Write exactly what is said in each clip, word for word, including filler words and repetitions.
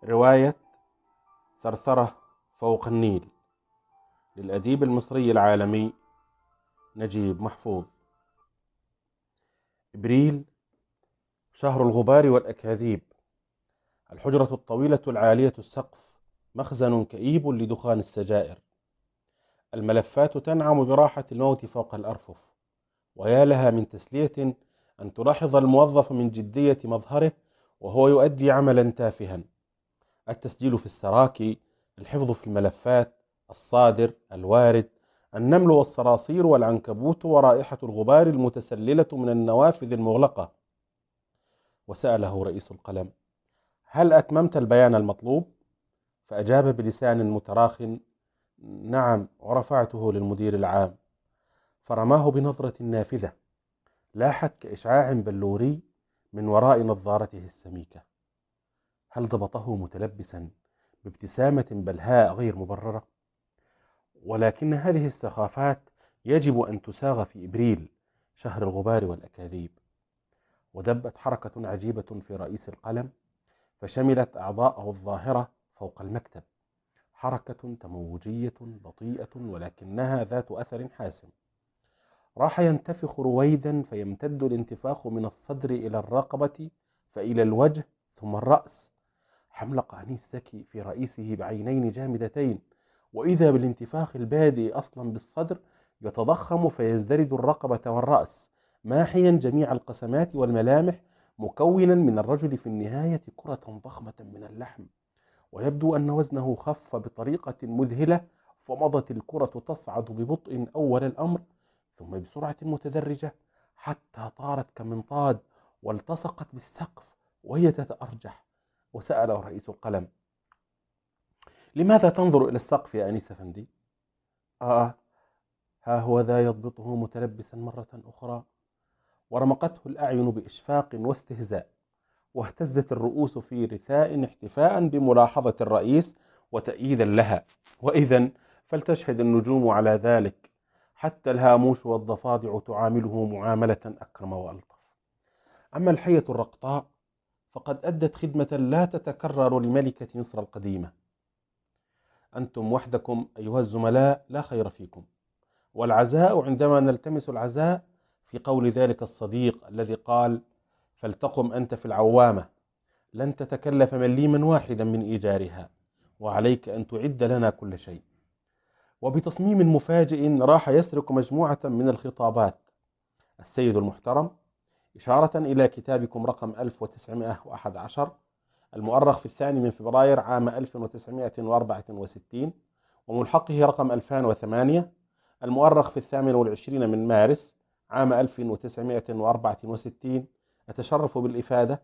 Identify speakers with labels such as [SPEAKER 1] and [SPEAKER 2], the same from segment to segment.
[SPEAKER 1] رواية ثرثرة فوق النيل للأديب المصري العالمي نجيب محفوظ. إبريل شهر الغبار والأكاذيب، الحجرة الطويلة العالية السقف مخزن كئيب لدخان السجائر، الملفات تنعم براحة الموت فوق الأرفف، ويا لها من تسلية أن تلاحظ الموظف من جدية مظهره وهو يؤدي عملا تافها: التسجيل في السراكي، الحفظ في الملفات، الصادر، الوارد، النمل والصراصير والعنكبوت ورائحة الغبار المتسللة من النوافذ المغلقة. وسأله رئيس القلم: هل أتممت البيان المطلوب؟ فأجاب بلسان متراخٍ: نعم، ورفعته للمدير العام. فرماه بنظرة نافذة لاحت كإشعاع بلوري من وراء نظارته السميكة. هل ضبطه متلبسا بابتسامة بلهاء غير مبررة؟ ولكن هذه السخافات يجب أن تساغ في إبريل، شهر الغبار والأكاذيب. ودبت حركة عجيبة في رئيس القلم فشملت أعضاءه الظاهرة فوق المكتب، حركة تموجية بطيئة ولكنها ذات أثر حاسم. راح ينتفخ رويدا فيمتد الانتفاخ من الصدر إلى الرقبة فإلى الوجه ثم الرأس. حملق أنيس زكي في رئيسه بعينين جامدتين، وإذا بالانتفاخ البادئ أصلا بالصدر يتضخم فيزدرد الرقبة والرأس، ماحيا جميع القسمات والملامح، مكونا من الرجل في النهاية كرة ضخمة من اللحم. ويبدو أن وزنه خف بطريقة مذهلة، فمضت الكرة تصعد ببطء أول الأمر، ثم بسرعة متدرجة حتى طارت كمنطاد والتصقت بالسقف وهي تتأرجح. وسأله رئيس القلم: لماذا تنظر إلى السقف يا أنيس أفندي؟ آه ها هو ذا يضبطه متلبسا مرة أخرى. ورمقته الأعين بإشفاق واستهزاء، واهتزت الرؤوس في رثاء احتفاء بملاحظة الرئيس وتأييدا لها. وإذا فلتشهد النجوم على ذلك، حتى الهاموش والضفادع تعامله معاملة أكرم وألطف. أما الحية الرقطاء فقد أدت خدمة لا تتكرر لملكة مصر القديمة. أنتم وحدكم أيها الزملاء لا خير فيكم، والعزاء عندما نلتمس العزاء في قول ذلك الصديق الذي قال: فلتقم أنت في العوامة، لن تتكلف مليما واحدا من إيجارها، وعليك أن تعد لنا كل شيء. وبتصميم مفاجئ راح يسرق مجموعة من الخطابات: السيد المحترم، إشارة إلى كتابكم رقم ألف وتسعمائة وأحد عشر المؤرخ في الثاني من فبراير عام ألف وتسعمائة وأربعة وستين، وملحقه رقم ألفين وثمانية المؤرخ في الثامن والعشرين من مارس عام ألف وتسعمائة وأربعة وستين. أتشرف بالإفادة.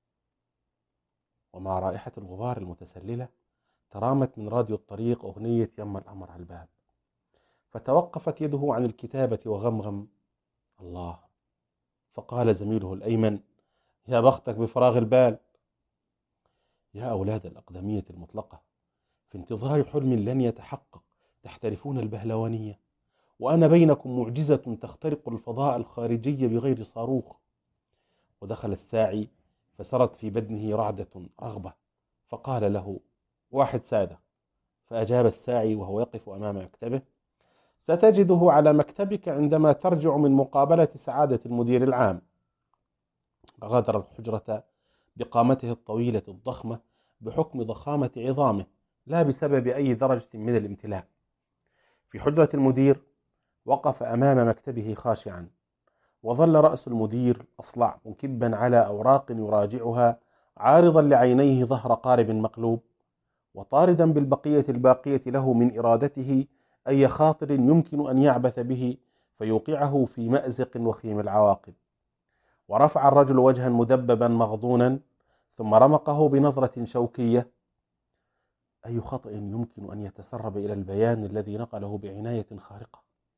[SPEAKER 1] ومع رائحة الغبار المتسللة ترامت من راديو الطريق أغنية يم الأمر على الباب، فتوقفت يده عن الكتابة وغمغم: الله. فقال زميله الأيمن: يا بختك بفراغ البال. يا أولاد الأقدمية المطلقة، في انتظار حلم لن يتحقق تحترفون البهلوانية، وأنا بينكم معجزة تخترق الفضاء الخارجي بغير صاروخ. ودخل الساعي فسرت في بدنه رعدة رغبة، فقال له: واحد سادة. فأجاب الساعي وهو يقف أمام مكتبه: ستجده على مكتبك عندما ترجع من مقابلة سعادة المدير العام. غادر الحجرة بقامته الطويلة الضخمة بحكم ضخامة عظامه، لا بسبب أي درجة من الامتلاء. في حجرة المدير وقف أمام مكتبه خاشعا، وظل رأس المدير أصلع مكبا على أوراق يراجعها، عارضا لعينيه ظهر قارب مقلوب، وطاردا بالبقية الباقية له من إرادته أي خاطر يمكن أن يعبث به فيوقعه في مأزق وخيم العواقب. ورفع الرجل وجها مدببا مغضونا، ثم رمقه بنظرة شوكية: أي خطأ يمكن أن يتسرب إلى البيان الذي نقله بعناية خارقة؟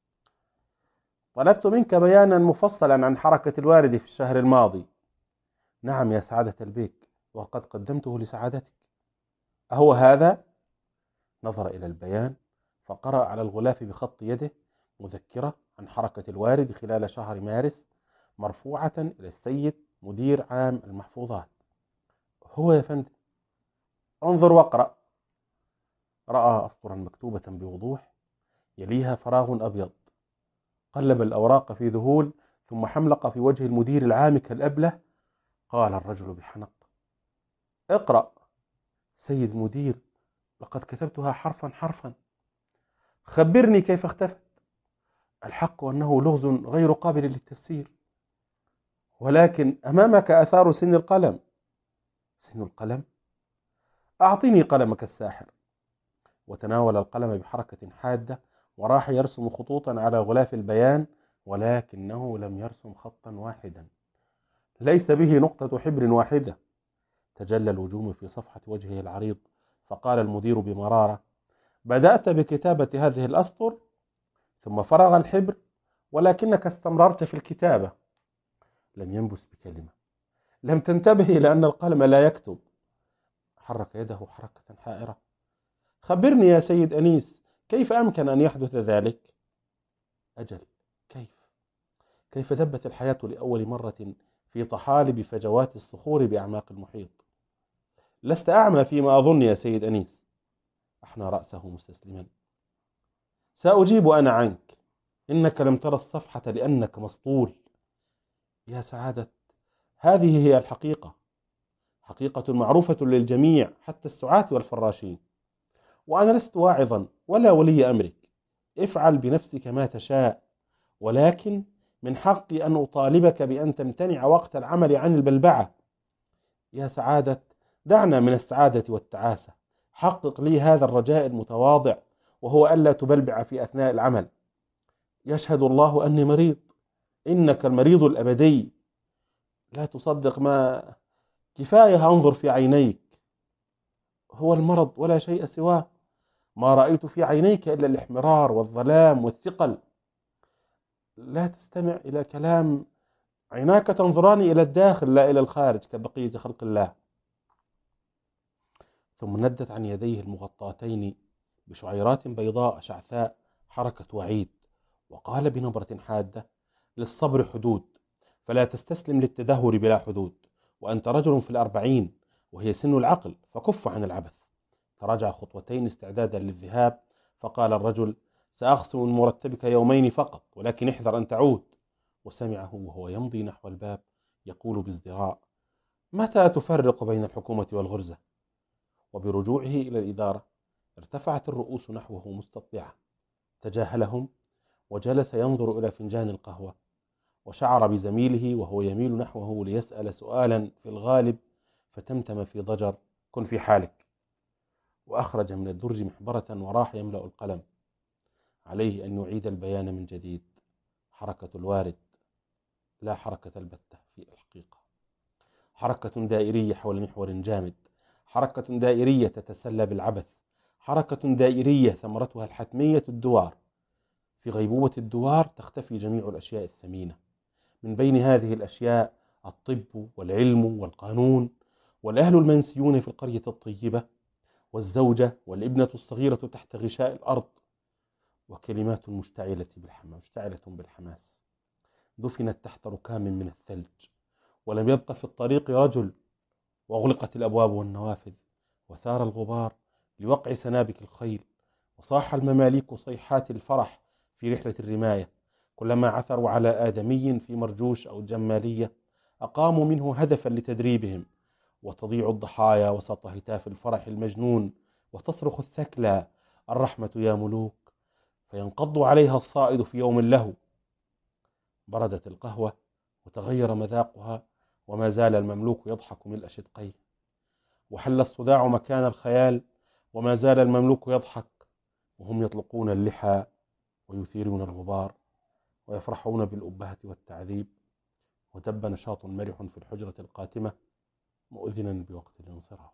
[SPEAKER 1] طلبت منك بيانا مفصلا عن حركة الوارد في الشهر الماضي. نعم يا سعادة البيك، وقد قدمته لسعادتك. أهو هذا؟ نظر إلى البيان فقرأ على الغلاف بخط يده: مذكرة عن حركة الوارد خلال شهر مارس، مرفوعة إلى السيد مدير عام المحفوظات. هو يا فندم. انظر واقرأ. رأى أسطرا مكتوبة بوضوح يليها فراغ أبيض. قلب الأوراق في ذهول، ثم حملق في وجه المدير العام كالأبلة. قال الرجل بحنق: اقرأ. سيد مدير، لقد كتبتها حرفا حرفا. خبرني كيف اختفت. الحق أنه لغز غير قابل للتفسير، ولكن أمامك آثار سن القلم. سن القلم؟ أعطني قلمك الساحر. وتناول القلم بحركة حادة وراح يرسم خطوطا على غلاف البيان، ولكنه لم يرسم خطا واحدا، ليس به نقطة حبر واحدة. تجلى الوجوم في صفحة وجهه العريض، فقال المدير بمرارة: بدأت بكتابة هذه الأسطر، ثم فرغ الحبر، ولكنك استمررت في الكتابة. لم ينبس بكلمة، لم تنتبه إلى أن القلم لا يكتب. حرك يده حركة حائرة. خبرني يا سيد أنيس، كيف أمكن أن يحدث ذلك؟ أجل، كيف؟ كيف دبت الحياة لأول مرة في طحالب فجوات الصخور بأعماق المحيط؟ لست أعمى فيما أظن يا سيد أنيس. أحنى رأسه مستسلما. سأجيب أنا عنك. إنك لم ترى الصفحة لأنك مسطول. يا سعادة، هذه هي الحقيقة، حقيقة معروفة للجميع حتى السعاة والفراشين. وأنا لست واعظا ولا ولي أمرك. افعل بنفسك ما تشاء، ولكن من حقي أن أطالبك بأن تمتنع وقت العمل عن البلبعة. يا سعادة، دعنا من السعادة والتعاسة. حقق لي هذا الرجاء المتواضع، وهو ألا تبلبع في أثناء العمل. يشهد الله أني مريض. إنك المريض الأبدي. لا تصدق ما كفاية أنظر في عينيك. هو المرض ولا شيء سواه. ما رأيت في عينيك إلا الاحمرار والظلام والثقل. لا تستمع إلى كلام. عيناك تنظران إلى الداخل لا إلى الخارج كبقية خلق الله. ثم ندت عن يديه المغطاتين بشعيرات بيضاء شعثاء حركة وعيد، وقال بنبرة حادة: للصبر حدود، فلا تستسلم للتدهور بلا حدود. وأنت رجل في الأربعين، وهي سن العقل، فكف عن العبث. تراجع خطوتين استعدادا للذهاب، فقال الرجل: سأخصم من مرتبك يومين فقط، ولكن احذر أن تعود. وسمعه وهو يمضي نحو الباب يقول بازدراء: متى تفرق بين الحكومة والغرزة؟ وبرجوعه إلى الإدارة ارتفعت الرؤوس نحوه مستطلعة. تجاهلهم وجلس ينظر إلى فنجان القهوة، وشعر بزميله وهو يميل نحوه ليسأل سؤالا في الغالب، فتمتم في ضجر: كن في حالك. وأخرج من الدرج محبرة وراح يملأ القلم. عليه أن يعيد البيان من جديد. حركة الوارد، لا حركة البتة في الحقيقة. حركة دائرية حول محور جامد، حركة دائرية تتسلى بالعبث، حركة دائرية ثمرتها الحتمية الدوار. في غيبوبة الدوار تختفي جميع الأشياء الثمينة. من بين هذه الأشياء الطب والعلم والقانون، والأهل المنسيون في القرية الطيبة، والزوجة والابنة الصغيرة تحت غشاء الأرض، وكلمات مشتعلة بالحماس مشتعلة بالحماس دفنت تحت ركام من الثلج. ولم يبق في الطريق رجل، وأغلقت الأبواب والنوافذ، وثار الغبار لوقع سنابك الخيل، وصاح المماليك صيحات الفرح في رحلة الرماية. كلما عثروا على آدمي في مرجوش أو جمالية أقاموا منه هدفا لتدريبهم، وتضيع الضحايا وسط هتاف الفرح المجنون، وتصرخ الثكلى: الرحمة يا ملوك، فينقض عليها الصائد في يوم له. بردت القهوة وتغير مذاقها، وما زال المملوك يضحك ملء شدقيه. وحل الصداع مكان الخيال، وما زال المملوك يضحك، وهم يطلقون اللحى ويثيرون الغبار ويفرحون بالأبهة والتعذيب. ودب نشاط مرح في الحجرة القاتمة مؤذنا بوقت الانصراف.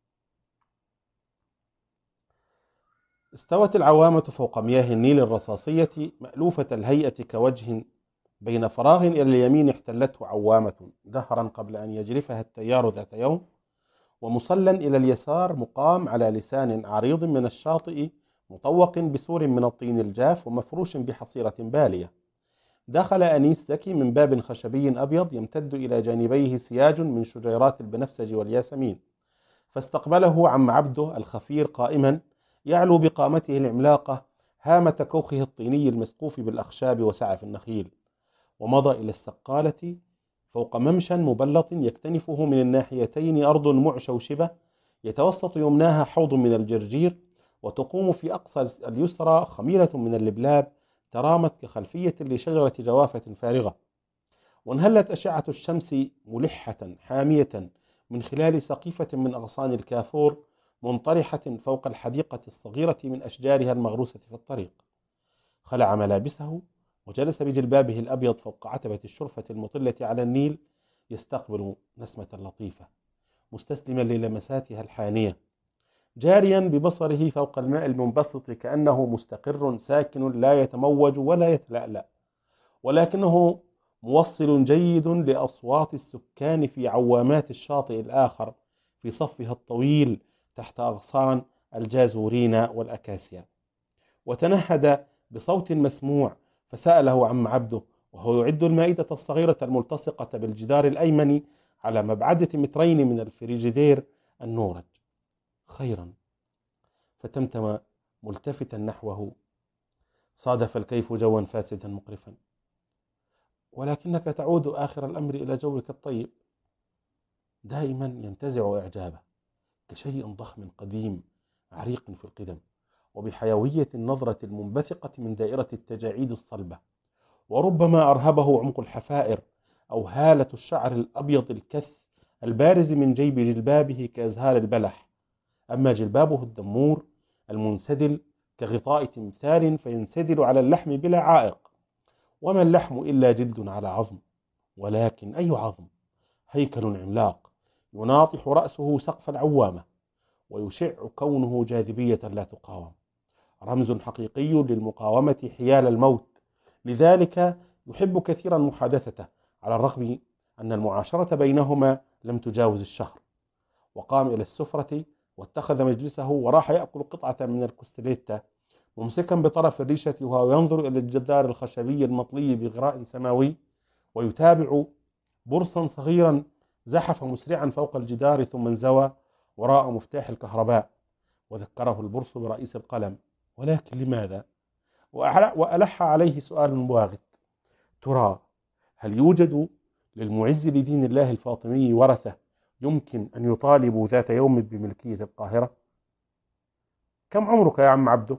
[SPEAKER 1] استوت العوامة فوق مياه النيل الرصاصية مألوفة الهيئة كوجه، بين فراغ إلى اليمين احتلته عوامة دهرا قبل أن يجرفها التيار ذات يوم، ومصلا إلى اليسار مقام على لسان عريض من الشاطئ مطوق بسور من الطين الجاف ومفروش بحصيرة بالية. دخل أنيس زكي من باب خشبي أبيض يمتد إلى جانبيه سياج من شجيرات البنفسج والياسمين، فاستقبله عم عبده الخفير قائما يعلو بقامته العملاقة هامة كوخه الطيني المسقوف بالأخشاب وسعف النخيل، ومضى إلى السقالة فوق ممشى مبلط يكتنفه من الناحيتين أرض معشوشبة يتوسط يمناها حوض من الجرجير، وتقوم في أقصى اليسرى خميلة من اللبلاب ترامت كخلفية لشجرة جوافة فارغة، وانهلت أشعة الشمس ملحة حامية من خلال سقيفة من أغصان الكافور منطرحة فوق الحديقة الصغيرة من أشجارها المغروسة في الطريق. خلع ملابسه وجلس بجلبابه الأبيض فوق عتبة الشرفة المطلة على النيل يستقبل نسمة لطيفة مستسلما للمساتها الحانية، جاريا ببصره فوق الماء المنبسط كأنه مستقر ساكن لا يتموج ولا يتلألأ، ولكنه موصل جيد لأصوات السكان في عوامات الشاطئ الآخر في صفها الطويل تحت أغصان الجازورين والأكاسيا. وتنهد بصوت مسموع فسأله عم عبده وهو يعد المائدة الصغيرة الملتصقة بالجدار الأيمن على مبعدة مترين من الفريجيدير النورج: خيرا؟ فتمتم ملتفتا نحوه: صادف الكيف جوا فاسدا مقرفا، ولكنك تعود آخر الأمر إلى جوك الطيب. دائما ينتزع إعجابه كشيء ضخم قديم عريق في القدم، وبحيوية النظرة المنبثقة من دائرة التجاعيد الصلبة، وربما أرهبه عمق الحفائر أو هالة الشعر الأبيض الكث البارز من جيب جلبابه كأزهار البلح. أما جلبابه الدمور المنسدل كغطاء تمثال فينسدل على اللحم بلا عائق، وما اللحم إلا جلد على عظم، ولكن أي عظم! هيكل عملاق يناطح رأسه سقف العوامة ويشع كونه جاذبية لا تقاوم، رمز حقيقي للمقاومة حيال الموت. لذلك يحب كثيرا محادثته على الرغم أن المعاشرة بينهما لم تجاوز الشهر. وقام إلى السفرة واتخذ مجلسه وراح يأكل قطعة من الكوستليتا ممسكا بطرف الريشة وهو ينظر إلى الجدار الخشبي المطلي بغراء سماوي، ويتابع برصا صغيرا زحف مسرعا فوق الجدار ثم انزوى وراء مفتاح الكهرباء، وذكره البرص برئيس القلم. ولكن لماذا؟ وألح عليه سؤال واغد: ترى هل يوجد للمعز لدين الله الفاطمي ورثة يمكن أن يطالبوا ذات يوم بملكية القاهرة؟ كم عمرك يا عم عبده؟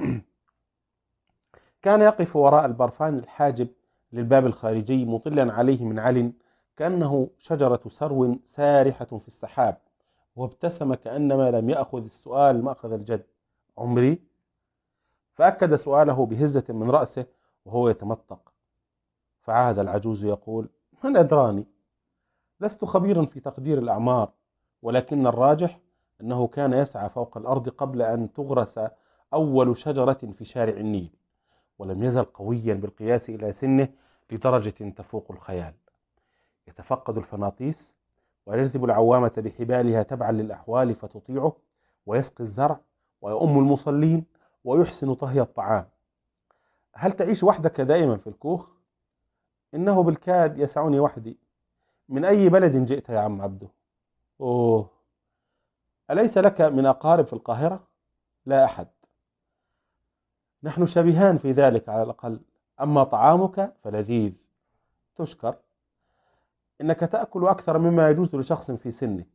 [SPEAKER 1] كان يقف وراء البرفان الحاجب للباب الخارجي مطلا عليه من عل كأنه شجرة سرو سارحة في السحاب، وابتسم كأنما لم يأخذ السؤال مأخذ الجد: عمري؟ فأكد سؤاله بهزة من رأسه وهو يتمطق. فعاد العجوز يقول: من أدراني؟ لست خبيرا في تقدير الأعمار، ولكن الراجح أنه كان يسعى فوق الأرض قبل أن تغرس أول شجرة في شارع النيل، ولم يزل قويا بالقياس إلى سنه لدرجة تفوق الخيال. يتفقد الفناطيس ويجذب العوامة بحبالها تبعا للأحوال فتطيعه، ويسقي الزرع ويؤم المصلين ويحسن طهي الطعام. هل تعيش وحدك دائما في الكوخ؟ إنه بالكاد يسعني وحدي. من أي بلد جئت يا عم عبده؟ أوه، أليس لك من أقارب في القاهرة؟ لا أحد. نحن شبيهان في ذلك على الأقل. أما طعامك فلذيذ، تشكر. إنك تأكل أكثر مما يجوز لشخص في سنك.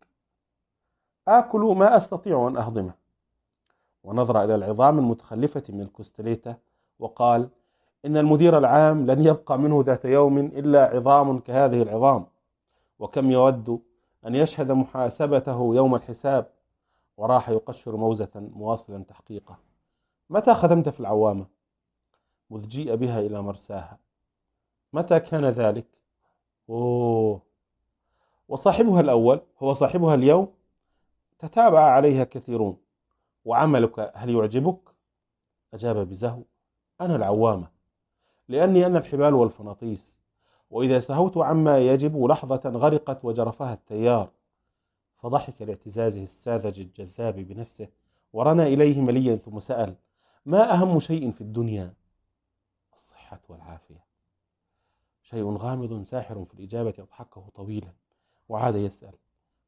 [SPEAKER 1] آكل ما أستطيع أن أهضمه. ونظر إلى العظام المتخلفة من الكوستليتا وقال: إن المدير العام لن يبقى منه ذات يوم إلا عظام كهذه العظام، وكم يود أن يشهد محاسبته يوم الحساب. وراح يقشر موزة مواصلا تحقيقه. متى خدمت في العوامة؟ مذ جيء بها إلى مرساها. متى كان ذلك؟ أوه. وصاحبها الأول هو صاحبها اليوم؟ تتابع عليها كثيرون. وعملك هل يعجبك؟ أجاب بزهو: أنا العوامة، لأني أنا الحبال والفناطيس، وإذا سهوت عما يجب لحظة غرقت وجرفها التيار. فضحك لاعتزازه الساذج الجذاب بنفسه ورنى إليه مليا ثم سأل: ما أهم شيء في الدنيا؟ الصحة والعافية. شيء غامض ساحر في الإجابة أضحكه طويلا، وعاد يسأل: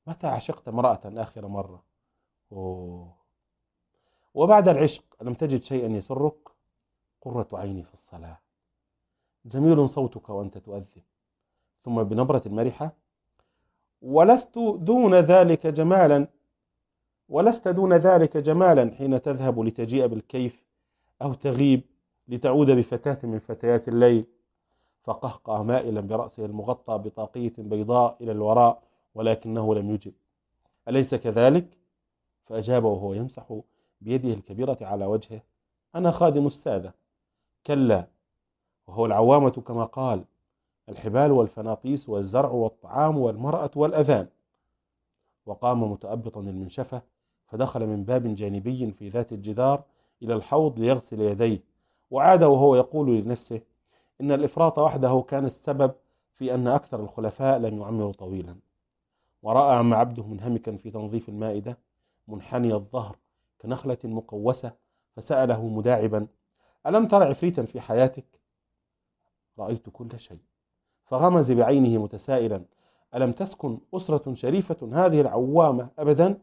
[SPEAKER 1] متى عشقت امرأة آخر مرة؟ أوه. وبعد العشق ألم تجد شيئا يسرك؟ قرة عيني في الصلاة. جميل صوتك وأنت تؤذن. ثم بنبرة مرحة: ولست دون ذلك جمالا ولست دون ذلك جمالا حين تذهب لتجيء بالكيف، أو تغيب لتعود بفتاة من فتيات الليل. فقهقه مائلا برأسه المغطى بطاقية بيضاء إلى الوراء، ولكنه لم يجب. أليس كذلك؟ فأجاب وهو يمسح بيده الكبيرة على وجهه: أنا خادم السادة. كلا، وهو العوامة كما قال: الحبال والفناطيس والزرع والطعام والمرأة والأذان. وقام متأبطا المنشفة، فدخل من باب جانبي في ذات الجدار إلى الحوض ليغسل يديه، وعاد وهو يقول لنفسه إن الإفراط وحده كان السبب في أن أكثر الخلفاء لم يعمروا طويلا. ورأى عم عبده منهمكا في تنظيف المائدة منحني الظهر كنخلة مقوسة، فسأله مداعبا: ألم تر عفريتا في حياتك؟ رأيت كل شيء. فغمز بعينه متسائلا: ألم تسكن أسرة شريفة هذه العوامة أبدا؟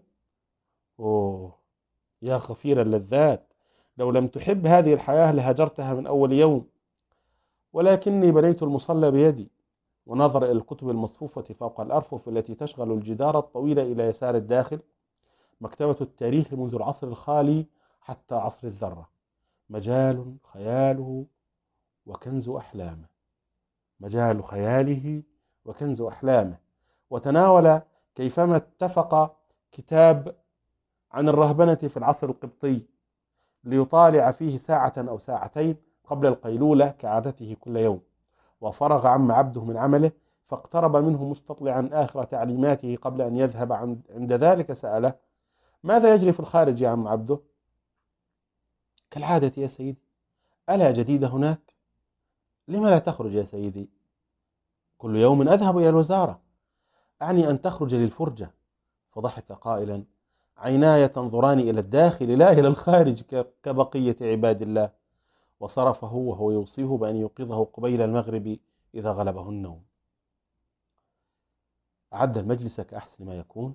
[SPEAKER 1] أوه يا غفير اللذات، لو لم تحب هذه الحياة لهجرتها من أول يوم. ولكني بنيت المصلى بيدي. ونظر إلى الكتب المصفوفة فوق الأرفف التي تشغل الجدار الطويل إلى يسار الداخل: مكتبة التاريخ منذ العصر الخالي حتى عصر الذرة، مجال خياله وكنز أحلامه. مجال خياله وكنز أحلامه. وتناول كيفما اتفق كتاب عن الرهبنة في العصر القبطي ليطالع فيه ساعة أو ساعتين قبل القيلولة كعادته كل يوم. وفرغ عم عبده من عمله، فاقترب منه مستطلعا آخر تعليماته قبل أن يذهب. عند ذلك سأله: ماذا يجري في الخارج يا عم عبده؟ كالعادة يا سيدي. ألا جديد هناك؟ لما لا تخرج يا سيدي؟ كل يوم أذهب إلى الوزارة. أعني أن تخرج للفرجة. فضحك قائلا: عيناي تنظران إلى الداخل لا إلى الخارج كبقية عباد الله. وصرفه وهو يوصيه بأن يوقظه قبيل المغرب إذا غلبه النوم. أعد المجلس كأحسن ما يكون.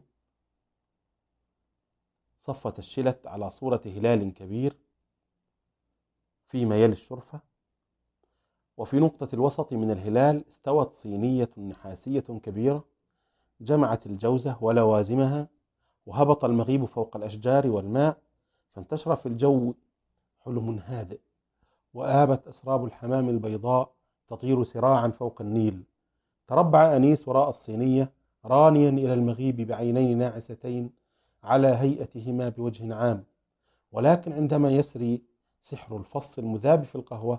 [SPEAKER 1] صفت الشلت على صورة هلال كبير فيما يلي الشرفة، وفي نقطة الوسط من الهلال استوت صينية نحاسية كبيرة جمعت الجوزة ولوازمها. وهبط المغيب فوق الأشجار والماء، فانتشر في الجو حلم هادئ، وآبت أسراب الحمام البيضاء تطير سراعا فوق النيل. تربع أنيس وراء الصينية رانيا إلى المغيب بعينين ناعستين على هيئتهما بوجه عام. ولكن عندما يسري سحر الفص المذاب في القهوة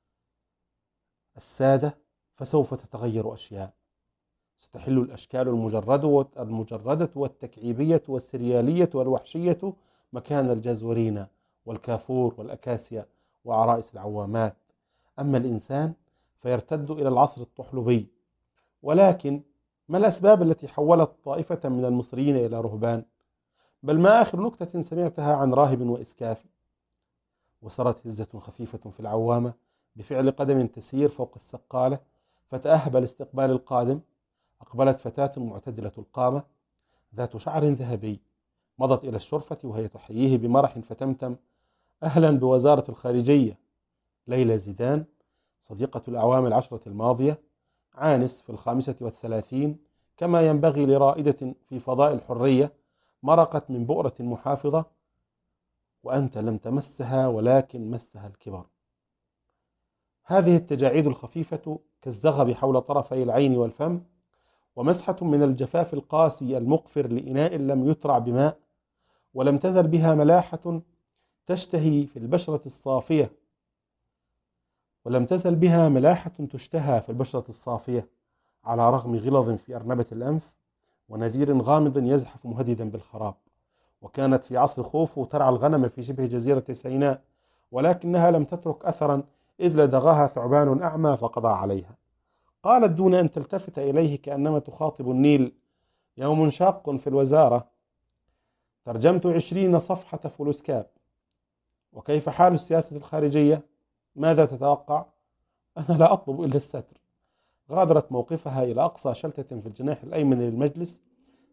[SPEAKER 1] السادة فسوف تتغير أشياء. ستحل الأشكال المجردة المجردة والتكعيبية والسريالية والوحشية مكان الجزورين والكافور والأكاسيا وعرائس العوامات. أما الإنسان فيرتد إلى العصر الطحلبي. ولكن ما الأسباب التي حولت طائفة من المصريين إلى رهبان؟ بل ما آخر نكتة سمعتها عن راهب وإسكافي؟ وسرت هزة خفيفة في العوامة بفعل قدم تسير فوق السقالة، فتأهب لاستقبال القادم. أقبلت فتاة معتدلة القامة ذات شعر ذهبي، مضت إلى الشرفة وهي تحييه بمرح فتمتم: أهلا بوزارة الخارجية. ليلى زيدان، صديقة الأعوام العشرة الماضية، عانس في الخامسة والثلاثين كما ينبغي لرائدة في فضاء الحرية، مرقت من بؤرة محافظة، وأنت لم تمسها ولكن مسها الكبر. هذه التجاعيد الخفيفة كالزغب حول طرفي العين والفم، ومسحة من الجفاف القاسي المقفر لإناء لم يترع بماء، ولم تزل بها ملاحة تشتهي في البشرة الصافية ولم تزل بها ملاحة تشتهى في البشرة الصافية على رغم غلظ في أرنبة الأنف ونذير غامض يزحف مهددا بالخراب. وكانت في عصر خوفو ترعى الغنم في شبه جزيرة سيناء، ولكنها لم تترك أثرا إذ لدغاها ثعبان أعمى فقضى عليها. قالت دون أن تلتفت إليه كأنما تخاطب النيل: يوم شاق في الوزارة. ترجمت عشرين صفحة فلوسكاب. وكيف حال السياسة الخارجية؟ ماذا تتوقع؟ أنا لا أطلب إلا الستر. غادرت موقفها إلى أقصى شلتة في الجناح الأيمن للمجلس،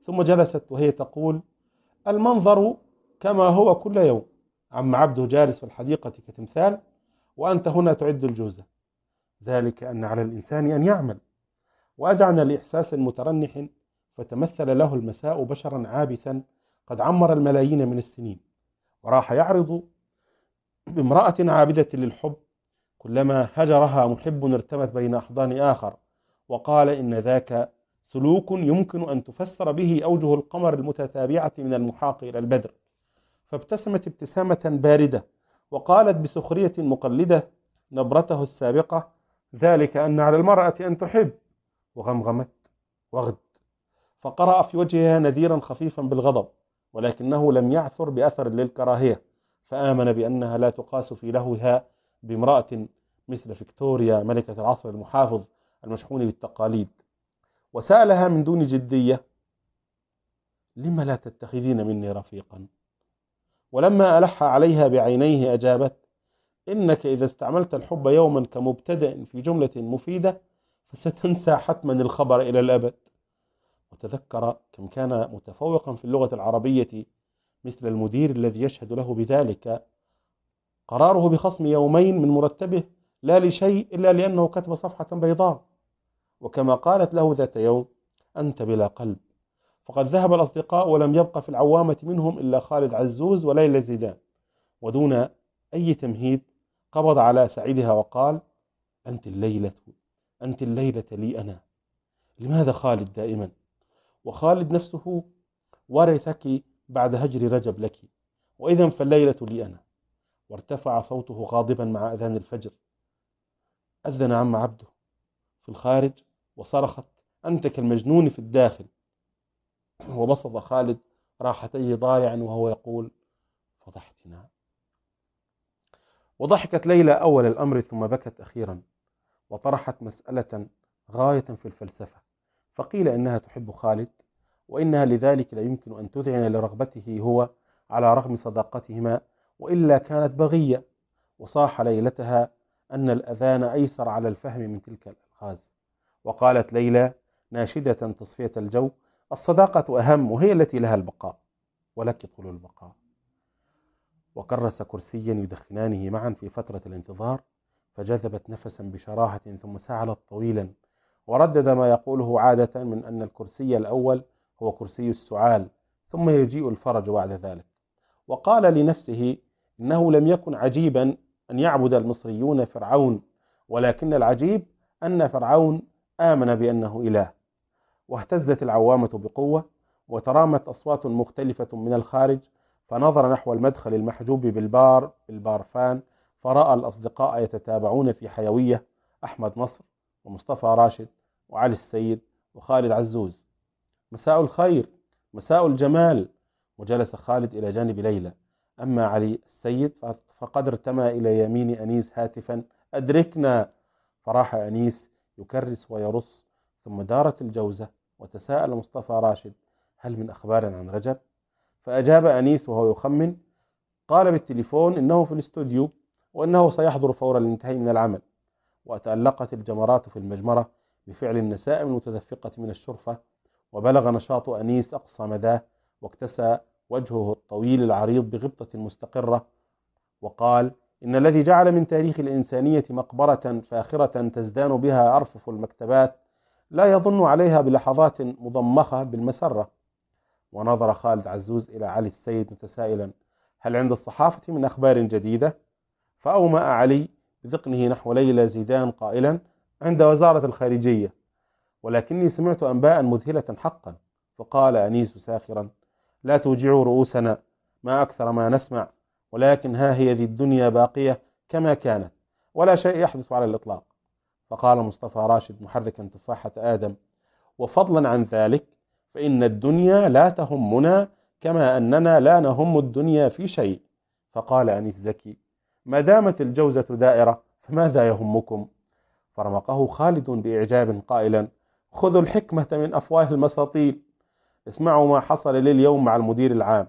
[SPEAKER 1] ثم جلست وهي تقول: المنظر كما هو كل يوم، عم عبده جالس في الحديقة كتمثال، وأنت هنا تعد الجوزة. ذلك أن على الإنسان أن يعمل. وأذعن لإحساس مترنح، فتمثل له المساء بشرا عابثا قد عمر الملايين من السنين، وراح يعرض بامرأة عابدة للحب، كلما هجرها محب ارتمت بين أحضان آخر، وقال إن ذاك سلوك يمكن أن تفسر به أوجه القمر المتتابعة من المحاق إلى البدر. فابتسمت ابتسامة باردة، وقالت بسخرية مقلدة نبرته السابقة: ذلك أن على المرأة أن تحب. وغمغمت: وغد. فقرأ في وجهها نذيرا خفيفا بالغضب، ولكنه لم يعثر بأثر للكراهية، فآمن بأنها لا تقاس في لهوها بامرأة مثل فيكتوريا ملكة العصر المحافظ المشحون بالتقاليد. وسألها من دون جدية: لم لا تتخذين مني رفيقا؟ ولما ألح عليها بعينيه أجابت: إنك إذا استعملت الحب يوما كمبتدأ في جملة مفيدة فستنسى حتما الخبر إلى الأبد. وتذكر كم كان متفوقا في اللغة العربية، مثل المدير الذي يشهد له بذلك قراره بخصم يومين من مرتبه لا لشيء إلا لأنه كتب صفحة بيضاء. وكما قالت له ذات يوم: أنت بلا قلب. فقد ذهب الأصدقاء ولم يبق في العوامة منهم إلا خالد عزوز وليلى زيدان. ودون أي تمهيد قبض على سعيدها وقال: أنت الليلة أنت الليلة لي أنا. لماذا خالد دائما؟ وخالد نفسه ورثك بعد هجر رجب لك، وإذا فالليلة لي أنا. وارتفع صوته غاضبا مع أذان الفجر. أذن عم عبده في الخارج وصرخت: أنت كالمجنون في الداخل. وبسط خالد راحتيه ضارعا وهو يقول: فضحتنا. وضحكت ليلى أول الأمر ثم بكت أخيرا، وطرحت مسألة غاية في الفلسفة. فقيل إنها تحب خالد، وإنها لذلك لا يمكن أن تذعن لرغبته هو على رغم صداقتهما، وإلا كانت بغية. وصاح ليلتها أن الأذان أيسر على الفهم من تلك الألغاز. وقالت ليلى ناشدة تصفية الجو: الصداقة أهم، وهي التي لها البقاء، ولك طول البقاء. وكرس كرسيا يدخنانه معا في فترة الانتظار، فجذبت نفسا بشراهة ثم سعلت طويلا، وردد ما يقوله عادة من أن الكرسي الأول هو كرسي السعال، ثم يجيء الفرج بعد ذلك. وقال لنفسه إنه لم يكن عجيبا أن يعبد المصريون فرعون، ولكن العجيب أن فرعون آمن بأنه إله. واهتزت العوامة بقوة، وترامت أصوات مختلفة من الخارج، فنظر نحو المدخل المحجوب بالبار بالبارفان، فرأى الأصدقاء يتتابعون في حيوية: أحمد نصر ومصطفى راشد وعلي السيد وخالد عزوز. مساء الخير، مساء الجمال. وجلس خالد إلى جانب ليلى. أما علي السيد فقد ارتمى إلى يمين أنيس هاتفا: أدركنا. فراح أنيس يكرس ويرص، ثم دارت الجوزة، وتساءل مصطفى راشد: هل من أخبار عن رجب؟ فأجاب أنيس وهو يخمن، قال بالتليفون إنه في الاستوديو، وإنه سيحضر فور الانتهاء من العمل. وتألقت الجمرات في المجمرة بفعل النسائم المتدفقة من الشرفة، وبلغ نشاط أنيس أقصى مداه، واكتسى وجهه الطويل العريض بغبطة مستقرة، وقال: إن الذي جعل من تاريخ الإنسانية مقبرة فاخرة تزدان بها أرفف المكتبات لا يظن عليها بلحظات مضمخة بالمسرة. ونظر خالد عزوز إلى علي السيد متسائلا: هل عند الصحافة من أخبار جديدة؟ فأومأ علي بذقنه نحو ليلى زيدان قائلا: عند وزارة الخارجية، ولكني سمعت أنباء مذهلة حقا. فقال أنيس ساخرا: لا توجعوا رؤوسنا، ما أكثر ما نسمع، ولكن ها هي ذي الدنيا باقية كما كانت، ولا شيء يحدث على الإطلاق. فقال مصطفى راشد محركا تفاحة آدم: وفضلا عن ذلك فإن الدنيا لا تهمنا كما أننا لا نهم الدنيا في شيء. فقال أنيس زكي: ما دامت الجوزة دائرة فماذا يهمكم؟ فرمقه خالد بإعجاب قائلا: خذوا الحكمة من أفواه المساطيل، اسمعوا ما حصل لي اليوم مع المدير العام.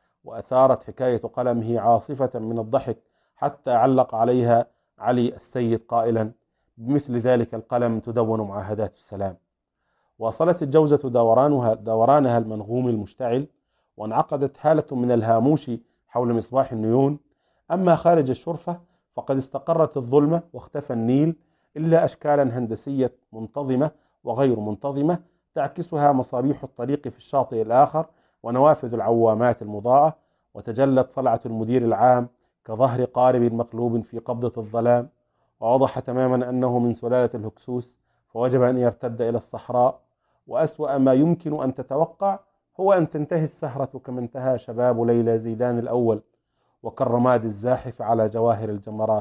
[SPEAKER 1] وأثارت حكاية قلمه عاصفة من الضحك، حتى علق عليها علي السيد قائلا: بمثل ذلك القلم تدون معاهدات السلام. واصلت الجوزة دورانها دورانها المنغوم المشتعل، وانعقدت هالة من الهاموش حول مصباح النيون. أما خارج الشرفة فقد استقرت الظلمة واختفى النيل، إلا أشكالا هندسية منتظمة وغير منتظمة تعكسها مصابيح الطريق في الشاطئ الآخر ونوافذ العوامات المضاءة، وتجلت صلعة المدير العام كظهر قارب مقلوب في قبضة الظلام، ووضح تماما أنه من سلالة الهكسوس، فوجب أن يرتد إلى الصحراء. وأسوأ ما يمكن أن تتوقع هو أن تنتهي السهرة كما انتهى شباب ليلى زيدان الأول، وكالرماد الزاحف على جواهر الجمرات.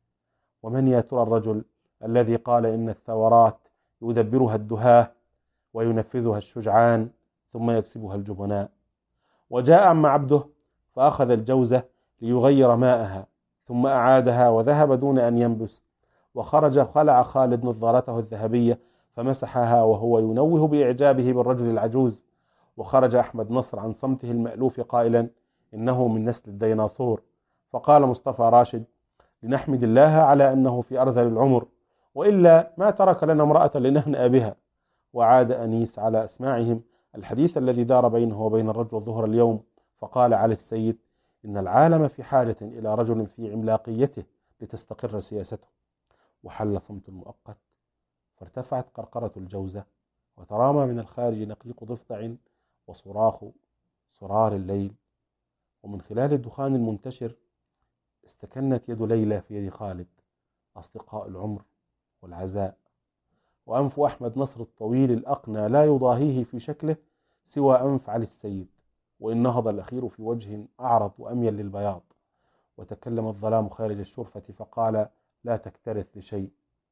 [SPEAKER 1] ومن يا ترى الرجل الذي قال إن الثورات يدبرها الدهاة وينفذها الشجعان ثم يكسبها الجبناء؟ وجاء عم عبده فأخذ الجوزة ليغير ماءها، ثم أعادها وذهب دون أن ينبس، وخرج خلع خالد نظارته الذهبية فمسحها وهو ينوه بإعجابه بالرجل العجوز. وخرج أحمد نصر عن صمته المألوف قائلا إنه من نسل الديناصور. فقال مصطفى راشد لنحمد الله على أنه في أرذل العمر، وإلا ما ترك لنا امرأة لنهنأ بها. وعاد أنيس على أسماعهم الحديث الذي دار بينه وبين الرجل ظهر اليوم، فقال علي السيد إن العالم في حاجة إلى رجل في عملاقيته لتستقر سياسته. وحل صمت مؤقت، فارتفعت قرقرة الجوزة، وترامى من الخارج نقيق ضفدع وصراخ صرار الليل. ومن خلال الدخان المنتشر استكنت يد ليلى في يد خالد، أصدقاء العمر والعزاء. وأنف أحمد نصر الطويل الأقنى لا يضاهيه في شكله سوى أنف علي السيد، وإن نهض الأخير في وجه أعرض وأميل للبياض. وتكلم الظلام خارج الشرفة فقال لا تكترث لشيء.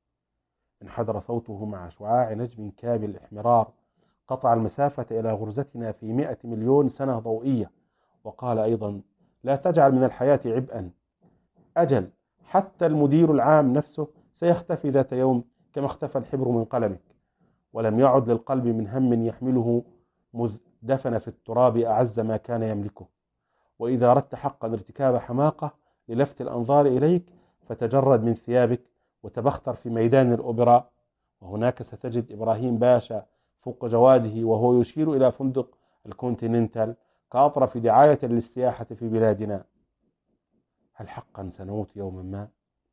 [SPEAKER 1] انحدر صوته مع شعاع نجم كامل الإحمرار قطع المسافة إلى غرزتنا في مئة مليون سنة ضوئية. وقال أيضا لا تجعل من الحياة عبئا. أجل، حتى المدير العام نفسه سيختفي ذات يوم كما اختفى الحبر من قلمك، ولم يعد للقلب من هم يحمله مذ دفن في التراب أعز ما كان يملكه. وإذا أردت حقا ارتكاب حماقة للفت الأنظار إليك فتجرد من ثيابك وتبختر في ميدان الأوبرا، وهناك ستجد إبراهيم باشا فوق جواده وهو يشير إلى فندق الكونتيننتال كأطرف دعاية للسياحة في بلادنا. هل حقا سنموت يوما ما؟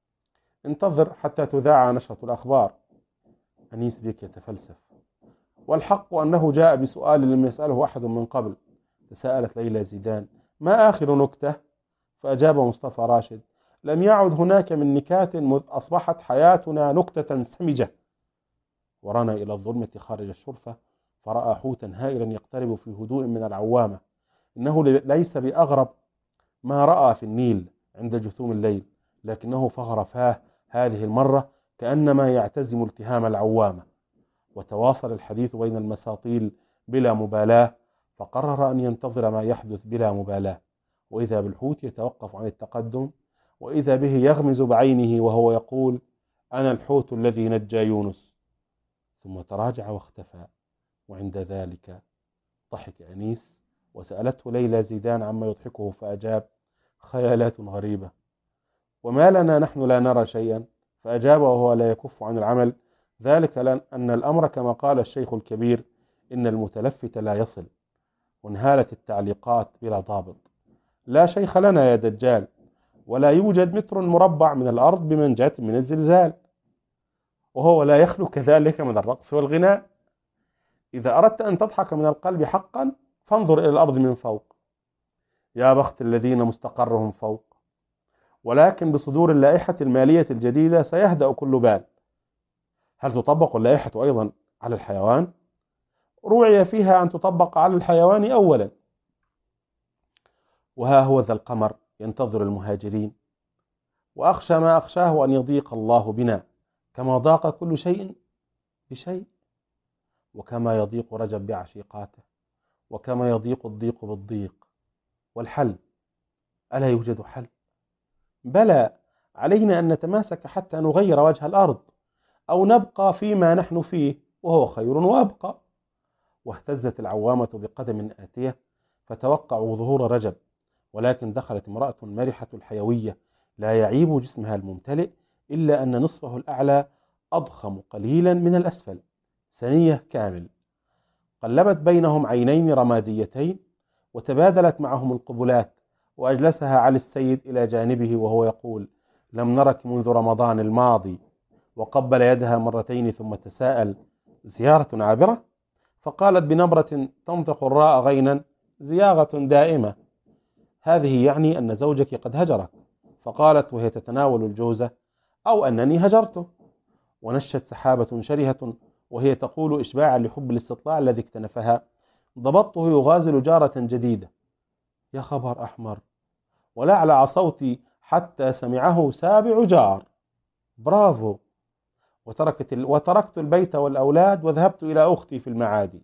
[SPEAKER 1] انتظر حتى تذاع نشرة الأخبار. أنيس بك يتفلسف. والحق أنه جاء بسؤال لم يسأله أحد من قبل. تساءلت ليلى زيدان ما آخر نكتة؟ فأجاب مصطفى راشد لم يعد هناك من نكات مذ أصبحت حياتنا نكتة سمجة. ورنا إلى الظلمة خارج الشرفة فرأى حوتا هائلا يقترب في هدوء من العوامة. إنه ليس بأغرب ما رأى في النيل عند جثوم الليل، لكنه فغر فاه هذه المرة كأنما يعتزم التهام العوامة. وتواصل الحديث بين المساطيل بلا مبالاة، فقرر أن ينتظر ما يحدث بلا مبالاة. وإذا بالحوت يتوقف عن التقدم، وإذا به يغمز بعينه وهو يقول أنا الحوت الذي نجى يونس، ثم تراجع واختفى. وعند ذلك ضحك أنيس، وسألته ليلى زيدان عما يضحكه فأجاب خيالات غريبة. وما لنا نحن لا نرى شيئا؟ فأجاب وهو لا يكف عن العمل ذلك لأن أن الأمر كما قال الشيخ الكبير إن المتلفت لا يصل. وانهالت التعليقات بلا ضابط. لا شيخ لنا يا دجال، ولا يوجد متر مربع من الأرض بمنجاة من الزلزال، وهو لا يخلو كذلك من الرقص والغناء. إذا أردت أن تضحك من القلب حقا فانظر إلى الأرض من فوق. يا بخت الذين مستقرهم فوق. ولكن بصدور اللائحة المالية الجديدة سيهدأ كل بال. هل تطبق اللائحة أيضا على الحيوان؟ روعي فيها أن تطبق على الحيوان أولا. وها هو ذا القمر ينتظر المهاجرين، وأخشى ما أخشاه أن يضيق الله بنا كما ضاق كل شيء بشيء، وكما يضيق رجب بعشيقاته، وكما يضيق الضيق بالضيق. والحل، ألا يوجد حل؟ بلى، علينا أن نتماسك حتى نغير وجه الأرض، أو نبقى فيما نحن فيه وهو خير وأبقى. واهتزت العوامة بقدم آتية فتوقعوا ظهور رجب، ولكن دخلت امرأة مرحة الحيوية لا يعيب جسمها الممتلئ إلا أن نصفه الأعلى أضخم قليلا من الأسفل، سنية كامل قلبت بينهم عينين رماديتين وتبادلت معهم القبلات، وأجلسها علي السيد إلى جانبه وهو يقول: لم نرك منذ رمضان الماضي، وقبل يدها مرتين ثم تساءل: زيارة عابرة؟ فقالت بنبرة تنطق الراء غينا: زياغة دائمة. هذه يعني أن زوجك قد هجرك. فقالت وهي تتناول الجوزة: أو أنني هجرته. ونشت سحابة شرهة وهي تقول إشباعا لحب الاستطلاع الذي اكتنفها: ضبطته يغازل جارة جديدة. يا خبر أحمر! ولعلع صوتي حتى سمعه سابع جار. برافو! وتركت ال... وتركت البيت والأولاد وذهبت إلى أختي في المعادي.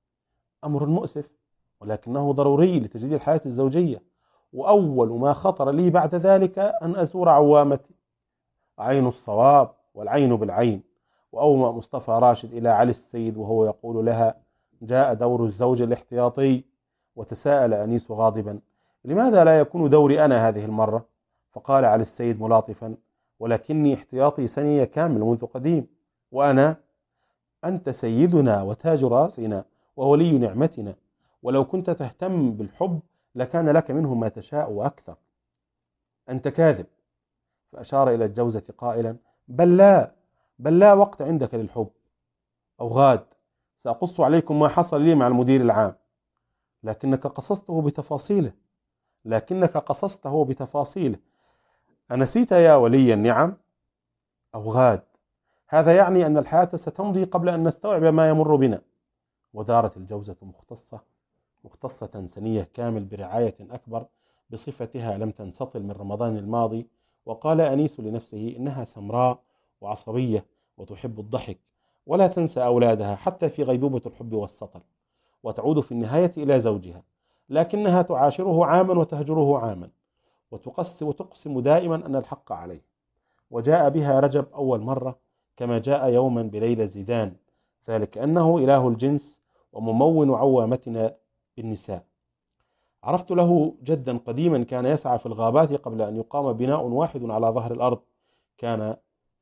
[SPEAKER 1] أمر مؤسف، ولكنه ضروري لتجديد الحياة الزوجية. وأول ما خطر لي بعد ذلك أن أزور عوامتي. عين الصواب والعين بالعين. وأومأ مصطفى راشد إلى علي السيد وهو يقول لها: جاء دور الزوج الاحتياطي. وتساءل أنيس غاضبا: لماذا لا يكون دوري أنا هذه المرة؟ فقال علي السيد ملاطفا: ولكني احتياطي سنية كامل منذ قديم. وأنا؟ أنت سيدنا وتاج راسنا وولي نعمتنا، ولو كنت تهتم بالحب لكان لك منه ما تشاء وأكثر. أنت كاذب. فأشار إلى الجوزة قائلا: بل لا بل لا وقت عندك للحب. أو غاد، سأقص عليكم ما حصل لي مع المدير العام. لكنك قصصته بتفاصيله لكنك قصصته بتفاصيله أنسيت يا ولي النعم؟ أو غاد، هذا يعني أن الحياة ستمضي قبل أن نستوعب ما يمر بنا. ودارت الجوزة مختصة مختصة سنية كامل برعاية أكبر بصفتها لم تنسطل من رمضان الماضي. وقال أنيس لنفسه إنها سمراء وعصبية وتحب الضحك، ولا تنسى أولادها حتى في غيبوبة الحب والسطل، وتعود في النهاية إلى زوجها، لكنها تعاشره عاما وتهجره عاما، وتقس وتقسم دائما أن الحق عليه. وجاء بها رجب أول مرة كما جاء يوما بليلى زيدان، ذلك أنه إله الجنس وممون عوامتنا بالنساء. عرفت له جدا قديما كان يسعى في الغابات قبل أن يقام بناء واحد على ظهر الأرض، كان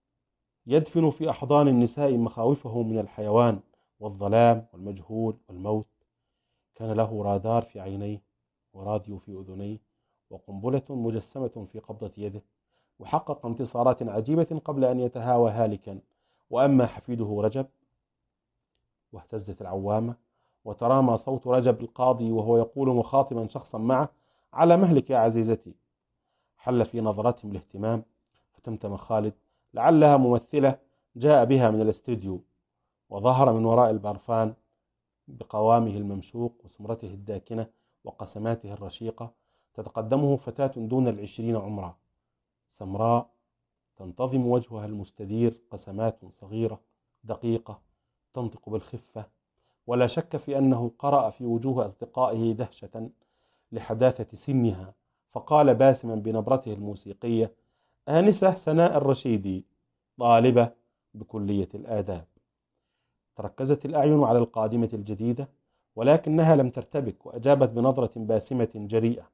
[SPEAKER 1] يدفن في أحضان النساء مخاوفه من الحيوان والظلام والمجهول والموت. كان له رادار في عينيه، وراديو في أذنيه، وقنبلة مجسمة في قبضة يده، وحقق انتصارات عجيبة قبل أن يتهاوى هالكا. وأما حفيده رجب، واهتزت العوامة وترامى صوت رجب القاضي وهو يقول مخاطبا شخصا معه: على مهلك يا عزيزتي. حل في نظرتهم الاهتمام، فتمتم خالد لعلها ممثلة جاء بها من الاستوديو، وظهر من وراء البرفان بقوامه الممشوق وسمرته الداكنة وقسماته الرشيقة تتقدمه فتاة دون العشرين عمرا، سمراء تنتظم وجهها المستدير قسمات صغيرة دقيقة تنطق بالخفة. ولا شك في أنه قرأ في وجوه أصدقائه دهشة لحداثة سنها، فقال باسما بنبرته الموسيقية: آنسة سناء الرشيدي، طالبة بكلية الآداب. تركزت الأعين على القادمة الجديدة، ولكنها لم ترتبك، وأجابت بنظرة باسمة جريئة.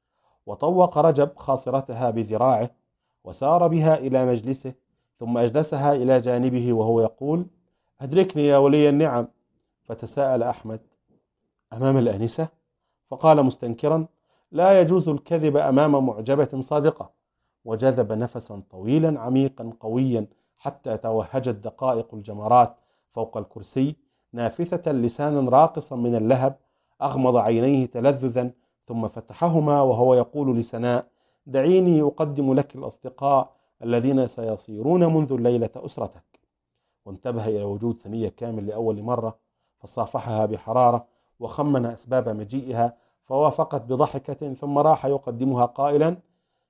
[SPEAKER 1] وطوق رجب خاصرتها بذراعه وسار بها إلى مجلسه، ثم أجلسها إلى جانبه وهو يقول: أدركني يا ولي النعم. فتساءل أحمد: أمام الآنسة؟ فقال مستنكرا: لا يجوز الكذب أمام معجبة صادقة. وجذب نفسا طويلا عميقا قويا حتى توهجت دقائق الجمرات فوق الكرسي، نافثة لسانا راقصا من اللهب. أغمض عينيه تلذذا ثم فتحهما وهو يقول لسناء: دعيني أقدم لك الأصدقاء الذين سيصيرون منذ الليلة أسرتك. وانتبه إلى وجود ثنية كامل لأول مرة، فصافحها بحرارة وخمن أسباب مجيئها، فوافقت بضحكة، ثم راح يقدمها قائلا: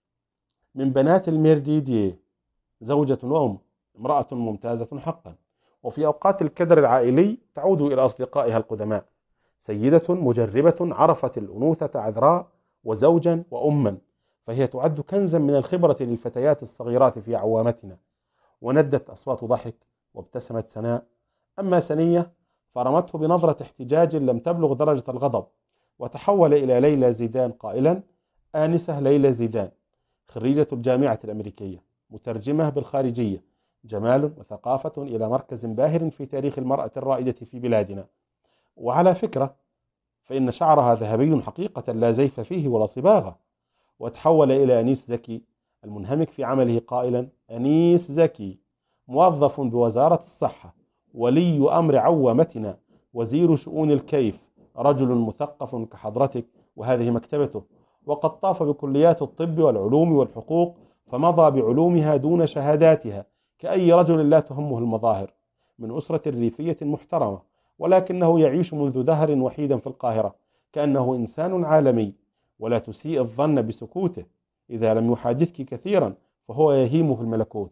[SPEAKER 1] من بنات الميرديديه، زوجة وأم، امرأة ممتازة حقا، وفي أوقات الكدر العائلي تعود إلى أصدقائها القدماء، سيدة مجربة عرفت الأنوثة عذراء، وزوجا وأما، فهي تعد كنزا من الخبرة للفتيات الصغيرات في عوامتنا. وندت أصوات ضحك، وابتسمت سناء. أما سنية فرمته بنظرة احتجاج لم تبلغ درجة الغضب، وتحول إلى ليلى زيدان قائلا: آنسة ليلى زيدان، خريجة الجامعة الأمريكية، مترجمة بالخارجية، جمال وثقافة إلى مركز باهر في تاريخ المرأة الرائدة في بلادنا، وعلى فكرة فإن شعرها ذهبي حقيقة لا زيف فيه ولا صباغة. وتحول إلى أنيس زكي المنهمك في عمله قائلا: أنيس زكي موظف بوزارة الصحة، ولي أمر عوامتنا، وزير شؤون الكيف، رجل مثقف كحضرتك، وهذه مكتبته، وقد طاف بكليات الطب والعلوم والحقوق، فمضى بعلومها دون شهاداتها كأي رجل لا تهمه المظاهر، من أسرة ريفية محترمة، ولكنه يعيش منذ دهر وحيدا في القاهرة كأنه إنسان عالمي. ولا تسيء الظن بسكوته، إذا لم يحادثك كثيرا فهو يهيم في الملكوت.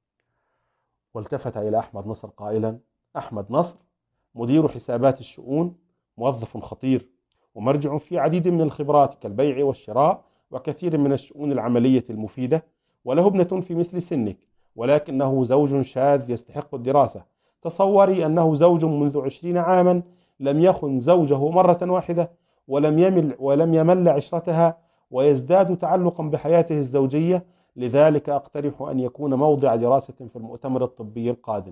[SPEAKER 1] والتفت إلى أحمد نصر قائلا: أحمد نصر مدير حسابات الشؤون، موظف خطير ومرجع في عديد من الخبرات كالبيع والشراء وكثير من الشؤون العملية المفيدة، وله ابنة في مثل سنك، ولكنه زوج شاذ يستحق الدراسة. تصوري أنه زوج منذ عشرين عاما لم يخن زوجه مرة واحدة، ولم يمل ولم يمل عشرتها، ويزداد تعلقا بحياته الزوجية. لذلك أقترح أن يكون موضع دراسة في المؤتمر الطبي القادم.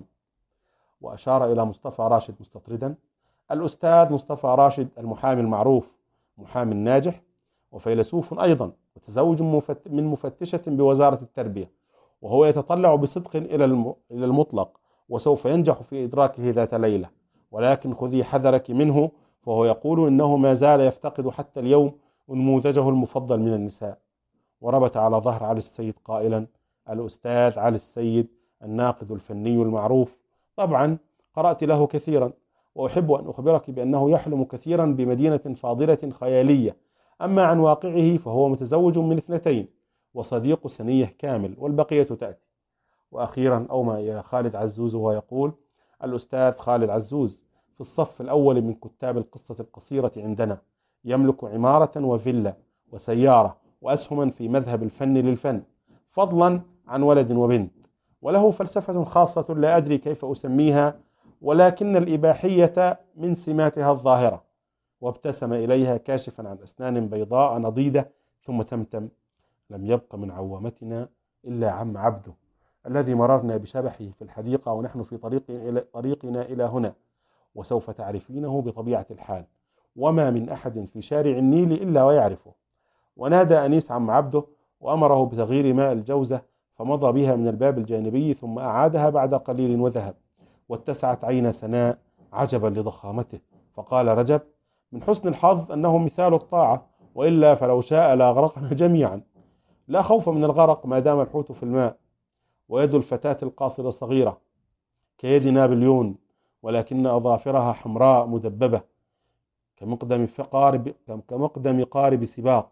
[SPEAKER 1] وأشار إلى مصطفى راشد مستطردا: الأستاذ مصطفى راشد المحامي المعروف، محامي ناجح وفيلسوف أيضا، وتزوج من مفتشة بوزارة التربية، وهو يتطلع بصدق إلى المطلق، وسوف ينجح في إدراكه ذات ليلة، ولكن خذي حذرك منه، فهو يقول إنه ما زال يفتقد حتى اليوم نموذجه المفضل من النساء. وربط على ظهر علي السيد قائلا: الأستاذ علي السيد الناقد الفني المعروف. طبعا قرأت له كثيرا، وأحب أن أخبرك بأنه يحلم كثيرا بمدينة فاضلة خيالية، أما عن واقعه فهو متزوج من اثنتين وصديق سنيه كامل، والبقية تأتي. وأخيرا أومى إلى خالد عزوز وهو يقول: الأستاذ خالد عزوز في الصف الأول من كتاب القصة القصيرة عندنا، يملك عمارة وفيلا وسيارة وأسهما في مذهب الفن للفن، فضلا عن ولد وبنت، وله فلسفة خاصة لا أدري كيف أسميها، ولكن الإباحية من سماتها الظاهرة. وابتسم إليها كاشفا عن أسنان بيضاء نضيدة، ثم تمتم: لم يبق من عوامتنا إلا عم عبده الذي مررنا بشبحه في الحديقة ونحن في طريق إلى طريقنا إلى هنا، وسوف تعرفينه بطبيعة الحال، وما من أحد في شارع النيل إلا ويعرفه. ونادى أنيس عم عبده وأمره بتغيير ماء الجوزة، فمضى بها من الباب الجانبي ثم أعادها بعد قليل وذهب. واتسعت عين سناء عجبا لضخامته، فقال رجب: من حسن الحظ أنه مثال الطاعة، وإلا فلو شاء لأغرقنا جميعا. لا خوف من الغرق ما دام الحوت في الماء. ويد الفتاة القاصرة صغيرة كيد نابليون، ولكن أظافرها حمراء مدببة كمقدم قارب كمقدم قارب سباق،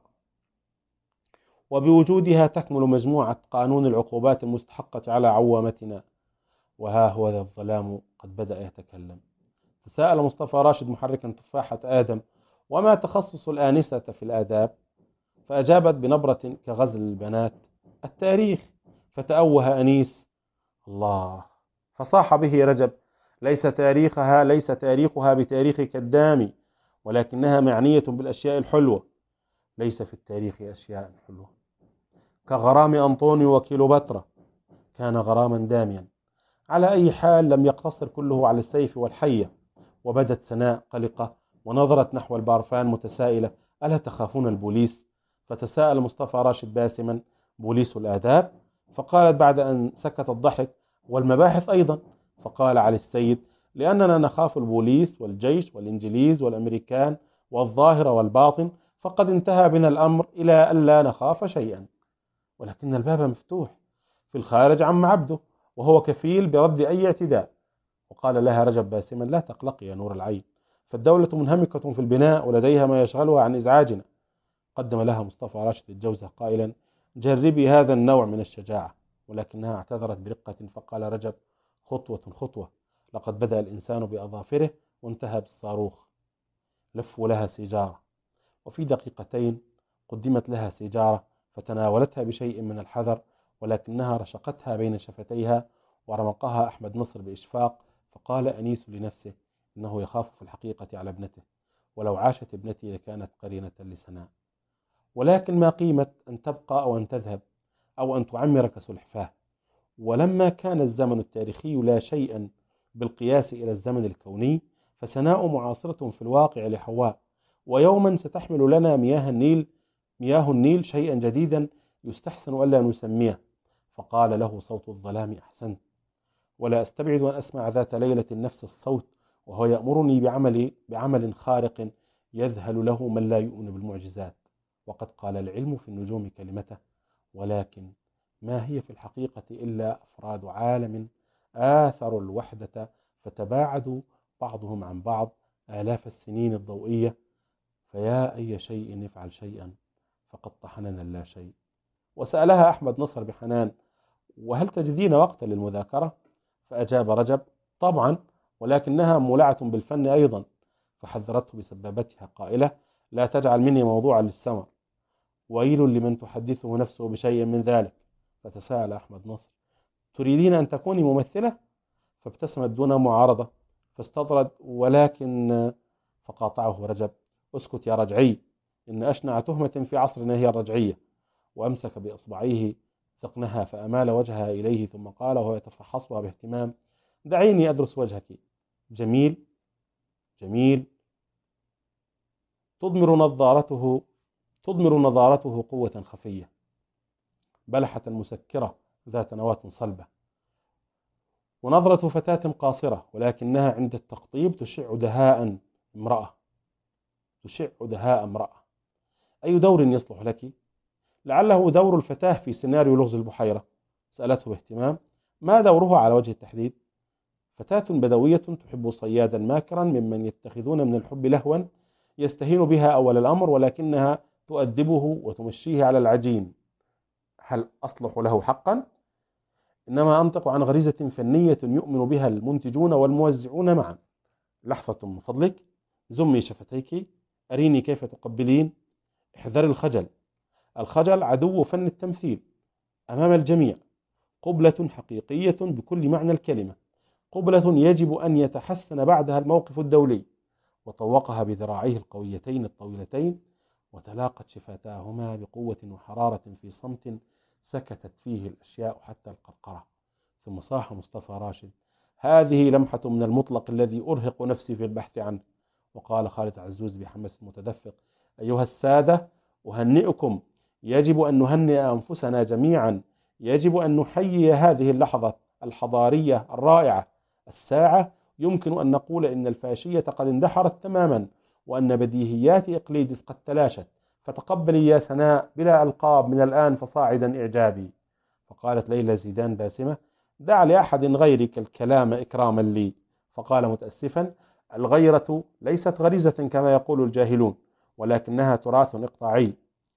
[SPEAKER 1] وبوجودها تكمل مجموعة قانون العقوبات المستحقة على عوامتنا. وها هو ذا الظلام قد بدأ يتكلم. تساءل مصطفى راشد محركا تفاحة آدم: وما تخصص الآنسة في الآداب؟ فأجابت بنبرة كغزل البنات: التاريخ. فتأوه أنيس: الله. فصاح به رجب: ليس تاريخها ليس تاريخها بتاريخك الدامي، ولكنها معنية بالأشياء الحلوة. ليس في التاريخ أشياء حلوة كغرام أنطونيو وكيلوباترا، كان غراما داميا. على أي حال لم يقتصر كله على السيف والحية. وبدت سناء قلقة ونظرت نحو البارفان متسائلة: ألا تخافون البوليس؟ فتساءل مصطفى راشد باسما: بوليس الآداب؟ فقالت بعد أن سكت الضحك: والمباحث أيضا. فقال علي السيد: لأننا نخاف البوليس والجيش والإنجليز والأمريكان والظاهر والباطن، فقد انتهى بنا الأمر إلى أن لا نخاف شيئا. ولكن الباب مفتوح في الخارج عم عبده، وهو كفيل برد أي اعتداء. وقال لها رجب باسما: لا تقلقي يا نور العين، فالدولة منهمكة في البناء ولديها ما يشغلها عن إزعاجنا. قدم لها مصطفى راشد الجوزة قائلا: جربي هذا النوع من الشجاعة. ولكنها اعتذرت برقة، فقال رجب: خطوة خطوة، لقد بدأ الإنسان بأظافره وانتهى بالصاروخ. لفوا لها سيجارة، وفي دقيقتين قدمت لها سيجارة، فتناولتها بشيء من الحذر، ولكنها رشقتها بين شفتيها. ورمقها أحمد نصر بإشفاق، فقال أنيس لنفسه: إنه يخاف في الحقيقة على ابنته، ولو عاشت ابنتي لكانت قرينة لسناء. ولكن ما قيمة أن تبقى أو أن تذهب أو أن تعمر كسلحفاة؟ ولما كان الزمن التاريخي لا شيئا بالقياس إلى الزمن الكوني، فسناء معاصرة في الواقع لحواء، ويوما ستحمل لنا مياه النيل مياه النيل شيئا جديدا يستحسن ألا نسميه. فقال له صوت الظلام: أحسنت، ولا أستبعد أن أسمع ذات ليلة نفس الصوت وهو يأمرني بعمل بعمل خارق يذهل له من لا يؤمن بالمعجزات. وقد قال العلم في النجوم كلمته، ولكن ما هي في الحقيقة إلا أفراد عالم آثروا الوحدة فتباعدوا بعضهم عن بعض آلاف السنين الضوئية. فيا أي شيء افعل شيئا فقد طحننا اللا شيء. وسألها أحمد نصر بحنان: وهل تجدين وقتا للمذاكرة؟ فأجاب رجب: طبعا، ولكنها مولعة بالفن أيضا. فحذرته بسبابتها قائلة: لا تجعل مني موضوعا للسمر، ويل لمن تحدثه نفسه بشيء من ذلك. فتساءل أحمد نصر: تريدين أن تكوني ممثلة؟ فابتسمت دون معارضة، فاستطرد: ولكن. فقاطعه رجب: اسكت يا رجعي، إن أشنع تهمة في عصرنا هي الرجعية. وأمسك بإصبعيه ثقنها فأمال وجهها إليه، ثم قال وهو يتفحصها باهتمام: دعيني أدرس وجهك. جميل جميل. تضمر نظارته تضمر نظارته قوة خفية، بلحة مسكرة ذات نواة صلبة، ونظرة فتاة قاصرة، ولكنها عند التقطيب تشع دهاء امرأة تشع دهاء امرأة. أي دور يصلح لك؟ لعله دور الفتاة في سيناريو لغز البحيرة. سألته باهتمام: ما دوره على وجه التحديد؟ فتاة بدوية تحب صيادا ماكرا ممن يتخذون من الحب لهوا يستهين بها أول الأمر، ولكنها تؤدبه وتمشيه على العجين. هل أصلح له حقا؟ إنما أنطق عن غريزة فنية يؤمن بها المنتجون والموزعون معا. لحظة من فضلك، زمي شفتيك، أريني كيف تقبلين. احذري الخجل، الخجل عدو فن التمثيل أمام الجميع. قبلة حقيقية بكل معنى الكلمة، قبلة يجب أن يتحسن بعدها الموقف الدولي. وطوقها بذراعيه القويتين الطويلتين، وتلاقت شفتاهما بقوة وحرارة في صمت سكتت فيه الأشياء حتى القرقرة. ثم صاح مصطفى راشد: هذه لمحة من المطلق الذي أرهق نفسي في البحث عنه. وقال خالد عزوز بحماس متدفق: أيها السادة، أهنئكم، يجب أن نهنئ أنفسنا جميعا، يجب أن نحيي هذه اللحظة الحضارية الرائعة. الساعة يمكن أن نقول إن الفاشية قد اندحرت تماما، وأن بديهيات إقليدس قد تلاشت. فتقبلي يا سناء بلا ألقاب من الآن فصاعدا إعجابي. فقالت ليلى زيدان باسمة: دع لأحد غيرك الكلام إكراما لي. فقال متأسفا: الغيرة ليست غريزة كما يقول الجاهلون، ولكنها تراث إقطاعي.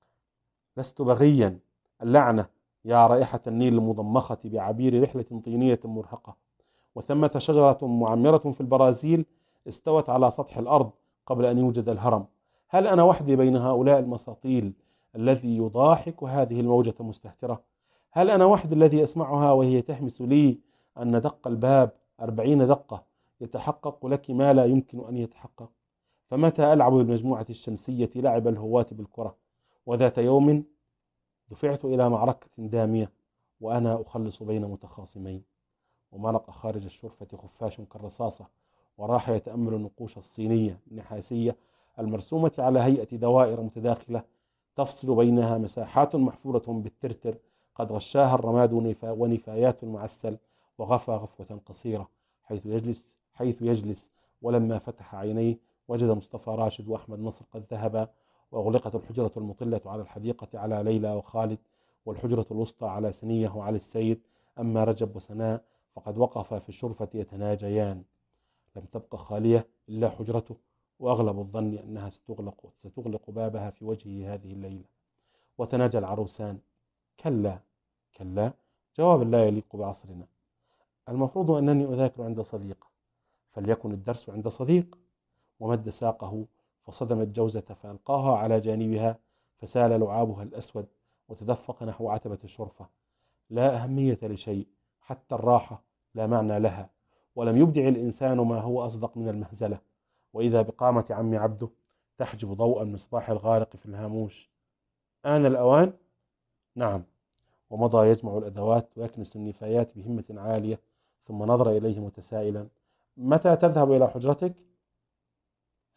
[SPEAKER 1] لست بغيا، اللعنة يا رائحة النيل المضمخة بعبير رحلة طينية مرهقة. وثمة شجرة معمرة في البرازيل استوت على سطح الأرض قبل أن يوجد الهرم. هل أنا وحدي بين هؤلاء المساطيل الذي يضاحك هذه الموجة مستهترة؟ هل أنا وحدي الذي أسمعها وهي تهمس لي أن دق الباب أربعين دقة يتحقق لك ما لا يمكن أن يتحقق؟ فمتى ألعب بالمجموعة الشمسية لعب الهواة بالكرة؟ وذات يوم دفعت إلى معركة دامية وأنا أخلص بين متخاصمين، ومرق خارج الشرفة خفاش كالرصاصة، وراح يتأمل النقوش الصينية النحاسية المرسومة على هيئة دوائر متداخلة تفصل بينها مساحات محفورة بالترتر قد غشاها الرماد ونفايات المعسل. وغفى غفوة قصيرة حيث يجلس حيث يجلس ولما فتح عينيه وجد مصطفى راشد وأحمد نصر قد ذهبا، وأغلقت الحجرة المطلة على الحديقة على ليلى وخالد، والحجرة الوسطى على سنية وعلى السيد. أما رجب وسناء فقد وقفا في الشرفة يتناجيان. لم تبق خالية إلا حجرته، وأغلب الظن أنها ستغلق, ستغلق بابها في وجهه هذه الليلة. وتناجى العروسان: كلا كلا، جواب لا يليق بعصرنا. المفروض أنني أذاكر عند صديق، فليكن الدرس عند صديق. ومد ساقه فصدم الجوزة فألقاها على جانبها، فسال لعابها الأسود وتدفق نحو عتبة الشرفة. لا أهمية لشيء، حتى الراحة لا معنى لها، ولم يبدع الإنسان ما هو أصدق من المهزلة. وإذا بقامة عم عبده تحجب ضوء المصباح الغارق في الهاموش. آن الأوان؟ نعم. ومضى يجمع الأدوات ويكنس النفايات بهمة عالية، ثم نظر إليه متسائلا: متى تذهب إلى حجرتك؟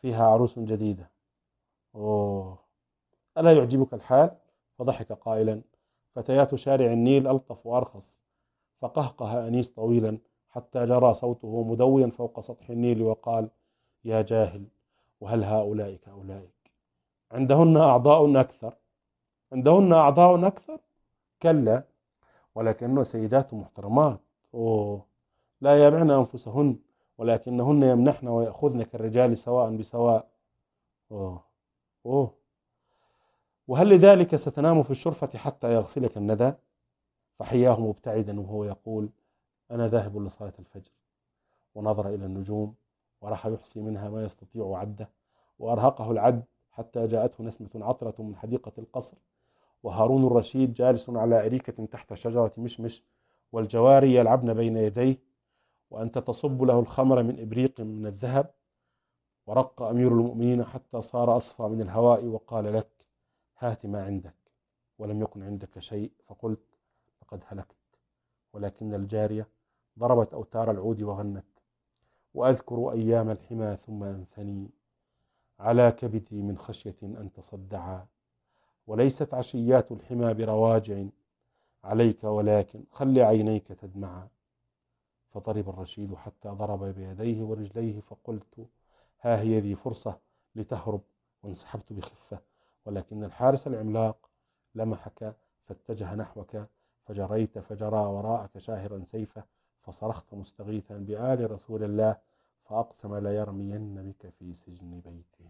[SPEAKER 1] فيها عروس جديدة. أوه، ألا يعجبك الحال؟ فضحك قائلا: فتيات شارع النيل ألطف وأرخص. فقهقه أنيس طويلا حتى جرى صوته مدويا فوق سطح النيل وقال: يا جاهل، وهل هؤلاء كأولئك؟ عندهن أعضاء أكثر. عندهن أعضاء أكثر؟ كلا، ولكن سيدات محترمات. أوه، لا يبعن أنفسهن، ولكنهن يمنحن ويأخذن كالرجال سواء بسواء. أوه أوه، وهل لذلك ستنام في الشرفة حتى يغسلك الندى؟ فحياه مبتعدا وهو يقول: أنا ذاهب لصلاة الفجر. ونظر إلى النجوم وراح يحصي منها ما يستطيع عده، وأرهقه العد حتى جاءته نسمة عطرة من حديقة القصر، وهارون الرشيد جالس على أريكة تحت شجرة مشمش، والجواري يلعبن بين يديه، وأنت تصب له الخمر من إبريق من الذهب. ورق أمير المؤمنين حتى صار أصفى من الهواء وقال لك: هات ما عندك. ولم يكن عندك شيء، فقلت: لقد هلكت. ولكن الجارية ضربت أوتار العود وغنت: وأذكر أيام الحمى ثم أنثني على كبدي من خشية أن تصدعا، وليست عشيات الحمى برواجع عليك، ولكن خل عينيك تدمعا. فضرب الرشيد حتى ضرب بيديه ورجليه، فقلت: ها هي ذي فرصة لتهرب، وانسحبت بخفة، ولكن الحارس العملاق لمحك فاتجه نحوك، فجريت فجرى وراءك شاهرا سيفه، فصرخت مستغيثا بآل رسول الله، فأقسم ليرمين بك في سجن بيته.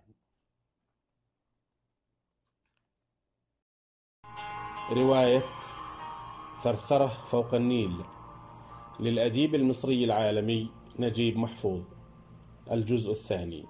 [SPEAKER 2] رواية ثرثرة فوق النيل للأديب المصري العالمي نجيب محفوظ، الجزء الثاني.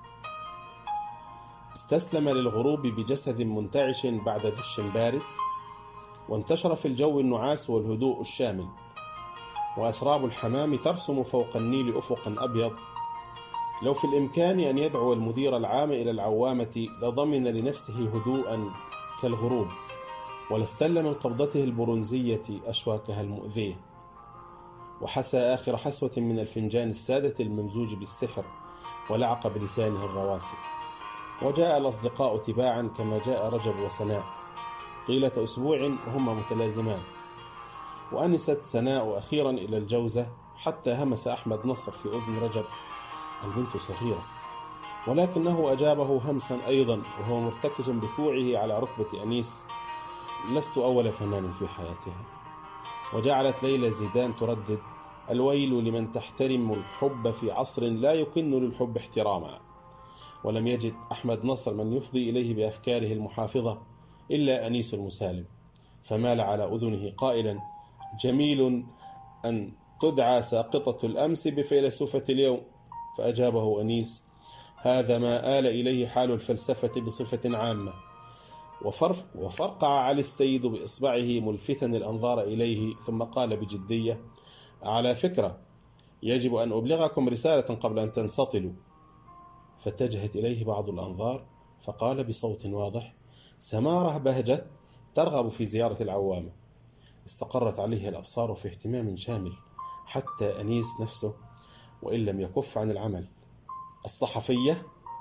[SPEAKER 2] استسلم للغروب بجسد منتعش بعد دش بارد، وانتشر في الجو النعاس والهدوء الشامل، وأسراب الحمام ترسم فوق النيل أفقا أبيض. لو في الإمكان أن يدعو المدير العام إلى العوامة لضمن لنفسه هدوءا كالغروب، ولاستل من قبضته البرونزية أشواكها المؤذية، وحسى آخر حسوة من الفنجان السادة الممزوج بالسحر، ولعق بلسانه الرواسي. وجاء الأصدقاء تباعا كما جاء رجب وسناء طيلة أسبوع وهما متلازمان. وأنست سناء أخيرا إلى الجوزة، حتى همس أحمد نصر في أذن رجب: البنت صغيرة. ولكنه أجابه همسا أيضا وهو مرتكز بكوعه على ركبة أنيس: لست أول فنان في حياتها. وجعلت ليلى زيدان تردد: الويل لمن تحترم الحب في عصر لا يكن للحب احتراما. ولم يجد أحمد نصر من يفضي إليه بأفكاره المحافظة إلا أنيس المسالم، فمال على أذنه قائلا: جميل أن تدعى ساقطة الأمس بفيلسوفة اليوم. فأجابه أنيس: هذا ما آل إليه حال الفلسفة بصفة عامة. وفرقع علي السيد بإصبعه ملفتا الأنظار إليه، ثم قال بجدية: على فكرة، يجب أن أبلغكم رسالة قبل أن تنسطلوا. فاتجهت إليه بعض الأنظار، فقال بصوت واضح: سمارة بهجت ترغب في زيارة العوامة. استقرت عليه الأبصار في اهتمام شامل، حتى أنيس نفسه وإن لم يكف عن العمل. الصحفية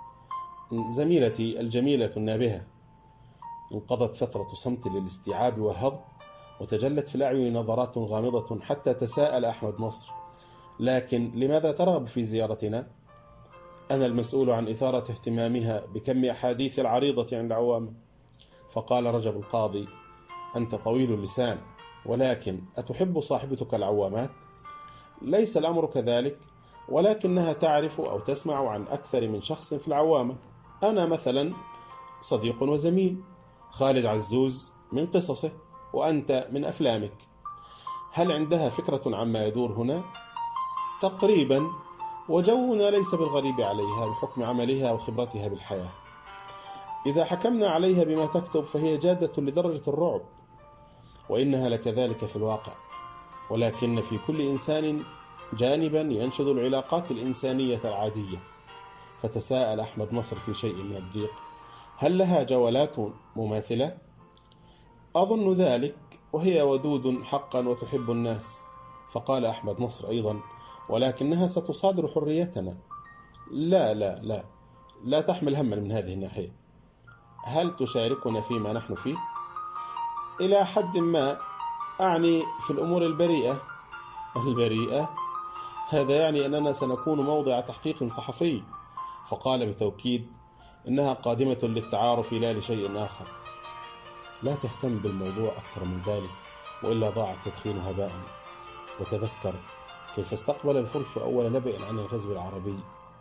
[SPEAKER 2] زميلتي الجميلة النابهة. انقضت فترة صمت للاستيعاب والهضم، وتجلت في الأعين نظرات غامضة، حتى تساءل أحمد نصر: لكن لماذا ترغب في زيارتنا؟ أنا المسؤول عن إثارة اهتمامها بكم أحاديث العريضة عن العوامة. فقال رجب القاضي: أنت طويل اللسان، ولكن أتحب صاحبتك العوامات؟ ليس الأمر كذلك، ولكنها تعرف أو تسمع عن أكثر من شخص في العوامة. أنا مثلا صديق وزميل، خالد عزوز من قصصه، وأنت من أفلامك. هل عندها فكرة عما يدور هنا؟ تقريبا، وجونا ليس بالغريب عليها بحكم عملها وخبرتها بالحياة. إذا حكمنا عليها بما تكتب فهي جادة لدرجة الرعب، وإنها لكذلك في الواقع. ولكن في كل إنسان جانبا ينشد العلاقات الإنسانية العادية. فتساءل أحمد نصر في شيء من الضيق: هل لها جولات مماثلة؟ أظن ذلك، وهي ودود حقا وتحب الناس. فقال أحمد نصر أيضا: ولكنها ستصادر حريتنا. لا لا لا لا تحمل هما من هذه الناحية. هل تشاركنا فيما نحن فيه؟ إلى حد ما، أعني في الأمور البريئة. البريئة هذا يعني أننا سنكون موضع تحقيق صحفي. فقال بتوكيد إنها قادمة للتعارف لا لشيء آخر. لا تهتم بالموضوع أكثر من ذلك، وإلا ضاع التدخين هباء. وتذكر كيف استقبل الفرس أول نبأ عن الغزو العربي.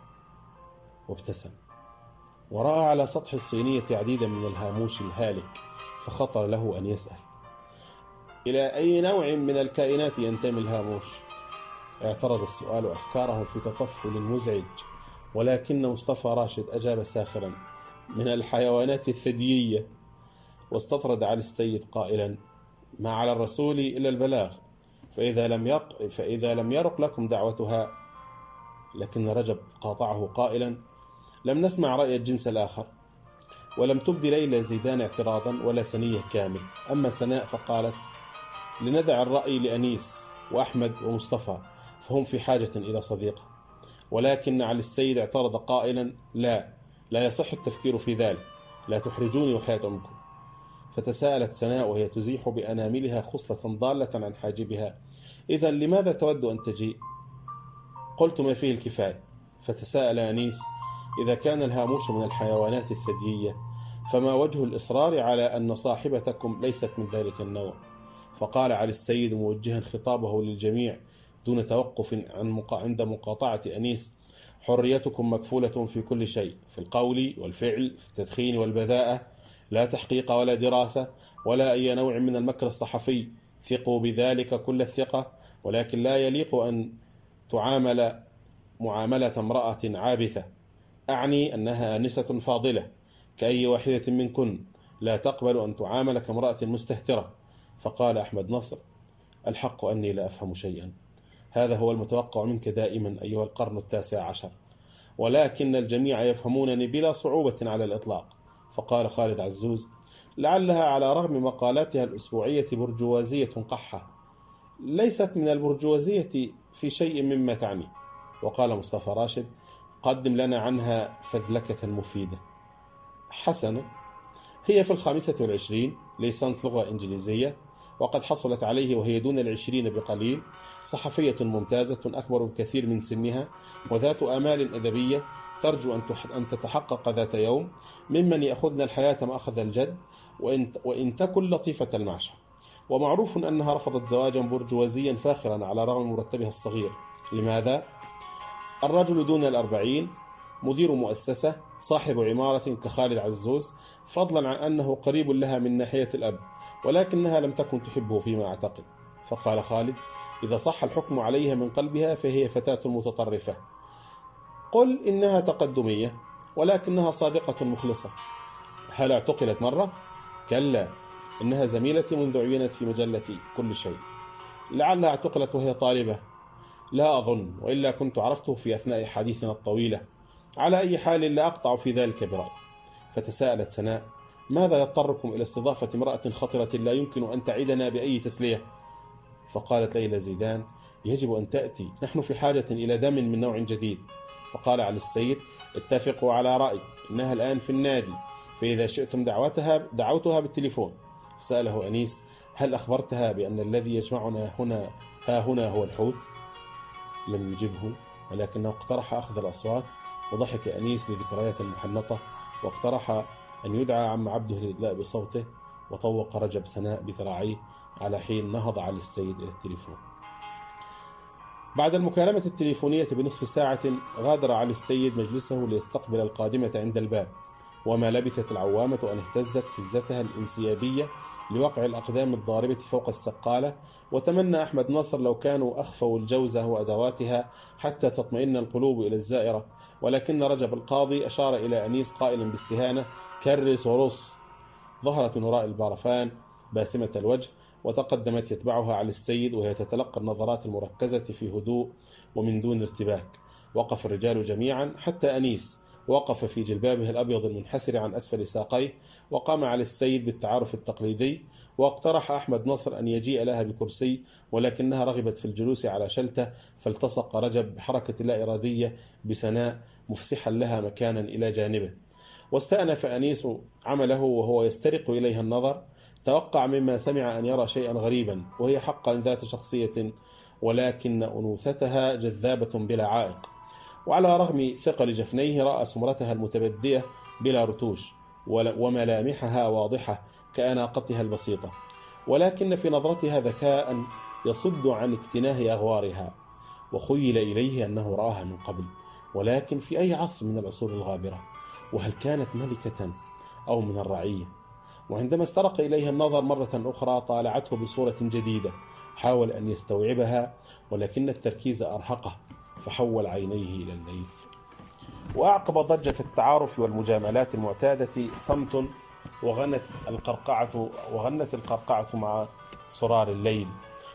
[SPEAKER 2] وابتسم ورأى على سطح الصينية عديدا من الهاموش الهالك، فخطر له أن يسأل: إلى أي نوع من الكائنات ينتمي الهاموش؟ اعترض السؤال أفكاره في تطفل مزعج، ولكن مصطفى راشد أجاب ساخرا: من الحيوانات الثديية. واستطرد علي السيد قائلا: ما على الرسول إلا البلاغ، فإذا لم يرق, فإذا لم يرق لكم دعوتها. لكن رجب قاطعه قائلا: لم نسمع رأي الجنس الآخر. ولم تبدي ليلى زيدان اعتراضا ولا سنية كامل. أما سناء فقالت: لندع الرأي لأنيس وأحمد ومصطفى، فهم في حاجة إلى صديقة. ولكن علي السيد اعترض قائلا: لا لا يصح التفكير في ذلك، لا تحرجوني وحياة أمكم. فتساءلت سناء وهي تزيح بأناملها خصلة ضالة عن حاجبها: إذا لماذا تود أن تجيء؟ قلت: ما فيه الكفاية. فتساءل أنيس: إذا كان الهاموش من الحيوانات الثديية، فما وجه الإصرار على أن صاحبتكم ليست من ذلك النوع؟ فقال علي السيد موجها خطابه للجميع دون توقف عن مقا... عند مقاطعة أنيس: حريتكم مكفولة في كل شيء، في القول والفعل، في التدخين والبذاءة، لا تحقيق ولا دراسة ولا أي نوع من المكر الصحفي. ثقوا بذلك كل الثقة، ولكن لا يليق أن تعامل معاملة امرأة عابثة، أعني أنها آنسة فاضلة كأي واحدة منكن، لا تقبل أن تعامل كامرأة مستهترة. فقال أحمد نصر: الحق أني لا أفهم شيئا، هذا هو المتوقع منك دائما أيها القرن التاسع عشر، ولكن الجميع يفهمونني بلا صعوبة على الإطلاق. فقال خالد عزوز: لعلها على رغم مقالاتها الأسبوعية برجوازية قحة، ليست من البرجوازية في شيء مما تعني. وقال مصطفى راشد: قدم لنا عنها فذلكة مفيدة. حسنا، هي في الخامسة والعشرين، ليسانس لغة إنجليزية، وقد حصلت عليه وهي دون العشرين بقليل. صحفية ممتازة أكبر بكثير من سنها، وذات آمال أدبية ترجو أن تتحقق ذات يوم، ممن يأخذن الحياة مأخذ الجد، وإن, وإن تكن لطيفة المعشر. ومعروف أنها رفضت زواجا برجوازيا فاخرا على رغم مرتبها الصغير. لماذا؟ الرجل دون الأربعين، مدير مؤسسة، صاحب عمارة كخالد عزوز، فضلا عن أنه قريب لها من ناحية الأب، ولكنها لم تكن تحبه فيما أعتقد. فقال خالد: إذا صح الحكم عليها من قلبها فهي فتاة متطرفة. قل إنها تقدمية، ولكنها صادقة مخلصة. هل اعتقلت مرة؟ كلا، إنها زميلتي منذ عينت في مجلة كل شيء. لعلها اعتقلت وهي طالبة، لا أظن، وإلا كنت عرفته في أثناء حديثنا الطويلة. على أي حال لا أقطع في ذلك برأي. فتساءلت سناء: ماذا يضطركم إلى استضافة امرأة خطرة لا يمكن أن تعيدنا بأي تسلية؟ فقالت ليلى زيدان: يجب أن تأتي، نحن في حاجة إلى دم من نوع جديد. فقال علي السيد: اتفقوا على رأي، إنها الآن في النادي، فإذا شئتم دعوتها دعوتها بالتليفون. فسأله أنيس: هل أخبرتها بأن الذي يجمعنا هنا ها هنا هو الحوت؟ لم يجبه، ولكنه اقترح أخذ الأصوات. وضحك أنيس لذكريات المحنطة، واقترح أن يدعى عم عبده للإدلاء بصوته. وطوق رجب سناء بذراعيه على حين نهض علي السيد إلى التليفون. بعد المكالمة التليفونية بنصف ساعة غادر علي السيد مجلسه ليستقبل القادمة عند الباب، وما لبثت العوامة أن اهتزت هزتها الانسيابية لوقع الأقدام الضاربة فوق السقالة. وتمنى أحمد ناصر لو كانوا أخفوا الجوزة وأدواتها حتى تطمئن القلوب إلى الزائرة، ولكن رجب القاضي أشار إلى أنيس قائلا باستهانة: كرس ورص. ظهرت من وراء البارفان باسمة الوجه، وتقدمت يتبعها على السيد وهي تتلقى النظرات المركزة في هدوء ومن دون ارتباك. وقف الرجال جميعا حتى أنيس، وقف في جلبابه الأبيض المنحسر عن أسفل ساقيه، وقام علي السيد بالتعارف التقليدي، واقترح أحمد نصر أن يجيء لها بكرسي، ولكنها رغبت في الجلوس على شلته، فالتصق رجب بحركة لا إرادية بسناء مفسحا لها مكانا إلى جانبه. واستأنف أنيس عمله وهو يسترق إليها النظر، توقع مما سمع أن يرى شيئا غريبا، وهي حقا ذات شخصية، ولكن أنوثتها جذابة بلا عائق. وعلى رغم ثقل جفنيه رأى سمرتها المتبدية بلا رتوش، وملامحها واضحة كأناقتها البسيطة، ولكن في نظرتها ذكاء يصد عن اكتناه أغوارها. وخيل إليه أنه رآها من قبل، ولكن في أي عصر من العصور الغابرة، وهل كانت ملكة أو من الرعية؟ وعندما استرق إليها النظر مرة أخرى طالعته بصورة جديدة، حاول أن يستوعبها، ولكن التركيز أرهقه، فحول عينيه إلى الليل. وأعقب ضجة التعارف والمجاملات المعتادة صمت، وغنت القرقعة وغنت القرقعة مع صرار الليل،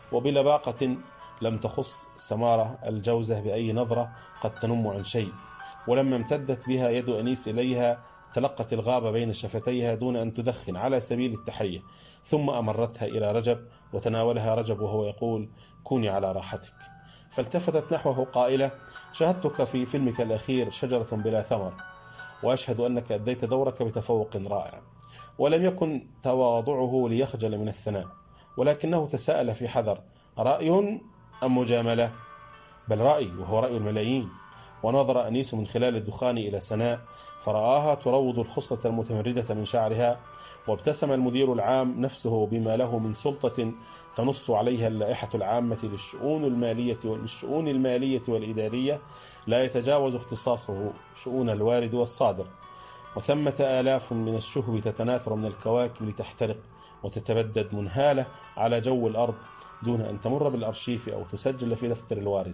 [SPEAKER 2] وبلباقة لم تخص سمارة الجوزة بأي نظرة قد تنم عن شيء. ولما امتدت بها يد أنيس إليها تلقت الغابة بين شفتيها دون أن تدخن على سبيل التحية، ثم أمرتها إلى رجب، وتناولها رجب وهو يقول: كوني على راحتك. فالتفتت نحوه قائلة: شاهدتك في فيلمك الأخير شجرة بلا ثمر، وأشهد أنك أديت دورك بتفوق رائع. ولم يكن تواضعه ليخجل من الثناء، ولكنه تساءل في حذر: رأي أم مجاملة؟ بل رأي، وهو رأي الملايين. ونظر أنيس من خلال الدخان إلى سناء، فرآها تروض الخصلة المتمردة من شعرها. وابتسم المدير العام نفسه بما له من سلطة تنص عليها اللائحة العامة للشؤون المالية والشؤون المالية والإدارية، لا يتجاوز اختصاصه شؤون الوارد والصادر. وثمة آلاف من الشهب تتناثر من الكواكب لتحترق وتتبدد منهالة على جو الأرض دون أن تمر بالأرشيف أو تسجل في دفتر الوارد.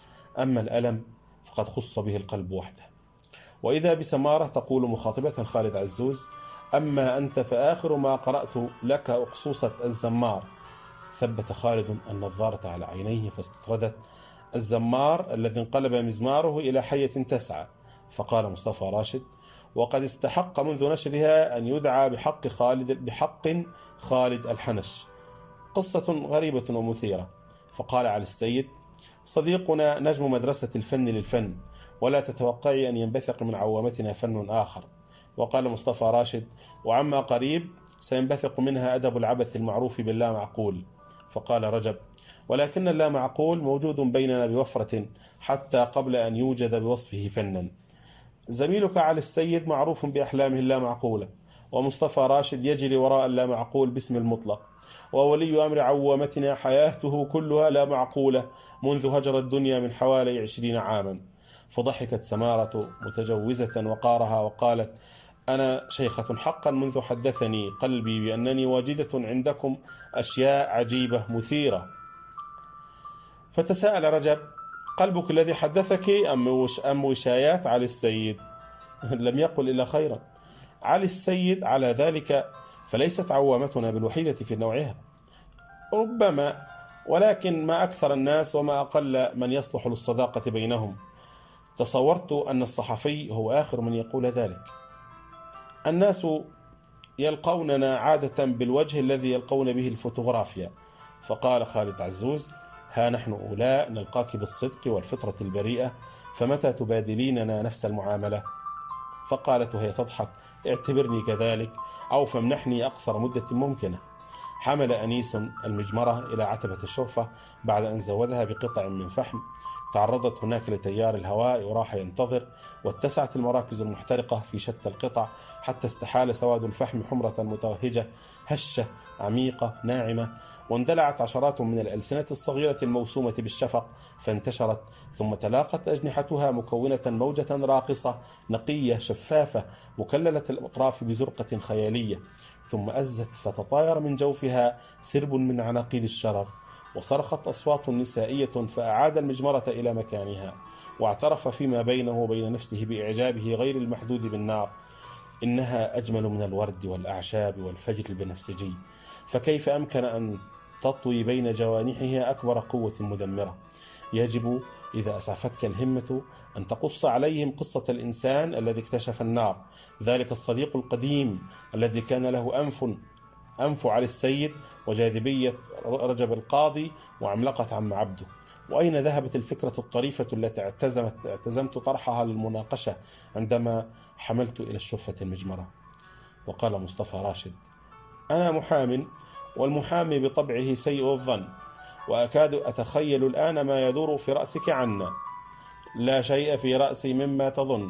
[SPEAKER 2] أما الألم فقد خص به القلب وحده. وإذا بسمارة تقول مخاطبة خالد عزوز: أما أنت فآخر ما قرأت لك أقصوصة الزمار. ثبت خالد النظارة على عينيه فاستطردت: الزمار الذي انقلب مزماره إلى حية تسعى. فقال مصطفى راشد: وقد استحق منذ نشرها أن يدعى بحق خالد بحق خالد الحنش. قصة غريبة ومثيرة. فقال علي السيد: صديقنا نجم مدرسة الفن للفن، ولا تتوقعي أن ينبثق من عوامتنا فن آخر. وقال مصطفى راشد: وعما قريب سينبثق منها أدب العبث المعروف باللا معقول. فقال رجب: ولكن اللا معقول موجود بيننا بوفرة حتى قبل أن يوجد بوصفه فنا. زميلك علي السيد معروف بأحلامه اللا معقولة، ومصطفى راشد يجري وراء اللا معقول باسم المطلق، وولي أمر عوامتنا حياته كلها لا معقولة منذ هجر الدنيا من حوالي عشرين عاما. فضحكت سمارة متجوزة وقارها وقالت: أنا شيخة حقا منذ حدثني قلبي بأنني واجدة عندكم أشياء عجيبة مثيرة. فتساءل رجب: قلبك الذي حدثك أم وشايات علي السيد؟ لم يقل إلا خيرا. علي السيد على ذلك فليست عوامتنا بالوحيدة في نوعها، ربما، ولكن ما أكثر الناس وما أقل من يصلح للصداقة بينهم. تصورت أن الصحفي هو آخر من يقول ذلك. الناس يلقوننا عادة بالوجه الذي يلقون به الفوتوغرافيا. فقال خالد عزوز: ها نحن أولاء نلقاك بالصدق والفطرة البريئة، فمتى تبادليننا نفس المعاملة؟ فقالت وهي تضحك: اعتبرني كذلك، أو فامنحني أقصر مدة ممكنة. حمل أنيس المجمرة إلى عتبة الشرفة بعد أن زودها بقطع من فحم. تعرضت هناك لتيار الهواء وراح ينتظر، واتسعت المراكز المحترقة في شتى القطع حتى استحال سواد الفحم حمرة متوهجة هشة عميقة ناعمة، واندلعت عشرات من الألسنة الصغيرة الموسومة بالشفق فانتشرت، ثم تلاقت أجنحتها مكونة موجة راقصة نقية شفافة مكللة الأطراف بزرقة خيالية، ثم أزت فتطاير من جوفها سرب من عناقيد الشرر، وصرخت أصوات نسائية فأعاد المجمرة إلى مكانها، واعترف فيما بينه وبين نفسه بإعجابه غير المحدود بالنار. إنها أجمل من الورد والأعشاب والفجر البنفسجي، فكيف أمكن أن تطوي بين جوانحها أكبر قوة مدمرة؟ يجب إذا أسعفتك الهمة أن تقص عليهم قصة الإنسان الذي اكتشف النار، ذلك الصديق القديم الذي كان له أنف أنف علي السيد وجاذبية رجب القاضي وعملقة عم عبده. وأين ذهبت الفكرة الطريفة التي اعتزمت اعتزمت طرحها للمناقشة عندما حملت إلى الشفة المجمرة؟ وقال مصطفى راشد: أنا محام، والمحامي بطبعه سيء الظن، وأكاد أتخيل الآن ما يدور في رأسك عنا. لا شيء في رأسي مما تظن.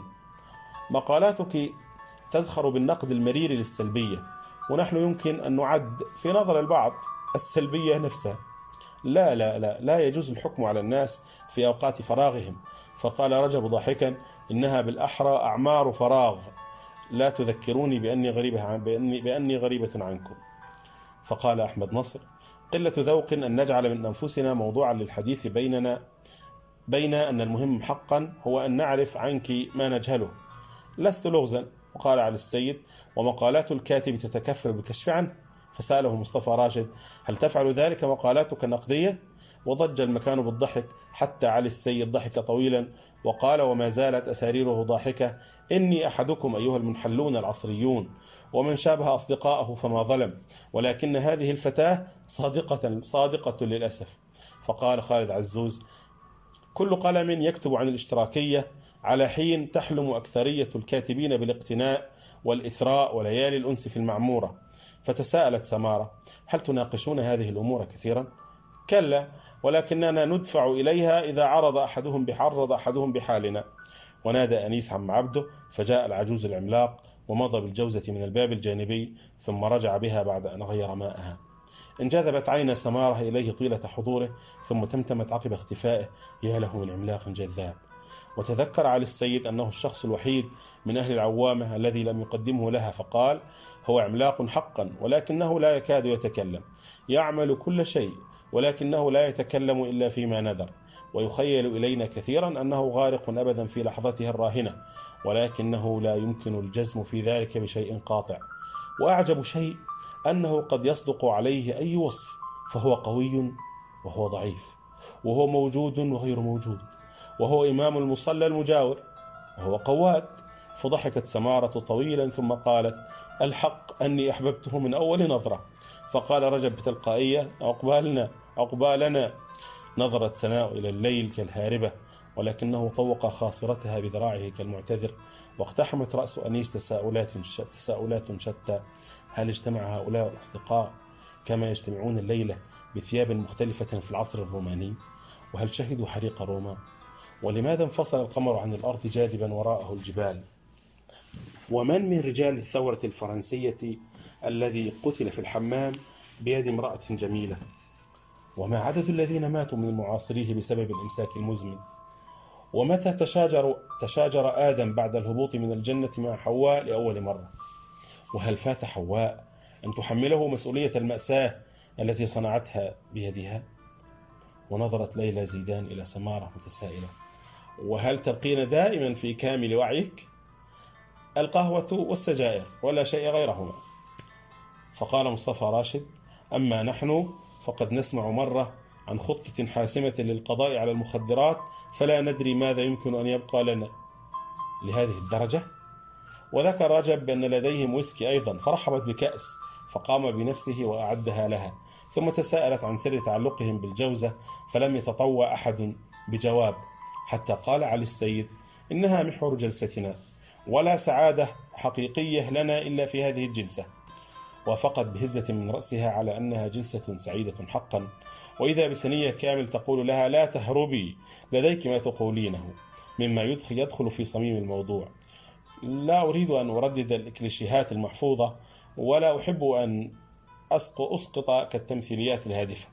[SPEAKER 2] مقالاتك تزخر بالنقد المرير للسلبية، ونحن يمكن أن نعد في نظر البعض السلبية نفسها. لا لا لا لا يجوز الحكم على الناس في أوقات فراغهم. فقال رجب ضاحكا: إنها بالأحرى أعمار فراغ، لا تذكروني بأني غريبة عن بأني, بأني غريبة عنكم. فقال أحمد نصر: قلة ذوق أن نجعل من أنفسنا موضوعا للحديث بيننا بين أن المهم حقا هو أن نعرف عنك ما نجهله. لست لغزا. وقال علي السيد: ومقالات الكاتب تتكفل بالكشف عنه؟ فسأله مصطفى راشد: هل تفعل ذلك مقالاتك النقدية؟ وضج المكان بالضحك حتى علي السيد ضحك طويلا وقال وما زالت أساريره ضاحكة: إني أحدكم أيها المنحلون العصريون، ومن شابه أصدقائه فما ظلم، ولكن هذه الفتاة صادقة صادقة للأسف. فقال خالد عزوز: كل قلم يكتب عن الاشتراكية على حين تحلم أكثرية الكاتبين بالاقتناء والإثراء وليالي الأنس في المعمورة. فتساءلت سمارة: هل تناقشون هذه الأمور كثيرا؟ كلا، ولكننا ندفع إليها إذا عرض أحدهم بحرض أحدهم بحالنا. ونادى أنيس عم عبده، فجاء العجوز العملاق ومضى بالجوزة من الباب الجانبي، ثم رجع بها بعد أن غير ماءها. انجذبت عين سمارة إليه طيلة حضوره، ثم تمتمت عقب اختفائه: يا له من عملاق جذاب. وتذكر علي السيد أنه الشخص الوحيد من أهل العوامة الذي لم يقدمه لها، فقال: هو عملاق حقا، ولكنه لا يكاد يتكلم، يعمل كل شيء ولكنه لا يتكلم إلا فيما ندر، ويخيل إلينا كثيرا أنه غارق أبدا في لحظته الراهنة، ولكنه لا يمكن الجزم في ذلك بشيء قاطع. وأعجب شيء أنه قد يصدق عليه أي وصف، فهو قوي وهو ضعيف، وهو موجود وغير موجود، وهو إمام المصلى المجاور، وهو قواد. فضحكت سمارة طويلا ثم قالت: الحق أني أحببته من أول نظرة. فقال رجب بتلقائية: عقبالنا عقبالنا. نظرت سناء إلى الليل كالهاربة، ولكنه طوق خاصرتها بذراعه كالمعتذر، واقتحمت رأس أنيس تساؤلات تساؤلات شتى. هل اجتمع هؤلاء الأصدقاء كما يجتمعون الليلة بثياب مختلفة في العصر الروماني؟ وهل شهدوا حريق روما؟ ولماذا انفصل القمر عن الأرض جاذبا وراءه الجبال؟ ومن من رجال الثورة الفرنسية الذي قتل في الحمام بيد امرأة جميلة؟ وما عدد الذين ماتوا من معاصريه بسبب الإمساك المزمن؟ ومتى تشاجر, تشاجر آدم بعد الهبوط من الجنة مع حواء لأول مرة؟ وهل فات حواء أن تحمله مسؤولية المأساة التي صنعتها بيدها؟ ونظرت ليلى زيدان إلى سمارة متسائلة: وهل تبقين دائما في كامل وعيك؟ القهوة والسجائر ولا شيء غيرهما. فقال مصطفى راشد: أما نحن فقد نسمع مرة عن خطة حاسمة للقضاء على المخدرات، فلا ندري ماذا يمكن أن يبقى لنا. لهذه الدرجة؟ وذكر رجب بأن لديهم ويسكي أيضا، فرحبت بكأس، فقام بنفسه وأعدها لها، ثم تساءلت عن سر تعلقهم بالجوزة، فلم يتطوع أحد بجواب، حتى قال علي السيد: إنها محور جلستنا، ولا سعادة حقيقية لنا إلا في هذه الجلسة. وافقت بهزة من رأسها على أنها جلسة سعيدة حقا، وإذا بسنية كامل تقول لها: لا تهربي، لديك ما تقولينه، مما يدخل, يدخل في صميم الموضوع. لا أريد أن أردد الكليشيهات المحفوظة، ولا أحب أن أسقط كالتمثيليات الهادفة.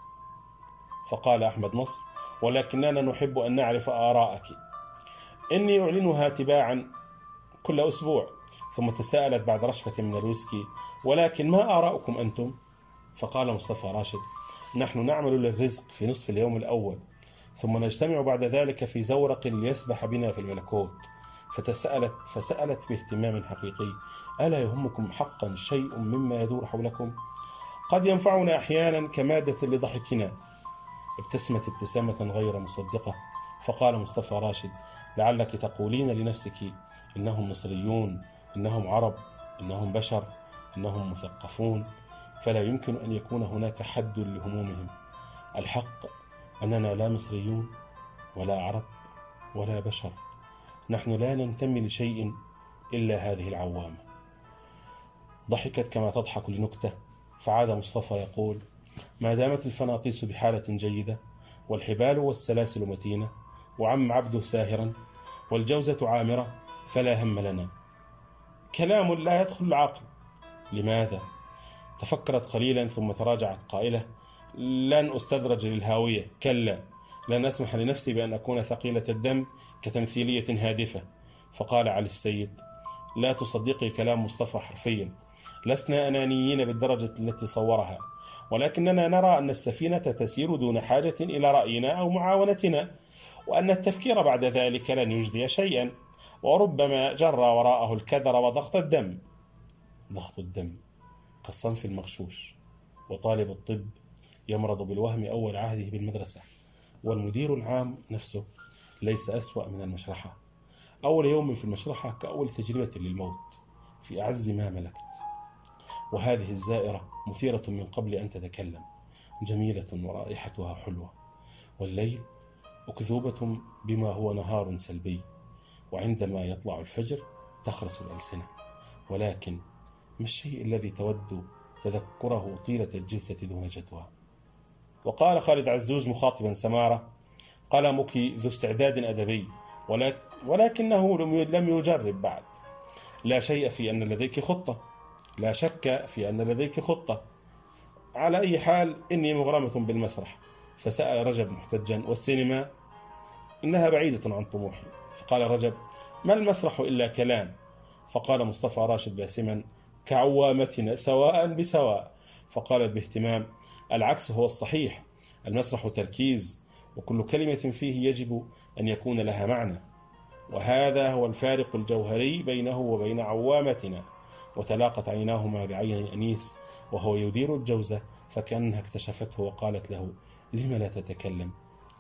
[SPEAKER 2] فقال أحمد نصر: ولكننا نحب أن نعرف آراءك. إني أعلنها تباعا كل أسبوع. ثم تساءلت بعد رشفة من الويسكي: ولكن ما آراؤكم أنتم؟ فقال مصطفى راشد: نحن نعمل للرزق في نصف اليوم الأول، ثم نجتمع بعد ذلك في زورق ليسبح بنا في الملكوت. فتسألت فسألت باهتمام حقيقي: ألا يهمكم حقا شيء مما يدور حولكم؟ قد ينفعنا أحيانا كمادة لضحكنا. ابتسمت ابتسامة غير مصدقة، فقال مصطفى راشد: لعلك تقولين لنفسك إنهم مصريون، إنهم عرب، إنهم بشر، إنهم مثقفون، فلا يمكن أن يكون هناك حد لهمومهم. الحق أننا لا مصريون ولا عرب ولا بشر، نحن لا ننتمي لشيء إلا هذه العوامة. ضحكت كما تضحك لنكتة، فعاد مصطفى يقول: ما دامت الفناطيس بحالة جيدة، والحبال والسلاسل متينة، وعم عبده ساهرا، والجوزة عامرة، فلا هم لنا. كلام لا يدخل العقل. لماذا؟ تفكرت قليلا ثم تراجعت قائلة: لن أستدرج للهاوية، كلا، لن أسمح لنفسي بأن أكون ثقيلة الدم كتمثيلية هادفة. فقال علي السيد: لا تصدقي كلام مصطفى حرفيا، لسنا أنانيين بالدرجة التي صورها، ولكننا نرى أن السفينة تسير دون حاجة إلى رأينا أو معاونتنا، وأن التفكير بعد ذلك لن يجدي شيئا، وربما جرى وراءه الكدر وضغط الدم. ضغط الدم كالصنف المغشوش، وطالب الطب يمرض بالوهم أول عهده بالمدرسة، والمدير العام نفسه ليس أسوأ من المشرحة. أول يوم في المشرحة كأول تجربة للموت في أعز ما ملكت. وهذه الزائرة مثيرة من قبل أن تتكلم، جميلة ورائحتها حلوة، والليل أكذوبة بما هو نهار سلبي، وعندما يطلع الفجر تخرس الألسنة. ولكن ما الشيء الذي تود تذكره طيلة الجلسة دون جدوى؟ وقال خالد عزوز مخاطبا سمارة: قلمك ذو استعداد أدبي، ولكنه لم يجرب بعد. لا شيء في أن لديك خطة، لا شك في أن لديك خطة. على أي حال إني مغرمة بالمسرح. فسأل رجب محتجا: والسينما؟ إنها بعيدة عن طموحي. فقال رجب: ما المسرح إلا كلام. فقال مصطفى راشد باسما: كعوامتنا سواء بسواء. فقالت باهتمام: العكس هو الصحيح، المسرح تركيز، وكل كلمة فيه يجب أن يكون لها معنى، وهذا هو الفارق الجوهري بينه وبين عوامتنا. وتلاقت عيناهما بعين أنيس وهو يدير الجوزة، فكأنها اكتشفته وقالت له: لم لا تتكلم؟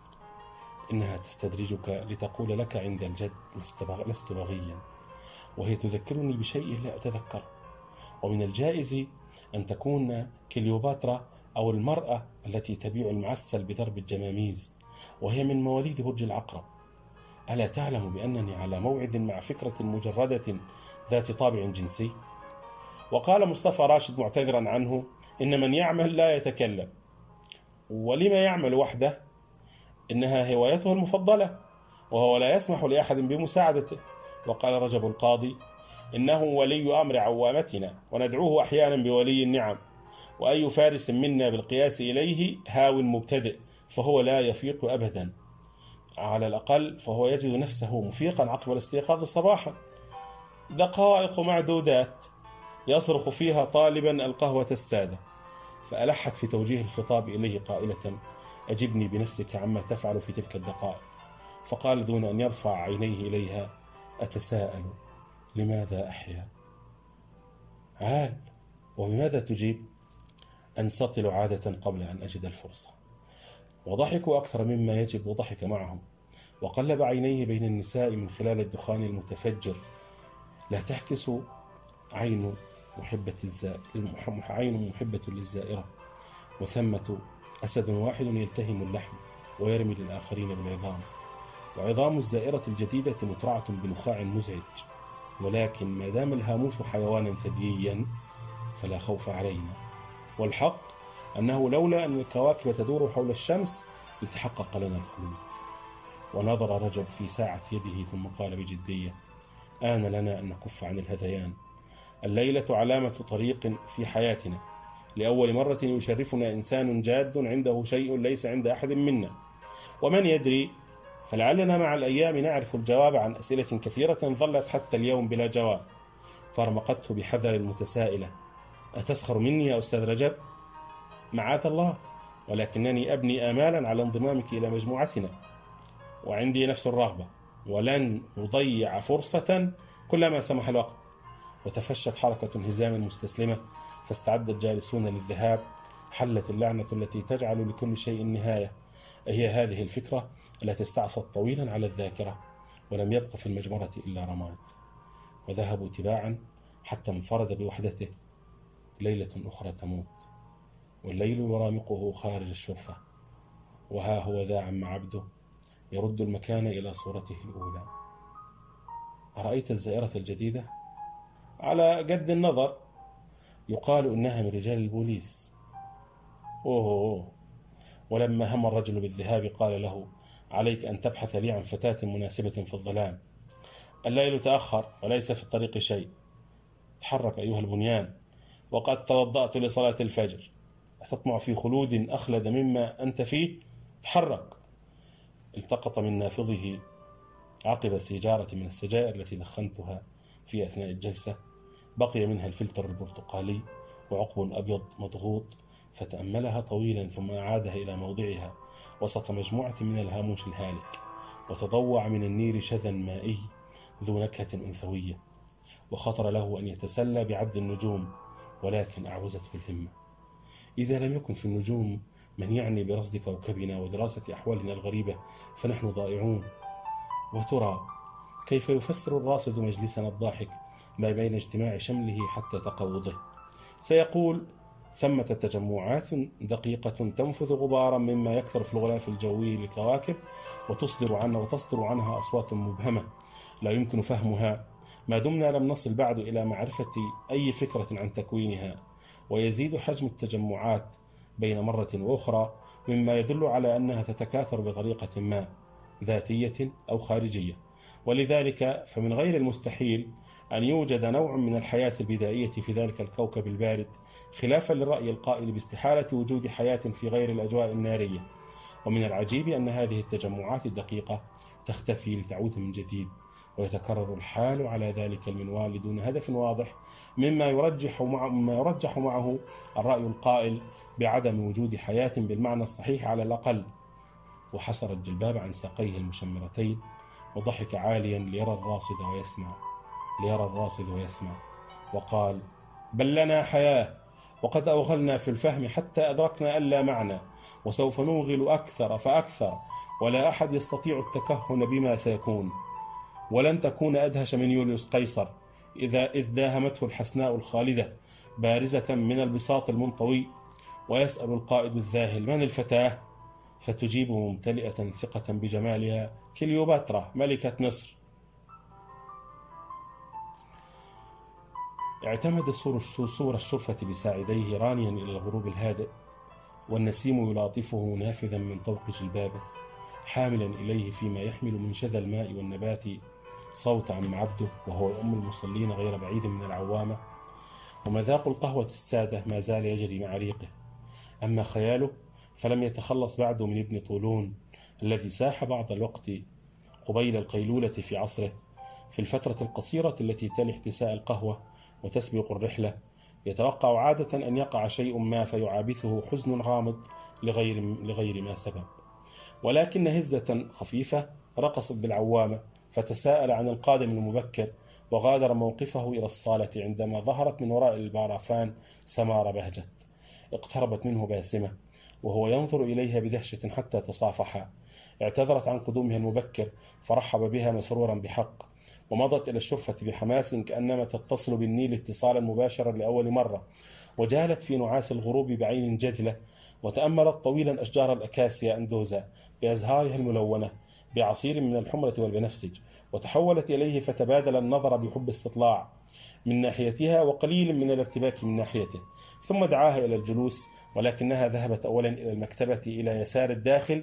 [SPEAKER 2] إنها تستدرجك لتقول لك عند الجد لست بغيا. وهي تذكرني بشيء لا أتذكر. ومن الجائز أن تكون كليوباترا أو المرأة التي تبيع المعسل بضرب الجماميز، وهي من مواليد برج العقرب. ألا تعلم بأنني على موعد مع فكرة مجردة ذات طابع جنسي؟ وقال مصطفى راشد معتذرا عنه: إن من يعمل لا يتكلم. ولما يعمل وحده؟ إنها هوايته المفضلة، وهو لا يسمح لأحد بمساعدته. وقال رجب القاضي: إنه ولي أمر عوامتنا، وندعوه أحيانا بولي النعم، وأي فارس منا بالقياس إليه هاو مبتدئ، فهو لا يفيق أبدا. على الأقل فهو يجد نفسه مفيقا عقب الاستيقاظ صباحا. دقائق معدودات يصرخ فيها طالبا القهوة السادة. فألحت في توجيه الخطاب إليه قائلة: أجبني بنفسك عما تفعل في تلك الدقائق. فقال دون أن يرفع عينيه إليها: أتساءل لماذا أحيا؟ عال، وبماذا تجيب؟ أنسطل عادة قبل أن أجد الفرصة. وضحكوا أكثر مما يجب، وضحك معهم، وقلب عينيه بين النساء من خلال الدخان المتفجر. لا تحكس عين محبة الزائر عين محبة للزائرة، وثمة أسد واحد يلتهم اللحم ويرمي للآخرين بالعظام، وعظام الزائرة الجديدة مترعة بنخاع مزعج. ولكن ما دام الهاموش حيوانا ثدييا فلا خوف علينا. والحق أنه لولا أن الكواكب تدور حول الشمس لتحقق لنا الخلود. ونظر رجب في ساعة يده ثم قال بجدية: آن لنا أن نكف عن الهذيان. الليلة علامة طريق في حياتنا. لأول مرة يشرفنا إنسان جاد عنده شيء ليس عند أحد منا. ومن يدري، فلعلنا مع الأيام نعرف الجواب عن أسئلة كثيرة ظلت حتى اليوم بلا جواب. فرمقته بحذر المتسائلة: أتسخر مني يا أستاذ رجب؟ معاذ الله، ولكنني أبني آمالا على انضمامك إلى مجموعتنا، وعندي نفس الرغبة، ولن أضيع فرصة كلما سمح الوقت. وتفشت حركة انهزام مستسلمة، فاستعد الجالسون للذهاب. حلت اللعنة التي تجعل لكل شيء نهاية، هي هذه الفكرة التي استعصت طويلا على الذاكرة، ولم يبق في المجمرة إلا رماد. وذهبوا تباعا حتى انفرد بوحدته. ليلة أخرى تموت، والليل يرامقه خارج الشرفة، وها هو ذا عم عبده يرد المكان إلى صورته الأولى. أرأيت الزائرة الجديدة؟ على قد النظر، يقال إنها من رجال البوليس. أوه, أوه. ولما هم الرجل بالذهاب قال له: عليك أن تبحث لي عن فتاة مناسبة في الظلام. الليل تأخر وليس في الطريق شيء. تحرك أيها البنيان، وقد توضأت لصلاة الفجر. أتطمع في خلود أخلد مما أنت فيه؟ تحرك. التقط من نافذه عقب سيجارة من السجائر التي دخنتها في أثناء الجلسة، بقي منها الفلتر البرتقالي وعقب أبيض مضغوط، فتأملها طويلا ثم أعادها إلى موضعها وسط مجموعة من الهاموش الهالك، وتضوع من النير شذا مائي ذو نكهة أنثوية. وخطر له أن يتسلى بعد النجوم، ولكن أعوزته الهمة. إذا لم يكن في النجوم من يعني برصد كوكبنا ودراسة أحوالنا الغريبة فنحن ضائعون. وترى كيف يفسر الراصد مجلسنا الضاحك ما بين اجتماع شمله حتى تقوضه؟ سيقول: ثمة تجمعات دقيقة تنفذ غبارا مما يكثر في الغلاف الجوي للكواكب، وتصدر عنها وتصدر عنها أصوات مبهمة لا يمكن فهمها ما دمنا لم نصل بعد إلى معرفة أي فكرة عن تكوينها. ويزيد حجم التجمعات بين مرة وأخرى مما يدل على أنها تتكاثر بطريقة ما، ذاتية أو خارجية. ولذلك فمن غير المستحيل أن يوجد نوع من الحياة البدائية في ذلك الكوكب البارد، خلافا للرأي القائل باستحالة وجود حياة في غير الأجواء النارية. ومن العجيب أن هذه التجمعات الدقيقة تختفي لتعود من جديد، ويتكرر الحال على ذلك المنوال دون هدف واضح، مما يرجح مع مما يرجح معه الرأي القائل بعدم وجود حياة بالمعنى الصحيح على الأقل. وحسر الجلباب عن ساقيه المشمرتين وضحك عاليا ليرى الراصد ويسمع ليرى الراصد ويسمع وقال: بل لنا حياة، وقد أوغلنا في الفهم حتى أدركنا ألا معنى، وسوف نوغل أكثر فأكثر، ولا أحد يستطيع التكهن بما سيكون. ولن تكون أدهش من يوليوس قيصر إذا إذ داهمته الحسناء الخالدة بارزة من البساط المنطوي، ويسأل القائد الذاهل: من الفتاة؟ فتجيب ممتلئة ثقة بجمالها: كليوباترا ملكة مصر. اعتمد سور الشرفة بساعديه رانيا إلى الغروب الهادئ، والنسيم يلاطفه نافذا من طوق جلبابه، حاملا إليه فيما يحمل من شذا الماء والنبات صوت عم عبده وهو يؤم المصلين غير بعيد من العوامة. ومذاق القهوة السادة ما زال يجري مع ريقه. أما خياله فلم يتخلص بعد من ابن طولون الذي ساح بعض الوقت قبيل القيلولة في عصره، في الفترة القصيرة التي تلي احتساء القهوة وتسبق الرحلة. يتوقع عادة أن يقع شيء ما فيعابثه حزن غامض لغير, لغير ما سبب، ولكن هزة خفيفة رقصت بالعوامة، فتساءل عن القادم المبكر، وغادر موقفه إلى الصالة عندما ظهرت من وراء البارافان سمارة بهجت. اقتربت منه باسمة وهو ينظر إليها بدهشة حتى تصافحا. اعتذرت عن قدومها المبكر فرحب بها مسرورا بحق، ومضت إلى الشرفة بحماس كأنما تتصل بالنيل اتصالا مباشرا لأول مرة، وجالت في نعاس الغروب بعين جذلة، وتأملت طويلا أشجار الأكاسيا أندوزا بأزهارها الملونة بعصير من الحمرة والبنفسج، وتحولت إليه فتبادل النظر بحب استطلاع من ناحيتها وقليل من الارتباك من ناحيته، ثم دعاها إلى الجلوس، ولكنها ذهبت أولا إلى المكتبة إلى يسار الداخل،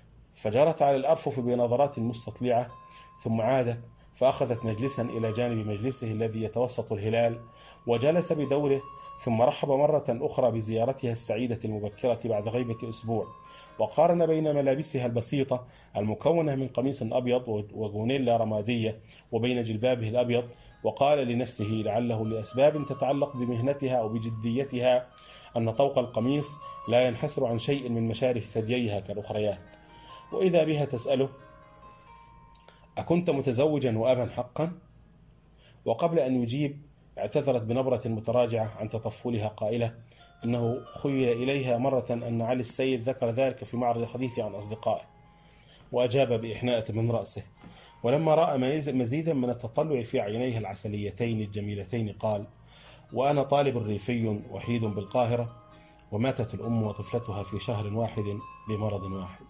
[SPEAKER 2] فجرت على الأرفف بنظرات مستطلعة، ثم عادت فأخذت مجلسا إلى جانب مجلسه الذي يتوسط الهلال، وجلس بدوره، ثم رحب مرة أخرى بزيارتها السعيدة المبكرة بعد غيبة أسبوع، وقارن بين ملابسها البسيطة المكونة من قميص أبيض وغونيلا رمادية وبين جلبابه الأبيض، وقال لنفسه لعله لأسباب تتعلق بمهنتها أو بجديتها أن طوق القميص لا ينحسر عن شيء من مشارف ثدييها كالأخريات. وإذا بها تسأله: أكنت متزوجا وأبا حقا؟ وقبل أن يجيب اعتذرت بنبرة متراجعة عن تطفلها قائلة إنه خيل إليها مرة أن علي السيد ذكر ذلك في معرض حديثه عن أصدقائه، وأجاب بإحناءة من رأسه. ولما رأى مزيدا من التطلع في عينيها العسليتين الجميلتين قال: وأنا طالب ريفي وحيد بالقاهرة، وماتت الأم وطفلتها في شهر واحد بمرض واحد.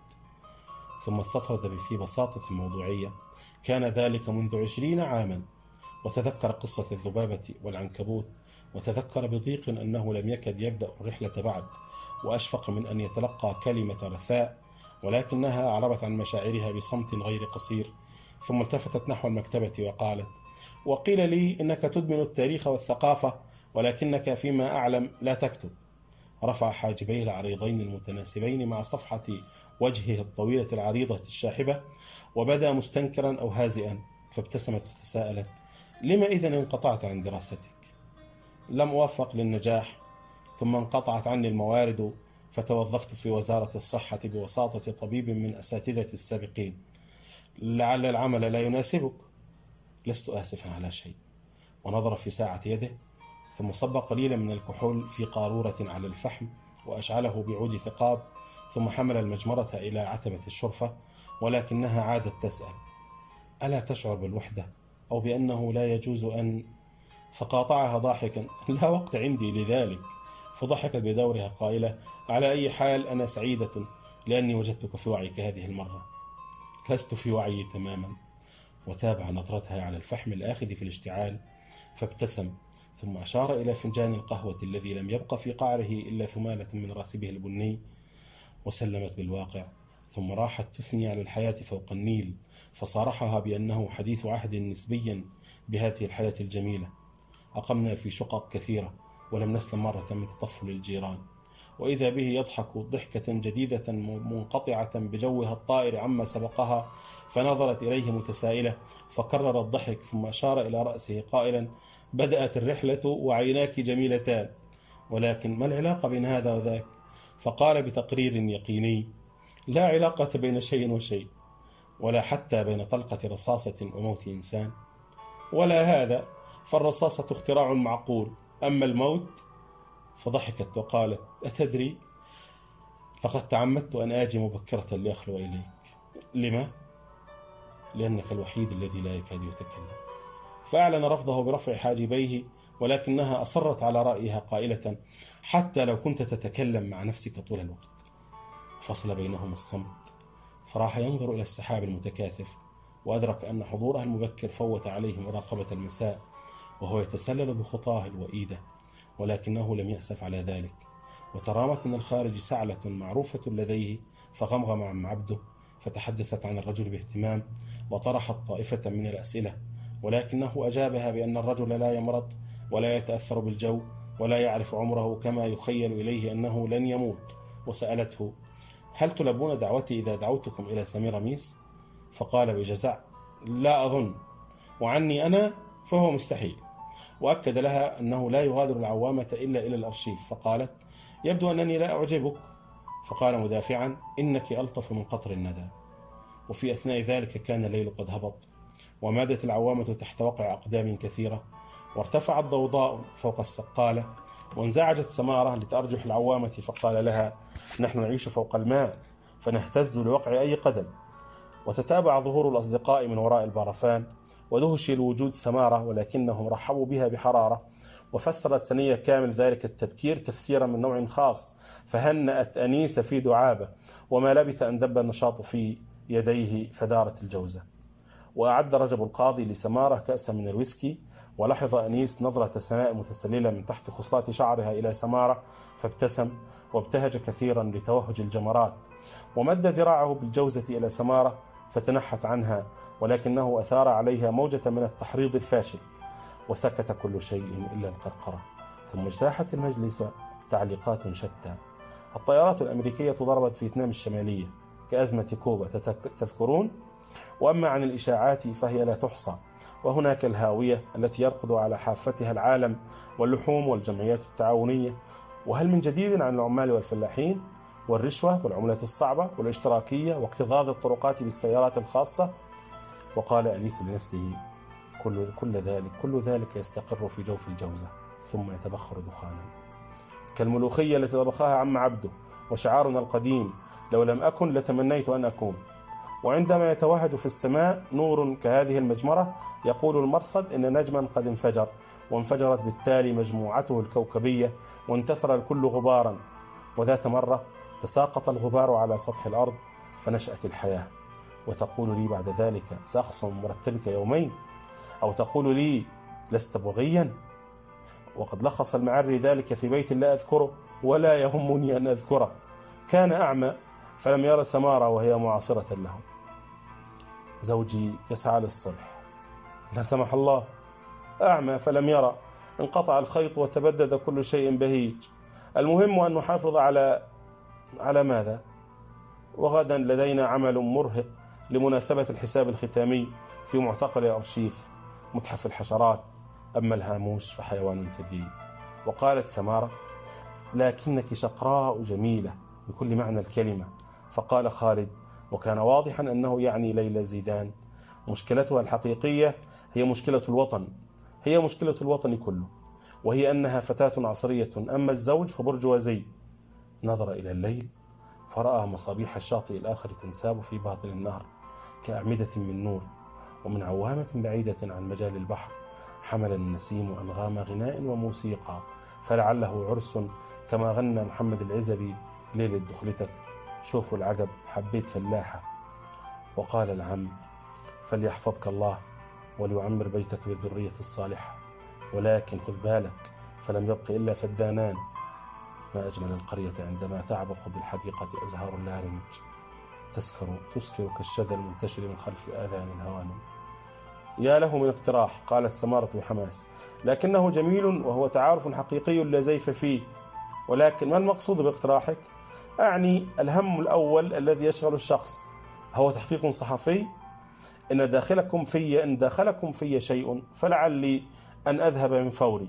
[SPEAKER 2] ثم استطرد في بساطة موضوعية: كان ذلك منذ عشرين عاما. وتذكر قصة الذبابة والعنكبوت، وتذكر بضيق أنه لم يكد يبدأ الرحلة بعد، وأشفق من أن يتلقى كلمة رثاء، ولكنها أعربت عن مشاعرها بصمت غير قصير. ثم التفتت نحو المكتبة وقالت: وقيل لي إنك تدمن التاريخ والثقافة، ولكنك فيما أعلم لا تكتب. رفع حاجبيه العريضين المتناسبين مع صفحة وجهه الطويلة العريضة الشاحبة، وبدا مستنكرا أو هازئا، فابتسمت وتساءلت: لما إذن انقطعت عن دراستك؟ لم أوفق للنجاح، ثم انقطعت عني الموارد، فتوظفت في وزارة الصحة بوساطة طبيب من أساتذة السابقين. لعل العمل لا يناسبك. لست آسفا على شيء. ونظر في ساعة يده، ثم صب قليلا من الكحول في قارورة على الفحم وأشعله بعود ثقاب، ثم حمل المجمرة إلى عتبة الشرفة، ولكنها عادت تسأل: ألا تشعر بالوحدة، أو بأنه لا يجوز أن... فقاطعها ضاحكا: لا وقت عندي لذلك. فضحكت بدورها قائلة: على أي حال أنا سعيدة لأني وجدتك في وعيك هذه المرة. لست في وعي تماما. وتابع نظرتها على الفحم الآخذ في الاشتعال، فابتسم، ثم أشار إلى فنجان القهوة الذي لم يبق في قعره إلا ثمالة من راسبه البني، وسلمت بالواقع. ثم راحت تثني على الحياة فوق النيل، فصارحها بأنه حديث عهد نسبيا بهذه الحياة الجميلة. أقمنا في شقق كثيرة، ولم نسلم مرة من تطفل الجيران. وإذا به يضحك ضحكة جديدة منقطعة بجوها الطائر عما سبقها، فنظرت إليه متسائلة، فكرر الضحك، ثم أشار إلى رأسه قائلا: بدأت الرحلة وعيناك جميلتان، ولكن ما العلاقة بين هذا وذاك؟ فقال بتقرير يقيني: لا علاقة بين شيء وشيء، ولا حتى بين طلقة رصاصة وموت إنسان. ولا هذا، فالرصاصة اختراع معقول، أما الموت... فضحكت وقالت: أتدري، لقد تعمدت أن آجي مبكرة لأخلو إليك. لما؟ لأنك الوحيد الذي لا يكاد يتكلم. فأعلن رفضه برفع حاجبيه، ولكنها أصرت على رأيها قائلة: حتى لو كنت تتكلم مع نفسك طول الوقت. فصل بينهم الصمت، فراح ينظر إلى السحاب المتكاثف، وأدرك أن حضورها المبكر فوت عليه مراقبة المساء، وهو يتسلل بخطاه الوئيدة، ولكنه لم يأسف على ذلك. وترامت من الخارج سعلة معروفة لديه، فغمغم عم عبده، فتحدثت عن الرجل باهتمام، وطرحت طائفة من الأسئلة، ولكنه أجابها بأن الرجل لا يمرض ولا يتأثر بالجو ولا يعرف عمره كما يخيل إليه أنه لن يموت. وسألته: هل تلبون دعوتي إذا دعوتكم إلى سميراميس؟ فقال بجزع: لا أظن، وعني أنا فهو مستحيل. وأكد لها أنه لا يغادر العوامة إلا إلى الأرشيف. فقالت: يبدو أنني لا أعجبك. فقال مدافعا: إنك ألطف من قطر الندى. وفي أثناء ذلك كان الليل قد هبط، ومادت العوامة تحت وقع أقدام كثيرة، وارتفعت ضوضاء فوق السقالة، وانزعجت سمارة لتأرجح العوامة، فقال لها: نحن نعيش فوق الماء، فنهتز لوقع أي قدم. وتتابع ظهور الأصدقاء من وراء البرفان، ودهش الوجود سمارة، ولكنهم رحبوا بها بحرارة. وفسرت سنية كامل ذلك التبكير تفسيرا من نوع خاص، فهنأت أنيس في دعابة، وما لبث أن دب النشاط في يديه فدارت الجوزة. وأعد رجب القاضي لسمارة كأسا من الويسكي، ولحظ أنيس نظرة سماء متسللة من تحت خصلات شعرها إلى سمارة، فابتسم وابتهج كثيرا لتوهج الجمرات، ومد ذراعه بالجوزة إلى سمارة، فتنحت عنها، ولكنه أثار عليها موجة من التحريض الفاشل، وسكت كل شيء إلا القرقرة. ثم اجتاحت المجلس تعليقات شتى. الطيارات الأمريكية ضربت فيتنام الشمالية كأزمة كوبا، تذكرون؟ وأما عن الإشاعات فهي لا تحصى. وهناك الهاوية التي يرقد على حافتها العالم، واللحوم والجمعيات التعاونية. وهل من جديد عن العمال والفلاحين، والرشوة والعملة الصعبة والاشتراكية، واكتظاظ الطرقات بالسيارات الخاصة؟ وقال أنيس لنفسه:
[SPEAKER 1] كل, كل ذلك كل ذلك يستقر في جوف الجوزة ثم يتبخر دخانا كالملوخية التي طبخها عم عبده، وشعارنا القديم لو لم أكن لتمنيت أن أكون. وعندما يتوهج في السماء نور كهذه المجمرة يقول المرصد إن نجما قد انفجر، وانفجرت بالتالي مجموعته الكوكبية وانتثر الكل غبارا. وذات مرة تساقط الغبار على سطح الأرض فنشأت الحياة، وتقول لي بعد ذلك سأخصم مرتبك يومين، أو تقول لي لست بغيا. وقد لخص المعري ذلك في بيت لا أذكره ولا يهمني أن أذكره. كان أعمى فلم يرى سمارة وهي معاصرة له. زوجي يسعى للصلح، لا سمح الله أعمى فلم يرى، انقطع الخيط وتبدد كل شيء بهيج. المهم أن نحافظ على على ماذا؟ وغدا لدينا عمل مرهق لمناسبة الحساب الختامي في معتقل الأرشيف متحف الحشرات، أما الهاموش فحيوان ثدي. وقالت سمارة: لكنك شقراء جميلة بكل معنى الكلمة. فقال خالد، وكان واضحا أنه يعني ليلى زيدان: مشكلتها الحقيقية هي مشكلة الوطن، هي مشكلة الوطن كله، وهي أنها فتاة عصرية، أما الزوج فبرجوازي. نظر إلى الليل فرأى مصابيح الشاطئ الآخر تنساب في باطن النهر كأعمدة من نور، ومن عوامة بعيدة عن مجال البحر حمل النسيم أنغام غناء وموسيقى، فلعله عرس كما غنى محمد العزبي ليلة دخلتك. شوفوا العقب حبيت فلاحة. وقال العم: فليحفظك الله وليعمر بيتك بالذرية الصالحة، ولكن خذ بالك فلم يبق إلا فدانان. ما أجمل القرية عندما تعبق بالحديقة أزهار اللارنج تسكر تسكر كالشذا المنتشر من خلف آذان الهوانم. يا له من اقتراح، قالت سمارة بحماس، لكنه جميل وهو تعارف حقيقي لا زيف فيه. ولكن ما المقصود باقتراحك؟ أعني الهم الأول الذي يشغل الشخص هو تحقيق صحفي. إن داخلكم في إن داخلكم في شيء فلعلي أن أذهب من فوري.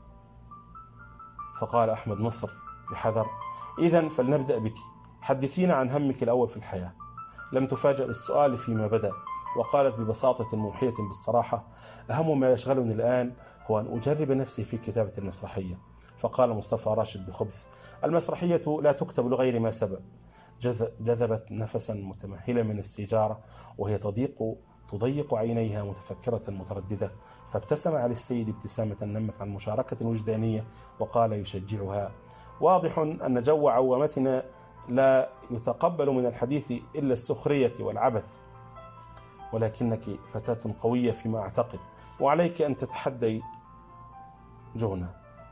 [SPEAKER 1] فقال أحمد مصر بحذر: إذن فلنبدأ بك، حدثينا عن همك الأول في الحياة. لم تفاجأ بالسؤال فيما بدأ، وقالت ببساطة موحية بالصراحة: أهم ما يشغلني الآن هو أن أجرب نفسي في كتابة المسرحية. فقال مصطفى راشد بخبث: المسرحية لا تكتب لغير ما سبب. جذبت نفسا متمهلا من السيجارة وهي تضيق تضيق عينيها متفكرة مترددة، فابتسم على السيد ابتسامة نمت عن مشاركة وجدانية وقال يشجعها: واضح أن جو عوامتنا لا يتقبل من الحديث إلا السخرية والعبث، ولكنك فتاة قوية فيما أعتقد، وعليك أن تتحدي جهنا.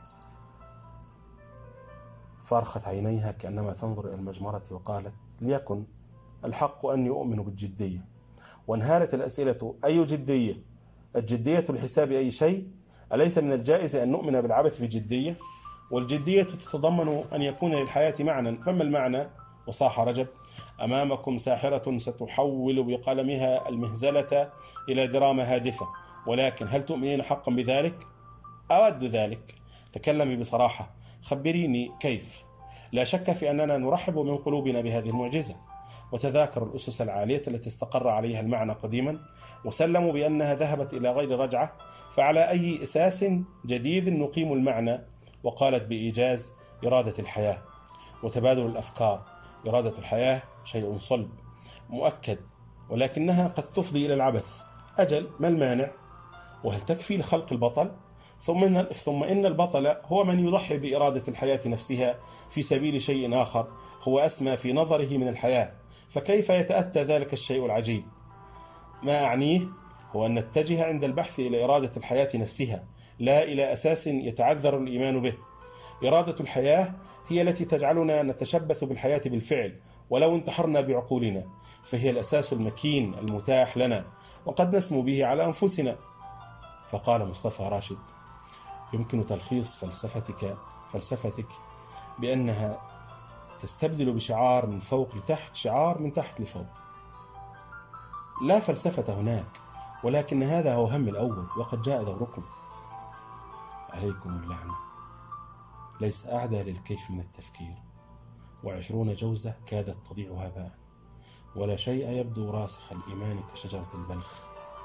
[SPEAKER 1] فارخت عينيها كأنما تنظر إلى المجمرة وقالت: ليكن، الحق أني أؤمن بالجدية. وانهالت الأسئلة: أي جدية؟ الجدية لحساب أي شيء؟ أليس من الجائز أن نؤمن بالعبث بجدية؟ والجدية تتضمن أن يكون للحياة معنى، فما المعنى؟ وصاح رجب: أمامكم ساحرة ستحول بقلمها المهزلة إلى دراما هادفة، ولكن هل تؤمنين حقا بذلك؟ أود ذلك. تكلمي بصراحة، خبريني كيف. لا شك في أننا نرحب من قلوبنا بهذه المعجزة، وتذاكر الأسس العالية التي استقر عليها المعنى قديما وسلموا بأنها ذهبت إلى غير رجعة، فعلى أي أساس جديد نقيم المعنى؟ وقالت بإيجاز: إرادة الحياة وتبادل الأفكار. إرادة الحياة شيء صلب مؤكد، ولكنها قد تفضي إلى العبث. أجل، ما المانع؟ وهل تكفي لخلق البطل؟ ثم ثم إن البطل هو من يضحي بإرادة الحياة نفسها في سبيل شيء آخر هو أسمى في نظره من الحياة. فكيف يتأتى ذلك الشيء العجيب؟ ما أعنيه هو أن نتجه عند البحث إلى إرادة الحياة نفسها، لا إلى أساس يتعذر الإيمان به. إرادة الحياة هي التي تجعلنا نتشبث بالحياة بالفعل ولو انتحرنا بعقولنا، فهي الأساس المكين المتاح لنا وقد نسمو به على أنفسنا. فقال مصطفى راشد: يمكن تلخيص فلسفتك فلسفتك بأنها تستبدل بشعار من فوق لتحت شعار من تحت لفوق. لا فلسفة هناك، ولكن هذا هو هم الأول، وقد جاء دوركم. عليكم اللعنة، ليس أعدى للكيف من التفكير، وعشرون جوزة كادت تضيع هباء، ولا شيء يبدو راسخ الإيمان كشجرة البلخ.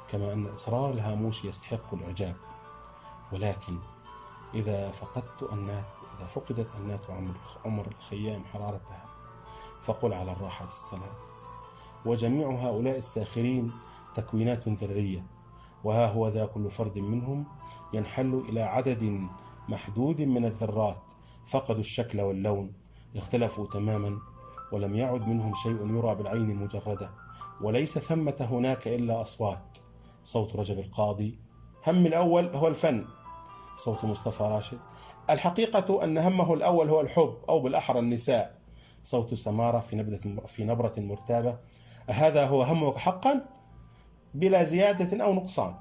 [SPEAKER 2] كما أن إصرار الهاموش يستحق الإعجاب. ولكن إذا فقدت أنات إذا فقدت أنات عمر الخيام حرارتها فقل على الراحة السلام. وجميع هؤلاء الساخرين تكوينات ذرية، وها هو ذا كل فرد منهم ينحل إلى عدد محدود من الذرات، فقدوا الشكل واللون، اختلفوا تماما، ولم يعد منهم شيء يرى بالعين المجردة، وليس ثمة هناك إلا أصوات. صوت رجب القاضي: هم الأول هو الفن. صوت مصطفى راشد: الحقيقة أن همه الأول هو الحب، أو بالأحرى النساء. صوت سمارة في نبرة في نبرة مرتابة: أهذا هو همك حقا؟ بلا زيادة أو نقصان.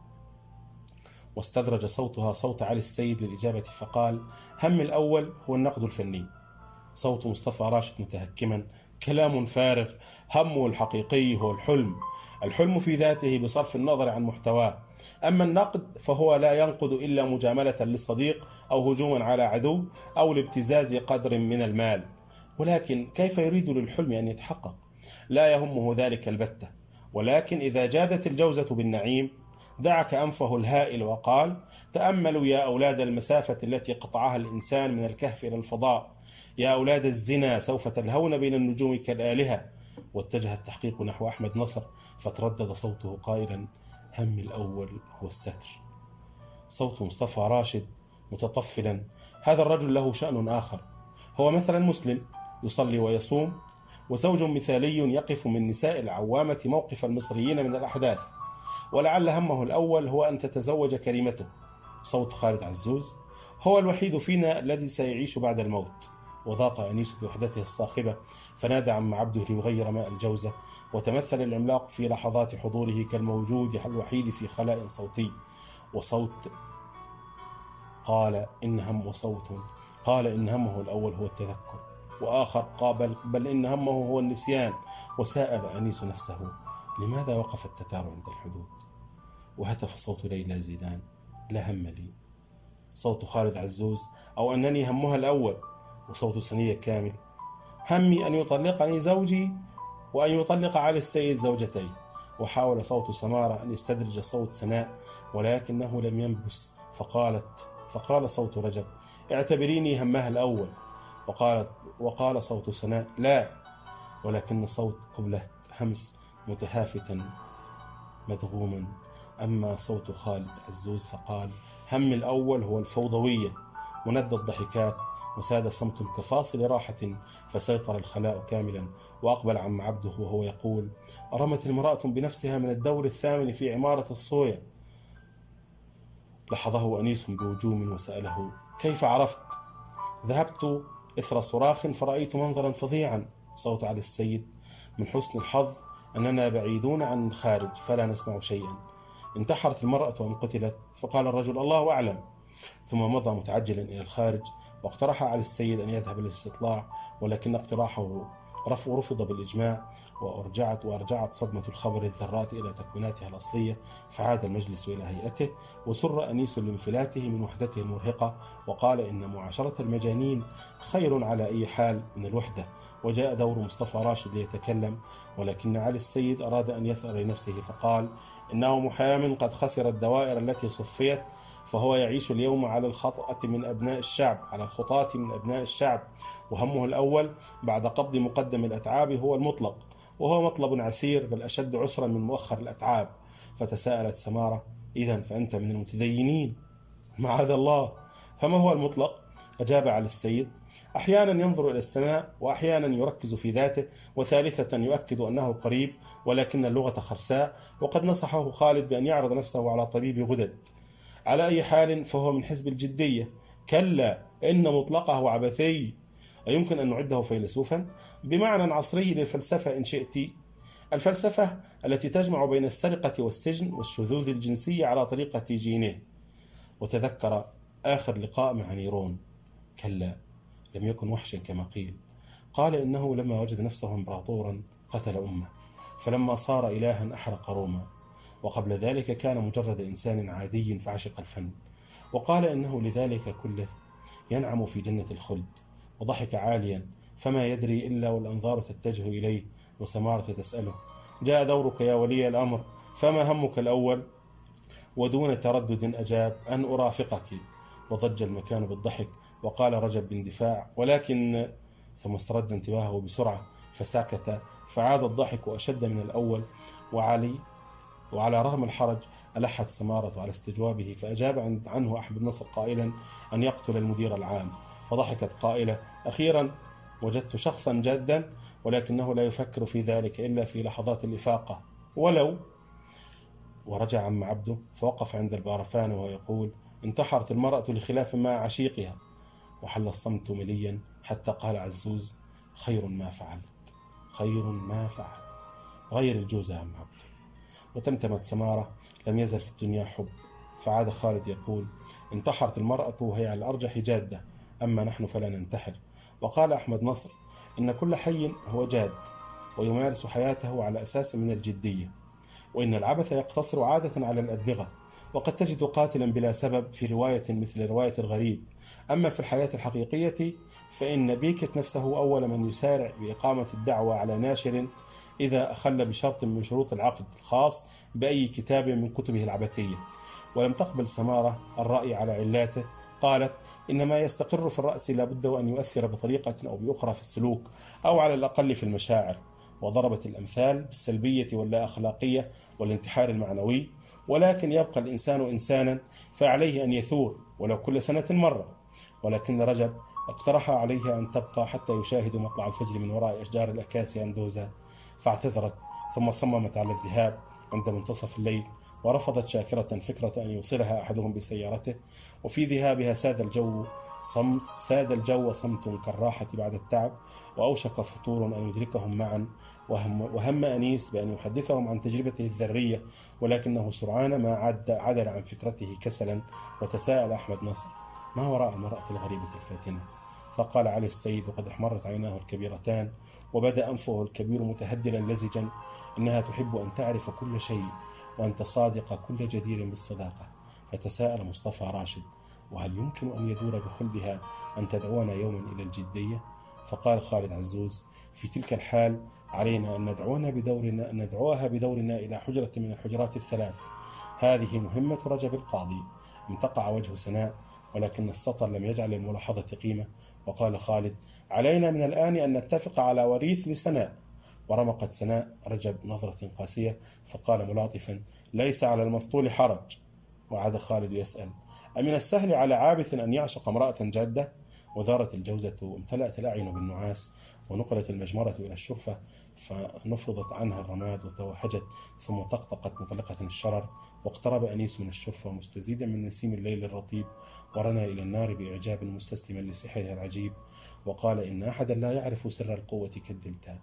[SPEAKER 2] واستدرج صوتها صوت علي السيد للإجابة فقال: هم الأول هو النقد الفني. صوت مصطفى راشد متهكما: كلام فارغ، همه الحقيقي هو الحلم، الحلم في ذاته بصرف النظر عن محتواه، أما النقد فهو لا ينقد إلا مجاملة لصديق أو هجوما على عدو أو لابتزاز قدر من المال. ولكن كيف يريد للحلم أن يتحقق؟ لا يهمه ذلك البتة. ولكن إذا جادت الجوزة بالنعيم دعك أنفه الهائل وقال: تأملوا يا أولاد المسافة التي قطعها الإنسان من الكهف إلى الفضاء، يا أولاد الزنا سوف تلهون بين النجوم كالآلهة. واتجه التحقيق نحو أحمد نصر فتردد صوته قائلا: هم الأول هو الستر. صوت مصطفى راشد متطفلا: هذا الرجل له شأن آخر، هو مثلا مسلم يصلي ويصوم، وزوج مثالي يقف من نساء العوامة موقف المصريين من الأحداث، ولعل همه الأول هو أن تتزوج كريمته. صوت خالد عزوز: هو الوحيد فينا الذي سيعيش بعد الموت. وضاق أنيس بوحدته الصاخبة فنادى عم عبده ليغير ماء الجوزة، وتمثل العملاق في لحظات حضوره كالموجود الوحيد في خلاء صوتي. وصوت قال إن هم وصوت قال إن همه الأول هو التذكر، وآخر قابل بل إن همه هو النسيان. وسأل أنيس نفسه: لماذا وقف التتار عند الحدود؟ وهتف صوت ليلى زيدان: لا هم لي. صوت خالد عزوز: أو أنني همها الأول. وصوت سنية كامل: همي أن يطلقني زوجي وأن يطلق علي السيد زوجتي. وحاول صوت سمارة أن يستدرج صوت سناء ولكنه لم ينبس، فقالت فقال صوت رجب: اعتبريني همها الأول. وقالت وقال صوت سناء: لا. ولكن صوت قبلة همس متهافتا مدغوما. أما صوت خالد عزوز فقال: هم الأول هو الفوضوية. وندى الضحكات وساد صمت كفاصل راحة، فسيطر الخلاء كاملا. وأقبل عم عبده وهو يقول: رمت المرأة بنفسها من الدور الثامن في عمارة الصويا. لحظه أنيس بوجوم وسأله: كيف عرفت؟ ذهبت إثر صراخ فرأيت منظرا فظيعا. صوت علي السيد: من حسن الحظ أننا بعيدون عن الخارج فلا نسمع شيئا. انتحرت المرأة أم قتلت؟ فقال الرجل: الله أعلم. ثم مضى متعجلا إلى الخارج، واقترح علي السيد أن يذهب للاستطلاع، ولكن اقتراحه رفض بالإجماع، وأرجعت وأرجعت صدمة الخبر الذرات إلى تكويناتها الأصلية، فعاد المجلس إلى هيئته. وسر أنيس لانفلاته من وحدته المرهقة، وقال إن معاشرة المجانين خير على أي حال من الوحدة. وجاء دور مصطفى راشد ليتكلم، ولكن علي السيد أراد أن يثأر لنفسه فقال: إنه محام قد خسر الدوائر التي صفيت، فهو يعيش اليوم على الخطأة من أبناء الشعب على الخطاة من أبناء الشعب، وهمه الأول بعد قبض مقدم الأتعاب هو المطلق، وهو مطلب عسير بل أشد عسرا من مؤخر الأتعاب. فتساءلت سمارة: إذن فأنت من المتدينين؟ معاذ الله، فما هو المطلق؟ أجاب على السيد: أحيانا ينظر إلى السماء، وأحيانا يركز في ذاته، وثالثة يؤكد أنه قريب ولكن اللغة خرساء. وقد نصحه خالد بأن يعرض نفسه على طبيب غدد. على أي حال فهو من حزب الجدية. كلا إن مطلقه عبثي. أيمكن أن نعده فيلسوفا؟ بمعنى عصري للفلسفة إن شئت، الفلسفة التي تجمع بين السرقة والسجن والشذوذ الجنسي على طريقة جينيه. وتذكر آخر لقاء مع نيرون: كلا، لم يكن وحشا كما قيل. قال إنه لما وجد نفسه إمبراطورا قتل أمه، فلما صار إلها أحرق روما، وقبل ذلك كان مجرد إنسان عادي فعشق الفن. وقال إنه لذلك كله ينعم في جنة الخلد. وضحك عاليا، فما يدري إلا والأنظار تتجه إليه وسمارة تسأله: جاء دورك يا ولي الأمر، فما همك الأول؟ ودون تردد أجاب: أن أرافقك. وضج المكان بالضحك، وقال رجب باندفاع: ولكن. ثم استرد انتباهه بسرعة فسكت، فعاد الضحك أشد من الأول. وعلي وعلى رغم الحرج ألحت سمارة على استجوابه، فأجاب عنه أحمد نصر قائلا: أن يقتل المدير العام. فضحكت قائلة: أخيرا وجدت شخصا جادا، ولكنه لا يفكر في ذلك إلا في لحظات الإفاقة، ولو. ورجع عم عبده فوقف عند البارفان وهو يقول: انتحرت المرأة لخلاف مع عشيقها. وحل الصمت مليا حتى قال عزوز: خير ما فعلت، خير ما فعلت. غير الجوز يا عم عبده. وتمتمت سمارة: لم يزل في الدنيا حب. فعاد خالد يقول: انتحرت المرأة وهي على الأرجح جادة، أما نحن فلا ننتحر. وقال أحمد نصر: إن كل حي هو جاد ويمارس حياته على أساس من الجدية، وإن العبث يقتصر عادة على الأدمغة، وقد تجد قاتلا بلا سبب في رواية مثل رواية الغريب. أما في الحياة الحقيقية فإن بيكت نفسه أول من يسارع بإقامة الدعوة على ناشر إذا أخل بشرط من شروط العقد الخاص بأي كتاب من كتبه العبثية. ولم تقبل سمارة الرأي على علاته، قالت: إن ما يستقر في الرأس لابد أن يؤثر بطريقة أو بأخرى في السلوك، أو على الأقل في المشاعر. وضربت الأمثال بالسلبية واللا أخلاقية والانتحار المعنوي. ولكن يبقى الإنسان إنسانا، فعليه أن يثور ولو كل سنة مرة. ولكن رجب اقترح عليها أن تبقى حتى يشاهد مطلع الفجر من وراء أشجار الأكاسيا أندوزا، فاعتذرت، ثم صممت على الذهاب عند منتصف الليل، ورفضت شاكرة فكرة أن يوصلها أحدهم بسيارته. وفي ذهابها ساد الجو صمت ساد الجو صمت كالراحة بعد التعب، وأوشك فتور أن يدركهم معا. وهم, وهم أنيس بأن يحدثهم عن تجربته الذرية، ولكنه سرعان ما عد عدل عن فكرته كسلا. وتساءل أحمد نصر: ما وراء المرأة الغريبة الفاتنة؟ فقال علي السيد وقد احمرت عيناه الكبيرتان وبدأ أنفه الكبير متهدلا لزجا: إنها تحب أن تعرف كل شيء، وأنت صادق كل جدير بالصداقة. فتساءل مصطفى راشد: وهل يمكن أن يدور بخلدها أن تدعونا يوما إلى الجدية؟ فقال خالد عزوز: في تلك الحال علينا أن ندعونا بدورنا أن ندعوها بدورنا إلى حجرة من الحجرات الثلاث. هذه مهمة رجب القاضي. انتقع وجه سناء، ولكن السطر لم يجعل الملاحظة قيمة. وقال خالد: علينا من الآن أن نتفق على وريث لسناء. ورمقت سناء رجب نظرة قاسية، فقال ملاطفا: ليس على المسطول حرج. وعاد خالد يسأل: أمن السهل على عابث أن يعشق امرأة جادة؟ ودارت الجوزة وامتلأت الأعين بالنعاس، ونقلت المجمرة إلى الشرفة فنفضت عنها الرماد وتوهجت، ثم طقطقت مطلقة الشرر. واقترب أنيس من الشرفة مستزيدا من نسيم الليل الرطيب، ورنى إلى النار بإعجاب مستسلما لسحرها العجيب. وقال: إن أحدا لا يعرف سر القوة كالدلتا.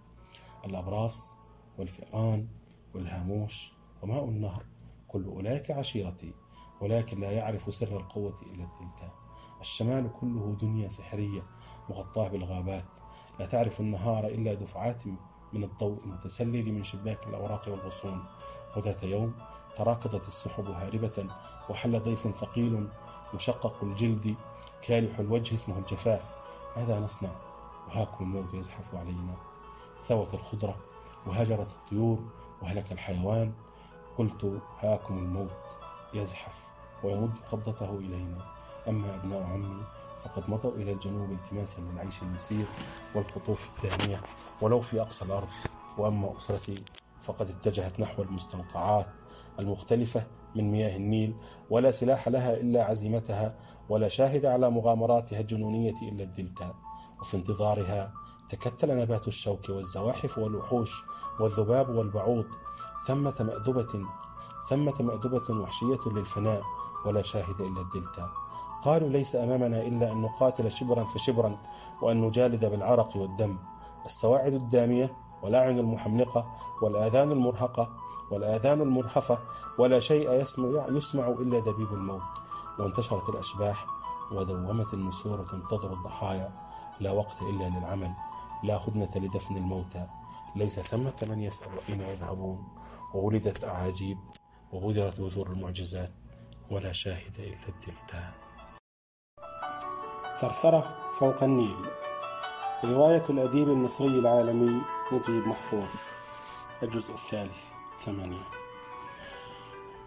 [SPEAKER 2] الأبراس والفئران والهاموش وماء النهر كل أولئك عشيرتي، ولكن لا يعرف سر القوة إلا الدلتا. الشمال كله دنيا سحرية مغطاة بالغابات، لا تعرف النهار إلا دفعات من الضوء المتسلل من شباك الأوراق والغصون. وذات يوم تراكضت السحب هاربة، وحل ضيف ثقيل مشقق الجلد كالح الوجه اسمه الجفاف. ماذا نصنع؟ وهاكم الموت يزحف علينا. ثوت الخضرة وهجرت الطيور وهلك الحيوان. قلت: هاكم الموت يزحف ويمد قبضته إلينا. أما أبناء عمي فقد مضوا إلى الجنوب التماسا للعيش المسير والقطوف الدامية ولو في أقصى الأرض. وأما أسرتي فقد اتجهت نحو المستنقعات المختلفة من مياه النيل، ولا سلاح لها إلا عزيمتها، ولا شاهد على مغامراتها الجنونية إلا الدلتا. وفي انتظارها تكتل نبات الشوك والزواحف والوحوش والذباب والبعوض. ثمة مأدبة ثمة مأدبة وحشية للفناء، ولا شاهد إلا الدلتا. قالوا: ليس أمامنا إلا أن نقاتل شبرا فشبرا، وأن نجالد بالعرق والدم. السواعد الدامية والأعين المحملقة والآذان المرهقة والآذان المرهفة، ولا شيء يسمع, يسمع إلا دبيب الموت. وانتشرت الأشباح ودومت النسور تنتظر الضحايا. لا وقت إلا للعمل، لا هدنة لدفن الموتى. ليس ثمة من يسأل أين يذهبون. وولدت أعاجيب وبذرت بذور المعجزات، ولا شاهد إلا الدلتا. ثرثرة فوق النيل. رواية الأديب المصري العالمي نجيب محفوظ، الجزء الثالث ثمانية.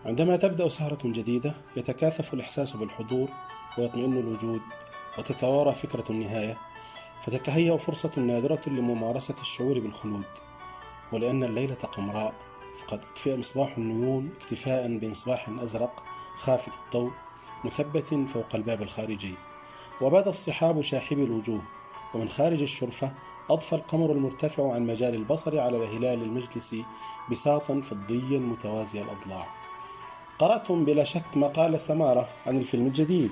[SPEAKER 2] عندما تبدأ سهرة جديدة يتكاثف الإحساس بالحضور ويطمئن الوجود وتتوارى فكرة النهاية، فتتهيأ فرصة نادرة لممارسة الشعور بالخلود. ولأن الليلة قمراء فقد أطفئ مصباح النيون اكتفاء بمصباح أزرق خافت الضوء مثبت فوق الباب الخارجي، وبدا الصحاب شاحبي الوجوه، ومن خارج الشرفة أضفى القمر المرتفع عن مجال البصر على الهلال المجلس بساطا فضيا متوازي الأضلاع. قرأتم بلا شك مقال سمارة عن الفيلم الجديد.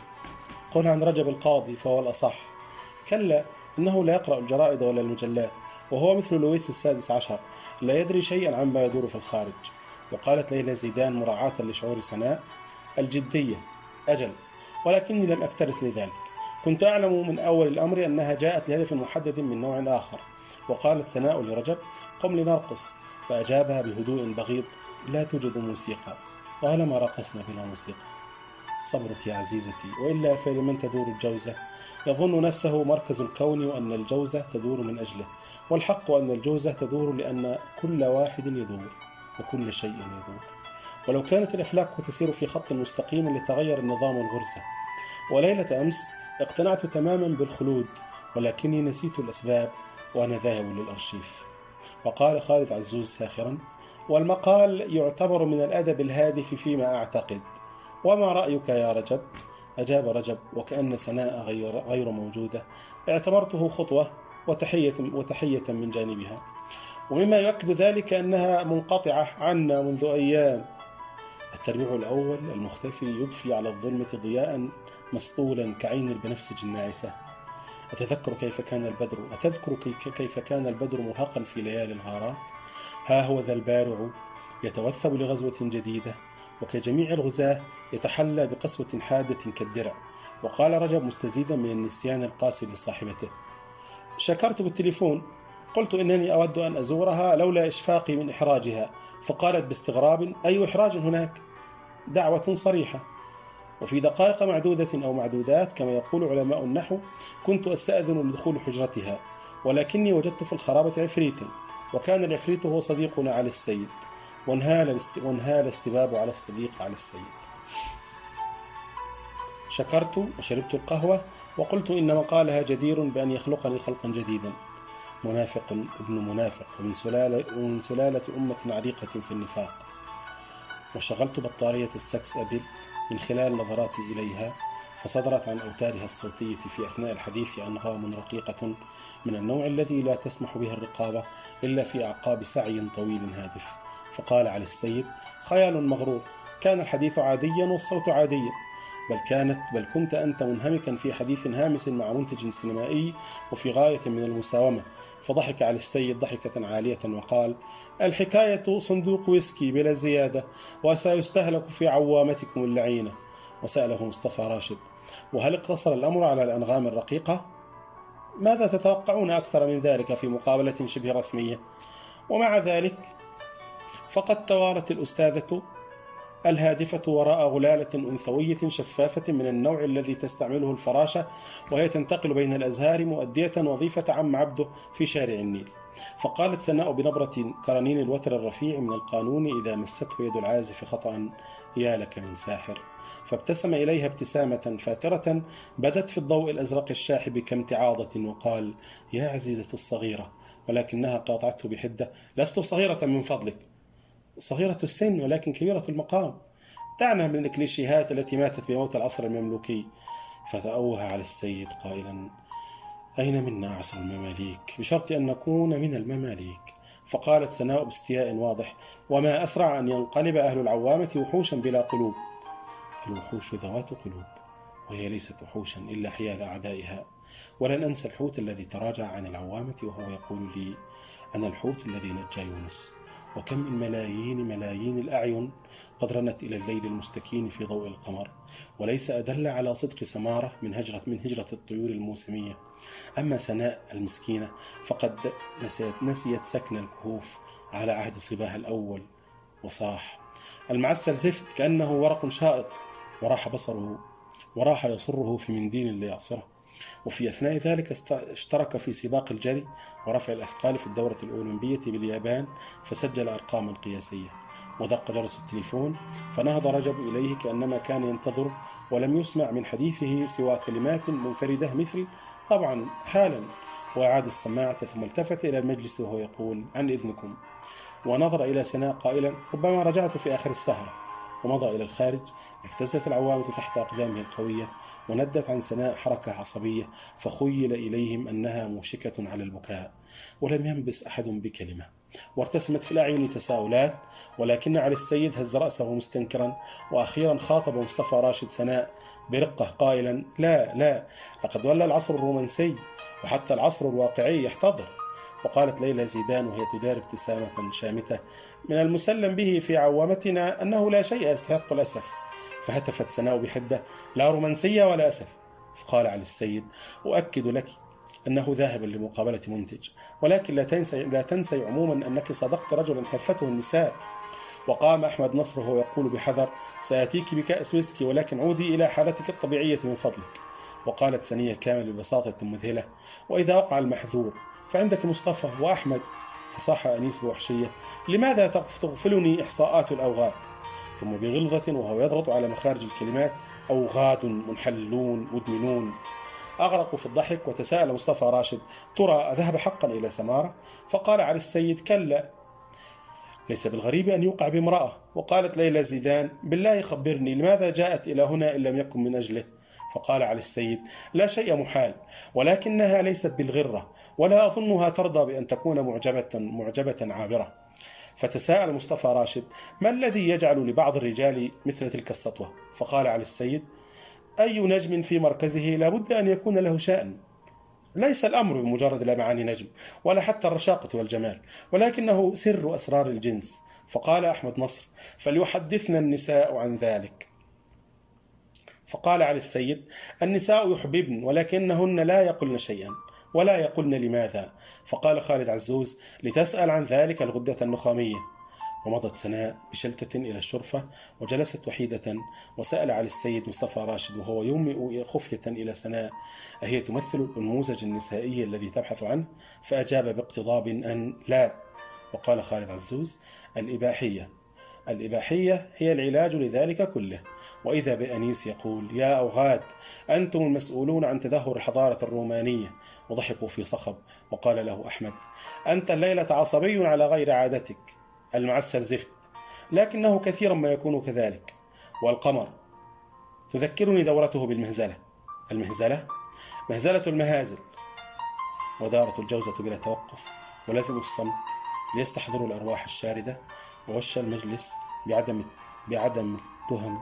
[SPEAKER 2] قل عن رجب القاضي فهو الأصح. كلا، إنه لا يقرأ الجرائد ولا المجلات، وهو مثل لويس السادس عشر لا يدري شيئا عما يدور في الخارج. وقالت ليلى زيدان مراعاة لشعور سناء: الجدية أجل، ولكني لم أكترث لذلك. كنت أعلم من أول الأمر أنها جاءت لهدف محدد من نوع آخر. وقالت سناء لرجب: قم لنرقص. فأجابها بهدوء بغيض: لا توجد موسيقى. قال: ما رقصنا بلا موسيقى. صبرك يا عزيزتي، وإلا فلمن تدور الجوزة؟ يظن نفسه مركز الكون وأن الجوزة تدور من أجله، والحق أن الجوزة تدور لأن كل واحد يدور وكل شيء يدور. ولو كانت الأفلاك تسير في خط مستقيم لتغير النظام الغرزة. وليلة أمس اقتنعت تماما بالخلود، ولكني نسيت الأسباب وأنا ذاهب للأرشيف. وقال خالد عزوز ساخرا: والمقال يعتبر من الأدب الهادف فيما أعتقد. وما رأيك يا رجب؟ أجاب رجب وكأن سناء غير, غير موجودة: اعتبرته خطوة وتحية, وتحية من جانبها، ومما يؤكد ذلك أنها منقطعة عنا منذ أيام. التربيع الأول المختفي يضفي على الظلمة ضياء مسطولا كعين البنفسج الناعسة. أتذكر كيف كان البدر أتذكر كيف كان البدر مرهقا في ليالي الغارات. ها هو ذا البارع يتوثب لغزوة جديدة، وكجميع الغزاة يتحلى بقسوة حادة كالدرع. وقال رجب مستزيدا من النسيان القاسي لصاحبته: شكرت بالتليفون، قلت إنني أود أن أزورها لولا إشفاقي من إحراجها. فقالت باستغراب: أي إحراج هناك؟ دعوة صريحة. وفي دقائق معدودة أو معدودات كما يقول علماء النحو كنت أستأذن لدخول حجرتها، ولكني وجدت في الخرابة عفريتا، وكان العفريت هو صديقنا علي السيد، وانهال, وانهال السباب على الصديق علي السيد. شكرت وشربت القهوة وقلت إن مقالها جدير بأن يخلقني خلقا جديدا. منافق ابن منافق، ومن سلالة, ومن سلالة أمة عريقة في النفاق. وشغلت بطارية السكس أبل من خلال نظراتي إليها، فصدرت عن أوتارها الصوتية في أثناء الحديث أنغام رقيقة من النوع الذي لا تسمح به الرقابة إلا في أعقاب سعي طويل هادف. فقال علي السيد: خيال مغرور، كان الحديث عاديا والصوت عاديا، بل كانت بل كنت أنت منهمكا في حديث هامس مع منتج سينمائي وفي غاية من المساومة. فضحك علي السيد ضحكة عالية وقال: الحكاية صندوق ويسكي بلا زيادة، وسيستهلك في عوامتكم اللعينة. وسأله مصطفى راشد: وهل اقتصر الأمر على الأنغام الرقيقة؟ ماذا تتوقعون أكثر من ذلك في مقابلة شبه رسمية؟ ومع ذلك فقد توارت الأستاذة الهادفة وراء غلالة أنثوية شفافة من النوع الذي تستعمله الفراشة، وهي تنتقل بين الأزهار مؤدية وظيفة عم عبده في شارع النيل. فقالت سناء بنبرة كرنين الوتر الرفيع من القانون إذا مسته يد العازف خطأ: يا لك من ساحر. فابتسم إليها ابتسامة فاترة بدت في الضوء الأزرق الشاحب كامتعاضة، وقال: يا عزيزة الصغيرة. ولكنها قاطعته بحدة: لست صغيرة من فضلك. صغيرة السن ولكن كبيرة المقام. دعنا من الكليشيهات التي ماتت بموت العصر المملوكي. فتأوه على السيد قائلا: أين منا عصر المماليك، بشرط أن نكون من المماليك. فقالت سناء باستياء واضح: وما أسرع أن ينقلب أهل العوامة وحوشا بلا قلوب. الوحوش ذوات قلوب، وهي ليست وحوشا إلا حيال أعدائها. ولن أنسى الحوت الذي تراجع عن العوامة وهو يقول لي: أنا الحوت الذي نجى يونس. وكم من ملايين ملايين الأعين قد رنت إلى الليل المستكين في ضوء القمر. وليس أدل على صدق سمارة من هجرة من هجرة الطيور الموسمية. أما سناء المسكينة فقد نسيت, نسيت سكن الكهوف على عهد صباها الأول. وصاح: المعسل زفت كأنه ورق شائط. وراح بصره وراح يصره في منديل ليعصره. وفي أثناء ذلك اشترك في سباق الجري ورفع الأثقال في الدورة الأولمبية باليابان، فسجل أرقاما قياسية. ودق جرس التليفون، فنهض رجب إليه كأنما كان ينتظر، ولم يسمع من حديثه سوى كلمات منفردة مثل طبعا حالا، وأعاد السماعة ثم التفت إلى المجلس وهو يقول عن إذنكم، ونظر إلى سناء قائلا ربما رجعت في آخر السهرة، ومضى إلى الخارج. اهتزت العوامة تحت أقدامه القوية، وندت عن سناء حركة عصبية، فخيل إليهم أنها موشكة على البكاء، ولم ينبس أحد بكلمة، وارتسمت في الأعين تساؤلات، ولكن علي السيد هز رأسه مستنكرا، وأخيرا خاطب مصطفى راشد سناء برقة قائلا لا لا، لقد ولى العصر الرومانسي، وحتى العصر الواقعي يحتضر. وقالت ليلى زيدان وهي تدار ابتسامة شامتة من المسلم به في عوامتنا أنه لا شيء يستحق الأسف. فهتفت سناء بحدة لا رومانسية ولا أسف. فقال علي السيد أؤكد لك أنه ذاهب لمقابلة منتج، ولكن لا تنسي, لا تنسي عموما أنك صدقت رجلا حرفته النساء. وقام أحمد نصر وهو يقول بحذر سآتيك بكأس ويسكي، ولكن عودي إلى حالتك الطبيعية من فضلك. وقالت سنية كامل ببساطة مذهلة وإذا وقع المحذور فعندك مصطفى وأحمد. فصاح أنيس بوحشية لماذا تغفلني إحصاءات الأوغاد؟ ثم بغلظة وهو يضغط على مخارج الكلمات أوغاد منحلون مدمنون. أغرقوا في الضحك، وتساءل مصطفى راشد ترى أذهب حقا إلى سمارة؟ فقال علي السيد كلا، ليس بالغريب أن يوقع بامرأة. وقالت ليلى زيدان بالله خبرني لماذا جاءت إلى هنا إن لم يكن من أجله؟ فقال علي السيد لا شيء محال، ولكنها ليست بالغرة، ولا أظنها ترضى بأن تكون معجبة, معجبة عابرة. فتساءل مصطفى راشد ما الذي يجعل لبعض الرجال مثل تلك السطوة؟ فقال علي السيد أي نجم في مركزه لابد أن يكون له شأن، ليس الأمر بمجرد لمعان نجم ولا حتى الرشاقة والجمال، ولكنه سر أسرار الجنس. فقال أحمد نصر فليحدثنا النساء عن ذلك. فقال علي السيد النساء يحببن ولكنهن لا يقولن شيئا ولا يقولن لماذا. فقال خالد عزوز لتسأل عن ذلك الغدة النخامية. ومضت سناء بشلتة إلى الشرفة وجلست وحيدة، وسأل علي السيد مصطفى راشد وهو يومئ خفية إلى سناء أهي تمثل النموذج النسائي الذي تبحث عنه؟ فأجاب باقتضاب أن لا. وقال خالد عزوز الإباحية الإباحية هي العلاج لذلك كله. وإذا بأنيس يقول يا أوغاد أنتم المسؤولون عن تدهور الحضارة الرومانية. وضحكوا في صخب. وقال له أحمد أنت الليلة عصبي على غير عادتك، المعسل زفت، لكنه كثيرا ما يكون كذلك. والقمر تذكرني دورته بالمهزلة. المهزلة مهزلة المهازل. ودارت الجوزة بلا توقف، ولازموا الصمت ليستحضروا الأرواح الشاردة. ووش المجلس بعدم بعدم التهم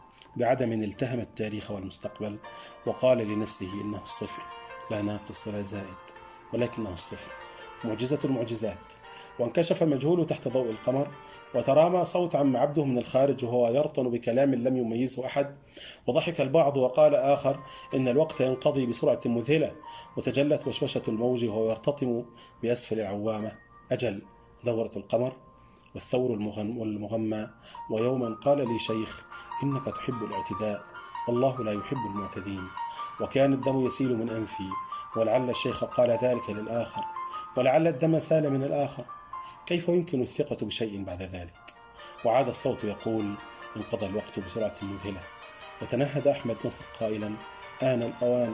[SPEAKER 2] بعدم التهم التاريخ والمستقبل، وقال لنفسه إنه الصفر، لا ناقص ولا زائد، ولكنه الصفر، معجزة المعجزات. وانكشف المجهول تحت ضوء القمر، وترامى صوت عم عبده من الخارج وهو يرطن بكلام لم يميزه أحد. وضحك البعض وقال آخر إن الوقت ينقضي بسرعة مذهلة. وتجلت وشوشة الموج وهو يرتطم بأسفل العوامة. أجل دورة القمر والثور المغمى. ويوما قال لي شيخ إنك تحب الاعتداء، والله لا يحب المعتدين. وكان الدم يسيل من أنفي، ولعل الشيخ قال ذلك للآخر، ولعل الدم سال من الآخر. كيف يمكن الثقة بشيء بعد ذلك؟ وعاد الصوت يقول انقضى الوقت بسرعة مذهلة. وتنهد أحمد نصر قائلا آن الأوان.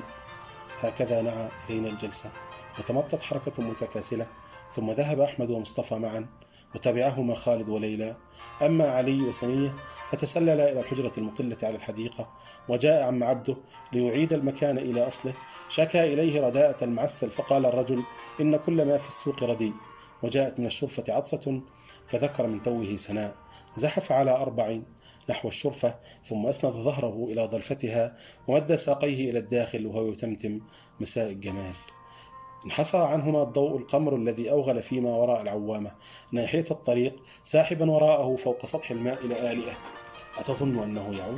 [SPEAKER 2] هكذا نعى إلينا الجلسة، وتمطت حركة متكاسلة، ثم ذهب أحمد ومصطفى معا، وتبعهما خالد وليلى. أما علي وسنية فتسلل إلى الحجرة المطلة على الحديقة. وجاء عم عبده ليعيد المكان إلى أصله. شكى إليه رداءة المعسل، فقال الرجل إن كل ما في السوق رديء. وجاءت من الشرفة عطسة فذكر من توه سناء. زحف على أربع نحو الشرفة، ثم أسند ظهره إلى ضلفتها ومد ساقيه إلى الداخل وهو يتمتم مساء الجمال. انحسر عنهما الضوء القمر الذي أوغل فيما وراء العوامة ناحية الطريق، ساحبا وراءه فوق سطح الماء إلى آلئة. أتظن أنه يعود؟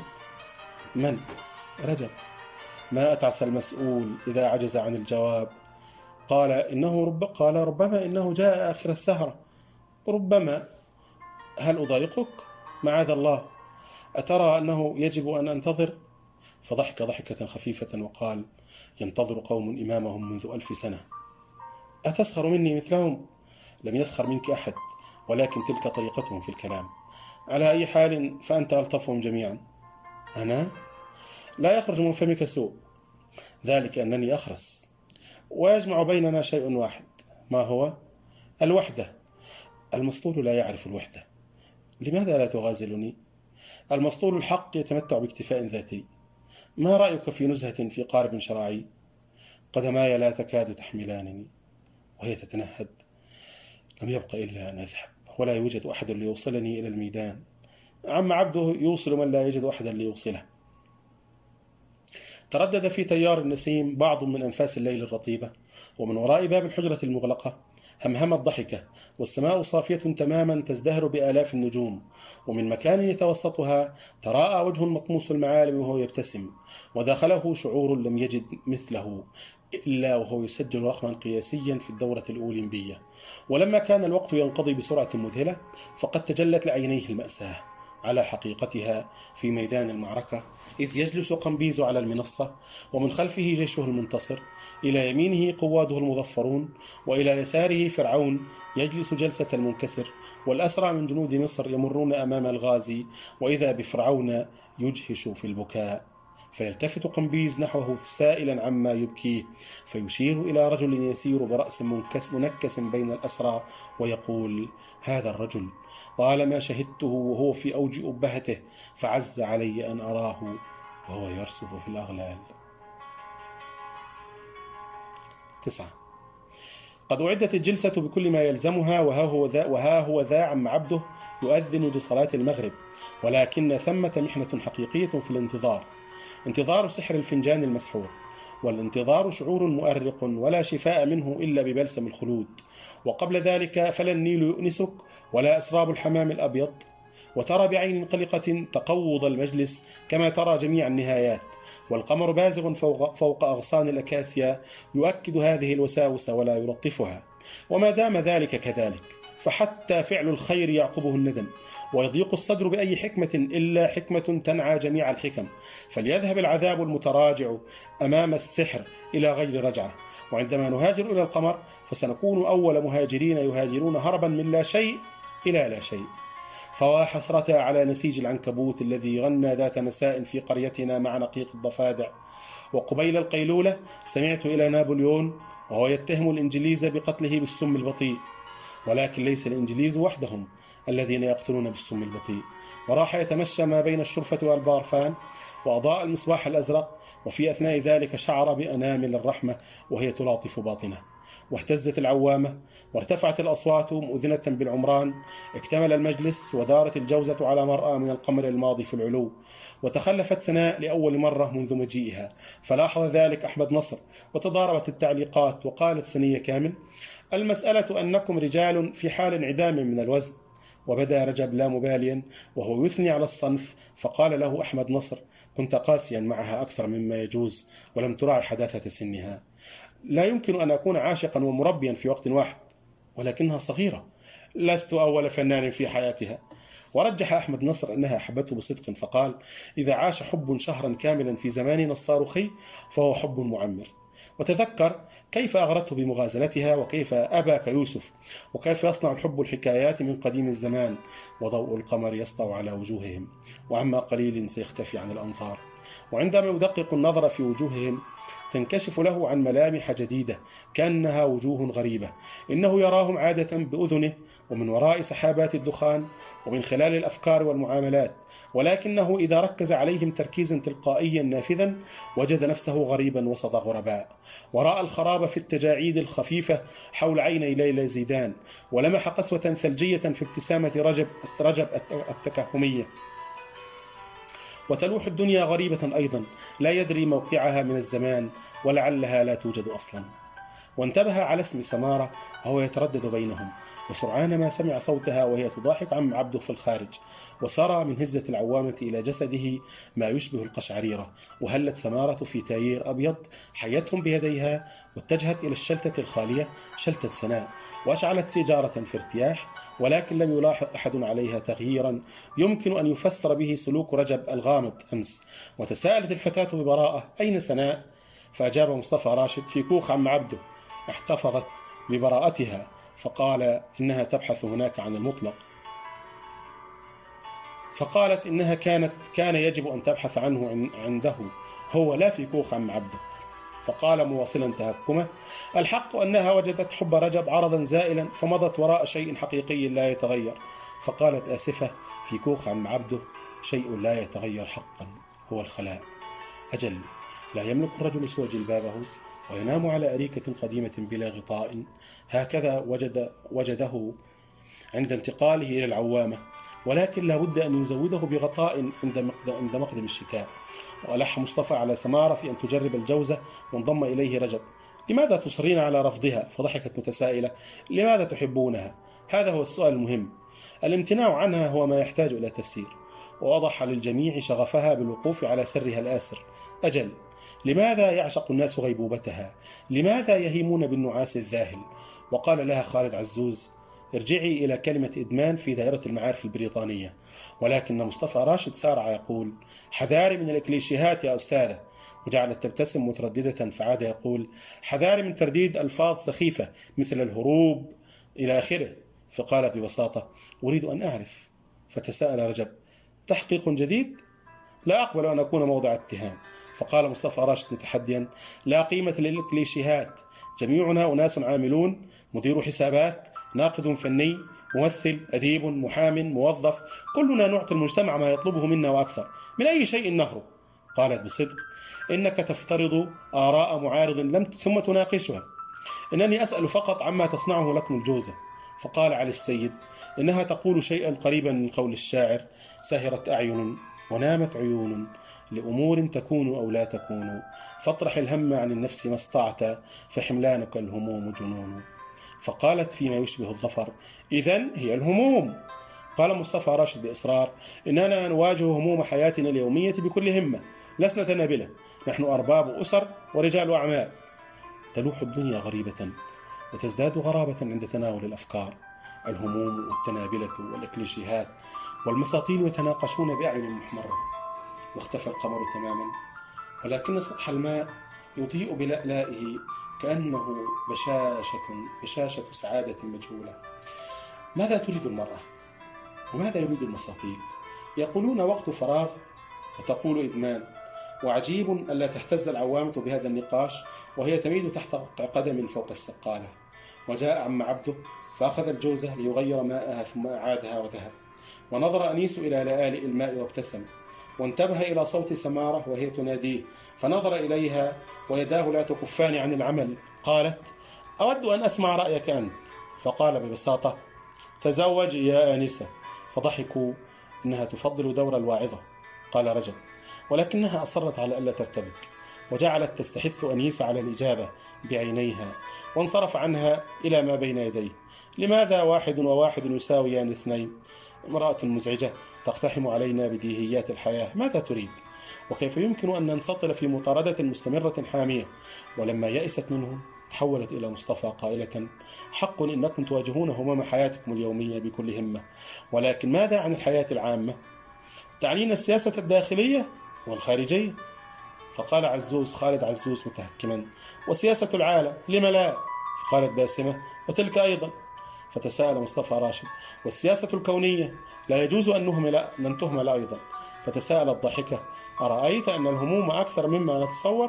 [SPEAKER 2] من؟ رجب. ما أتعس المسؤول إذا عجز عن الجواب. قال إنه رب قال ربما إنه جاء آخر السهرة. ربما. هل أضايقك؟ معاذ الله. أترى أنه يجب أن أنتظر؟ فضحك ضحكة خفيفة وقال ينتظر قوم إمامهم منذ ألف سنة. أتسخر مني مثلهم؟ لم يسخر منك أحد، ولكن تلك طريقتهم في الكلام. على أي حال فأنت ألطفهم جميعا. أنا؟ لا يخرج من فمك سوء، ذلك أنني أخرس، ويجمع بيننا شيء واحد. ما هو؟ الوحدة. المسطول لا يعرف الوحدة. لماذا لا تغازلني؟ المسطول الحق يتمتع باكتفاء ذاتي. ما رأيك في نزهة في قارب شراعي؟ قدماي لا تكاد تحملانني. وهي تتنهد. لم يبق إلا أن أذهب، ولا يوجد أحد ليوصلني إلى الميدان. عم عبده يوصل من لا يجد أحدا ليوصله. تردد في تيار النسيم بعض من أنفاس الليل الرطيبة، ومن وراء باب الحجرة المغلقة همهمت ضحكة، والسماء صافية تماما تزدهر بآلاف النجوم، ومن مكان يتوسطها تراءى وجه مطموس المعالم وهو يبتسم، وداخله شعور لم يجد مثله إلا وهو يسجل رقما قياسيا في الدورة الأولمبية. ولما كان الوقت ينقضي بسرعة مذهلة، فقد تجلت لعينيه المأساة على حقيقتها في ميدان المعركة، إذ يجلس قمبيز على المنصة، ومن خلفه جيشه المنتصر، إلى يمينه قواده المظفرون، وإلى يساره فرعون يجلس جلسة المنكسر، والأسرى من جنود مصر يمرون أمام الغازي، وإذا بفرعون يجهش في البكاء، فيلتفت قمبيز نحوه سائلا عما يبكيه، فيشير إلى رجل يسير برأس منكس بين الأسرى ويقول: هذا الرجل طالما شهدته وهو في أوج أبهته، فعز علي أن أراه وهو يرسف في الأغلال. تسعة. قد أعدت الجلسة بكل ما يلزمها، وها هو ذا, وها هو ذا عم عبده يؤذن لصلاة المغرب، ولكن ثمة محنة حقيقية في الانتظار، انتظار سحر الفنجان المسحور، والانتظار شعور مؤرق ولا شفاء منه إلا ببلسم الخلود. وقبل ذلك فلا النيل يؤنسك ولا أسراب الحمام الأبيض، وترى بعين قلقة تقوض المجلس كما ترى جميع النهايات، والقمر بازغ فوق, فوق أغصان الأكاسيا يؤكد هذه الوساوس ولا يلطفها. وما دام ذلك كذلك، فحتى فعل الخير يعقبه الندم، ويضيق الصدر بأي حكمة إلا حكمة تنعى جميع الحكم، فليذهب العذاب المتراجع أمام السحر إلى غير رجعة. وعندما نهاجر إلى القمر فسنكون أول مهاجرين يهاجرون هربا من لا شيء إلى لا شيء. فوا حسرة على نسيج العنكبوت الذي غنى ذات مساء في قريتنا مع نقيق الضفادع. وقبيل القيلولة سمعت إلى نابليون وهو يتهم الإنجليز بقتله بالسم البطيء، ولكن ليس الإنجليز وحدهم الذين يقتلون بالسم البطيء. وراح يتمشى ما بين الشرفة والبارفان وأضاء المصباح الأزرق، وفي أثناء ذلك شعر بأنامل الرحمة وهي تلاطف باطنه. واهتزت العوامة وارتفعت الأصوات مؤذنة بالعمران. اكتمل المجلس ودارت الجوزة على مرأى من القمر الماضي في العلو. وتخلفت سناء لأول مرة منذ مجيئها، فلاحظ ذلك أحمد نصر، وتضاربت التعليقات. وقالت سنية كامل: المسألة أنكم رجال في حال انعدام من الوزن. وبدأ رجب لا مباليا وهو يثني على الصنف، فقال له أحمد نصر: كنت قاسيا معها أكثر مما يجوز، ولم تراعي حداثة سنها. لا يمكن أن أكون عاشقا ومربيا في وقت واحد، ولكنها صغيرة، لست أول فنان في حياتها. ورجح أحمد نصر أنها أحبته بصدق، فقال: إذا عاش حب شهرا كاملا في زماننا الصاروخي فهو حب معمر. وتذكر كيف أغرته بمغازلتها، وكيف أباك يوسف، وكيف يصنع الحب الحكايات من قديم الزمان، وضوء القمر يسطع على وجوههم، وعما قليل سيختفي عن الأنظار. وعندما يدقق النظر في وجوههم تنكشف له عن ملامح جديدة كأنها وجوه غريبة. إنه يراهم عادة بأذنه، ومن وراء سحابات الدخان، ومن خلال الأفكار والمعاملات، ولكنه إذا ركز عليهم تركيزا تلقائيا نافذا وجد نفسه غريبا وسط غرباء. ورأى الخراب في التجاعيد الخفيفة حول عيني ليلى زيدان، ولمح قسوة ثلجية في ابتسامة رجب رجب التكهمية. وتلوح الدنيا غريبة أيضا لا يدري موقعها من الزمان، ولعلها لا توجد أصلا. وانتبه على اسم سمارة وهو يتردد بينهم، وسرعان ما سمع صوتها وهي تضاحك عم عبده في الخارج، وسرى من هزة العوامة إلى جسده ما يشبه القشعريرة. وهلت سمارة في تايير أبيض حيتهم بيديها، واتجهت إلى الشلتة الخالية، شلتة سناء، وأشعلت سيجارة في ارتياح، ولكن لم يلاحظ أحد عليها تغييرا يمكن أن يفسر به سلوك رجب الغامض أمس. وتساءلت الفتاة ببراءة: أين سناء؟ فأجاب مصطفى راشد: في كوخ عم عبده. احتفظت ببراءتها، فقال: إنها تبحث هناك عن المطلق. فقالت إنها كانت كان يجب أن تبحث عنه عنده هو لا في كوخ عم عبده. فقال مواصلا تهكمه: الحق أنها وجدت حب رجب عرضا زائلا فمضت وراء شيء حقيقي لا يتغير. فقالت آسفة: في كوخ عم عبده شيء لا يتغير حقا، هو الخلاء. أجل، لا يملك الرجل سوى جلبابه وينام على أريكة قديمة بلا غطاء، هكذا وجد وجده عند انتقاله إلى العوامة، ولكن لا بد أن يزوده بغطاء عند مقدم الشتاء. وألح مصطفى على سمارة في أن تجرب الجوزة، وانضم إليه رجب. لماذا تصرين على رفضها؟ فضحكت متسائلة: لماذا تحبونها؟ هذا هو السؤال المهم. الامتناع عنها هو ما يحتاج إلى تفسير. ووضح للجميع شغفها بالوقوف على سرها الآسر. أجل، لماذا يعشق الناس غيبوبتها؟ لماذا يهيمون بالنعاس الذاهل؟ وقال لها خالد عزوز: ارجعي إلى كلمة إدمان في دائرة المعارف البريطانية. ولكن مصطفى راشد سارع يقول: حذاري من الإكليشيهات يا أستاذة. وجعلت تبتسم مترددة، فعاد يقول: حذاري من ترديد ألفاظ سخيفة مثل الهروب إلى آخره. فقالت ببساطة: أريد أن أعرف. فتساءل رجب: تحقيق جديد؟ لا أقبل أن أكون موضع اتهام. فقال مصطفى راشد متحديا: لا قيمة للكليشيهات، جميعنا أناس عاملون، مدير حسابات، ناقد فني، ممثل، أديب، محام، موظف، كلنا نعطي المجتمع ما يطلبه منا وأكثر، من أي شيء نهرب؟ قالت بصدق: إنك تفترض آراء معارض لم ثم تناقشها. إنني أسأل فقط عما تصنعه لكم الجوزة. فقال علي السيد: إنها تقول شيئا قريبا من قول الشاعر: سهرت أعين ونامت عيون لأمور تكون أو لا تكون، فاطرح الهم عن النفس ما استطعت، فحملانك الهموم جنون. فقالت فيما يشبه الظفر: إذن هي الهموم. قال مصطفى راشد بإصرار: إننا نواجه هموم حياتنا اليومية بكل همة، لسنا تنابلة، نحن أرباب أسر ورجال أعمال. تلوح الدنيا غريبة وتزداد غرابة عند تناول الأفكار. الهموم والتنابلة والإكليشيهات والمساطيل يتناقشون بأعين محمرة. واختفى القمر تماما، ولكن سطح الماء يضيء بلألائه كأنه بشاشة, بشاشة سعادة مجهولة. ماذا تريد المرأة؟ وماذا يريد المساطيل؟ يقولون وقت فراغ وتقول إدمان. وعجيب ألا تهتز العوامة بهذا النقاش وهي تميد تحت قدم فوق السقالة. وجاء عم عبده فأخذ الجوزة ليغير ماءها ثم أعادها وذهب. ونظر أنيس إلى لآلئ الماء وابتسم، وانتبه إلى صوت سمارة وهي تناديه، فنظر إليها ويداه لا تكفان عن العمل. قالت: أود أن أسمع رأيك أنت. فقال ببساطة: تزوج يا آنسة. فضحكوا: إنها تفضل دور الواعظة. قال رجب: ولكنها أصرت على ألا ترتبك، وجعلت تستحث أنيس على الإجابة بعينيها، وانصرف عنها إلى ما بين يديه. لماذا واحد وواحد يساويان اثنين؟ امرأة مزعجة تقتحم علينا بديهيات الحياة، ماذا تريد؟ وكيف يمكن أن ننسطل في مطاردة مستمرة حامية؟ ولما يأست منه تحولت إلى مصطفى قائلة: حق إنكم تواجهون هموم حياتكم اليومية بكل همة، ولكن ماذا عن الحياة العامة؟ تعنين السياسة الداخلية والخارجية؟ فقال عزوز خالد عزوز متهكما: وسياسة العالم لم لا؟ فقالت باسمة: وتلك أيضا. فتساءل مصطفى راشد: والسياسة الكونية لا يجوز أن نهمل أن تهمل أيضا؟ فتساءلت ضاحكة: أرأيت أن الهموم أكثر مما نتصور؟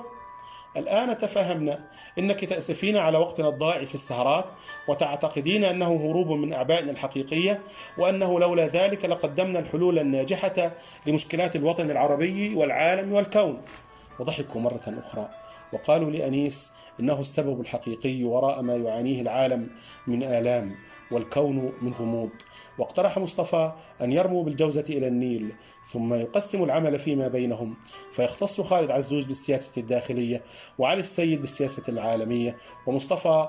[SPEAKER 2] الآن تفهمنا. إنك تأسفين على وقتنا الضائع في السهرات، وتعتقدين أنه هروب من أعبائنا الحقيقية، وأنه لولا ذلك لقدمنا الحلول الناجحة لمشكلات الوطن العربي والعالم والكون. وضحكوا مرة أخرى وقالوا لأنيس: إنه السبب الحقيقي وراء ما يعانيه العالم من آلام والكون من غموض. واقترح مصطفى أن يرموا بالجوزة إلى النيل، ثم يقسم العمل فيما بينهم، فيختص خالد عزوز بالسياسة الداخلية، وعلي السيد بالسياسة العالمية، ومصطفى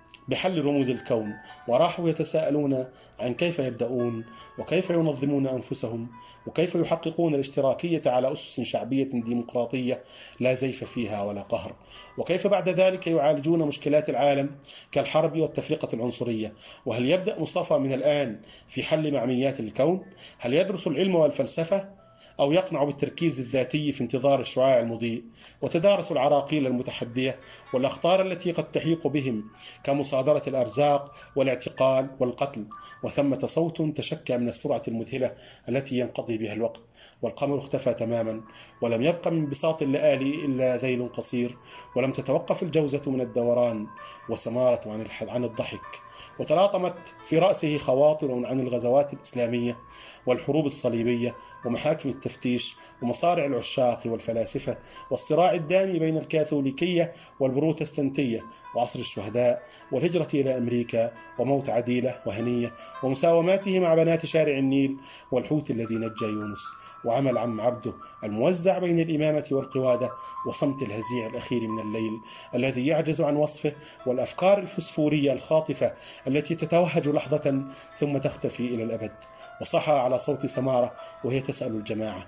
[SPEAKER 2] بحل رموز الكون. وراحوا يتساءلون عن كيف يبدأون، وكيف ينظمون أنفسهم، وكيف يحققون الاشتراكية على أسس شعبية ديمقراطية لا زيف فيها ولا قهر، وكيف بعد ذلك يعالجون مشكلات العالم كالحرب والتفرقة العنصرية. وهل يبدأ مصطفى من الآن في حل معميات الكون؟ هل يدرس العلم والفلسفة؟ أو يقنعوا بالتركيز الذاتي في انتظار الشعاع المضيء، وتدارسوا العراقيل المتحدية والأخطار التي قد تحيق بهم كمصادرة الأرزاق والاعتقال والقتل. وثمة صوت تشكى من السرعة المذهلة التي ينقضي بها الوقت، والقمر اختفى تماما، ولم يبق من بساط اللآلي إلا ذيل قصير، ولم تتوقف الجوزة من الدوران، وسمارة عن الضحك، وتلاطمت في رأسه خواطر عن الغزوات الإسلامية والحروب الصليبية ومحاكم التفتيش ومصارع العشاق والفلاسفة والصراع الدامي بين الكاثوليكية والبروتستانتية وعصر الشهداء والهجرة إلى أمريكا وموت عديلة وهنية ومساوماته مع بنات شارع النيل والحوت الذي نجى يونس وعمل عم عبده الموزع بين الإمامة والقوادة وصمت الهزيع الأخير من الليل الذي يعجز عن وصفه والأفكار الفسفورية الخاطفة التي تتوهج لحظة ثم تختفي إلى الأبد. وصحى على صوت سمارة وهي تسأل الجماعة: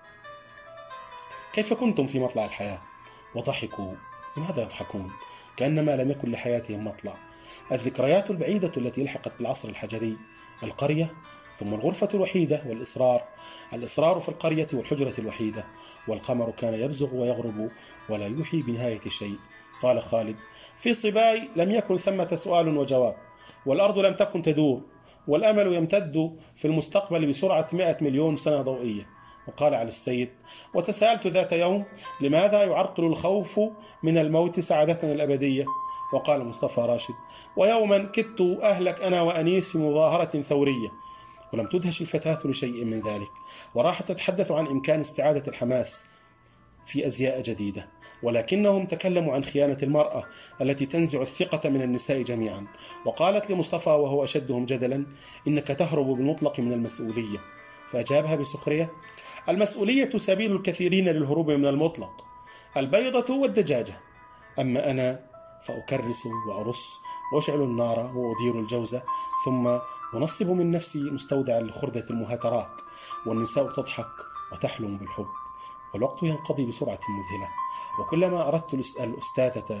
[SPEAKER 2] كيف كنتم في مطلع الحياة؟ وضحكوا. لماذا يضحكون؟ كأنما لم يكن لحياتهم مطلع. الذكريات البعيدة التي لحقت بالعصر الحجري، القرية، ثم الغرفة الوحيدة والإصرار، الإصرار في القرية والحجرة الوحيدة، والقمر كان يبزغ ويغرب ولا يوحي بنهاية شيء. قال خالد: في صباي لم يكن ثمة سؤال وجواب، والأرض لم تكن تدور، والأمل يمتد في المستقبل بسرعة مئة مليون سنة ضوئية. وقال علي السيد: وتساءلت ذات يوم لماذا يعرقل الخوف من الموت سعادتنا الأبدية. وقال مصطفى راشد: ويوما كدت أهلك أنا وأنيس في مظاهرة ثورية. ولم تدهش الفتاة لشيء من ذلك، وراحت تتحدث عن إمكان استعادة الحماس في أزياء جديدة، ولكنهم تكلموا عن خيانة المرأة التي تنزع الثقة من النساء جميعا. وقالت لمصطفى وهو أشدهم جدلا: إنك تهرب بالمطلق من المسؤولية. فأجابها بسخرية: المسؤولية سبيل الكثيرين للهروب من المطلق، البيضة والدجاجة، أما أنا فأكرس وأرص وأشعل النار وأدير الجوزة، ثم أنصب من نفسي مستودعا لخردة المهاترات، والنساء تضحك وتحلم بالحب، والوقت ينقضي بسرعة مذهلة. وكلما أردت الأستاذة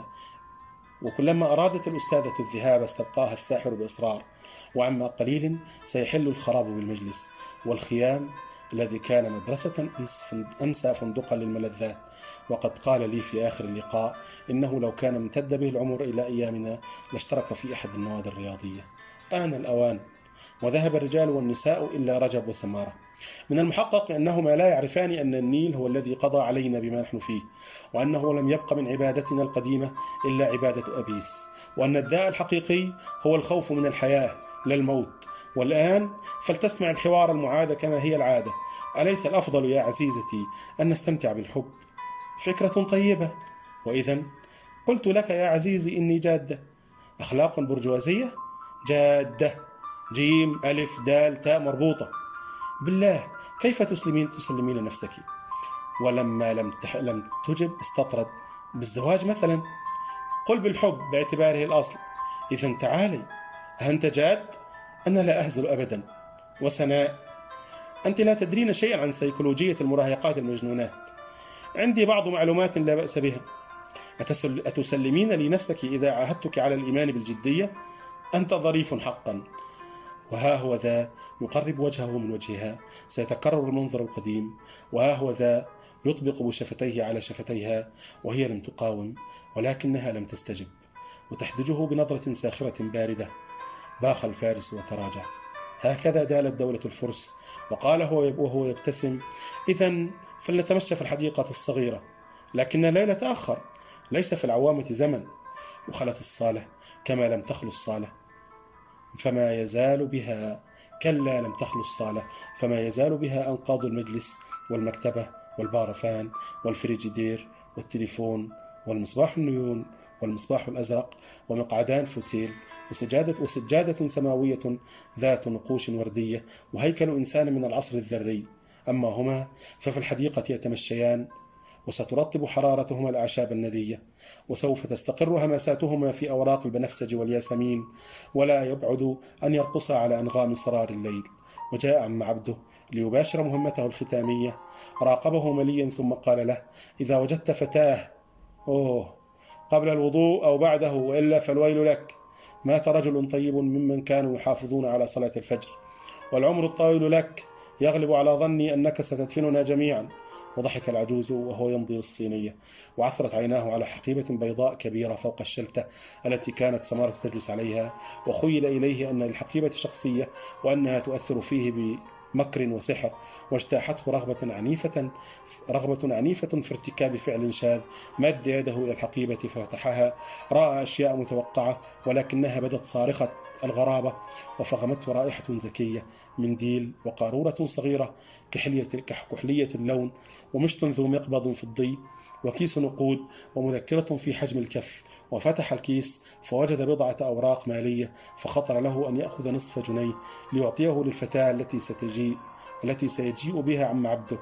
[SPEAKER 2] وكلما أرادت الأستاذة الذهاب استبقاها الساحر بإصرار، وعما قليل سيحل الخراب بالمجلس، والخيام الذي كان مدرسة أمسى فندقا للملذات. وقد قال لي في آخر اللقاء إنه لو كان امتد به العمر إلى أيامنا لاشترك في أحد النوادي الرياضية. آن الأوان، وذهب الرجال والنساء إلا رجب وسمارة. من المحقق أنهما لا يعرفان أن النيل هو الذي قضى علينا بما نحن فيه، وأنه لم يبق من عبادتنا القديمة إلا عبادة أبيس، وأن الداء الحقيقي هو الخوف من الحياة لا الموت. والآن فلتسمع الحوار المعاد كما هي العادة: أليس الأفضل يا عزيزتي أن نستمتع بالحب؟ فكرة طيبة. وإذن قلت لك يا عزيزي إني جادة. أخلاق برجوازية؟ جادة، جيم ألف دال تاء مربوطة. بالله كيف تسلمين تسلمين نفسك؟ ولما لم تح... لم تجب استطرد: بالزواج مثلا. قل بالحب باعتباره الأصل. إذن تعالي، أنت جاد؟ أنا لا أهزل أبدا. وسناء: أنت لا تدرين شيئا عن سيكولوجية المراهقات المجنونات. عندي بعض معلومات لا بأس بها. أتسل... أتسلمين لي نفسك إذا عاهدتك على الإيمان بالجدية؟ أنت ظريف حقا. وها هو ذا يقرب وجهه من وجهها، سيتكرر المنظر القديم. وها هو ذا يطبق بشفتيه على شفتيها، وهي لم تقاوم ولكنها لم تستجب، وتحدجه بنظرة ساخرة باردة. باخ الفارس وتراجع. هكذا دالت دولة الفرس. وقال هو وهو يبتسم: إذن فلنتمشى في الحديقة الصغيرة. لكن الليل تأخر، ليس في العوامة زمن. وخلت الصالة كما لم تخلو الصالة، فما يزال بها كلا لم تخلو الصالة فما يزال بها أنقاض المجلس والمكتبة والبارفان والفريجيدير والتليفون والمصباح النيون والمصباح الأزرق ومقعدان فوتيل وسجادة, وسجادة سماوية ذات نقوش وردية وهيكل إنسان من العصر الذري. أما هما ففي الحديقة يتمشيان، وسترطب حرارتهما الأعشاب الندية، وسوف تستقر همساتهما في أوراق البنفسج والياسمين، ولا يبعد أن يرقصا على أنغام سرار الليل. وجاء عم عبده ليباشر مهمته الختامية، راقبه مليا ثم قال له: إذا وجدت فتاة أوه قبل الوضوء أو بعده وإلا فالويل لك. مات رجل طيب ممن كانوا يحافظون على صلاة الفجر، والعمر الطويل لك يغلب على ظني أنك ستدفننا جميعا. وضحك العجوز وهو يمضي للصينية، وعثرت عيناه على حقيبة بيضاء كبيرة فوق الشلتة التي كانت سمارة تجلس عليها، وخيل إليه أن للحقيبة شخصية وأنها تؤثر فيه بمكر وسحر، واجتاحته رغبة عنيفة رغبة عنيفة في ارتكاب فعل شاذ. مد يده إلى الحقيبة ففتحها، رأى أشياء متوقعة ولكنها بدت صارخة الغرابة، وفغمته رائحة زكية، منديل وقارورة صغيرة كحلية كحلية اللون، ومشط ذو مقبض فضي، وكيس نقود، ومذكرة في حجم الكف. وفتح الكيس فوجد بضعة أوراق مالية، فخطر له أن يأخذ نصف جنيه ليعطيه للفتاة التي ستجيء التي سيجيء بها عم عبده،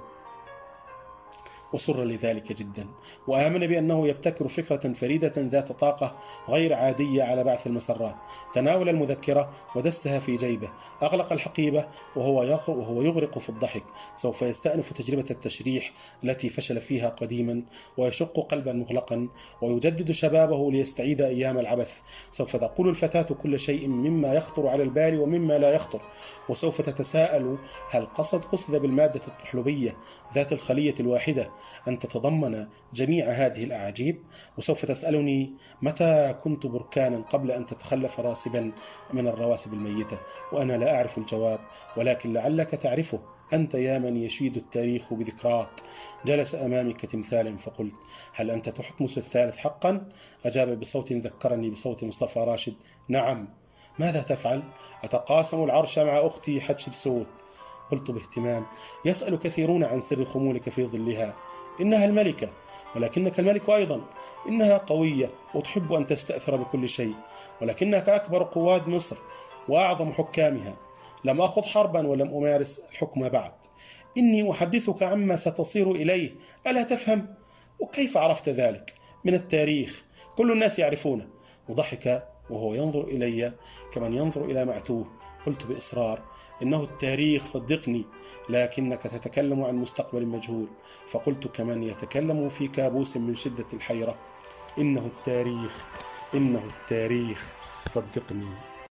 [SPEAKER 2] وسر لذلك جدا، وآمن بأنه يبتكر فكرة فريدة ذات طاقة غير عادية على بعث المسرات. تناول المذكرة ودسها في جيبه، أغلق الحقيبة وهو يغرق في الضحك. سوف يستأنف تجربة التشريح التي فشل فيها قديما، ويشق قلبا مغلقا، ويجدد شبابه ليستعيد أيام العبث. سوف تقول الفتاة كل شيء مما يخطر على البال ومما لا يخطر، وسوف تتساءل هل قصد قصد بالمادة الطحلبية ذات الخلية الواحدة أن تتضمن جميع هذه الأعاجيب. وسوف تسألني متى كنت بركانا قبل أن تتخلف راسبا من الرواسب الميتة، وأنا لا أعرف الجواب، ولكن لعلك تعرفه أنت يا من يشيد التاريخ بذكراك. جلس أمامك تمثال فقلت هل أنت تحتمس الثالث حقا؟ أجاب بصوت ذكرني بصوت مصطفى راشد نعم. ماذا تفعل؟ أتقاسم العرش مع أختي حتشبسوت. قلت باهتمام يسأل كثيرون عن سر خمولك في ظلها. إنها الملكة، ولكنك الملك أيضا. إنها قوية وتحب أن تستأثر بكل شيء، ولكنك أكبر قواد مصر وأعظم حكامها. لم أخض حربا ولم أمارس الحكم بعد. إني أحدثك عما ستصير إليه، ألا تفهم؟ وكيف عرفت ذلك؟ من التاريخ، كل الناس يعرفونه. وضحك وهو ينظر إلي كمن ينظر إلى معتوه. قلت بإصرار إنه التاريخ صدقني، لكنك تتكلم عن مستقبل مجهول. فقلت كمن يتكلم في كابوس من شدة الحيرة إنه التاريخ إنه التاريخ صدقني.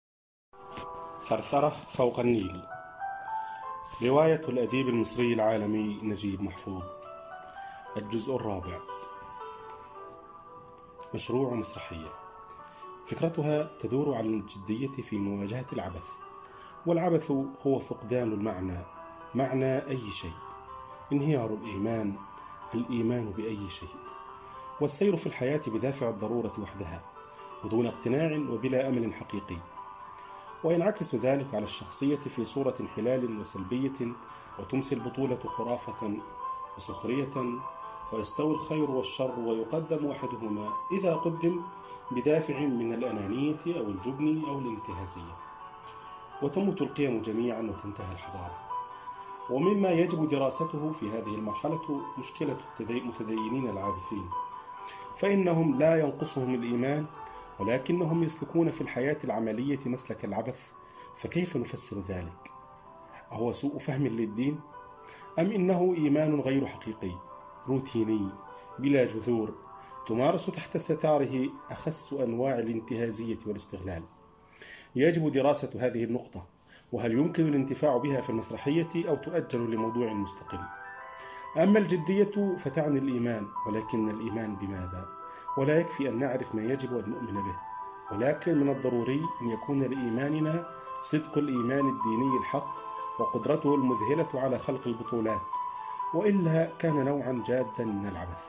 [SPEAKER 2] ثرثرة فوق النيل. رواية الأديب المصري العالمي نجيب محفوظ. الجزء الرابع. مشروع مسرحية. فكرتها تدور على الجدية في مواجهة العبث، والعبث هو فقدان المعنى، معنى أي شيء، انهيار الإيمان، الإيمان بأي شيء، والسير في الحياة بدافع الضرورة وحدها ودون اقتناع وبلا أمل حقيقي. وينعكس ذلك على الشخصية في صورة انحلال وسلبية، وتمسي البطولة خرافة وسخرية، ويستوي الخير والشر ويقدم أحدهما إذا قدم بدافع من الأنانية أو الجبن أو الانتهازية، وتموت القيم جميعا وتنتهي الحضارة. ومما يجب دراسته في هذه المرحلة مشكلة المتدينين العابثين، فإنهم لا ينقصهم الإيمان، ولكنهم يسلكون في الحياة العملية مسلك العبث. فكيف نفسر ذلك؟ أهو سوء فهم للدين؟ أم إنه إيمان غير حقيقي روتيني بلا جذور تمارس تحت ستاره أخس أنواع الانتهازية والاستغلال؟ يجب دراسة هذه النقطة، وهل يمكن الانتفاع بها في المسرحية أو تؤجل لموضوع مستقل؟ أما الجدية فتعني الإيمان، ولكن الإيمان بماذا؟ ولا يكفي أن نعرف ما يجب أن نؤمن به، ولكن من الضروري أن يكون لإيماننا صدق الإيمان الديني الحق وقدرته المذهلة على خلق البطولات، وإلا كان نوعا جادا من العبث.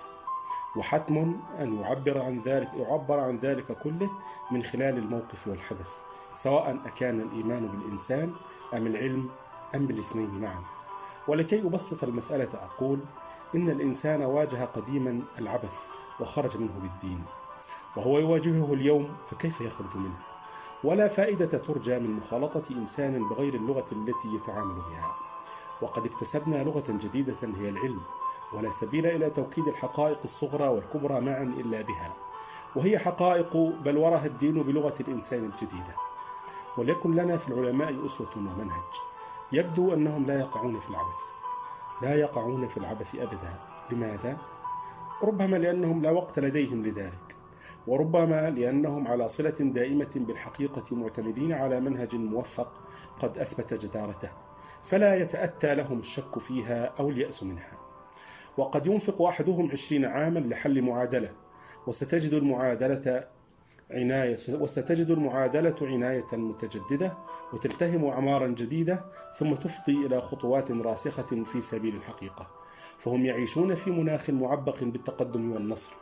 [SPEAKER 2] وحتم أن يعبر عن ذلك يعبر عن ذلك كله من خلال الموقف والحدث، سواء أكان الإيمان بالإنسان أم العلم أم بالاثنين معا. ولكي أبسط المسألة أقول إن الإنسان واجه قديما العبث وخرج منه بالدين، وهو يواجهه اليوم، فكيف يخرج منه؟ ولا فائدة ترجى من مخالطة إنسان بغير اللغة التي يتعامل بها. وقد اكتسبنا لغة جديدة هي العلم، ولا سبيل إلى توكيد الحقائق الصغرى والكبرى معا إلا بها، وهي حقائق بلورها الدين بلغة الإنسان الجديدة. وليكن لنا في العلماء أسوة ومنهج. يبدو أنهم لا يقعون في العبث لا يقعون في العبث أبدا. لماذا؟ ربما لأنهم لا وقت لديهم لذلك، وربما لأنهم على صلة دائمة بالحقيقة معتمدين على منهج موفق قد أثبت جدارته، فلا يتأتى لهم الشك فيها أو اليأس منها. وقد ينفق أحدهم عشرين عاما لحل معادلة، وستجد المعادلة عناية وستجد المعادلة عناية متجددة وتلتهم أعمارا جديدة، ثم تفضي إلى خطوات راسخة في سبيل الحقيقة. فهم يعيشون في مناخ معبق بالتقدم والنصر،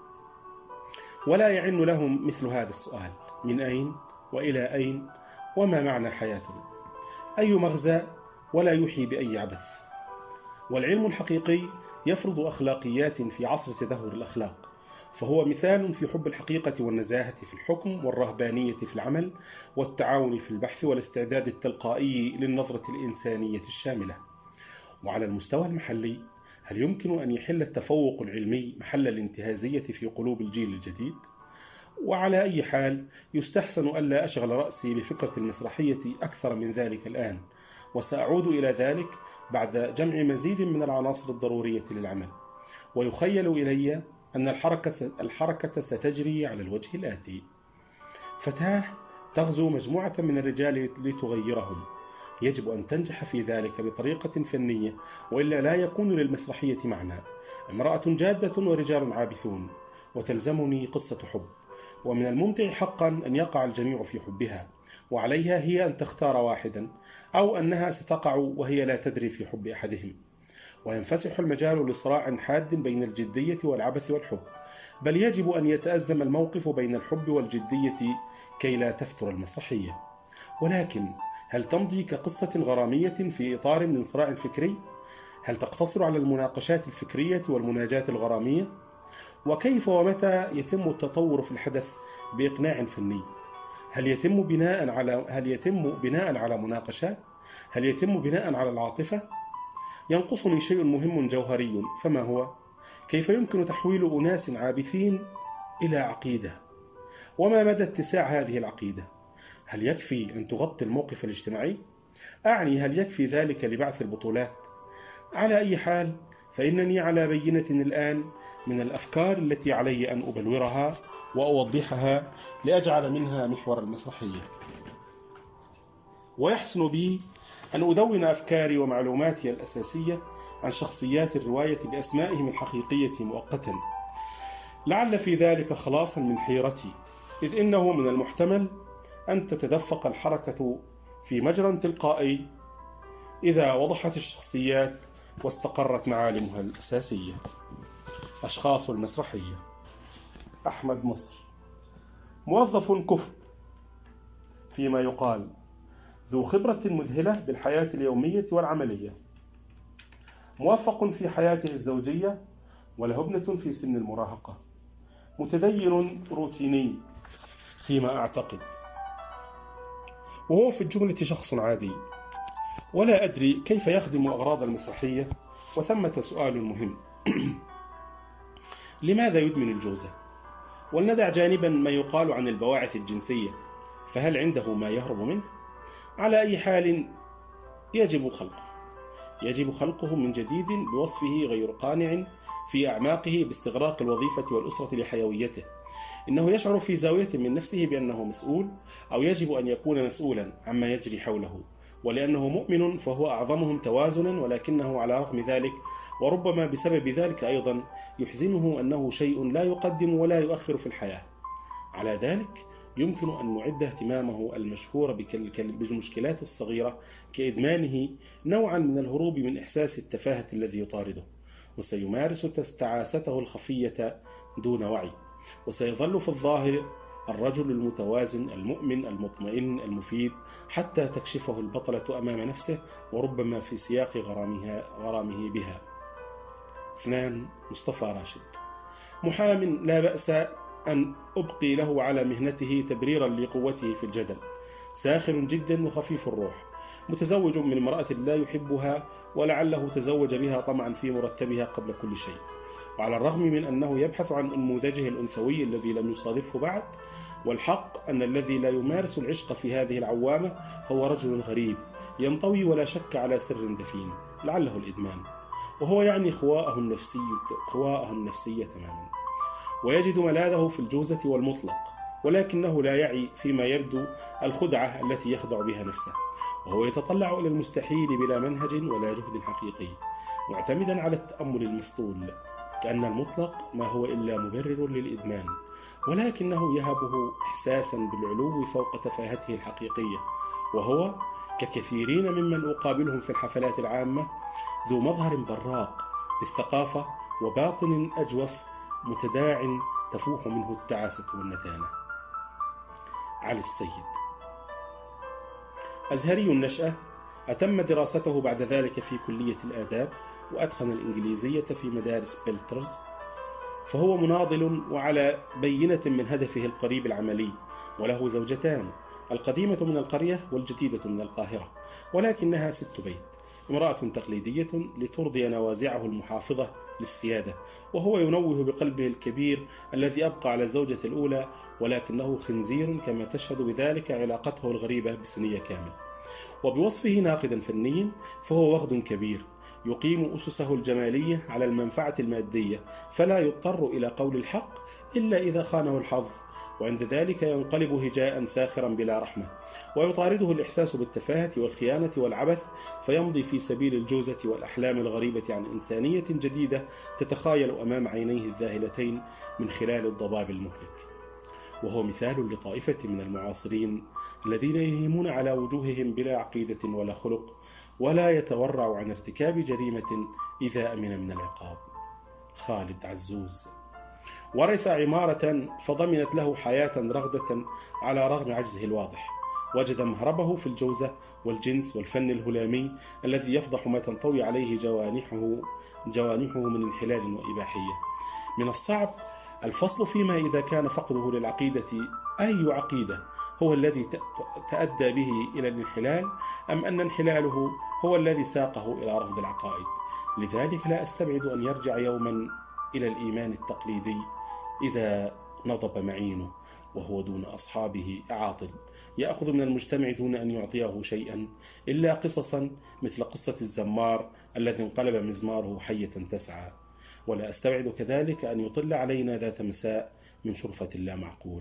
[SPEAKER 2] ولا يعن لهم مثل هذا السؤال: من أين وإلى أين وما معنى حياتنا؟ أي مغزى؟ ولا يوحي بأي عبث. والعلم الحقيقي يفرض أخلاقيات في عصر تدهور الأخلاق، فهو مثال في حب الحقيقة والنزاهة في الحكم، والرهبانية في العمل، والتعاون في البحث، والاستعداد التلقائي للنظرة الإنسانية الشاملة. وعلى المستوى المحلي، هل يمكن أن يحل التفوق العلمي محل الانتهازية في قلوب الجيل الجديد؟ وعلى أي حال، يستحسن ألا أشغل رأسي بفكرة المسرحية أكثر من ذلك الآن، وسأعود إلى ذلك بعد جمع مزيد من العناصر الضرورية للعمل. ويخيل إلي أن الحركة الحركة ستجري على الوجه الآتي: فتاة تغزو مجموعة من الرجال لتغيرهم، يجب أن تنجح في ذلك بطريقة فنية، وإلا لا يكون للمسرحية معنى. امرأة جادة ورجال عابثون، وتلزمني قصة حب، ومن الممتع حقا أن يقع الجميع في حبها، وعليها هي أن تختار واحدا، أو أنها ستقع وهي لا تدري في حب أحدهم. وينفسح المجال لصراع حاد بين الجدية والعبث والحب، بل يجب أن يتأزم الموقف بين الحب والجدية كي لا تفتر المسرحية. ولكن هل تمضي كقصة غرامية في إطار من صراع فكري؟ هل تقتصر على المناقشات الفكرية والمناجاة الغرامية؟ وكيف ومتى يتم التطور في الحدث بإقناع فني؟ هل يتم بناء على هل يتم بناء على مناقشات؟ هل يتم بناء على العاطفة؟ ينقصني شيء مهم جوهري، فما هو؟ كيف يمكن تحويل أناس عابثين إلى عقيدة؟ وما مدى اتساع هذه العقيدة؟ هل يكفي أن تغطي الموقف الاجتماعي؟ أعني هل يكفي ذلك لبعث البطولات؟ على أي حال، فإنني على بينة الآن من الأفكار التي علي أن أبلورها وأوضحها لأجعل منها محور المسرحية. ويحسن بي أن أدون أفكاري ومعلوماتي الأساسية عن شخصيات الرواية بأسمائهم الحقيقية مؤقتا، لعل في ذلك خلاصا من حيرتي، إذ إنه من المحتمل أن تتدفق الحركة في مجرى تلقائي إذا وضحت الشخصيات واستقرت معالمها الأساسية. أشخاص المسرحية: أحمد مصر، موظف كفء فيما يقال، ذو خبرة مذهلة بالحياة اليومية والعملية، موفق في حياته الزوجية وله ابنة في سن المراهقة، متدين روتيني فيما أعتقد، وهو في الجملة شخص عادي. ولا أدري كيف يخدم أغراض المسرحية. وثمة سؤال مهم: لماذا يدمن الجوزة؟ ولندع جانبا ما يقال عن البواعث الجنسية، فهل عنده ما يهرب منه؟ على أي حال، يجب خلقه يجب خلقه من جديد بوصفه غير قانع في أعماقه باستغراق الوظيفة والأسرة لحيويته. إنه يشعر في زاوية من نفسه بأنه مسؤول، أو يجب أن يكون مسؤولا عما يجري حوله، ولأنه مؤمن فهو أعظمهم توازنا، ولكنه على رغم ذلك وربما بسبب ذلك أيضا يحزنه أنه شيء لا يقدم ولا يؤخر في الحياة. على ذلك يمكن أن نعد اهتمامه المشهور بالمشكلات الصغيرة كإدمانه نوعا من الهروب من إحساس التفاهة الذي يطارده، وسيمارس تعاسته الخفية دون وعي، وسيظل في الظاهر الرجل المتوازن المؤمن المطمئن المفيد حتى تكشفه البطلة أمام نفسه، وربما في سياق غرامها غرامه بها. اثنان. مصطفى راشد، محام لا بأس أن أبقي له على مهنته تبريرا لقوته في الجدل، ساخر جدا وخفيف الروح، متزوج من امرأة لا يحبها ولعله تزوج بها طمعا في مرتبها قبل كل شيء. وعلى الرغم من أنه يبحث عن نموذجه الأنثوي الذي لم يصادفه بعد، والحق أن الذي لا يمارس العشق في هذه العوامة هو رجل غريب ينطوي ولا شك على سر دفين، لعله الإدمان، وهو يعني خواءه النفسي خواءه النفسية تماما. ويجد ملاذه في الجوزة والمطلق، ولكنه لا يعي فيما يبدو الخدعة التي يخدع بها نفسه، وهو يتطلع إلى المستحيل بلا منهج ولا جهد حقيقي، معتمدا على التأمل المسطول، كأن المطلق ما هو إلا مبرر للإدمان، ولكنه يهبه إحساسا بالعلو فوق تفاهته الحقيقية، وهو ككثيرين ممن أقابلهم في الحفلات العامة ذو مظهر براق بالثقافة وباطن أجوف متداع تفوح منه التعاسة والنتانة. علي السيد أزهري النشأة، أتم دراسته بعد ذلك في كلية الآداب، وأتقن الإنجليزية في مدارس بيلترز، فهو مناضل وعلى بينة من هدفه القريب العملي، وله زوجتان، القديمة من القرية والجديدة من القاهرة، ولكنها ست بيت، امرأة تقليدية لترضي نوازعه المحافظة للسيادة، وهو ينوه بقلبه الكبير الذي أبقى على الزوجة الأولى، ولكنه خنزير كما تشهد بذلك علاقته الغريبة بسنية كامل. وبوصفه ناقدا فنيا فهو وغد كبير يقيم أسسه الجمالية على المنفعة المادية، فلا يضطر إلى قول الحق إلا إذا خانه الحظ، وعند ذلك ينقلب هجاء ساخرا بلا رحمة، ويطارده الإحساس بالتفاهة والخيانة والعبث، فيمضي في سبيل الجوزة والأحلام الغريبة عن إنسانية جديدة تتخايل أمام عينيه الذاهلتين من خلال الضباب المهلك. وهو مثال لطائفة من المعاصرين الذين يهيمون على وجوههم بلا عقيدة ولا خلق، ولا يتورع عن ارتكاب جريمة إذا أمن من العقاب. خالد عزوز ورث عمارة فضمنت له حياة رغدة على رغم عجزه الواضح، وجد مهربه في الجوزة والجنس والفن الهلامي الذي يفضح ما تنطوي عليه جوانحه جوانحه من انحلال وإباحية. من الصعب الفصل فيما إذا كان فقده للعقيدة أي عقيدة هو الذي تأدى به إلى الانحلال، أم أن انحلاله هو الذي ساقه إلى رفض العقائد. لذلك لا أستبعد أن يرجع يوما إلى الإيمان التقليدي إذا نضب معينه، وهو دون أصحابه عاطل يأخذ من المجتمع دون أن يعطيه شيئا إلا قصصا مثل قصة الزمار الذي انقلب مزماره حية تسعى. ولا أستبعد كذلك أن يطل علينا ذات مساء من شرفة لا معقول.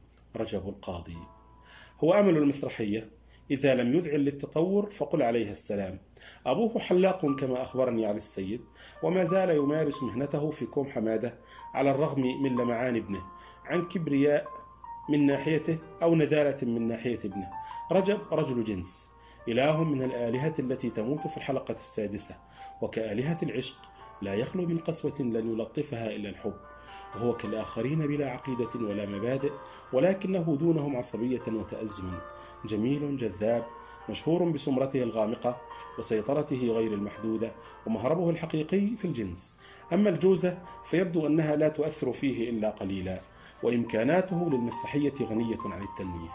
[SPEAKER 2] رجب القاضي هو أمل المسرحية، إذا لم يذعن للتطور فقل عليها السلام. أبوه حلاق كما أخبرني علي السيد، وما زال يمارس مهنته في كوم حمادة على الرغم من لمعان ابنه عن كبرياء من ناحيته أو نذالة من ناحية ابنه. رجب رجل جنس، إله من الآلهة التي تموت في الحلقة السادسة، وكآلهة العشق لا يخلو من قسوة لن يلطفها إلا الحب، وهو كالآخرين بلا عقيدة ولا مبادئ، ولكنه دونهم عصبية وتأزما، جميل جذاب، مشهور بسمرته الغامقة وسيطرته غير المحدودة، ومهربه الحقيقي في الجنس. أما الجوزة فيبدو أنها لا تؤثر فيه إلا قليلا، وإمكاناته للمسرحية غنية عن التنويه.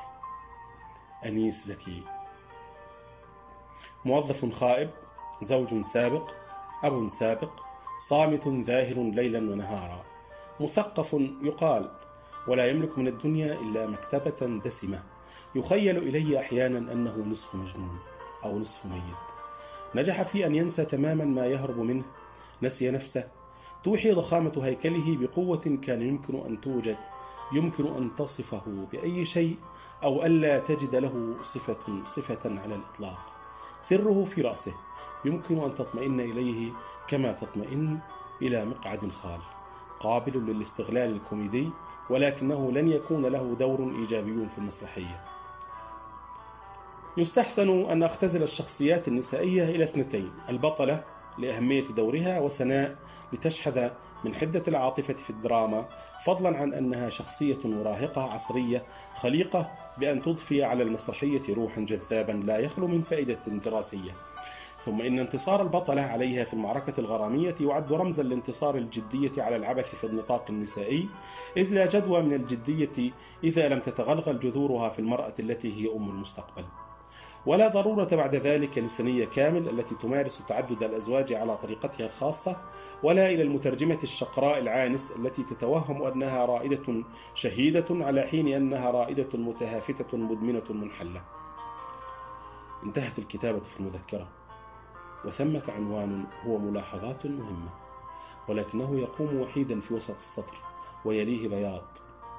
[SPEAKER 2] أنيس زكي موظف خائب، زوج سابق، أب سابق، صامت ذاهر ليلا ونهارا، مثقف يقال، ولا يملك من الدنيا إلا مكتبة دسمة، يخيل إلي أحيانا أنه نصف مجنون أو نصف ميت. نجح في أن ينسى تماما ما يهرب منه، نسي نفسه، توحي ضخامة هيكله بقوة كان يمكن أن توجد، يمكن أن تصفه بأي شيء أو ألا تجد له صفة صفة على الإطلاق. سره في رأسه، يمكن أن تطمئن إليه كما تطمئن إلى مقعد خال، قابل للاستغلال الكوميدي، ولكنه لن يكون له دور إيجابي في المسرحية. يستحسن أن أختزل الشخصيات النسائية إلى اثنتين: البطلة لأهمية دورها، وسناء لتشحذ من حدة العاطفة في الدراما، فضلا عن أنها شخصية مراهقة عصرية خليقة بأن تضفي على المسرحية روحا جذابا لا يخلو من فائدة دراسية. ثم إن انتصار البطلة عليها في المعركة الغرامية يعد رمزا لانتصار الجدية على العبث في النطاق النسائي، إذ لا جدوى من الجدية إذا لم تتغلغل جذورها في المرأة التي هي أم المستقبل. ولا ضرورة بعد ذلك لسنية كامل التي تمارس تعدد الأزواج على طريقتها الخاصة، ولا إلى المترجمة الشقراء العانس التي تتوهم أنها رائدة شهيدة على حين أنها رائدة متهافتة مدمنة منحلة. انتهت الكتابة في المذكرة، وثمة عنوان هو ملاحظات مهمة، ولكنه يقوم وحيدا في وسط السطر، ويليه بياض.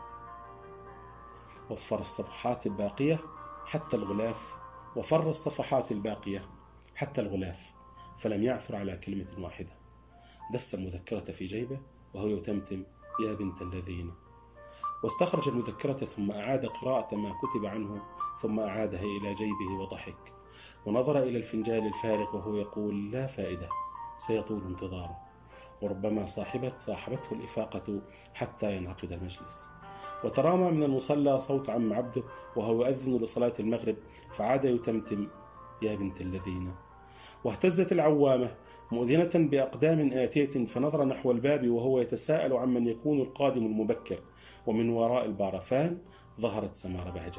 [SPEAKER 2] وفر الصفحات الباقية حتى الغلاف وفر الصفحات الباقية حتى الغلاف، فلم يعثر على كلمة واحدة. دس المذكرة في جيبه وهو يتمتم: يا بنت الذين. واستخرج المذكرة ثم أعاد قراءة ما كتب عنه، ثم أعادها إلى جيبه وضحك، ونظر إلى الفنجان الفارغ وهو يقول: لا فائدة، سيطول انتظاره، وربما صاحبت صاحبته الإفاقة حتى ينعقد المجلس. وترامى من المصلى صوت عم عبده وهو يؤذن لصلاة المغرب، فعاد يتمتم: يا بنت الذين. واهتزت العوامة مؤذنة بأقدام آتية، فنظر نحو الباب وهو يتساءل عمن يكون القادم المبكر، ومن وراء البارفان ظهرت سمارة بهجت.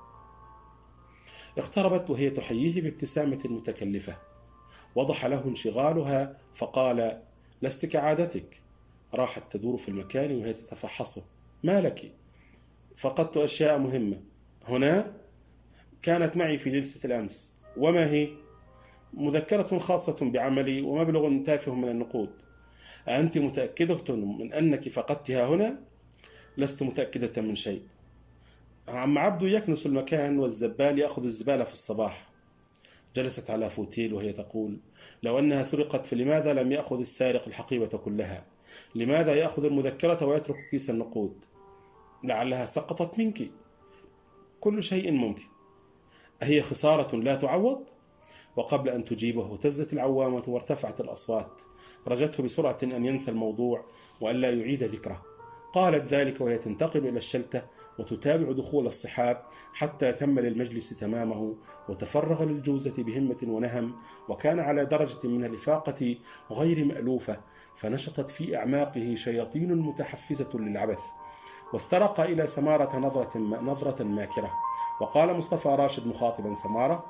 [SPEAKER 2] اقتربت وهي تحييه بابتسامة متكلفة، وضح له انشغالها فقال: لست كعادتك. راحت تدور في المكان وهي تتفحصه: ما لك؟ فقدت أشياء مهمة. هنا؟ كانت معي في جلسة الأمس. وما هي؟ مذكرة خاصة بعملي ومبلغ تافه من النقود. أنت متأكدة من أنك فقدتها هنا؟ لست متأكدة من شيء. عم عبدو يكنس المكان والزبال يأخذ الزبالة في الصباح. جلست على فوتيل وهي تقول: لو أنها سرقت فلماذا لم يأخذ السارق الحقيبة كلها؟ لماذا يأخذ المذكرة ويترك كيس النقود؟ لعلها سقطت منك. كل شيء ممكن. أهي خسارة لا تعوض؟ وقبل أن تجيبه اهتزت العوامة وارتفعت الأصوات، رجته بسرعة أن ينسى الموضوع وأن لا يعيد ذكره. قالت ذلك وهي تنتقل إلى الشلتة وتتابع دخول الصحاب حتى تم للمجلس تمامه، وتفرغ للجوزة بهمة ونهم، وكان على درجة من الإفاقة غير مألوفة، فنشطت في أعماقه شياطين متحفزة للعبث. واسترق إلى سمارة نظرة نظرة ماكرة، وقال مصطفى راشد مخاطبا سمارة: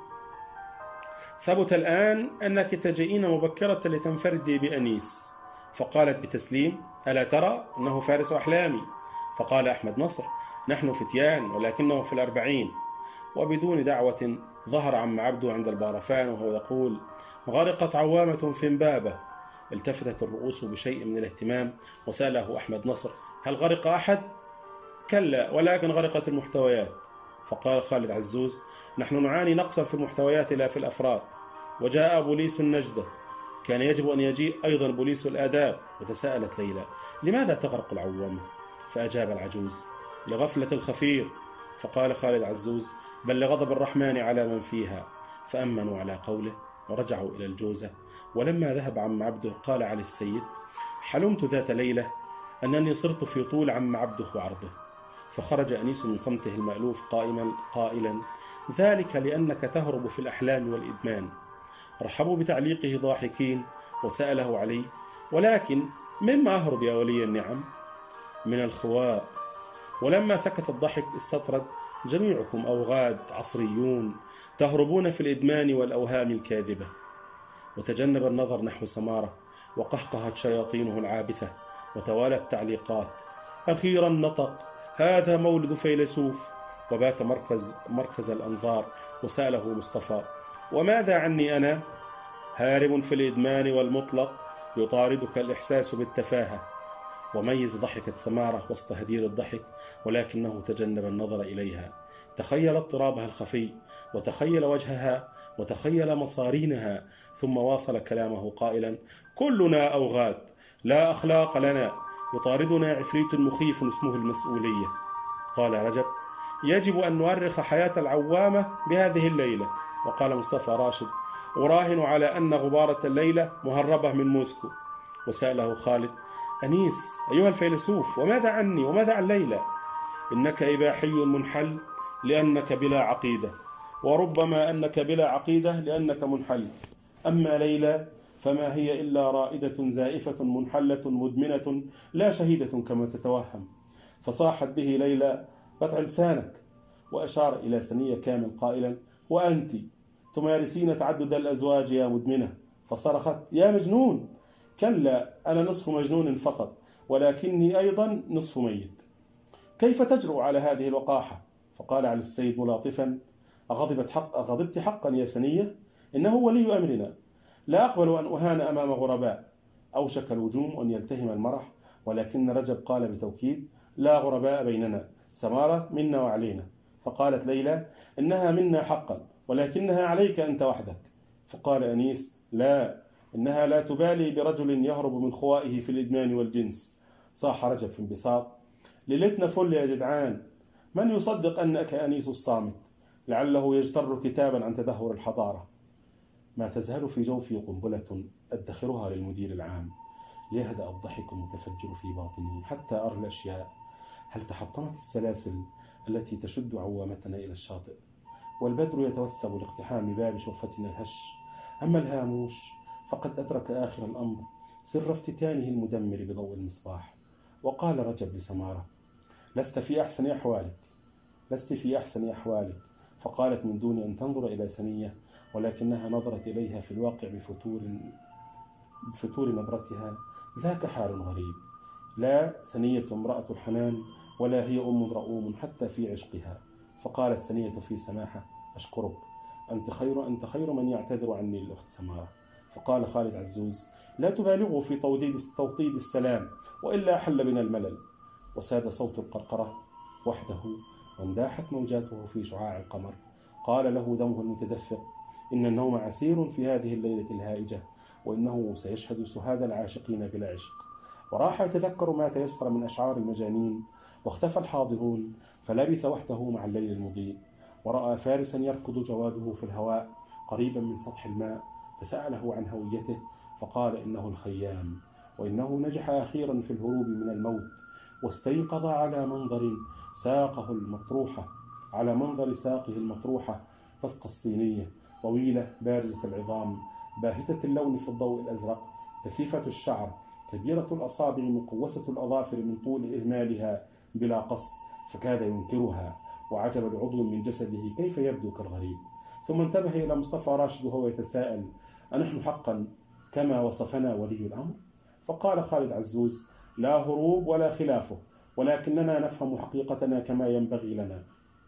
[SPEAKER 2] ثبت الآن أنك تجئين مبكرة لتنفردي بأنيس. فقالت بتسليم: ألا ترى أنه فارس أحلامي؟ فقال أحمد نصر: نحن فتيان ولكنه في الأربعين. وبدون دعوة ظهر عم عبده عند البارفان وهو يقول: غرقت عوامة في امبابة. التفتت الرؤوس بشيء من الاهتمام وسأله أحمد نصر: هل غرق أحد؟ كلا، ولكن غرقت المحتويات. فقال خالد عزوز: نحن نعاني نقصا في المحتويات لا في الأفراد. وجاء بوليس النجدة، كان يجب أن يجيء أيضا بوليس الآداب. وتساءلت ليلى: لماذا تغرق العوامة؟ فأجاب العجوز: لغفلة الخفير. فقال خالد عزوز: بل لغضب الرحمن على من فيها. فأمنوا على قوله ورجعوا إلى الجوزة. ولما ذهب عم عبده قال علي السيد: حلمت ذات ليلة أنني صرت في طول عم عبده وعرضه. فخرج أنيس من صمته المألوف قائما قائلا: ذلك لأنك تهرب في الأحلام والإدمان. رحبوا بتعليقه ضاحكين، وسأله علي: ولكن مما أهرب يا ولي النعم؟ من الخواء. ولما سكت الضحك استطرد: جميعكم أوغاد عصريون تهربون في الإدمان والأوهام الكاذبة. وتجنب النظر نحو سمارة، وقهقهت شياطينه العابثة، وتوالت تعليقات: أخيرا نطق، هذا مولد فيلسوف. وبات مركز مركز الأنظار. وسأله مصطفى: وماذا عني أنا؟ هارب في الإدمان والمطلق، يطاردك الإحساس بالتفاهة. وميز ضحكت سمارة وسط هدير الضحك، ولكنه تجنب النظر إليها. تخيل اضطرابها الخفي، وتخيل وجهها، وتخيل مصارينها، ثم واصل كلامه قائلا: كلنا أوغاد، لا أخلاق لنا، يطاردنا عفريت مخيف اسمه المسؤولية. قال رجب: يجب أن نؤرخ حياة العوامة بهذه الليلة. وقال مصطفى راشد: أراهن على أن غبارة الليلة مهربة من موسكو. وسأله خالد: أنيس أيها الفيلسوف، وماذا عني وماذا عن ليلى؟ إنك إباحي منحل لأنك بلا عقيدة، وربما أنك بلا عقيدة لأنك منحل. أما ليلى فما هي إلا رائدة زائفة منحلة مدمنة لا شهيدة كما تتوهم. فصاحت به ليلى: قطع لسانك. وأشار إلى سنية كامل قائلا: وأنت تمارسين تعدد الأزواج يا مدمنة. فصرخت: يا مجنون. كلا، أنا نصف مجنون فقط، ولكني أيضا نصف ميت. كيف تجرؤ على هذه الوقاحة؟ فقال علي السيد ملاطفا: أغضبت حق أغضبت حقا يا سنية؟ إنه ولي أمرنا، لا أقبل أن أهان أمام غرباء. أوشك الوجوم أن يلتهم المرح، ولكن رجب قال بتوكيد: لا غرباء بيننا، سمارة منا وعلينا. فقالت ليلى: إنها منا حقا، ولكنها عليك أنت وحدك. فقال أنيس: لا، إنها لا تبالي برجل يهرب من خوائه في الإدمان والجنس. صاح رجب في انبساط: ليلتنا فل يا جدعان، من يصدق أنك أنيس الصامت، لعله يجتر كتابا عن تدهور الحضارة. ما تزال في جوفي قنبلة أدخرها للمدير العام ليهدأ الضحك المتفجر في باطني حتى أرى الأشياء. هل تحطمت السلاسل التي تشد عوامتنا إلى الشاطئ، والبدر يتوثب لاقتحام باب شرفتنا الهش؟ أما الهاموش فقد أدرك آخر الأمر سر افتتانه المدمر بضوء المصباح. وقال رجب لسمارة: لست في أحسن أحوالك، لست في أحسن أحوالك. فقالت من دون أن تنظر إلى سنية، ولكنها نظرت إليها في الواقع بفتور بفتور نظرتها: ذاك حال غريب. لا سنية امرأة الحنان، ولا هي أم رؤوم حتى في عشقها. فقالت سنية في سماحة: أشكرك، أنت خير أنت خير من يعتذر عني الأخت سمارة. فقال خالد عزوز: لا تبالغوا في توطيد السلام، وإلا حل بنا الملل. وساد صوت القرقرة وحده، وانداحت موجاته في شعاع القمر. قال له دمه المتدفق: إن النوم عسير في هذه الليلة الهائجة، وإنه سيشهد سهاد العاشقين بلا عشق. وراح يتذكر ما تيسر من أشعار المجانين. واختفى الحاضرون، فلبث وحده مع الليل المضيء، ورأى فارسا يركض جواده في الهواء قريبا من سطح الماء، فسأله عن هويته، فقال إنه الخيام، وإنه نجح أخيرا في الهروب من الموت، واستيقظ على منظر ساقه المطروحة على منظر ساقه المطروحة تسقى الصينية، طويلة بارزة العظام، باهتة اللون في الضوء الأزرق، كثيفة الشعر، كبيرة الأصابع، مقوسة الأظافر من طول إهمالها بلا قص، فكاد ينكرها، وعجب بعضو من جسده كيف يبدو كالغريب. ثم انتبه إلى مصطفى راشد وهو يتساءل: أنحن حقا كما وصفنا ولي الأمر؟ فقال خالد عزوز: لا هروب ولا خلافه، ولكننا نفهم حقيقتنا كما ينبغي لنا.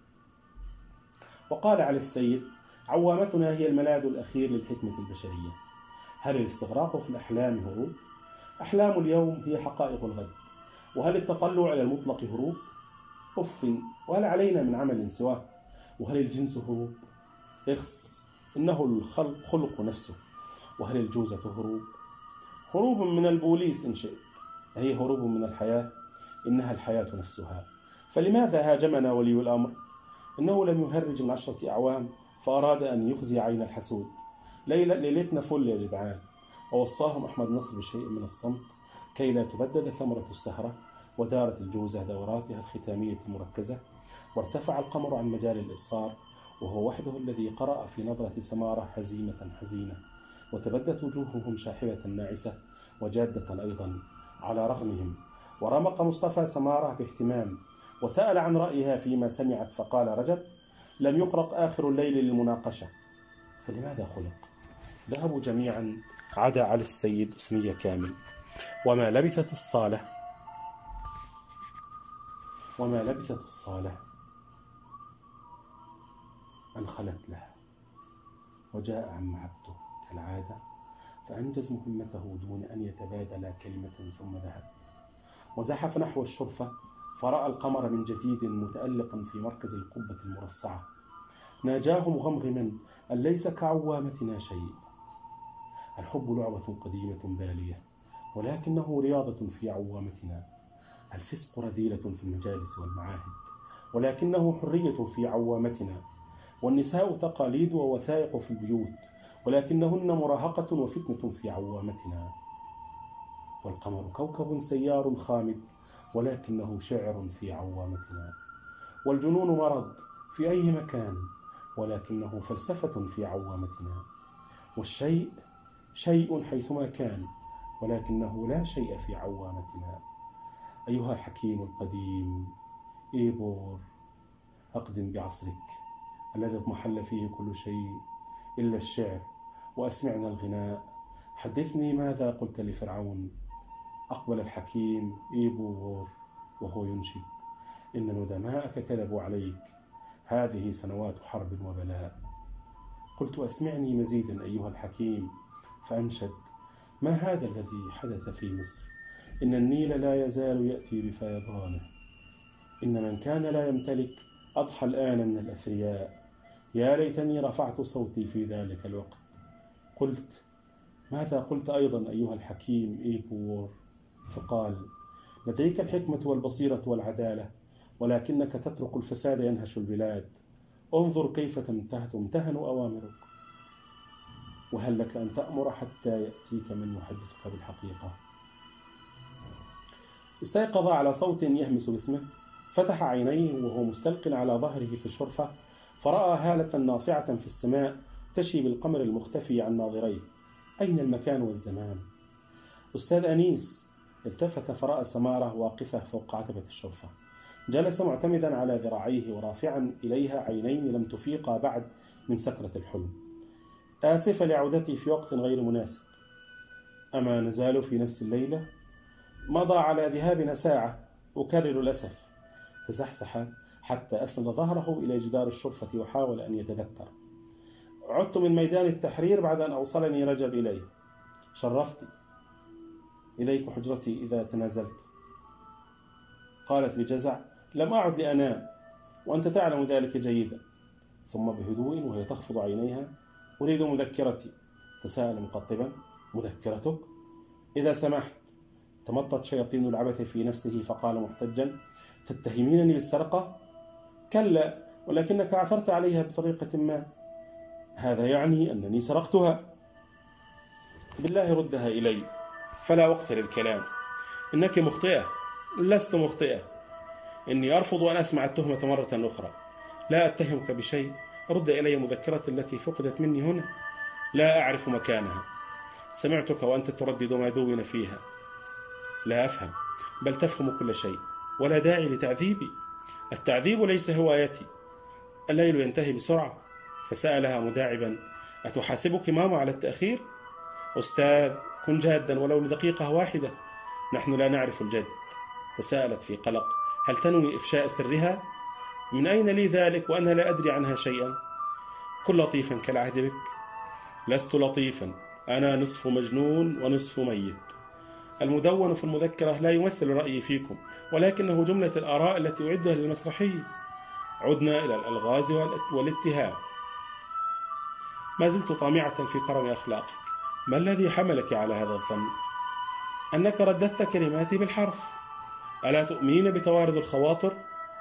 [SPEAKER 2] وقال علي السيد: عوامتنا هي الملاذ الأخير للحكمة البشرية. هل الاستغراق في الأحلام هروب؟ أحلام اليوم هي حقائق الغد. وهل التطلع إلى المطلق هروب؟ أف، وهل علينا من عمل سواه؟ وهل الجنس هروب؟ إخس، إنه الخلق نفسه. وهل الجوزة هروب؟ هروب من البوليس إن شئت، هي هروب من الحياة، إنها الحياة نفسها. فلماذا هاجمنا ولي الأمر؟ إنه لم يهرج من عشرة أعوام، فأراد أن يخزي عين الحسود. ليلة ليلتنا فل يا جدعان. ووصاهم أحمد نصر بشيء من الصمت كي لا تبدد ثمرة السهرة. ودارت الجوزة دوراتها الختامية المركزة، وارتفع القمر عن مجال الإبصار، وهو وحده الذي قرأ في نظرة سمارة هزيمة حزينة. وتبدت وجوههم شاحبة ناعسة وجادة أيضا على رغمهم. ورمق مصطفى سمارة باهتمام وسأل عن رأيها فيما سمعت. فقال رجب: لم يقرق آخر الليل للمناقشة. فلماذا خلق؟ ذهبوا جميعا عدا علي السيد أسمية كامل. وما لبثت الصالة وما لبثت الصالة أن خلت له. وجاء عم عبده كالعادة فأنجز مهمته دون أن يتبادل كلمة، ثم ذهب وزحف نحو الشرفة، فرأى القمر من جديد متألقا في مركز القبة المرصعة. ناجاه مغمغما أن ليس كعوامتنا شيء. الحب لعبة قديمة بالية، ولكنه رياضة في عوامتنا. الفسق رذيلة في المجالس والمعاهد، ولكنه حرية في عوامتنا. والنساء تقاليد ووثائق في البيوت، ولكنهن مراهقة وفتنة في عوامتنا. والقمر كوكب سيار خامد، ولكنه شعر في عوامتنا. والجنون مرض في أي مكان، ولكنه فلسفة في عوامتنا. والشيء شيء حيثما كان، ولكنه لا شيء في عوامتنا. أيها الحكيم القديم إيبور، أقدم بعصرك الذي اضمحل فيه كل شيء إلا الشعر، وأسمعنا الغناء. حدثني ماذا قلت لفرعون. أقبل الحكيم إيبور وهو ينشد: إن ندماءك كذبوا عليك، هذه سنوات حرب وبلاء. قلت: أسمعني مزيدا أيها الحكيم. فأنشد: ما هذا الذي حدث في مصر؟ إن النيل لا يزال يأتي بفيضانه. إن من كان لا يمتلك أضحى الآن من الأثرياء. يا ليتني رفعت صوتي في ذلك الوقت. قلت: ماذا قلت أيضا أيها الحكيم إيبور؟ فقال: لديك الحكمة والبصيرة والعدالة، ولكنك تترك الفساد ينهش البلاد. انظر كيف تمتهن أوامرك. وهل لك أن تأمر حتى يأتيك من محدثك بالحقيقة؟ استيقظ على صوت يهمس باسمه، فتح عينيه وهو مستلق على ظهره في الشرفة، فرأى هالة ناصعة في السماء تشي بالقمر المختفي عن ناظريه. أين المكان والزمان؟ أستاذ أنيس. التفت فرأى سمارة واقفة فوق عتبة الشرفة، جلس معتمدا على ذراعيه ورافعا إليها عينين لم تفيقا بعد من سكرة الحلم. آسف لعودتي في وقت غير مناسب. أما نزال في نفس الليلة؟ مضى على ذهابنا ساعة. أكرر الأسف. تزحزح حتى أسند ظهره إلى جدار الشرفة وحاول أن يتذكر. عدت من ميدان التحرير بعد أن أوصلني رجب إليه. شرفتي. إليك حجرتي إذا تنازلت. قالت بجزع: لم أعد لأنام، وأنت تعلم ذلك جيدا. ثم بهدوء وهي تخفض عينيها: أريد مذكرتي. تساءل مقطبا: مذكرتك؟ إذا سمحت. تمطت شياطين العبث في نفسه فقال محتجا: تتهمينني بالسرقة؟ كلا، ولكنك عثرت عليها بطريقة ما. هذا يعني أنني سرقتها. بالله ردها إلي، فلا وقت للكلام. إنك مخطئة. لست مخطئة. إني أرفض أن أسمع التهمة مرة أخرى. لا أتهمك بشيء. رد إلي مذكرة التي فقدت مني هنا. لا أعرف مكانها. سمعتك وأنت تردد ما دون فيها. لا أفهم، بل تفهم كل شيء، ولا داعي لتعذيبي. التعذيب ليس هوايتي. الليل ينتهي بسرعة. فسألها مداعبا: أتحاسبك ماما على التأخير؟ أستاذ، كن جادا ولو لدقيقة واحدة. نحن لا نعرف الجد. تساءلت في قلق: هل تنوي إفشاء سرها؟ من أين لي ذلك وأنا لا أدري عنها شيئا؟ كن لطيفا كالعهد بك. لست لطيفا. أنا نصف مجنون ونصف ميت. المدون في المذكرة لا يمثل رأيي فيكم، ولكنه جملة الآراء التي أعدها للمسرحية. عدنا إلى الألغاز والاتهام. ما زلت طامعة في كرم أخلاقك. ما الذي حملك على هذا الظن؟ أنك رددت كلماتي بالحرف. ألا تؤمنين بتوارد الخواطر؟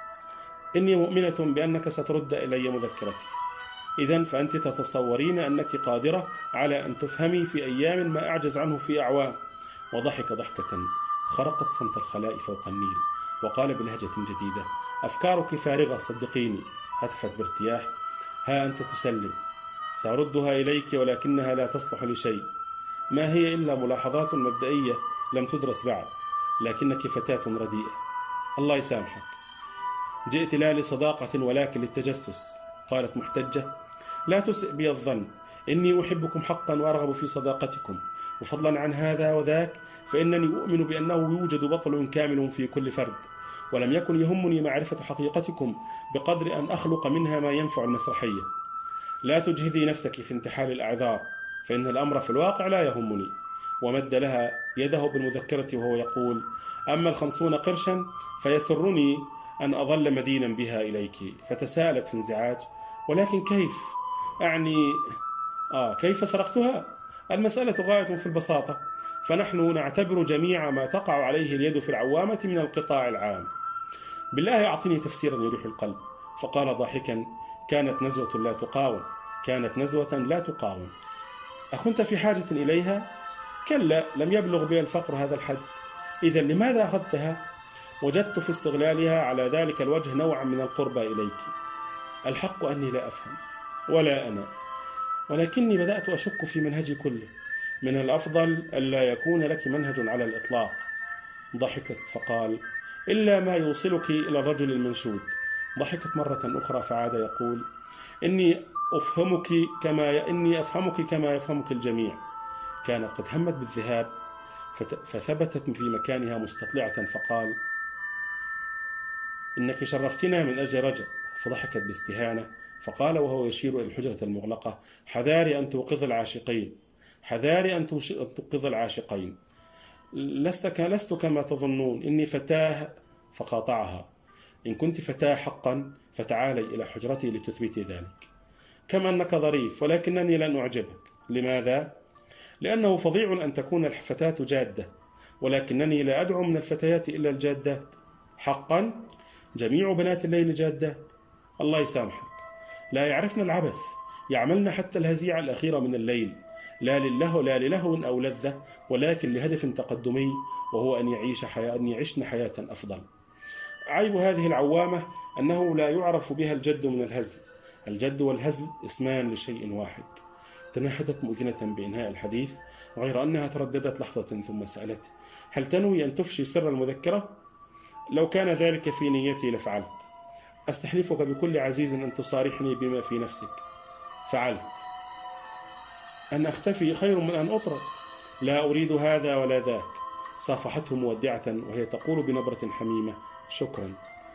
[SPEAKER 2] إني مؤمنة بأنك سترد إلي مذكرتي. إذن فأنت تتصورين أنك قادرة على أن تفهمي في أيام ما أعجز عنه في أعوام. وضحك ضحكة خرقت صمت الخلاء فوق النيل، وقال بلهجة جديدة: أفكارك فارغة صدقيني. هتفت بارتياح: ها أنت تسلم. سأردها إليك ولكنها لا تصلح لشيء. ما هي إلا ملاحظات مبدئية لم تدرس بعد، لكنك فتاة رديئة. الله يسامحك. جئت لا لصداقة ولكن للتجسس. قالت محتجة: لا تسئ بي الظن. إني أحبكم حقا وأرغب في صداقتكم، وفضلا عن هذا وذاك فإنني أؤمن بأنه يوجد بطل كامل في كل فرد، ولم يكن يهمني معرفة حقيقتكم بقدر أن أخلق منها ما ينفع المسرحية. لا تجهدي نفسك في انتحال الأعذار، فإن الأمر في الواقع لا يهمني. ومد لها يده بالمذكرة وهو يقول: أما الخمسون قرشا فيسرني أن أظل مدينا بها إليك. فتساءلت في انزعاج: ولكن كيف؟ أعني آه كيف سرقتها؟ المسألة غاية في البساطة، فنحن نعتبر جميع ما تقع عليه اليد في العوامة من القطاع العام. بالله أعطني تفسيرا يريح القلب. فقال ضاحكا: كانت نزوة لا تقاوم. كانت نزوة لا تقاوم. أكنت في حاجة إليها؟ كلا، لم يبلغ بي الفقر هذا الحد. إذا لماذا أخذتها؟ وجدت في استغلالها على ذلك الوجه نوعا من القربى إليك. الحق أني لا أفهم ولا أنا، ولكني بدأت أشك في منهجي كله. من الأفضل ألا يكون لك منهج على الإطلاق. ضحكت فقال: إلا ما يوصلك إلى الرجل المنشود. ضحكت مرة أخرى فعاد يقول: إني أفهمك كما إني أفهمك كما يفهمك الجميع. كانت قد همت بالذهاب فثبتت في مكانها مستطلعة فقال: إنك شرفتنا من أجل رجب. فضحكت باستهانة فقال وهو يشير إلى الحجرة المغلقة: حذاري أن توقظ العاشقين. حذاري أن توقظ العاشقين. لست لست كما تظنون، إني فتاة. فقاطعها: إن كنت فتاة حقا فتعالي إلى حجرتي لتثبتي ذلك. كما أنك ظريف، ولكنني لن أعجبك. لماذا؟ لأنه فظيع أن تكون الفتاة جادة، ولكنني لا أدعو من الفتيات إلا الجادات. حقا جميع بنات الليل جادات. الله يسامحك، لا يعرفن العبث، يعملن حتى الهزيعة الأخيرة من الليل، لا لله لا للهو أو لذة، ولكن لهدف تقدمي، وهو أن يعيش حياة أن يعيشن حياة أفضل. عيب هذه العوامة أنه لا يعرف بها الجد من الهزل. الجد والهزل اسمان لشيء واحد. تنهدت مؤذنة بإنهاء الحديث، غير أنها ترددت لحظة ثم سألت: هل تنوي أن تفشي سر المذكرة؟ لو كان ذلك في نيتي لفعلت. أستحلفك بكل عزيز أن تصارحني بما في نفسك. فعلت. أن أختفي خير من أن أطرد. لا أريد هذا ولا ذاك. صافحته مودعة وهي تقول بنبرة حميمة: شكرا.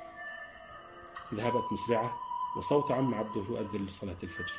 [SPEAKER 2] ذهبت مسرعة، وصوت عم عبده يؤذن لصلاة الفجر.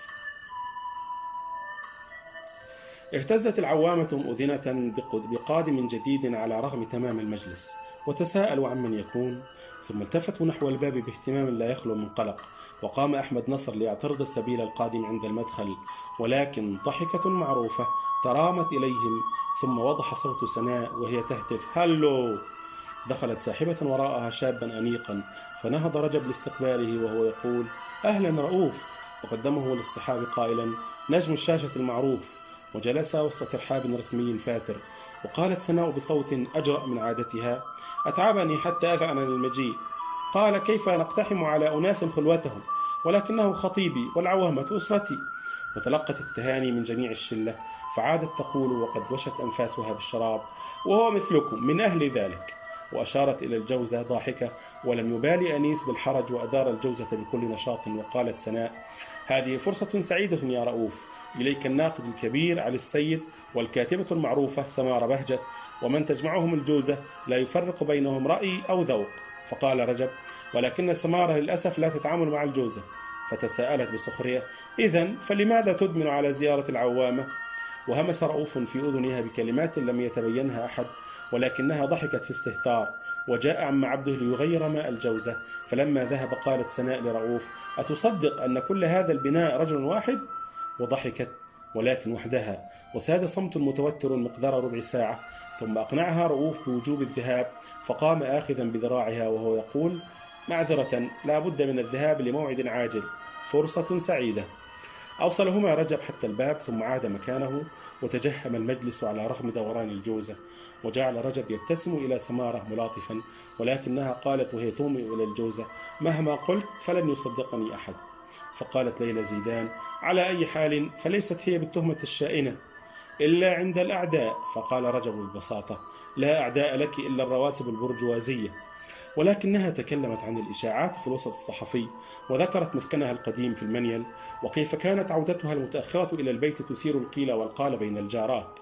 [SPEAKER 2] اهتزت العوامة مؤذنة بقادم جديد على رغم تمام المجلس، وتساءلوا عمن يكون، ثم التفتوا نحو الباب باهتمام لا يخلو من قلق. وقام أحمد نصر ليعترض سبيل القادم عند المدخل، ولكن ضحكة معروفة ترامت إليهم، ثم وضح صوت سناء وهي تهتف: هلو! دخلت ساحبة وراءها شابا أنيقا، فنهض رجب لاستقباله وهو يقول: أهلا رؤوف، وقدمه للصحاب قائلا: نجم الشاشة المعروف. وجلس وسط ترحاب رسمي فاتر. وقالت سناء بصوت أجرأ من عادتها: أتعبني حتى أذعن للمجيء. قال: كيف نقتحم على أناس خلوتهم، ولكنه خطيبي والعوامة أسرتي. وتلقت التهاني من جميع الشلة، فعادت تقول وقد وشت أنفاسها بالشراب: وهو مثلكم من أهل ذلك. وأشارت إلى الجوزة ضاحكة، ولم يبالي أنيس بالحرج، وأدار الجوزة بكل نشاط. وقالت سناء: هذه فرصة سعيدة يا رؤوف، إليك الناقد الكبير علي السيد والكاتبة المعروفة سمارة بهجت، ومن تجمعهم الجوزة لا يفرق بينهم رأي أو ذوق. فقال رجب: ولكن سمارة للأسف لا تتعامل مع الجوزة. فتساءلت بسخرية: إذن فلماذا تدمن على زيارة العوامة؟ وهمس رؤوف في أذنها بكلمات لم يتبينها أحد، ولكنها ضحكت في استهتار. وجاء عم عبده ليغير ماء الجوزة، فلما ذهب قالت سناء لرؤوف: أتصدق أن كل هذا البناء رجل واحد؟ وضحكت، ولكن وحدها، وساد صمت متوتر مقدار ربع ساعة. ثم أقنعها رؤوف بوجوب الذهاب، فقام آخذا بذراعها وهو يقول: معذرة، لا بد من الذهاب لموعد عاجل، فرصة سعيدة. أوصلهما رجب حتى الباب، ثم عاد مكانه، وتجهم المجلس على رغم دوران الجوزة. وجعل رجب يبتسم إلى سمارة ملاطفا، ولكنها قالت وهي تومئ إلى الجوزة: مهما قلت فلن يصدقني أحد. فقالت ليلى زيدان: على أي حال فليست هي بالتهمة الشائنة إلا عند الأعداء. فقال رجب ببساطة: لا أعداء لك إلا الرواسب البرجوازية. ولكنها تكلمت عن الإشاعات في الوسط الصحفي، وذكرت مسكنها القديم في المنيل، وكيف كانت عودتها المتأخرة إلى البيت تثير القيل والقال بين الجارات.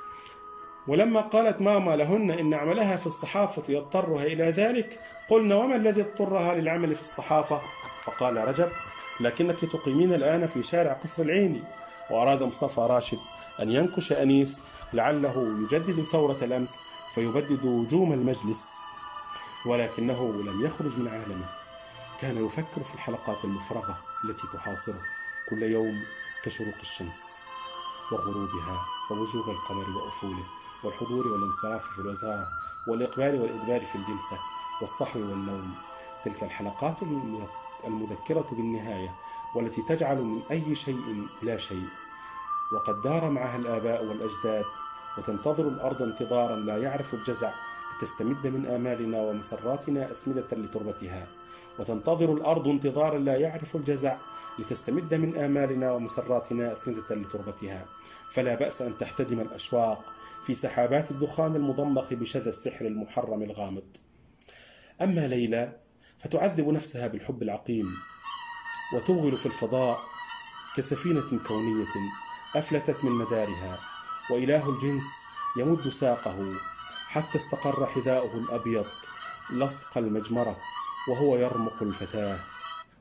[SPEAKER 2] ولما قالت ماما لهن إن عملها في الصحافة يضطرها إلى ذلك، قلنا: وما الذي اضطرها للعمل في الصحافة؟ فقال رجب: لكنك تقيمين الآن في شارع قصر العيني. وأراد مصطفى راشد أن ينكش أنيس لعله يجدد ثورة الأمس فيبدد وجوم المجلس، ولكنه لم يخرج من عالمه. كان يفكر في الحلقات المفرغة التي تحاصره كل يوم كشروق الشمس وغروبها وبزوغ القمر وأفوله، والحضور والانصراف في الوزارة، والإقبال والإدبار في الجلسة، والصحو والنوم. تلك الحلقات المذكرة بالنهاية، والتي تجعل من أي شيء لا شيء. وقد دار معها الآباء والأجداد، وتنتظر الأرض انتظارا لا يعرف الجزع لتستمد من آمالنا ومسراتنا أسمدة لتربتها. وتنتظر الأرض انتظارا لا يعرف الجزع لتستمد من آمالنا ومسراتنا أسمدة لتربتها. فلا بأس أن تحتدم الأشواق في سحابات الدخان المضمخ بشذا السحر المحرم الغامض. أما ليلى فتعذب نفسها بالحب العقيم، وتوغل في الفضاء كسفينة كونية أفلتت من مدارها، وإله الجنس يمد ساقه حتى استقر حذاؤه الأبيض لصق المجمرة، وهو يرمق الفتاة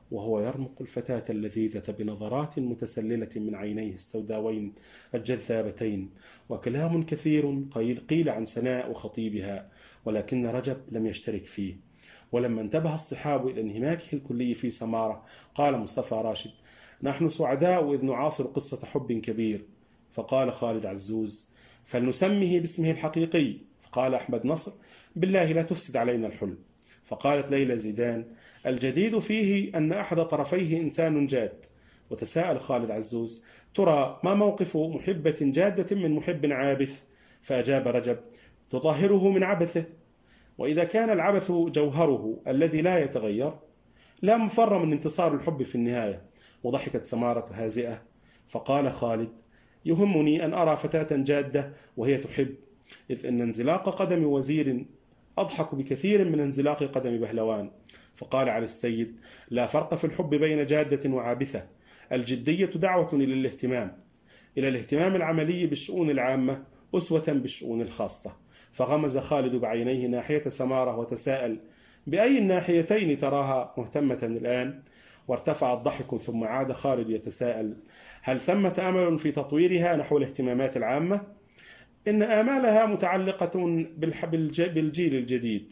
[SPEAKER 2] وهو يرمق الفتاة اللذيذة بنظرات متسللة من عينيه السوداوين الجذابتين، وكلام كثير قيل عن سناء وخطيبها، ولكن رجب لم يشترك فيه. ولما انتبه الصحاب إلى انهماكه الكلي في سمارة، قال مصطفى راشد: نحن سعداء إذ نعاصر قصة حب كبير. فقال خالد عزوز: فلنسميه باسمه الحقيقي. فقال أحمد نصر: بالله لا تفسد علينا الحلم. فقالت ليلى زيدان: الجديد فيه أن أحد طرفيه إنسان جاد. وتساءل خالد عزوز: ترى ما موقف محبة جادة من محب عابث؟ فأجاب رجب: تطهره من عبثه. وإذا كان العبث جوهره الذي لا يتغير، لا مفر من انتصار الحب في النهاية. وضحكت سمارة هازئة. فقال خالد: يهمني أن أرى فتاة جادة وهي تحب، إذ أن انزلاق قدم وزير أضحك بكثير من انزلاق قدم بهلوان. فقال علي السيد: لا فرق في الحب بين جادة وعابثة، الجدية دعوة إلى الاهتمام، إلى الاهتمام العملي بالشؤون العامة أسوة بالشؤون الخاصة. فغمز خالد بعينيه ناحية سمارة وتساءل: بأي الناحيتين تراها مهتمة الآن؟ وارتفع الضحك، ثم عاد خالد يتساءل: هل ثمة أمل في تطويرها نحو الاهتمامات العامة؟ إن آمالها متعلقة بالجيل الجديد.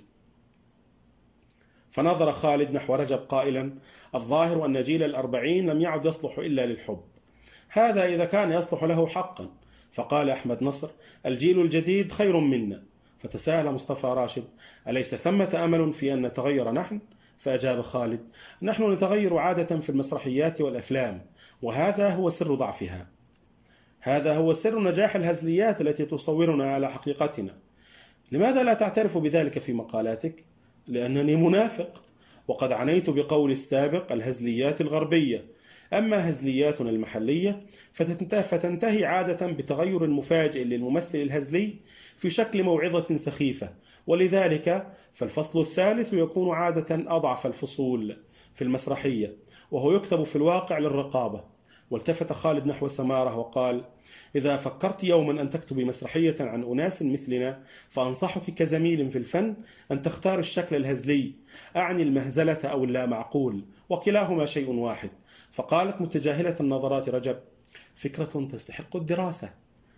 [SPEAKER 2] فنظر خالد نحو رجب قائلا: الظاهر أن جيل الأربعين لم يعد يصلح إلا للحب، هذا إذا كان يصلح له حقا. فقال أحمد نصر: الجيل الجديد خير منا. فتساءل مصطفى راشد: أليس ثمة أمل في أن نتغير نحن؟ فأجاب خالد: نحن نتغير عادة في المسرحيات والأفلام، وهذا هو سر ضعفها، هذا هو سر نجاح الهزليات التي تصورنا على حقيقتنا. لماذا لا تعترف بذلك في مقالاتك؟ لأنني منافق، وقد عنيت بقول السابق الهزليات الغربية. أما هزلياتنا المحلية فتنتهي عادة بتغير مفاجئ للممثل الهزلي في شكل موعظة سخيفة، ولذلك فالفصل الثالث يكون عادة أضعف الفصول في المسرحية، وهو يكتب في الواقع للرقابة. والتفت خالد نحو سمارة وقال: إذا فكرت يوما أن تكتبي مسرحية عن أناس مثلنا، فأنصحك كزميل في الفن أن تختار الشكل الهزلي، أعني المهزلة أو اللامعقول، وكلاهما شيء واحد. فقالت متجاهلة النظرات رجب: فكرة تستحق الدراسة.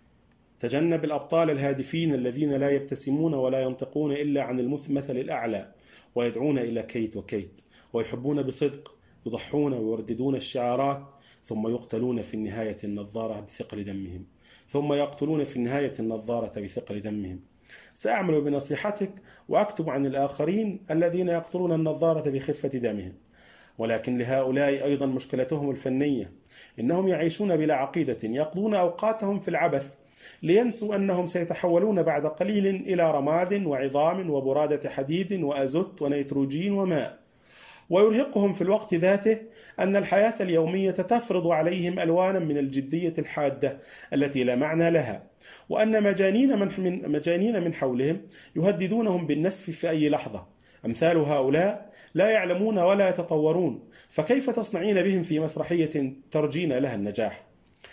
[SPEAKER 2] تجنب الأبطال الهادفين الذين لا يبتسمون ولا ينطقون إلا عن المثل الأعلى، ويدعون إلى كيت وكيت، ويحبون بصدق، يضحون ويرددون الشعارات، ثم يقتلون في النهاية النظارة بثقل دمهم ثم يقتلون في النهاية النظارة بثقل دمهم. سأعمل بنصيحتك وأكتب عن الآخرين الذين يقتلون النظارة بخفة دمهم. ولكن لهؤلاء أيضا مشكلتهم الفنية، إنهم يعيشون بلا عقيدة، يقضون أوقاتهم في العبث، لينسوا أنهم سيتحولون بعد قليل إلى رماد وعظام وبرادة حديد وأزوت ونيتروجين وماء. ويرهقهم في الوقت ذاته أن الحياة اليومية تفرض عليهم ألوانا من الجدية الحادة التي لا معنى لها، وأن مجانين من, مجانين من حولهم يهددونهم بالنسف في أي لحظة. أمثال هؤلاء لا يعلمون ولا يتطورون، فكيف تصنعين بهم في مسرحية ترجين لها النجاح؟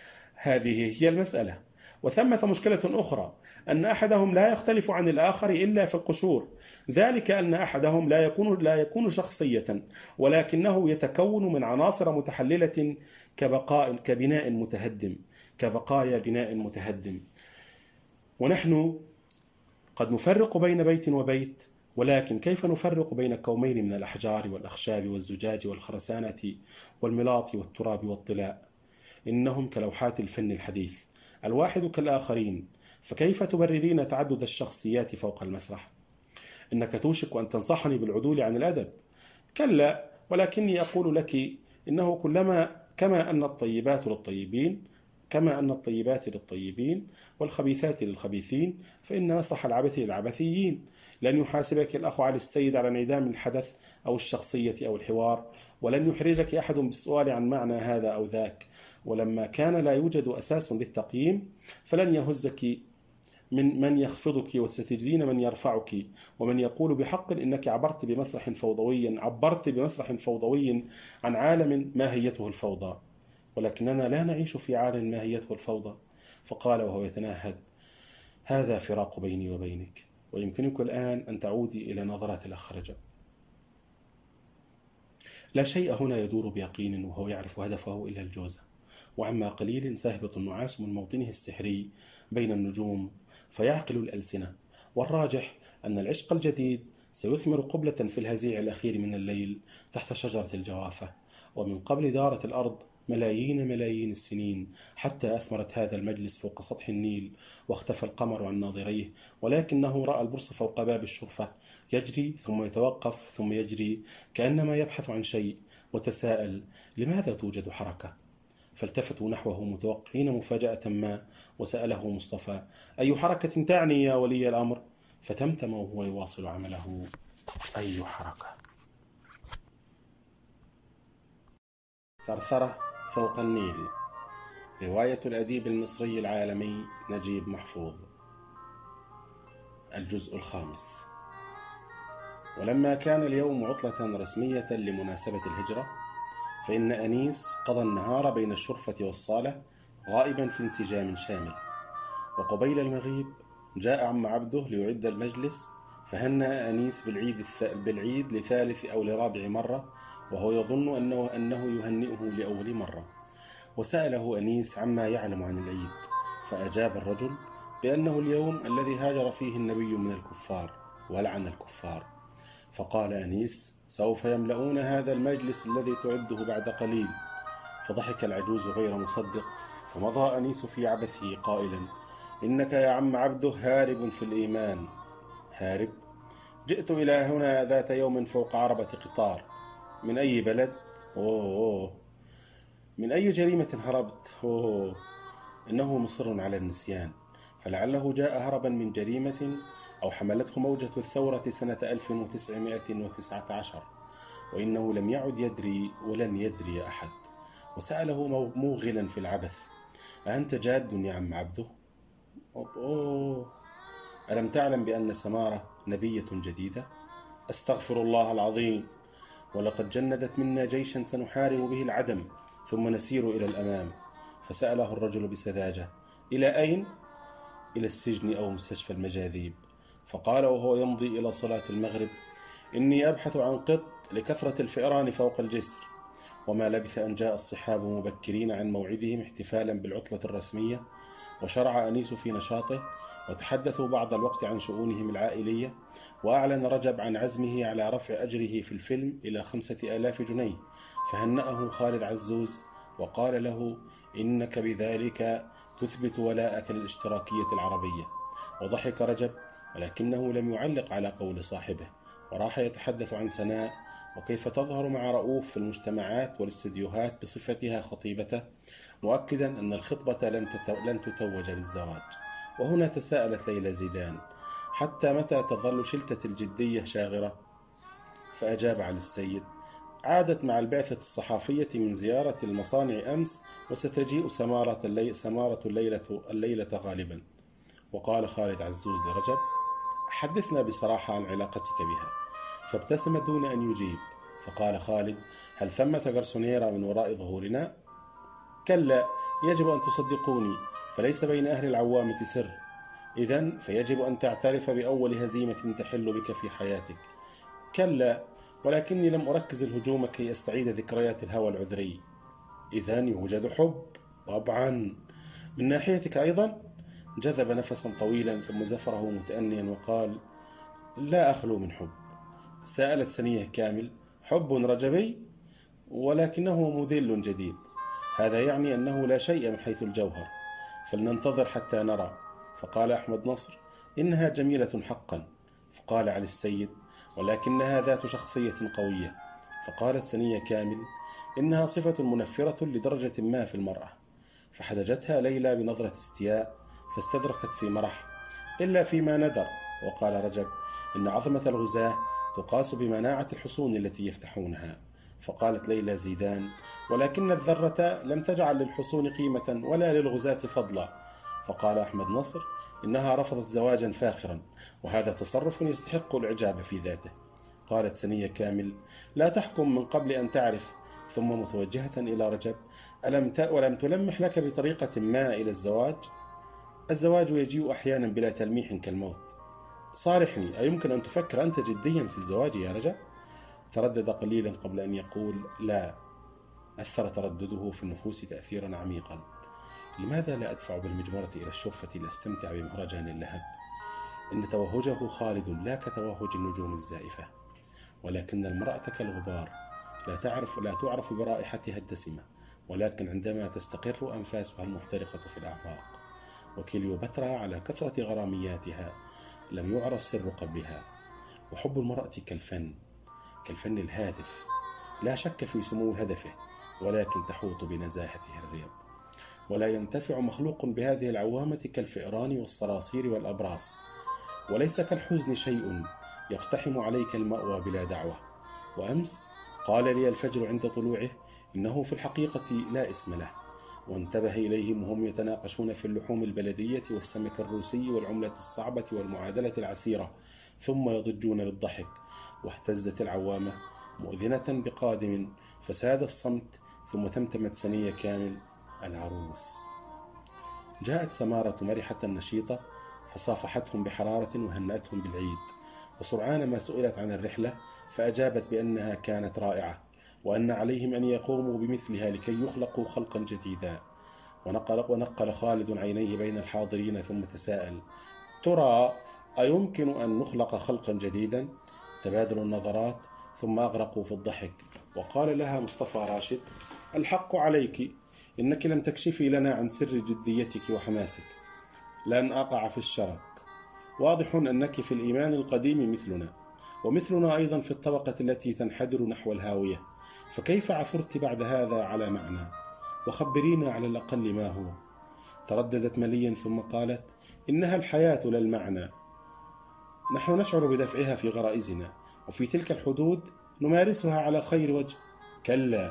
[SPEAKER 2] هذه هي المسألة. وثمة مشكلة أخرى، أن أحدهم لا يختلف عن الآخر إلا في القشور، ذلك أن أحدهم لا يكون لا يكون شخصية، ولكنه يتكون من عناصر متحللة كبقاء كبناء متهدم كبقايا بناء متهدم. ونحن قد نفرق بين بيت وبيت، ولكن كيف نفرق بين كومين من الأحجار والأخشاب والزجاج والخرسانة والملاط والتراب والطلاء؟ إنهم كلوحات الفن الحديث، الواحد كالآخرين، فكيف تبررين تعدد الشخصيات فوق المسرح؟ إنك توشك أن تنصحني بالعدول عن الأدب. كلا، ولكني أقول لك إنه كلما كما أن الطيبات للطيبين كما أن الطيبات للطيبين والخبيثات للخبيثين، فإن مسرح العبث للعبثيين. لن يحاسبك الأخ علي السيد على انعدام الحدث أو الشخصية أو الحوار، ولن يحرجك أحد بالسؤال عن معنى هذا أو ذاك. ولما كان لا يوجد أساس للتقييم، فلن يهزك من من يخفضك، وستجدين من يرفعك، ومن يقول بحق إنك عبرت بمسرح فوضوي عبرت بمسرح فوضوي عن عالم ماهيته الفوضى، ولكننا لا نعيش في عالم ماهيته الفوضى. فقال وهو يتنهد: هذا فراق بيني وبينك، ويمكنك الآن أن تعودي إلى نظرات الأخ رجب. لا شيء هنا يدور بيقين وهو يعرف هدفه إلا الجوزة، وعما قليل سيهبط النعاس من موطنه السحري بين النجوم فيعقل الألسنة. والراجح أن العشق الجديد سيثمر قبلة في الهزيع الأخير من الليل تحت شجرة الجوافة. ومن قبل دارت الأرض ملايين ملايين السنين حتى أثمرت هذا المجلس فوق سطح النيل، واختفى القمر عن ناظريه، ولكنه رأى البرص فوق باب الشرفة يجري ثم يتوقف ثم يجري كأنما يبحث عن شيء، وتساءل لماذا توجد حركة؟ فالتفتوا نحوه متوقعين مفاجأة ما، وسأله مصطفى: أي حركة تعني يا ولي الأمر؟ فتمتم وهو يواصل عمله: أي حركة؟ ثرثرة فوق النيل، رواية الأديب المصري العالمي نجيب محفوظ، الجزء الخامس. ولما كان اليوم عطلة رسمية لمناسبة الهجرة، فإن أنيس قضى النهار بين الشرفة والصالة غائبا في انسجام شامل. وقبيل المغيب جاء عم عبده ليعد المجلس، فهنأ أنيس بالعيد, الث... بالعيد لثالث أو لرابع مرة، وهو يظن أنه, أنه يهنئه لأول مرة. وسأله أنيس عما يعلم عن العيد، فأجاب الرجل بأنه اليوم الذي هاجر فيه النبي من الكفار ولعن الكفار. فقال أنيس: سوف يملؤون هذا المجلس الذي تعده بعد قليل. فضحك العجوز غير مصدق، فمضى أنيس في عبثه قائلا: إنك يا عم عبده هارب في الإيمان. هارب؟ جئت إلى هنا ذات يوم فوق عربة قطار. من أي بلد؟ أوه. من أي جريمة هربت؟ أوه. إنه مصر على النسيان، فلعله جاء هربا من جريمة أو حملته موجة الثورة سنة ألف وتسعمائة وتسعة عشر، وإنه لم يعد يدري ولن يدري أحد. وسأله موغلا في العبث: أأنت جاد يا عم عبده؟ أوه. ألم تعلم بأن سمارة نبية جديدة؟ أستغفر الله العظيم، ولقد جندت منا جيشا سنحارب به العدم ثم نسير إلى الأمام. فسأله الرجل بسذاجة: إلى أين؟ إلى السجن أو مستشفى المجاذيب. فقال وهو يمضي إلى صلاة المغرب: إني أبحث عن قط لكثرة الفئران فوق الجسر. وما لبث أن جاء الصحاب مبكرين عن موعدهم احتفالا بالعطلة الرسمية، وشرع أنيس في نشاطه، وتحدثوا بعض الوقت عن شؤونهم العائلية. وأعلن رجب عن عزمه على رفع أجره في الفيلم إلى خمسة آلاف جنيه، فهنأه خالد عزوز وقال له: إنك بذلك تثبت ولاءك للاشتراكية العربية. وضحك رجب، ولكنه لم يعلق على قول صاحبه، وراح يتحدث عن سناء وكيف تظهر مع رؤوف في المجتمعات والاستديوهات بصفتها خطيبته، مؤكدا أن الخطبة لن, لن تتوج بالزواج. وهنا تساءلت ليلى زيدان: حتى متى تظل شلتة الجدية شاغرة؟ فأجاب علي السيد: عادت مع البعثة الصحافية من زيارة المصانع أمس، وستجيء سمارة, اللي... سمارة الليلة... الليلة غالبا. وقال خالد عزوز لرجب: حدثنا بصراحة عن علاقتك بها. فابتسم دون أن يجيب. فقال خالد: هل ثمة غرسونيرا من وراء ظهورنا؟ كلا، يجب أن تصدقوني، فليس بين أهل العوامة سر. إذن فيجب أن تعترف بأول هزيمة تحل بك في حياتك. كلا، ولكني لم أركز الهجوم كي أستعيد ذكريات الهوى العذري. إذن يوجد حب؟ طبعا. من ناحيتك أيضا؟ جذب نفسا طويلا ثم زفره متأنيا وقال: لا أخلو من حب. سألت سنية كامل: حب رجبي؟ ولكنه موديل جديد، هذا يعني أنه لا شيء من حيث الجوهر، فلننتظر حتى نرى. فقال أحمد نصر: إنها جميلة حقا. فقال علي السيد: ولكنها ذات شخصية قوية. فقالت سنية كامل: إنها صفة منفرة لدرجة ما في المرأة. فحدجتها ليلى بنظرة استياء، فاستدركت في مرح: إلا فيما ندر. وقال رجب: إن عظمة الغزاة تقاس بمناعة الحصون التي يفتحونها. فقالت ليلى زيدان: ولكن الذرة لم تجعل للحصون قيمة ولا للغزاة فضلا. فقال أحمد نصر: إنها رفضت زواجا فاخرا، وهذا تصرف يستحق الإعجاب في ذاته. قالت سنية كامل: لا تحكم من قبل أن تعرف. ثم متوجهة إلى رجب: ألم ت... ولم تلمح لك بطريقة ما إلى الزواج؟ الزواج يجيء أحيانا بلا تلميح كالموت. صارحني، أيمكن أن تفكر أنت جديا في الزواج يا رجب؟ تردد قليلا قبل أن يقول لا. أثر تردده في النفوس تأثيرا عميقا. لماذا لا أدفع بالمجمرة إلى الشرفة لأستمتع بمهرجان اللهب؟ إن توهجه خالد لا كتوهج النجوم الزائفة، ولكن المرأة كالغبار، لا تعرف لا تعرف برائحتها الدسمة، ولكن عندما تستقر أنفاسها المحترقة في الأعماق. وكليوباترا على كثرة غرامياتها لم يعرف سر قبلها. وحب المرأة كالفن، كالفن الهادف، لا شك في سمو هدفه، ولكن تحوط بنزاهته الريب. ولا ينتفع مخلوق بهذه العوامة كالفئران والصراصير والأبراس. وليس كالحزن شيء يقتحم عليك المأوى بلا دعوة. وأمس قال لي الفجر عند طلوعه إنه في الحقيقة لا اسم له، وانتبه إليهم وهم يتناقشون في اللحوم البلدية والسمك الروسي والعملة الصعبة والمعادلة العسيرة، ثم يضجون بالضحك. واهتزت العوامة مؤذنة بقادم، فساد الصمت، ثم تمتمت سنية كامل: العروس. جاءت سمارة مرحة نشيطة فصافحتهم بحرارة وهنأتهم بالعيد، وسرعان ما سئلت عن الرحلة فأجابت بأنها كانت رائعة، وأن عليهم أن يقوموا بمثلها لكي يخلقوا خلقا جديدا. ونقل, ونقل خالد عينيه بين الحاضرين ثم تساءل: ترى أيمكن أن نخلق خلقا جديدا؟ تبادلوا النظرات ثم أغرقوا في الضحك. وقال لها مصطفى راشد: الحق عليك، إنك لم تكشفي لنا عن سر جديتك وحماسك. لن أقع في الشرك. واضح أنك في الإيمان القديم مثلنا، ومثلنا أيضا في الطبقة التي تنحدر نحو الهاوية، فكيف عثرت بعد هذا على معنى؟ وخبرينا على الأقل ما هو. ترددت مليا ثم قالت: إنها الحياة لا المعنى. نحن نشعر بدفعها في غرائزنا، وفي تلك الحدود نمارسها على خير وجه. كلا،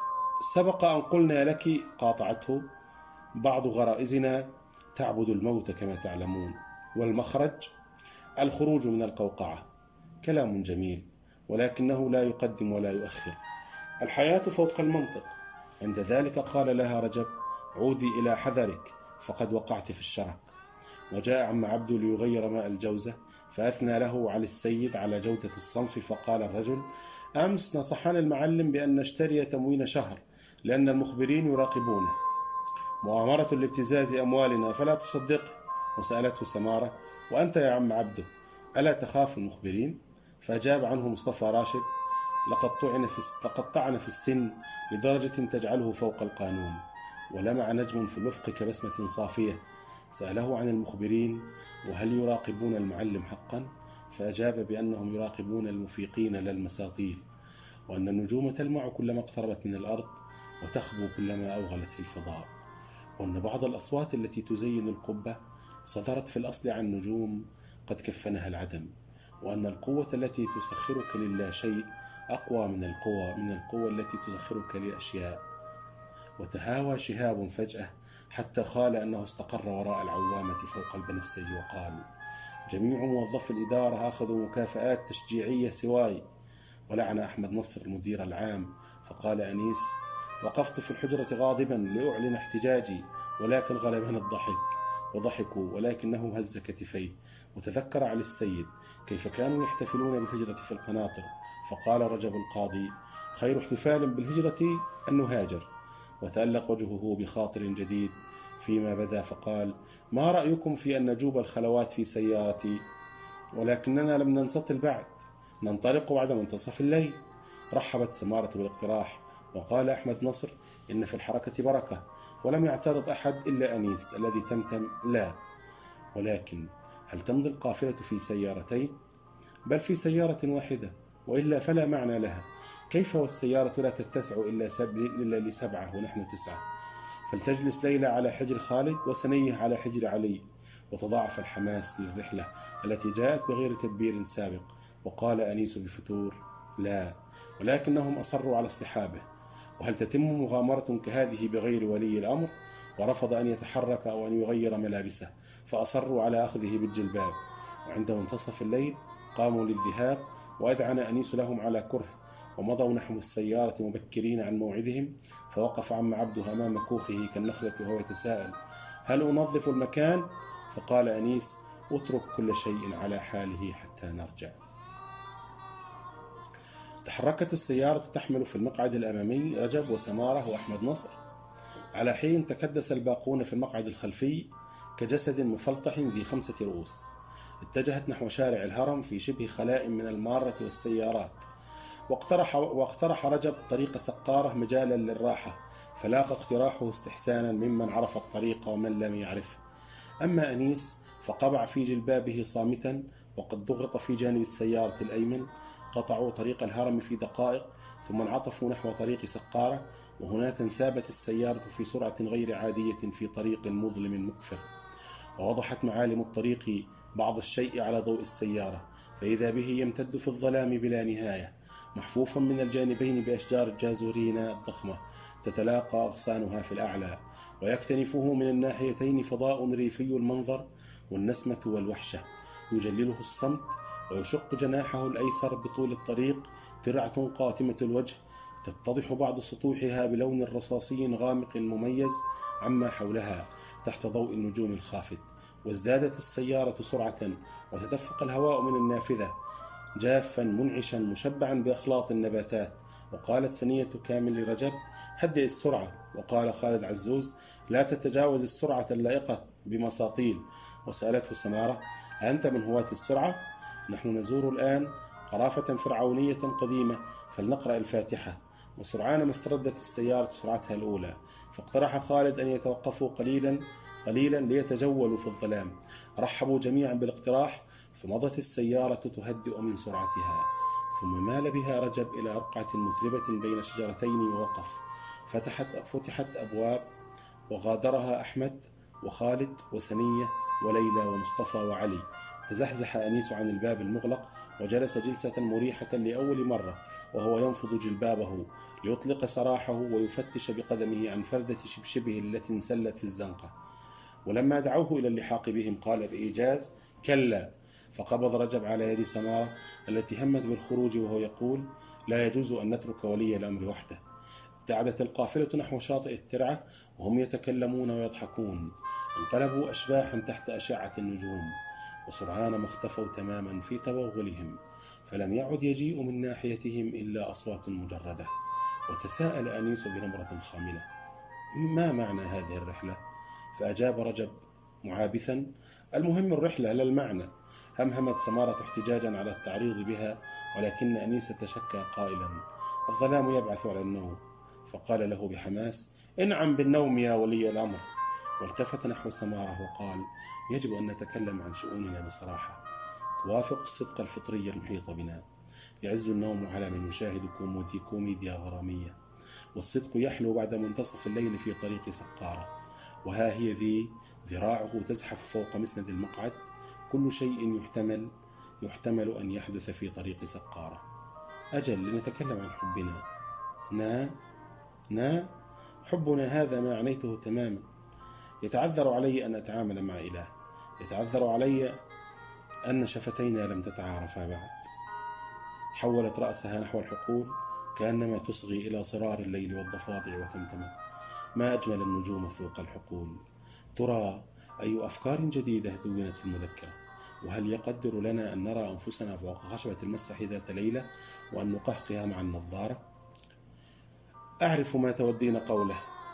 [SPEAKER 2] سبق أن قلنا لك، قاطعته، بعض غرائزنا تعبد الموت كما تعلمون. والمخرج الخروج من القوقعة. كلام جميل، ولكنه لا يقدم ولا يؤخر. الحياة فوق المنطق. عند ذلك قال لها رجب: عودي إلى حذرك فقد وقعت في الشرك. وجاء عم عبد ليغير ماء الجوزة، فأثنى له على السيد على جودة الصنف. فقال الرجل: أمس نصحنا المعلم بأن نشتري تموين شهر، لأن المخبرين يراقبونه، مؤامرة لابتزاز أموالنا، فلا تصدقه. وسألته سمارة: وأنت يا عم عبده ألا تخاف المخبرين؟ فأجاب عنه مصطفى راشد: لقد طعن في لقد طعن في السن لدرجة تجعله فوق القانون. ولمع نجم في الأفق كبسمة صافية. سأله عن المخبرين: وهل يراقبون المعلم حقا؟ فأجاب بأنهم يراقبون المفيقين لا المساطيل، وأن النجوم تلمع كلما اقتربت من الأرض، وتخبو كلما أوغلت في الفضاء، وأن بعض الأصوات التي تزين القبة صدرت في الأصل عن نجوم قد كفنها العدم، وأن القوة التي تسخرك للا شيء أقوى من القوة من القوة التي تسخرك للأشياء. وتهاوى شهاب فجأة حتى خال أنه استقر وراء العوامة فوق البنفسجي، وقال: جميع موظفي الإدارة أخذوا مكافآت تشجيعية سواي. ولعن أحمد نصر المدير العام. فقال أنيس: وقفت في الحجرة غاضبا لأعلن احتجاجي، ولكن غلبني الضحك. وضحكوا، ولكنه هز كتفيه. وتذكر علي السيد كيف كانوا يحتفلون بالهجرة في القناطر. فقال رجب القاضي: خير احتفال بالهجرة أن نهاجر. وتألق وجهه بخاطر جديد فيما بدا، فقال: ما رأيكم في أن نجوب الخلوات في سيارتي؟ ولكننا لم ننسطل بعد، ننطلق بعد منتصف الليل. رحبت سمارة بالاقتراح، وقال أحمد نصر: إن في الحركة بركة. ولم يعترض أحد إلا أنيس الذي تمتم: لا. ولكن هل تمضي القافلة في سيارتين؟ بل في سيارة واحدة، وإلا فلا معنى لها. كيف والسيارة لا تتسع إلا, سب... إلا لسبعة ونحن تسعة؟ فلتجلس ليلى على حجر خالد وسنيه على حجر علي. وتضاعف الحماس للرحلة التي جاءت بغير تدبير سابق. وقال أنيس بفتور: لا، ولكنهم أصروا على اصطحابه. وهل تتم مغامرة كهذه بغير ولي الأمر؟ ورفض أن يتحرك أو أن يغير ملابسه، فأصروا على أخذه بالجلباب. وعند منتصف الليل قاموا للذهاب، وأذعن أنيس لهم على كره، ومضوا نحو السيارة مبكرين عن موعدهم. فوقف عم عبده أمام كوخه كالنخلة وهو يتساءل: هل أنظف المكان؟ فقال أنيس: اترك كل شيء على حاله حتى نرجع. تحركت السيارة تحمل في المقعد الأمامي رجب وسمارة وأحمد نصر، على حين تكدس الباقون في المقعد الخلفي كجسد مفلطح ذي خمسة رؤوس. اتجهت نحو شارع الهرم في شبه خلاء من المارة والسيارات، واقترح, واقترح رجب طريق سقارة مجالا للراحة، فلاقى اقتراحه استحسانا ممن عرف الطريق ومن لم يعرفه. أما أنيس فقبع في جلبابه صامتا، وقد ضغط في جانب السيارة الأيمن. قطعوا طريق الهرم في دقائق، ثم انعطفوا نحو طريق سقارة، وهناك انسابت السيارة في سرعة غير عادية في طريق مظلم مقفر، ووضحت معالم الطريق بعض الشيء على ضوء السيارة، فإذا به يمتد في الظلام بلا نهاية، محفوفا من الجانبين بأشجار الجازورينا الضخمة تتلاقى أغصانها في الأعلى، ويكتنفه من الناحيتين فضاء ريفي المنظر والنسمة والوحشة، يجلله الصمت، ويشق جناحه الأيسر بطول الطريق ترعة قاتمة الوجه تتضح بعض سطوحها بلون رصاصي غامق مميز عما حولها تحت ضوء النجوم الخافت. وازدادت السيارة سرعة، وتدفق الهواء من النافذة جافا منعشا مشبعا بأخلاط النباتات. وقالت سنية كامل لرجب: هدئ السرعة. وقال خالد عزوز: لا تتجاوز السرعة اللائقة بمساطيل. وسألته سمارة: أنت من هواة السرعة؟ نحن نزور الآن قرافة فرعونية قديمة، فلنقرأ الفاتحة. وسرعان ما استردت السيارة سرعتها الأولى، فاقترح خالد أن يتوقفوا قليلا قليلا ليتجولوا في الظلام. رحبوا جميعا بالاقتراح، فمضت السيارة تهدئ من سرعتها، ثم مال بها رجب إلى رقعة متربة بين شجرتين ووقف. فتحت, فتحت أبواب، وغادرها أحمد وخالد وسنية وليلى ومصطفى وعلي. تزحزح أنيس عن الباب المغلق، وجلس جلسة مريحة لأول مرة، وهو ينفض جلبابه ليطلق سراحه ويفتش بقدمه عن فردة شبشبه التي انسلت في الزنقة. ولما دعوه إلى اللحاق بهم قال بإيجاز: كلا. فقبض رجب على يد سمارة التي همت بالخروج، وهو يقول: لا يجوز أن نترك ولي الأمر وحده. ابتعدت القافلة نحو شاطئ الترعة، وهم يتكلمون ويضحكون. انقلبوا أشباحا تحت أشعة النجوم، وسرعان ما اختفوا تماما في توغلهم، فلم يعد يجيء من ناحيتهم إلا أصوات مجردة. وتساءل أنيس بنبرة خاملة: ما معنى هذه الرحلة؟ فأجاب رجب معابثا: المهم الرحلة لا المعنى. همهمت سمارة احتجاجا على التعريض بها، ولكن أنيس تشكى قائلا: الظلام يبعث على النوم. فقال له بحماس: انعم بالنوم يا ولي الأمر. والتفت نحو سمارة وقال: يجب أن نتكلم عن شؤوننا بصراحة توافق الصدق الفطري المحيط بنا. يعز النوم على من يشاهد كوميدي كوميديا غرامية، والصدق يحلو بعد منتصف الليل في طريق سقارة. وها هي ذي ذراعه تزحف فوق مسند المقعد. كل شيء يحتمل يحتمل أن يحدث في طريق سقارة. أجل، لنتكلم عن حبنا. نا نا حبنا هذا ما عنيته تماما. يتعذر علي أن أتعامل مع إله، يتعذر علي أن شفتينا لم تتعارفا بعد. حولت رأسها نحو الحقول كأنما تصغي إلى صرار الليل والضفادع وتمتمت: ما أجمل النجوم فوق الحقول. ترى أي أفكار جديدة دونت في المذكرة؟ وهل يقدر لنا أن نرى أنفسنا فوق خشبة المسرح ذات ليلة وأن نقهقها مع النظارة؟ أعرف ما تودين قوله: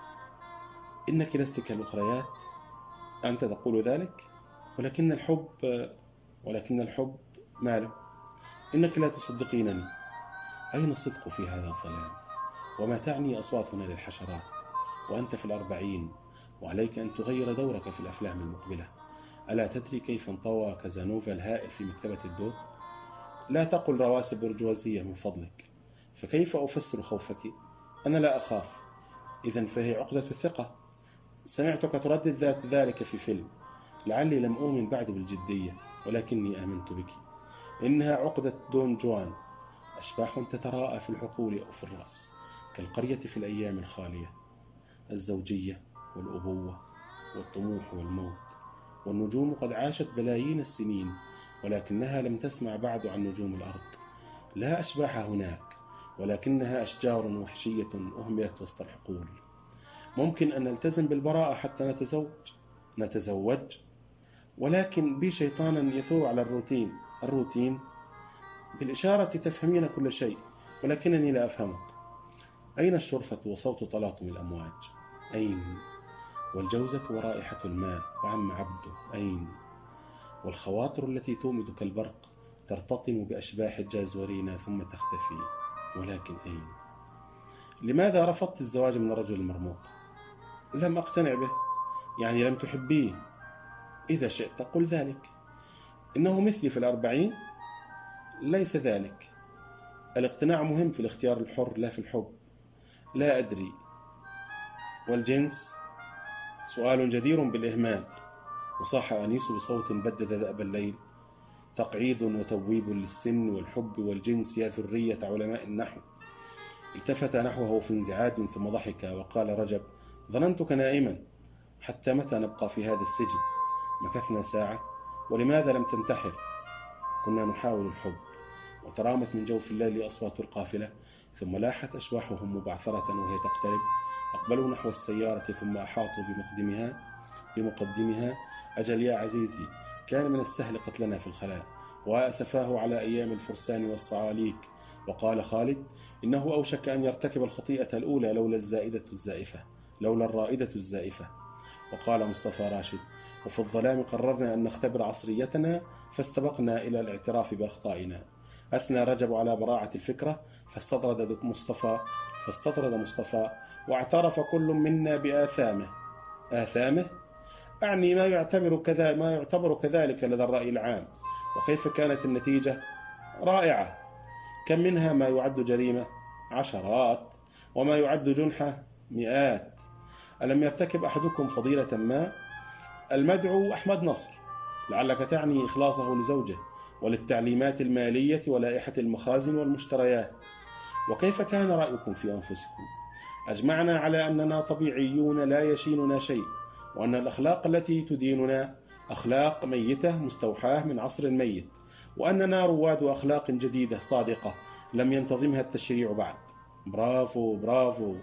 [SPEAKER 2] إنك لست كالأخريات. أنت تقول ذلك؟ ولكن الحب ولكن الحب ماله؟ إنك لا تصدقينني. أين الصدق في هذا الظلام؟ وما تعني أصواتنا للحشرات؟ وأنت في الأربعين، وعليك أن تغير دورك في الأفلام المقبلة. ألا تدري كيف انطوى كازانوفا الهائل في مكتبة الدوق؟ لا تقل رواسب برجوازية من فضلك. فكيف أفسر خوفك؟ أنا لا أخاف. إذن فهي عقدة الثقة. سمعتك تردد ذات ذلك في فيلم. لعلي لم أؤمن بعد بالجدية، ولكني آمنت بك. إنها عقدة دون جوان، أشباح تتراءى في الحقول أو في الرأس كالقرية في الأيام الخالية. الزوجية والأبوة والطموح والموت. والنجوم قد عاشت بلايين السنين، ولكنها لم تسمع بعد عن نجوم الأرض. لا أشباح هناك، ولكنها أشجار وحشية أهملت وسط الحقول. ممكن أن نلتزم بالبراءة حتى نتزوج نتزوج ولكن بي شيطانا يثور على الروتين. الروتين بالإشارة تفهمين كل شيء. ولكنني لا أفهمك. أين الشرفة وصوت تلاطم الأمواج؟ أين؟ والجوزة ورائحة الماء وعم عبده أين؟ والخواطر التي تومد كالبرق ترتطم بأشباح الجازورين ثم تختفي، ولكن أين؟ لماذا رفضت الزواج من الرجل المرموق؟ لم أقتنع به. يعني لم تحبيه؟ إذا شئت قل ذلك. إنه مثلي في الأربعين؟ ليس ذلك. الاقتناع مهم في الاختيار الحر لا في الحب. لا أدري. والجنس؟ سؤال جدير بالإهمال. وصاح أنيس بصوت بدد دأب الليل: تقعيد وتبويب للسن والحب والجنس يا ذرية علماء النحو. التفت نحوه في انزعاج ثم ضحك وقال رجب: ظننتك نائما. حتى متى نبقى في هذا السجن؟ مكثنا ساعة. ولماذا لم تنتحر؟ كنا نحاول الحب. وترامت من جوف الليل أصوات القافلة، ثم لاحت أشباحهم مبعثرة وهي تقترب. أقبلوا نحو السيارة ثم أحاطوا بمقدمها بمقدمها أجل يا عزيزي، كان من السهل قتلنا في الخلاء، وأسفاه على أيام الفرسان والصعاليك. وقال خالد: إنه أوشك أن يرتكب الخطيئة الأولى لولا الزائدة الزائفة لولا الرائدة الزائفة. وقال مصطفى راشد: وفي الظلام قررنا أن نختبر عصريتنا فاستبقنا إلى الاعتراف بأخطائنا. أثنى رجب على براعة الفكرة فاستطرد مصطفى فاستطرد مصطفى واعترف كل منا بآثامه. آثامه؟ أعني ما يعتبر كذا ما يعتبر كذلك لدى الرأي العام. وكيف كانت النتيجة؟ رائعة. كم منها ما يعد جريمة؟ عشرات. وما يعد جنحة؟ مئات. ألم يرتكب أحدكم فضيلة ما؟ المدعو أحمد نصر، لعلك تعني إخلاصه لزوجه وللتعليمات المالية ولائحة المخازن والمشتريات. وكيف كان رأيكم في أنفسكم؟ أجمعنا على أننا طبيعيون لا يشيننا شيء، وأن الأخلاق التي تديننا أخلاق ميتة مستوحاة من عصر ميت، وأننا رواد أخلاق جديدة صادقة لم ينتظمها التشريع بعد. برافو برافو.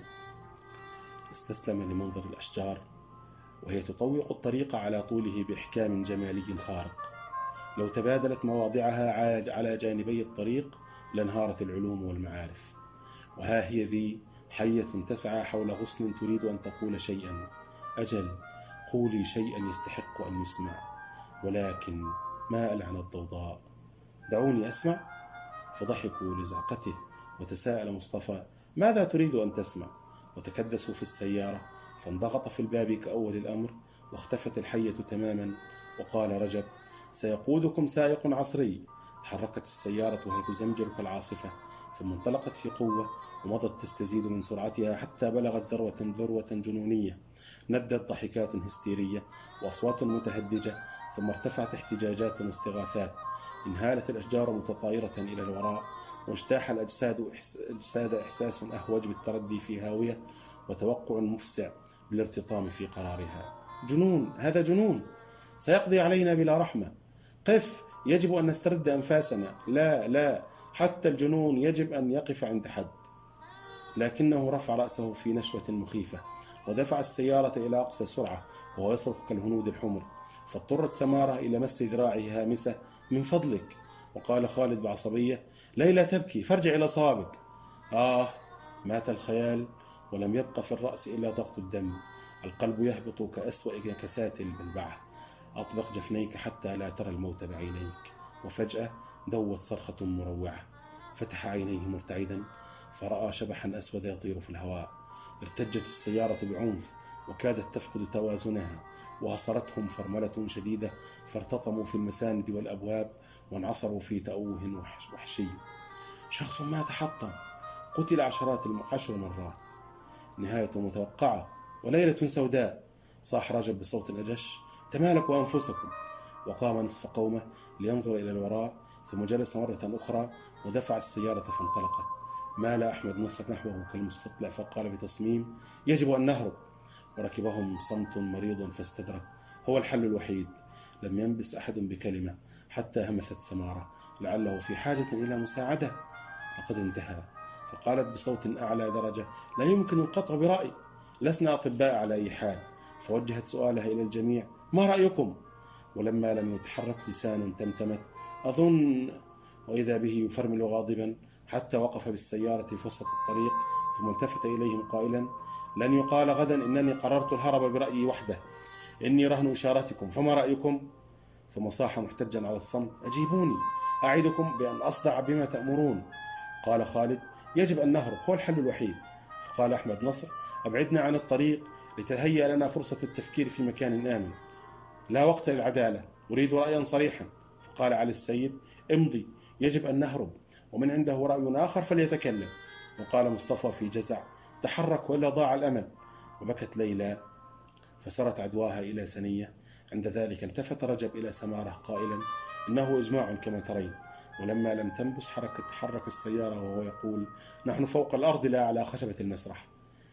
[SPEAKER 2] استسلم لمنظر الأشجار وهي تطوق الطريق على طوله بإحكام جمالي خارق. لو تبادلت مواضعها على جانبي الطريق لانهارت العلوم والمعارف. وها هي ذي حية تسعى حول غصن تريد أن تقول شيئا. أجل، قولي شيئا يستحق أن يسمع. ولكن ما ألعن الضوضاء. دعوني أسمع. فضحكوا لزعقته، وتساءل مصطفى: ماذا تريد أن تسمع؟ وتكدسوا في السيارة، فانضغط في الباب كأول الأمر، واختفت الحية تماما. وقال رجب: سيقودكم سائق عصري. تحركت السيارة وهي تزمجر كالعاصفة، ثم انطلقت في قوة ومضت تستزيد من سرعتها حتى بلغت ذروة ذروة جنونية. ندت ضحكات هستيرية وأصوات متهدجة، ثم ارتفعت احتجاجات واستغاثات. انهالت الأشجار متطايرة إلى الوراء، واجتاح الأجساد أجساد إحساس أهوج بالتردي في هاوية، وتوقع مفزع بالارتطام في قرارها. جنون، هذا جنون، سيقضي علينا بلا رحمة. قف، يجب أن نسترد أنفاسنا. لا لا، حتى الجنون يجب أن يقف عند حد. لكنه رفع رأسه في نشوة مخيفة ودفع السيارة إلى أقصى سرعة وهو يصرخ كالهنود الحمر. فاضطرت سمارة إلى مس ذراعه هامسة: من فضلك. وقال خالد بعصبية: ليلى تبكي، فارجع إلى صوابك. آه، مات الخيال ولم يبقى في الرأس إلا ضغط الدم. القلب يهبط كأسوأ كسات البلبعة. أطبق جفنيك حتى لا ترى الموت بعينيك. وفجأة دوت صرخة مروعة. فتح عينيه مرتعدا فرأى شبحا أسود يطير في الهواء. ارتجت السيارة بعنف وكادت تفقد توازنها، وأصرتهم فرملة شديدة، فارتطموا في المساند والأبواب وانعصروا في تأوه وحشي. شخص ما تحطم، قتل عشرات عشر مرات. نهاية متوقعة وليلة سوداء. صاح رجب بصوت أجش: تمالكوا أنفسكم. وقام نصف قومه لينظر إلى الوراء، ثم جلس مرة أخرى ودفع السيارة فانطلقت. مال أحمد نصر نحوه كالمستطلع فقال بتصميم: يجب أن نهرب. وركبهم صمت مريض فاستدرك: هو الحل الوحيد. لم ينبس أحد بكلمة حتى همست سمارة لعله في حاجة إلى مساعدة. لقد انتهى. فقالت بصوت أعلى درجة: لا يمكن القطع برأي، لسنا أطباء على أي حال. فوجهت سؤالها إلى الجميع: ما رأيكم؟ ولما لم يتحرك لسان تمتمت: أظن. وإذا به يفرمل غاضبا: حتى وقف بالسيارة في وسط الطريق، ثم التفت إليهم قائلا: لن يقال غدا إنني قررت الهرب برأيي وحده، إني رهن إشارتكم، فما رأيكم؟ ثم صاح محتجا على الصمت: أجيبوني، أعدكم بأن أصدع بما تأمرون. قال خالد: يجب أن نهرب، هو الحل الوحيد. فقال أحمد نصر: أبعدنا عن الطريق لتهيأ لنا فرصة التفكير في مكان آمن، لا وقت للعدالة، أريد رأيا صريحا. فقال علي السيد: امضي، يجب أن نهرب، ومن عنده رأي آخر فليتكلم. وقال مصطفى في جزع: تحرك وإلا ضاع الأمل. وبكت ليلى فسرت عدواها إلى سنية. عند ذلك التفت رجب إلى سمارة قائلا: إنه إجماع كما ترين. ولما لم تنبس حركة تحرك السيارة وهو يقول: نحن فوق الأرض لا على خشبة المسرح.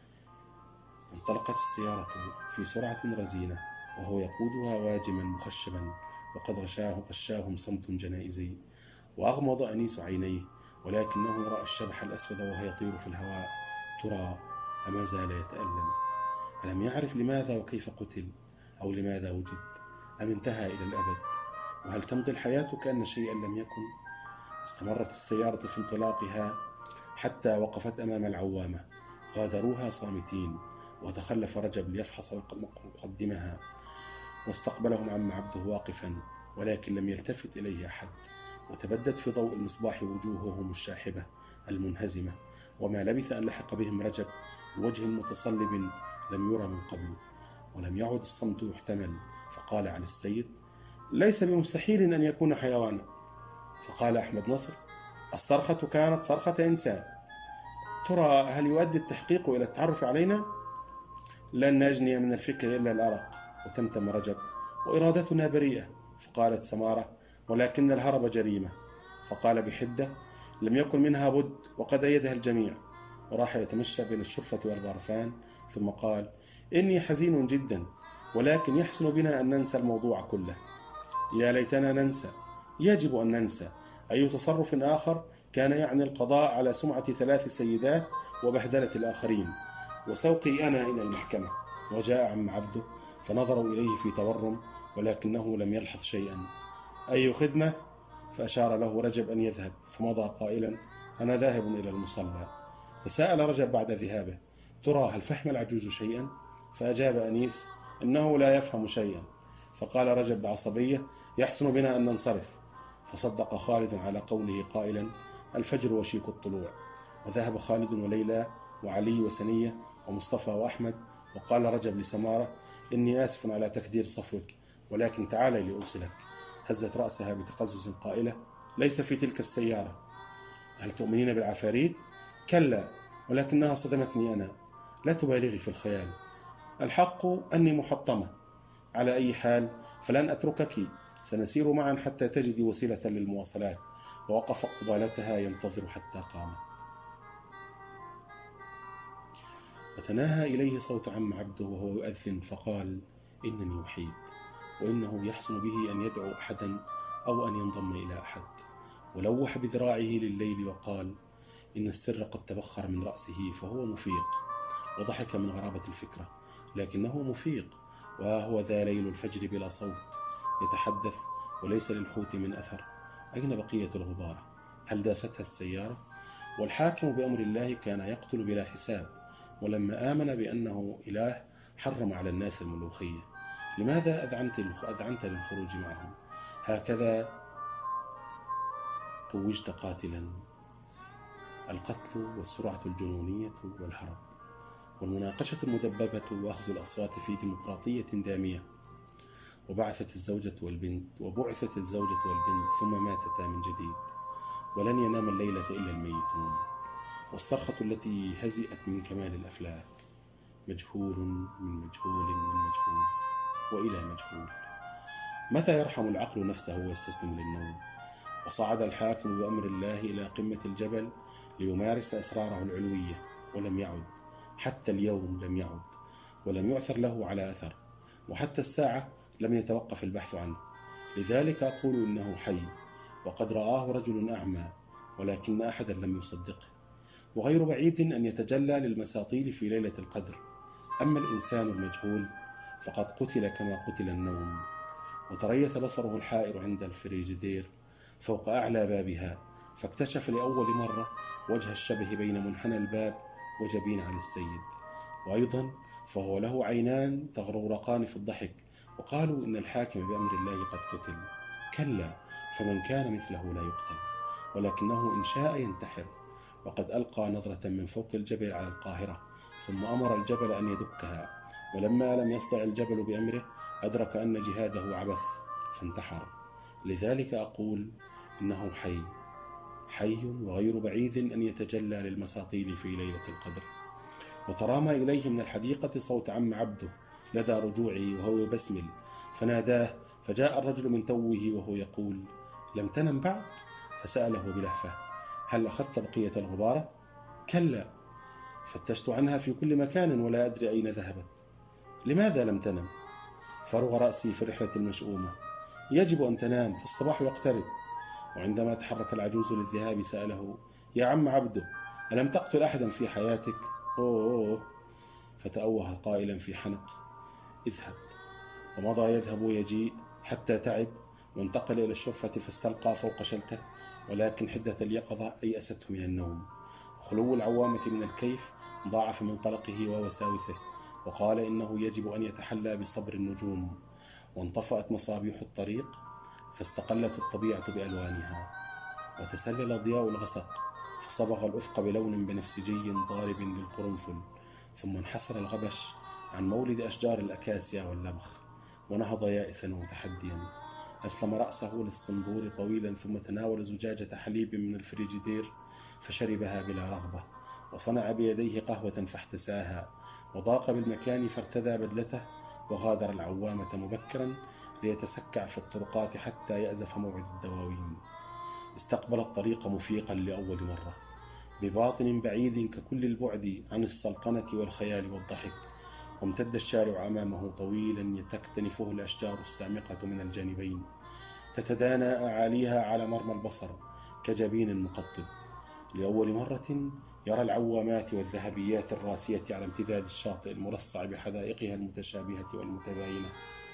[SPEAKER 2] انطلقت السيارة في سرعة رزينة وهو يقودها واجما مخشبا، وقد غشاه غشاهم صمت جنائزي. وأغمض أنيس عينيه، ولكنه رأى الشبح الأسود وهو يطير في الهواء. ترى أما زال يتألم؟ ألم يعرف لماذا وكيف قتل؟ أو لماذا وجد؟ أم انتهى إلى الأبد؟ وهل تمضي الحياة كأن شيئا لم يكن؟ استمرت السيارة في انطلاقها حتى وقفت أمام العوامة. غادروها صامتين، وتخلف رجب ليفحص مقدمها، واستقبلهم عم عبده واقفا، ولكن لم يلتفت إليه أحد. وتبدت في ضوء المصباح وجوههم الشاحبة المنهزمة، وما لبث أن لحق بهم رجب بوجه متصلب لم يرى من قبل. ولم يعد الصمت يحتمل، فقال علي السيد: ليس بمستحيل أن يكون حيوانا. فقال أحمد نصر: الصرخة كانت صرخة إنسان. ترى هل يؤدي التحقيق إلى التعرف علينا؟ لن نجني من الفكر إلا الأرق. وتمتم رجب: وإرادتنا بريئة. فقالت سمارة: ولكن الهرب جريمة. فقال بحدة: لم يكن منها بد، وقد أيدها الجميع. وراح يتمشى بين الشرفة والغرفان، ثم قال: إني حزين جدا، ولكن يحسن بنا أن ننسى الموضوع كله. يا ليتنا ننسى، يجب أن ننسى. أي تصرف آخر كان يعني القضاء على سمعة ثلاث سيدات وبهدلة الآخرين، وسوقي أنا إلى المحكمة. وجاء عم عبده فنظروا إليه في تورم، ولكنه لم يلحظ شيئا. أي خدمة؟ فأشار له رجب أن يذهب، فمضى قائلا: أنا ذاهب إلى المصلى. فسأل رجب بعد ذهابه: ترى هل فهم العجوز شيئا؟ فأجاب أنيس: إنه لا يفهم شيئا. فقال رجب بعصبية: يحسن بنا أن ننصرف. فصدق خالد على قوله قائلا: الفجر وشيك الطلوع. وذهب خالد وليلى وعلي وسنية ومصطفى وأحمد. وقال رجب لسمارة: إني آسف على تكدير صفوك، ولكن تعالي لأوصلك. هزت رأسها بتقزز قائلة: ليس في تلك السيارة. هل تؤمنين بالعفاريت؟ كلا، ولكنها صدمتني أنا. لا تبالغي في الخيال. الحق أني محطمة. على أي حال فلن أتركك، سنسير معا حتى تجدي وسيلة للمواصلات. ووقف قبالتها ينتظر حتى قامت. وتناهى إليه صوت عم عبده وهو يؤذن، فقال: إنني وحيد، وإنه يحسن به أن يدعو أحدا أو أن ينضم إلى أحد. ولوح بذراعه لليل وقال: إن السر قد تبخر من رأسه فهو مفيق. وضحك من غرابة الفكرة، لكنه مفيق. وها هو ذا ليل الفجر بلا صوت يتحدث، وليس للحوت من أثر. أين بقية الغبارة؟ هل داستها السيارة؟ والحاكم بأمر الله كان يقتل بلا حساب، ولما آمن بأنه إله حرم على الناس الملوخية. لماذا أذعنت أذعنت للخروج معهم؟ هكذا توجت قاتلا. القتل والسرعة الجنونية والهرب والمناقشة المدببة وأخذ الأصوات في ديمقراطية دامية. وبعثت الزوجة والبنت وبعثت الزوجة والبنت ثم ماتتا من جديد. ولن ينام الليلة إلا الميتون. والصرخة التي هزئت من كمال الأفلاك. مجهول من مجهول من مجهول وإلى مجهول. متى يرحم العقل نفسه ويستسلم للنوم؟ وصعد الحاكم بأمر الله إلى قمة الجبل ليمارس أسراره العلوية، ولم يعد. حتى اليوم لم يعد، ولم يعثر له على أثر، وحتى الساعة لم يتوقف البحث عنه. لذلك أقول إنه حي، وقد رآه رجل أعمى، ولكن أحدا لم يصدقه. وغير بعيد أن يتجلى للمساطيل في ليلة القدر. أما الإنسان المجهول فقد قتل كما قتل النوم. وتريث بصره الحائر عند الفريجدير فوق أعلى بابها، فاكتشف لأول مرة وجه الشبه بين منحنى الباب وجبين علي السيد. وأيضا فهو له عينان تغرورقان في الضحك. وقالوا إن الحاكم بأمر الله قد قتل. كلا، فمن كان مثله لا يقتل، ولكنه إن شاء ينتحر. وقد ألقى نظرة من فوق الجبل على القاهرة، ثم أمر الجبل أن يدكها، ولما لم يصدع الجبل بأمره أدرك أن جهاده عبث فانتحر. لذلك أقول إنه حي حي وغير بعيد أن يتجلى للمساطيل في ليلة القدر. وترامى إليه من الحديقة صوت عم عبده لدى رجوعه وهو يبسمل، فناداه، فجاء الرجل من توه وهو يقول: لم تنم بعد؟ فسأله بلهفة: هل أخذت بقية الغبارة؟ كلا، فتشت عنها في كل مكان ولا أدري أين ذهبت. لماذا لم تنم؟ فرغ رأسي في الرحلة المشؤومة. يجب أن تنام، فالصباح يقترب. وعندما تحرك العجوز للذهاب سأله: يا عم عبده، ألم تقتل أحدا في حياتك؟ أوه, أوه. فتأوه قائلا في حنق: اذهب. ومضى يذهب ويجيء حتى تعب، وانتقل إلى الشرفة فاستلقى فوق شلته، ولكن حدة اليقظة أيأسته من النوم. خلو العوامة من الكيف ضاعف من قلقه ووساوسه، وقال إنه يجب أن يتحلى بصبر النجوم. وانطفأت مصابيح الطريق، فاستقلت الطبيعة بألوانها، وتسلل ضياء الغسق، فصبغ الأفق بلون بنفسجي ضارب للقرنفل. ثم انحسر الغبش عن مولد أشجار الأكاسيا واللبخ، ونهض يائسا ومتحديا. أسلم رأسه للصنبور طويلا، ثم تناول زجاجة حليب من الفريجيدير فشربها بلا رغبة، وصنع بيديه قهوة فاحتساها، وضاق بالمكان فارتدى بدلته، وغادر العوامة مبكرا ليتسكع في الطرقات حتى يأزف موعد الدواوين. استقبل الطريق مفيقا لأول مرة، بباطن بعيد ككل البعد عن السلطنة والخيال والضحك. وامتد الشارع أمامه طويلا تكتنفه الأشجار السامقة من الجانبين، تتدانى أعاليها على مرمى البصر كجبين مقطب. لأول مرة يرى العوامات والذهبيات الراسية على امتداد الشاطئ المرصع بحدائقها المتشابهة والمتباينة.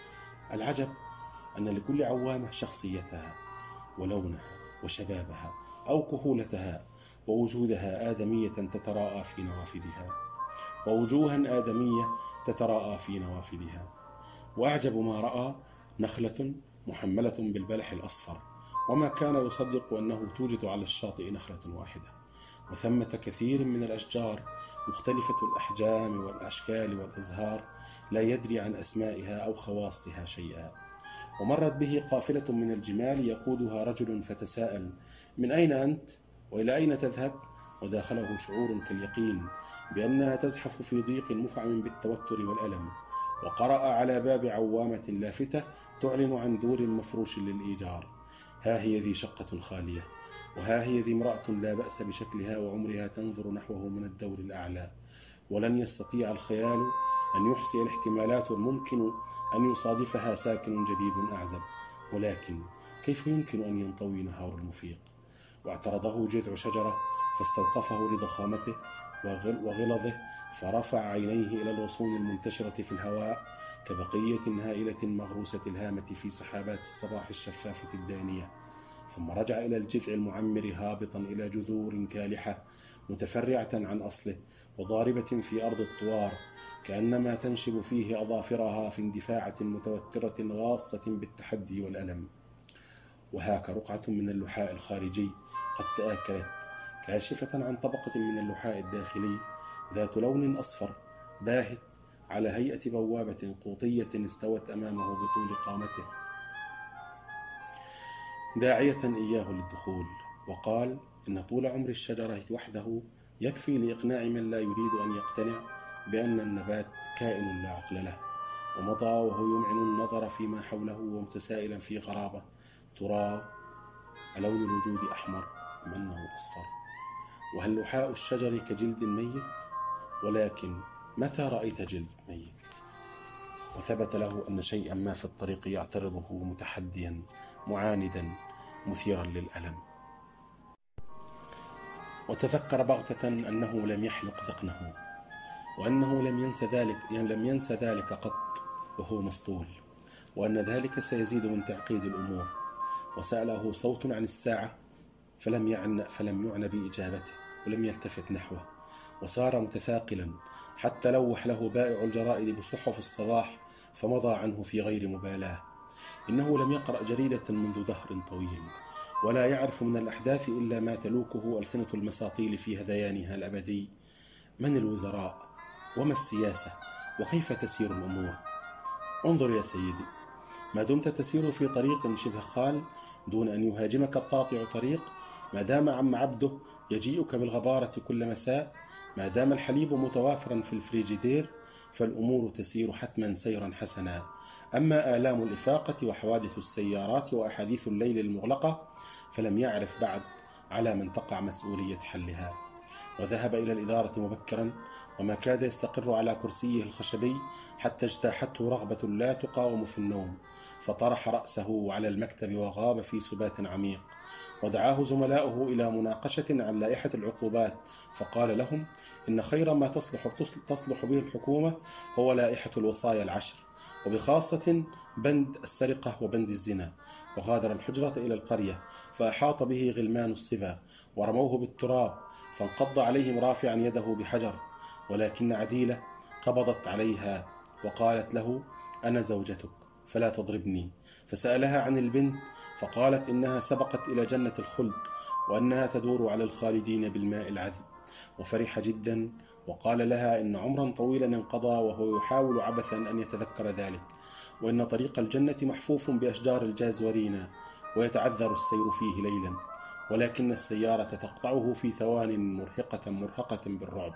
[SPEAKER 2] العجب أن لكل عوامة شخصيتها ولونها وشبابها أو كهولتها، ووجودها آدمية تتراءى في نوافذها، ووجوها آدمية تتراءى في نوافذها. وأعجب ما رأى نخلة محملة بالبلح الأصفر، وما كان يصدق أنه توجد على الشاطئ نخلة واحدة. وثمة كثير من الأشجار مختلفة الأحجام والأشكال والأزهار، لا يدري عن أسمائها أو خواصها شيئا. ومرت به قافلة من الجمال يقودها رجل فتساءل: من أين أنت؟ وإلى أين تذهب؟ وداخله شعور كاليقين بأنها تزحف في ضيق مفعم بالتوتر والألم. وقرأ على باب عوامة لافتة تعلن عن دور مفروش للإيجار. ها هي ذي شقة خالية، وها هي ذي امرأة لا بأس بشكلها وعمرها تنظر نحوه من الدور الأعلى. ولن يستطيع الخيال أن يحصي الاحتمالات الممكن أن يصادفها ساكن جديد أعزب، ولكن كيف يمكن أن ينطوي نهار المفيق؟ واعترضه جذع شجرة فاستوقفه لضخامته وغلظه، فرفع عينيه إلى الغصون المنتشرة في الهواء كبقية هائلة مغروسة الهامة في سحابات الصباح الشفافة الدانية، ثم رجع إلى الجذع المعمر هابطا إلى جذور كالحة متفرعة عن أصله وضاربة في أرض الطوار، كأنما تنشب فيه أظافرها في اندفاعة متوترة غاصة بالتحدي والألم. وهاك رقعة من اللحاء الخارجي قد تآكلت، كاشفة عن طبقة من اللحاء الداخلي ذات لون أصفر باهت على هيئة بوابة قوطية استوت أمامه بطول قامته، داعية إياه للدخول. وقال إن طول عمر الشجرة وحده يكفي لإقناع من لا يريد أن يقتنع بأن النبات كائن لا عقل له. ومضى وهو يمعن النظر فيما حوله ومتسائلا في غرابة: ترى ألون الوجود أحمر أم أنه أصفر؟ وهل لحاء الشجر كجلد ميت؟ ولكن متى رأيت جلد ميت؟ وثبت له أن شيئا ما في الطريق يعترضه متحديا معاندا مثيرا للألم. وتذكر بغتة أنه لم يحلق ذقنه، وأنه لم ينسى ذلك يعني لم ينسى ذلك قط وهو مسطول، وأن ذلك سيزيد من تعقيد الأمور. وسأله صوت عن الساعة فلم يعن, فلم يعن بإجابته ولم يلتفت نحوه، وصار متثاقلا حتى لوح له بائع الجرائد بصحف الصباح فمضى عنه في غير مبالاة. إنه لم يقرأ جريدة منذ دهر طويل، ولا يعرف من الأحداث إلا ما تلوكه ألسنة المساطيل في هذيانها الأبدي: من الوزراء؟ وما السياسة؟ وكيف تسير الأمور؟ انظر يا سيدي، ما دمت تسير في طريق شبه خال دون أن يهاجمك قاطع طريق، ما دام عم عبده يجيئك بالغبارة كل مساء، ما دام الحليب متوافرا في الفريجيدير، فالأمور تسير حتما سيرا حسنا. أما آلام الإفاقة وحوادث السيارات وأحاديث الليل المغلقة فلم يعرف بعد على من تقع مسؤولية حلها. وذهب إلى الإدارة مبكرا، وما كاد يستقر على كرسيه الخشبي حتى اجتاحته رغبة لا تقاوم في النوم، فطرح رأسه على المكتب وغاب في سبات عميق. ودعاه زملاؤه إلى مناقشة عن لائحة العقوبات، فقال لهم إن خير ما تصلح, تصلح به الحكومة هو لائحة الوصايا العشر، وبخاصة بند السرقة وبند الزنا. وغادر الحجرة إلى القرية، فأحاط به غلمان الصبا ورموه بالتراب، فانقض عليهم رافعا يده بحجر، ولكن عديلة قبضت عليها وقالت له: أنا زوجتك فلا تضربني. فسألها عن البنت، فقالت إنها سبقت إلى جنة الخلد، وأنها تدور على الخالدين بالماء العذب. وفرح جدا، وقال لها إن عمرا طويلا انقضى وهو يحاول عبثا أن يتذكر ذلك، وإن طريق الجنة محفوف بأشجار الجازورين ويتعذر السير فيه ليلا، ولكن السيارة تقطعه في ثوان مرهقة مرهقة بالرعب.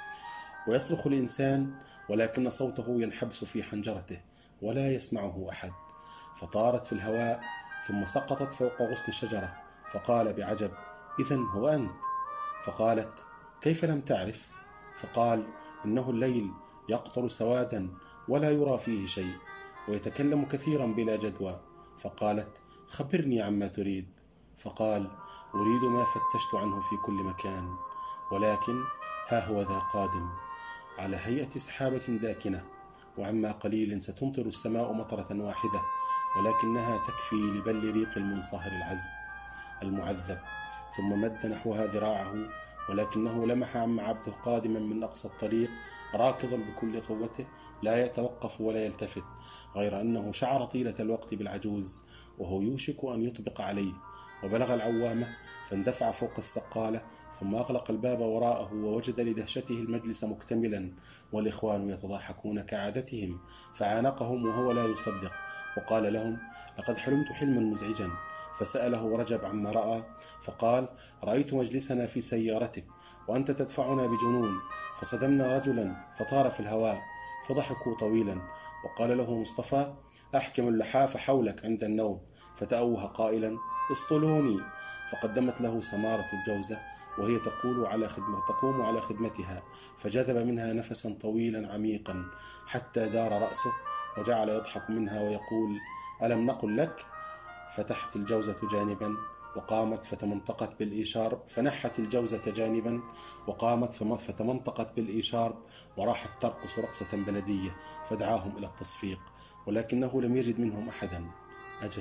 [SPEAKER 2] ويصرخ الإنسان ولكن صوته ينحبس في حنجرته ولا يسمعه أحد. فطارت في الهواء ثم سقطت فوق غصن شجرة، فقال بعجب: إذن هو أنت؟ فقالت: كيف لم تعرف؟ فقال: إنه الليل يقطر سوادا ولا يرى فيه شيء، ويتكلم كثيرا بلا جدوى. فقالت: خبرني عما تريد. فقال: أريد ما فتشت عنه في كل مكان، ولكن ها هو ذا قادم على هيئة سحابة داكنة، وعما قليل ستمطر السماء مطرة واحدة، ولكنها تكفي لبل ريق المنصهر العذب المعذب. ثم مد نحوها ذراعه، ولكنه لمح عم عبده قادما من أقصى الطريق راكضا بكل قوته لا يتوقف ولا يلتفت، غير أنه شعر طيلة الوقت بالعجوز وهو يوشك أن يطبق عليه. وبلغ العوامة فاندفع فوق السقالة، ثم أغلق الباب وراءه، ووجد لدهشته المجلس مكتملا والإخوان يتضاحكون كعادتهم، فعانقهم وهو لا يصدق وقال لهم: لقد حلمت حلما مزعجا. فسأله رجب عما رأى، فقال: رأيت مجلسنا في سيارتك وأنت تدفعنا بجنون، فصدمنا رجلا فطار في الهواء. فضحكوا طويلا، وقال له مصطفى: أحكم اللحاف حولك عند النوم. فتأوه قائلا: اسطلوني. فقدمت له سمارة الجوزة وهي تقول على خدمة تقوم على خدمتها، فجذب منها نفسا طويلا عميقا حتى دار رأسه وجعل يضحك منها ويقول: ألم نقل لك؟ فتحت الجوزة جانبا وقامت فتمنطقت بالإيشار فنحت الجوزة جانبا وقامت فتمنطقت بالإيشار وراحت ترقص رقصة بلدية، فدعاهم إلى التصفيق، ولكنه لم يجد منهم أحدا. أجل،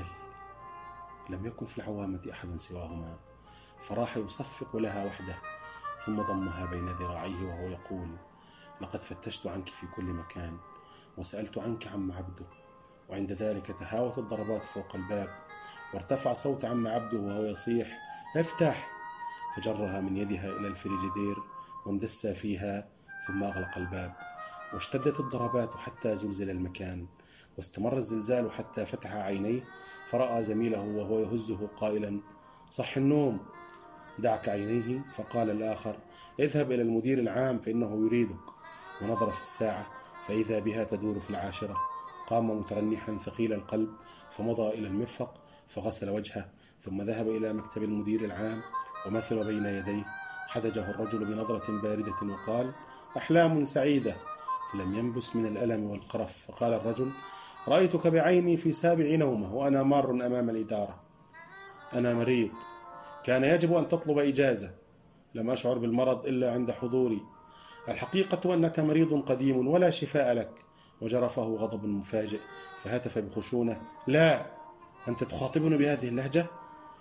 [SPEAKER 2] لم يكن في العوامة أحد سواهما، فراح يصفق لها وحده، ثم ضمها بين ذراعيه وهو يقول: لقد فتشت عنك في كل مكان وسألت عنك عم عبده. وعند ذلك تهاوت الضربات فوق الباب، وارتفع صوت عم عبده وهو يصيح: افتح! فجرها من يدها إلى الفريجيدير واندس فيها، ثم أغلق الباب. واشتدت الضربات حتى زلزل المكان، واستمر الزلزال حتى فتح عينيه فرأى زميله وهو يهزه قائلا: صح النوم، دعك عينيه. فقال الآخر: اذهب إلى المدير العام فإنه يريدك. ونظر في الساعة فإذا بها تدور في العاشرة. قام مترنحا ثقيل القلب فمضى إلى المرفق فغسل وجهه، ثم ذهب إلى مكتب المدير العام ومثل بين يديه. حدجه الرجل بنظرة باردة وقال: أحلام سعيدة. فلم ينبس من الألم والقرف، فقال الرجل: رأيتك بعيني في سابع نومه وأنا مار أمام الإدارة. أنا مريض، كان يجب أن تطلب إجازة، لم أشعر بالمرض إلا عند حضوري. الحقيقة أنك مريض قديم ولا شفاء لك. وجرفه غضب مفاجئ، فهتف بخشونة: لا، أنت تخاطبني بهذه اللهجة؟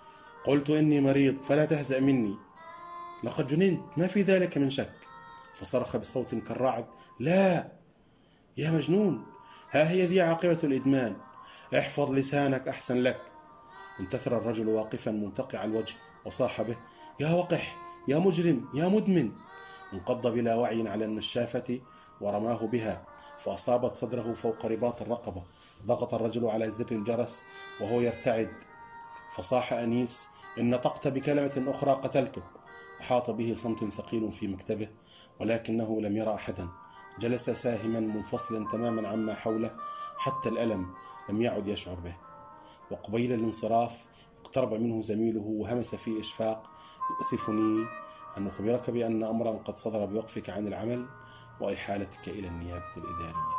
[SPEAKER 2] قلت إني مريض فلا تهزأ مني، لقد جننت ما في ذلك من شك. فصرخ بصوت كالرعد: لا يا مجنون، ها هي ذي عاقبة الإدمان، احفظ لسانك أحسن لك. انتثر الرجل واقفا منتقع الوجه وصاح به: يا وقح، يا مجرم، يا مدمن. انقض بلا وعي على النشافة ورماه بها فأصابت صدره فوق رباط الرقبة. ضغط الرجل على زر الجرس وهو يرتعد، فصاح أنيس: إن نطقت بكلمة أخرى قتلتك. أحاط به صمت ثقيل في مكتبه، ولكنه لم يرى أحدا. جلس ساهما منفصلا تماما عما حوله، حتى الألم لم يعد يشعر به. وقبيل الانصراف اقترب منه زميله وهمس في إشفاق: يؤسفني أن أخبرك بأن أمرا قد صدر بوقفك عن العمل وإحالتك إلى النيابة الإدارية.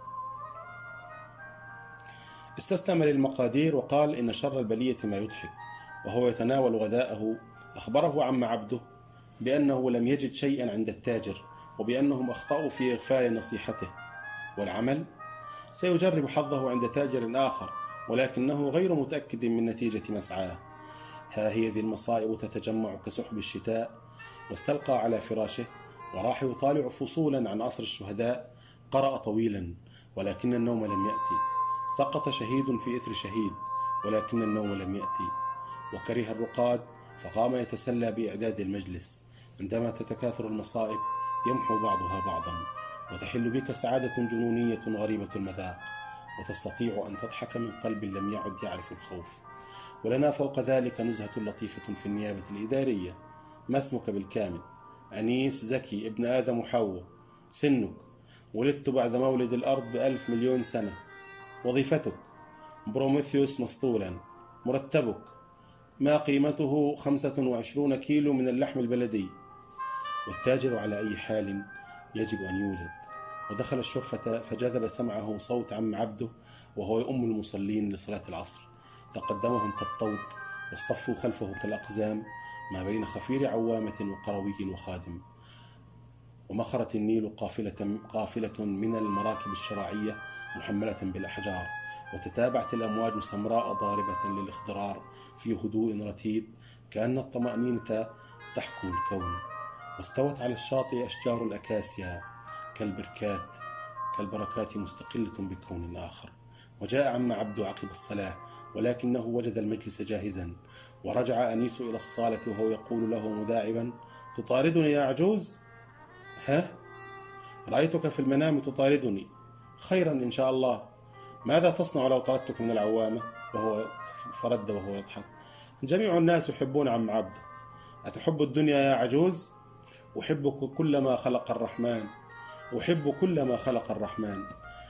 [SPEAKER 2] استسلم للمقادير وقال: إن شر البلية ما يضحك. وهو يتناول غداءه أخبره عم عبده بأنه لم يجد شيئا عند التاجر، وبأنهم أخطأوا في إغفال نصيحته. والعمل سيجرب حظه عند تاجر آخر، ولكنه غير متأكد من نتيجة مسعاه. ها هي ذي المصائب تتجمع كسحب الشتاء. واستلقى على فراشه وراح يطالع فصولا عن عصر الشهداء. قرأ طويلا ولكن النوم لم يأتي. سقط شهيد في إثر شهيد ولكن النوم لم يأتي. وكره الرقاد فقام يتسلى بإعداد المجلس. عندما تتكاثر المصائب يمحو بعضها بعضا، وتحل بك سعادة جنونية غريبة المذاق، وتستطيع أن تضحك من قلب لم يعد يعرف الخوف. ولنا فوق ذلك نزهة لطيفة في النيابة الإدارية. ما اسمك بالكامل؟ أنيس زكي ابن آدم وحواء. سنك؟ ولدت بعد مولد الأرض بألف مليون سنة. وظيفتك؟ بروميثيوس مسطولا. مرتبك؟ ما قيمته خمسة وعشرون كيلو من اللحم البلدي. والتاجر على أي حال يجب أن يوجد. ودخل الشرفة فجذب سمعه صوت عم عبده وهو يؤم المصلين لصلاة العصر. تقدمهم كالطود واصطفوا خلفه كالأقزام ما بين خفير عوامة وقروي وخادم. ومخرت النيل قافلة, قافلة من المراكب الشراعية محملة بالأحجار، وتتابعت الأمواج سمراء ضاربة للاخضرار في هدوء رتيب كأن الطمأنينة تحكم الكون. واستوت على الشاطئ أشجار الأكاسيا كالبركات كالبركات مستقلة بكون آخر. وجاء عم عبد عقب الصلاة ولكنه وجد المجلس جاهزا. ورجع أنيس إلى الصالة وهو يقول له مداعبا: تطاردني يا عجوز؟ ها؟ رأيتك في المنام تطاردني. خيرا إن شاء الله. ماذا تصنع لو طردتك من العوامة؟ وهو فرد وهو يضحك: جميع الناس يحبون عم عبد. أتحب الدنيا يا عجوز؟ أحبك كل ما خلق الرحمن. أحب كل ما خلق الرحمن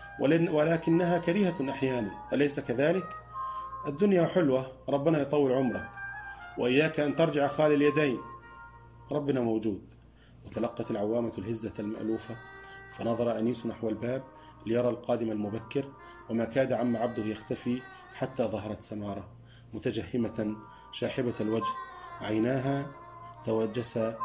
[SPEAKER 2] ولكنها كريهة أحيانا، أليس كذلك؟ الدنيا حلوة، ربنا يطول عمرك، وإياك أن ترجع خالي اليدين، ربنا موجود. وتلقت العوامة الهزة المألوفة، فنظر أنيس نحو الباب ليرى القادم المبكر، وما كاد عم عبده يختفي حتى ظهرت سمارة متجهمة شاحبة الوجه، عيناها توجسا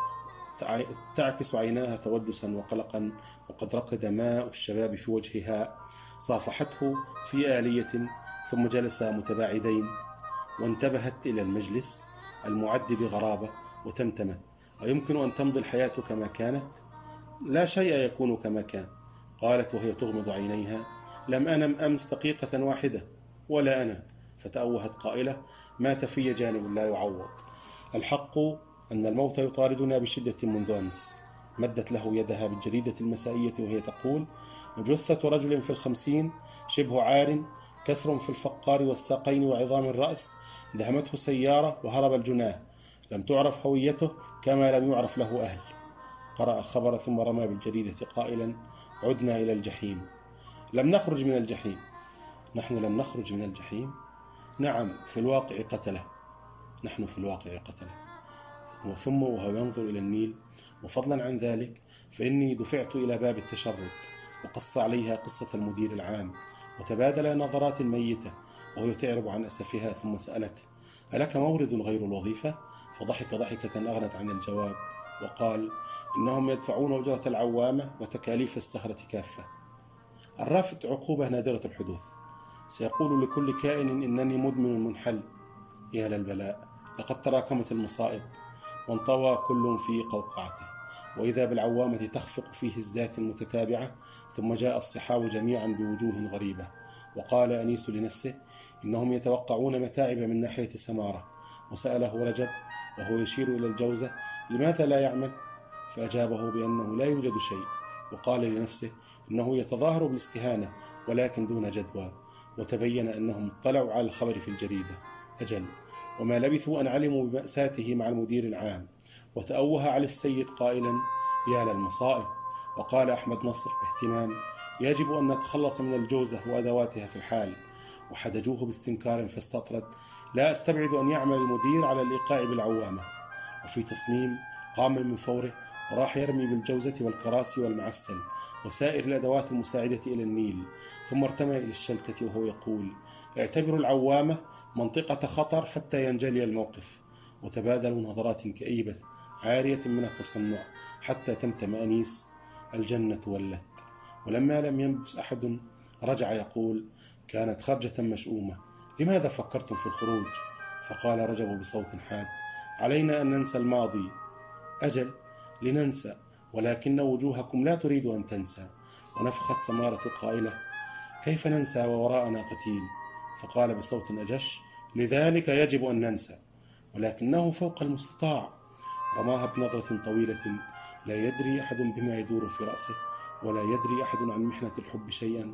[SPEAKER 2] تعكس عيناها توجسا وقلقا، وقد رقد ماء الشباب في وجهها. صافحته في آلية ثم جلسا متباعدين، وانتبهت إلى المجلس المعد بغرابة وتمتمت: أيمكن أن تمضي الحياة كما كانت؟ لا شيء يكون كما كان، قالت وهي تغمض عينيها. لم أنم أمس دقيقة واحدة. ولا أنا. فتأوهت قائلة: مات في جانب لا يعوض. الحق أن الموت يطاردنا بشدة منذ أمس. مدت له يدها بالجريدة المسائية وهي تقول: جثة رجل في الخمسين، شبه عار، كسر في الفقار والساقين وعظام الرأس، دهمته سيارة وهرب الجناه، لم تعرف هويته كما لم يعرف له أهل. قرأ الخبر ثم رمى بالجريدة قائلا: عدنا إلى الجحيم. لم نخرج من الجحيم. نحن لم نخرج من الجحيم؟ نعم، في الواقع قتله. نحن في الواقع قتله. ثم وهو ينظر إلى النيل: وفضلا عن ذلك فإني دفعت إلى باب التشرد. وقص عليها قصة المدير العام، وتبادل نظرات ميتة وهي تعرب عن أسفها، ثم سألته: ألك مورد غير الوظيفة؟ فضحك ضحكة أغنت عن الجواب وقال: إنهم يدفعون أجرة العوامة وتكاليف السهرة كافة. الرافد عقوبة نادرة الحدوث. سيقول لكل كائن إنني مدمن منحل. يا للبلاء، لقد تراكمت المصائب وانطوى كل في قوقعته، وإذا بالعوامة تخفق في هزات متتابعة، ثم جاء الصحاب جميعا بوجوه غريبة. وقال أنيس لنفسه إنهم يتوقعون متاعب من ناحية سمارة، وسأله رجب وهو يشير إلى الجوزة لماذا لا يعمل؟ فأجابه بأنه لا يوجد شيء، وقال لنفسه إنه يتظاهر بالاستهانة ولكن دون جدوى، وتبين أنهم اطلعوا على الخبر في الجريدة. أجل، وما لبثوا أن علموا بمأساته مع المدير العام، وتأوه على السيد قائلا يا للمصائب. وقال أحمد نصر باهتمام يجب أن نتخلص من الجوزة وأدواتها في الحال، وحدجوه باستنكار فاستطرد لا أستبعد أن يعمل المدير على الإيقاع بالعوامة. وفي تصميم قام من فوره وراح يرمي بالجوزة والكراسي والمعسل وسائر الأدوات المساعدة إلى النيل، ثم ارتمى إلى الشلتة وهو يقول اعتبروا العوامة منطقة خطر حتى ينجلي الموقف. وتبادلوا نظرات كئيبة عارية من التصنع حتى تمتم أنيس الجنة ولت. ولما لم ينبس أحد رجع يقول كانت خرجة مشؤومة، لماذا فكرتم في الخروج؟ فقال رجب بصوت حاد علينا أن ننسى الماضي. أجل، لننسى، ولكن وجوهكم لا تريد أن تنسى. ونفخت سمارة قائلة كيف ننسى ووراءنا قتيل؟ فقال بصوت أجش لذلك يجب أن ننسى، ولكنه فوق المستطاع. رماها بنظرة طويلة لا يدري أحد بما يدور في رأسه، ولا يدري أحد عن محنة الحب شيئا.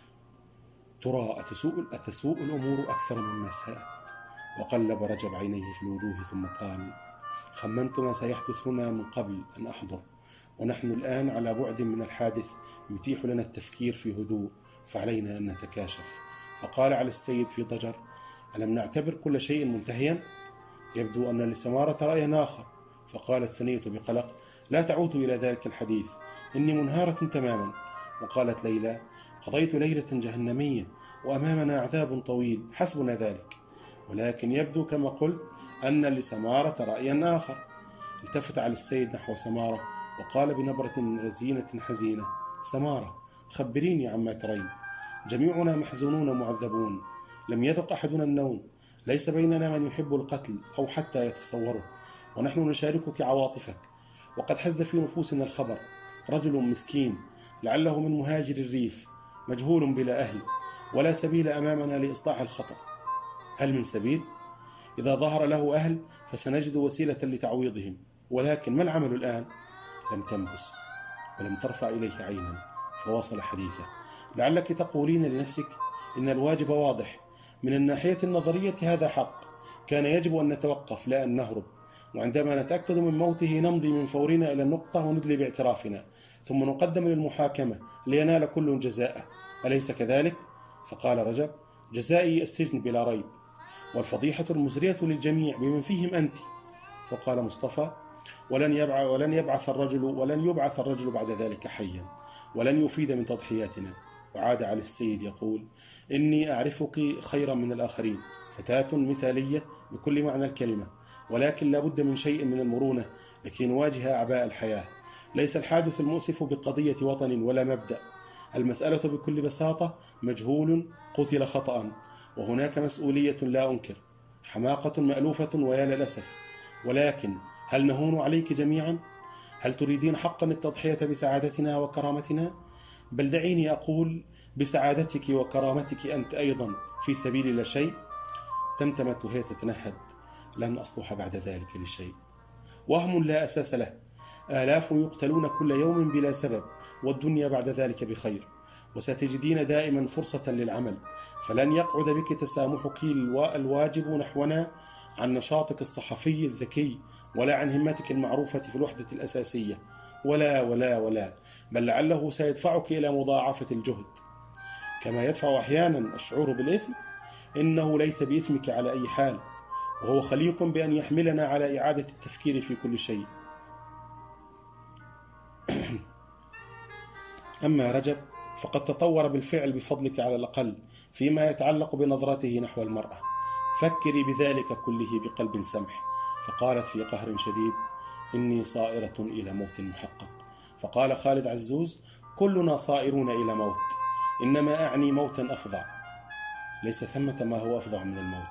[SPEAKER 2] ترى أتسوء, أتسوء الأمور أكثر مما ساءت. وقلب رجب عينيه في الوجوه ثم قال خمنت ما سيحدث هنا من قبل أن أحضر، ونحن الآن على بعد من الحادث يتيح لنا التفكير في هدوء، فعلينا أن نتكاشف. فقال على السيد في ضجر ألم نعتبر كل شيء منتهيا؟ يبدو أن لسمارة رأي آخر. فقالت سنية بقلق لا تعود إلى ذلك الحديث، إني منهارة تماما. وقالت ليلى قضيت ليلة جهنمية وأمامنا عذاب طويل، حسبنا ذلك. ولكن يبدو كما قلت أن لسمارة رأيا آخر. التفت على السيد نحو سمارة وقال بنبرة رزينة حزينة سمارة خبريني عما ترين، جميعنا محزونون معذبون، لم يذق أحدنا النوم، ليس بيننا من يحب القتل أو حتى يتصوره، ونحن نشاركك عواطفك. وقد حز في نفوسنا الخبر، رجل مسكين لعله من مهاجر الريف، مجهول بلا أهل، ولا سبيل أمامنا لإصلاح الخطأ. هل من سبيل؟ إذا ظهر له أهل فسنجد وسيلة لتعويضهم، ولكن ما العمل الآن؟ لم تنبس ولم ترفع إليه عينا، فواصل حديثه لعلك تقولين لنفسك إن الواجب واضح، من الناحية النظرية هذا حق، كان يجب أن نتوقف لا أن نهرب، وعندما نتأكد من موته نمضي من فورنا إلى النقطة وندلي باعترافنا، ثم نقدم للمحاكمة لينال كل جزاءه، أليس كذلك؟ فقال رجب جزائي السجن بلا ريب، والفضيحة المزرية للجميع بمن فيهم أنت. فقال مصطفى ولن يبعث, ولن يبعث الرجل ولن يبعث الرجل بعد ذلك حيا، ولن يفيد من تضحياتنا. وعاد على السيد يقول إني أعرفك خيرا من الآخرين، فتاة مثالية بكل معنى الكلمة، ولكن لا بد من شيء من المرونة لكي نواجه أعباء الحياة. ليس الحادث المؤسف بقضية وطن ولا مبدأ، المسألة بكل بساطة مجهول قتل خطأ، وهناك مسؤولية لا أنكر، حماقة مألوفة ويا للأسف، ولكن هل نهون عليك جميعا؟ هل تريدين حقا التضحية بسعادتنا وكرامتنا؟ بل دعيني أقول بسعادتك وكرامتك أنت أيضا في سبيل لا شيء. تمتمت وهي تتنهد لن أصلح بعد ذلك لشيء، وهم لا أساس له، آلاف يقتلون كل يوم بلا سبب، والدنيا بعد ذلك بخير، وستجدين دائما فرصة للعمل، فلن يقعد بك تسامحك الواجب نحونا عن نشاطك الصحفي الذكي، ولا عن همتك المعروفة في الوحدة الأساسية، ولا ولا ولا بل لعله سيدفعك إلى مضاعفة الجهد، كما يدفع أحيانا الشعور بالإثم. إنه ليس بإثمك على أي حال، وهو خليق بأن يحملنا على إعادة التفكير في كل شيء. أما رجب فقد تطور بالفعل بفضلك على الأقل فيما يتعلق بنظرته نحو المرأة، فكري بذلك كله بقلب سمح. فقالت في قهر شديد إني صائرة إلى موت محقق. فقال خالد عزوز كلنا صائرون إلى موت، إنما أعني موتا أفظع. ليس ثمة ما هو أفظع من الموت،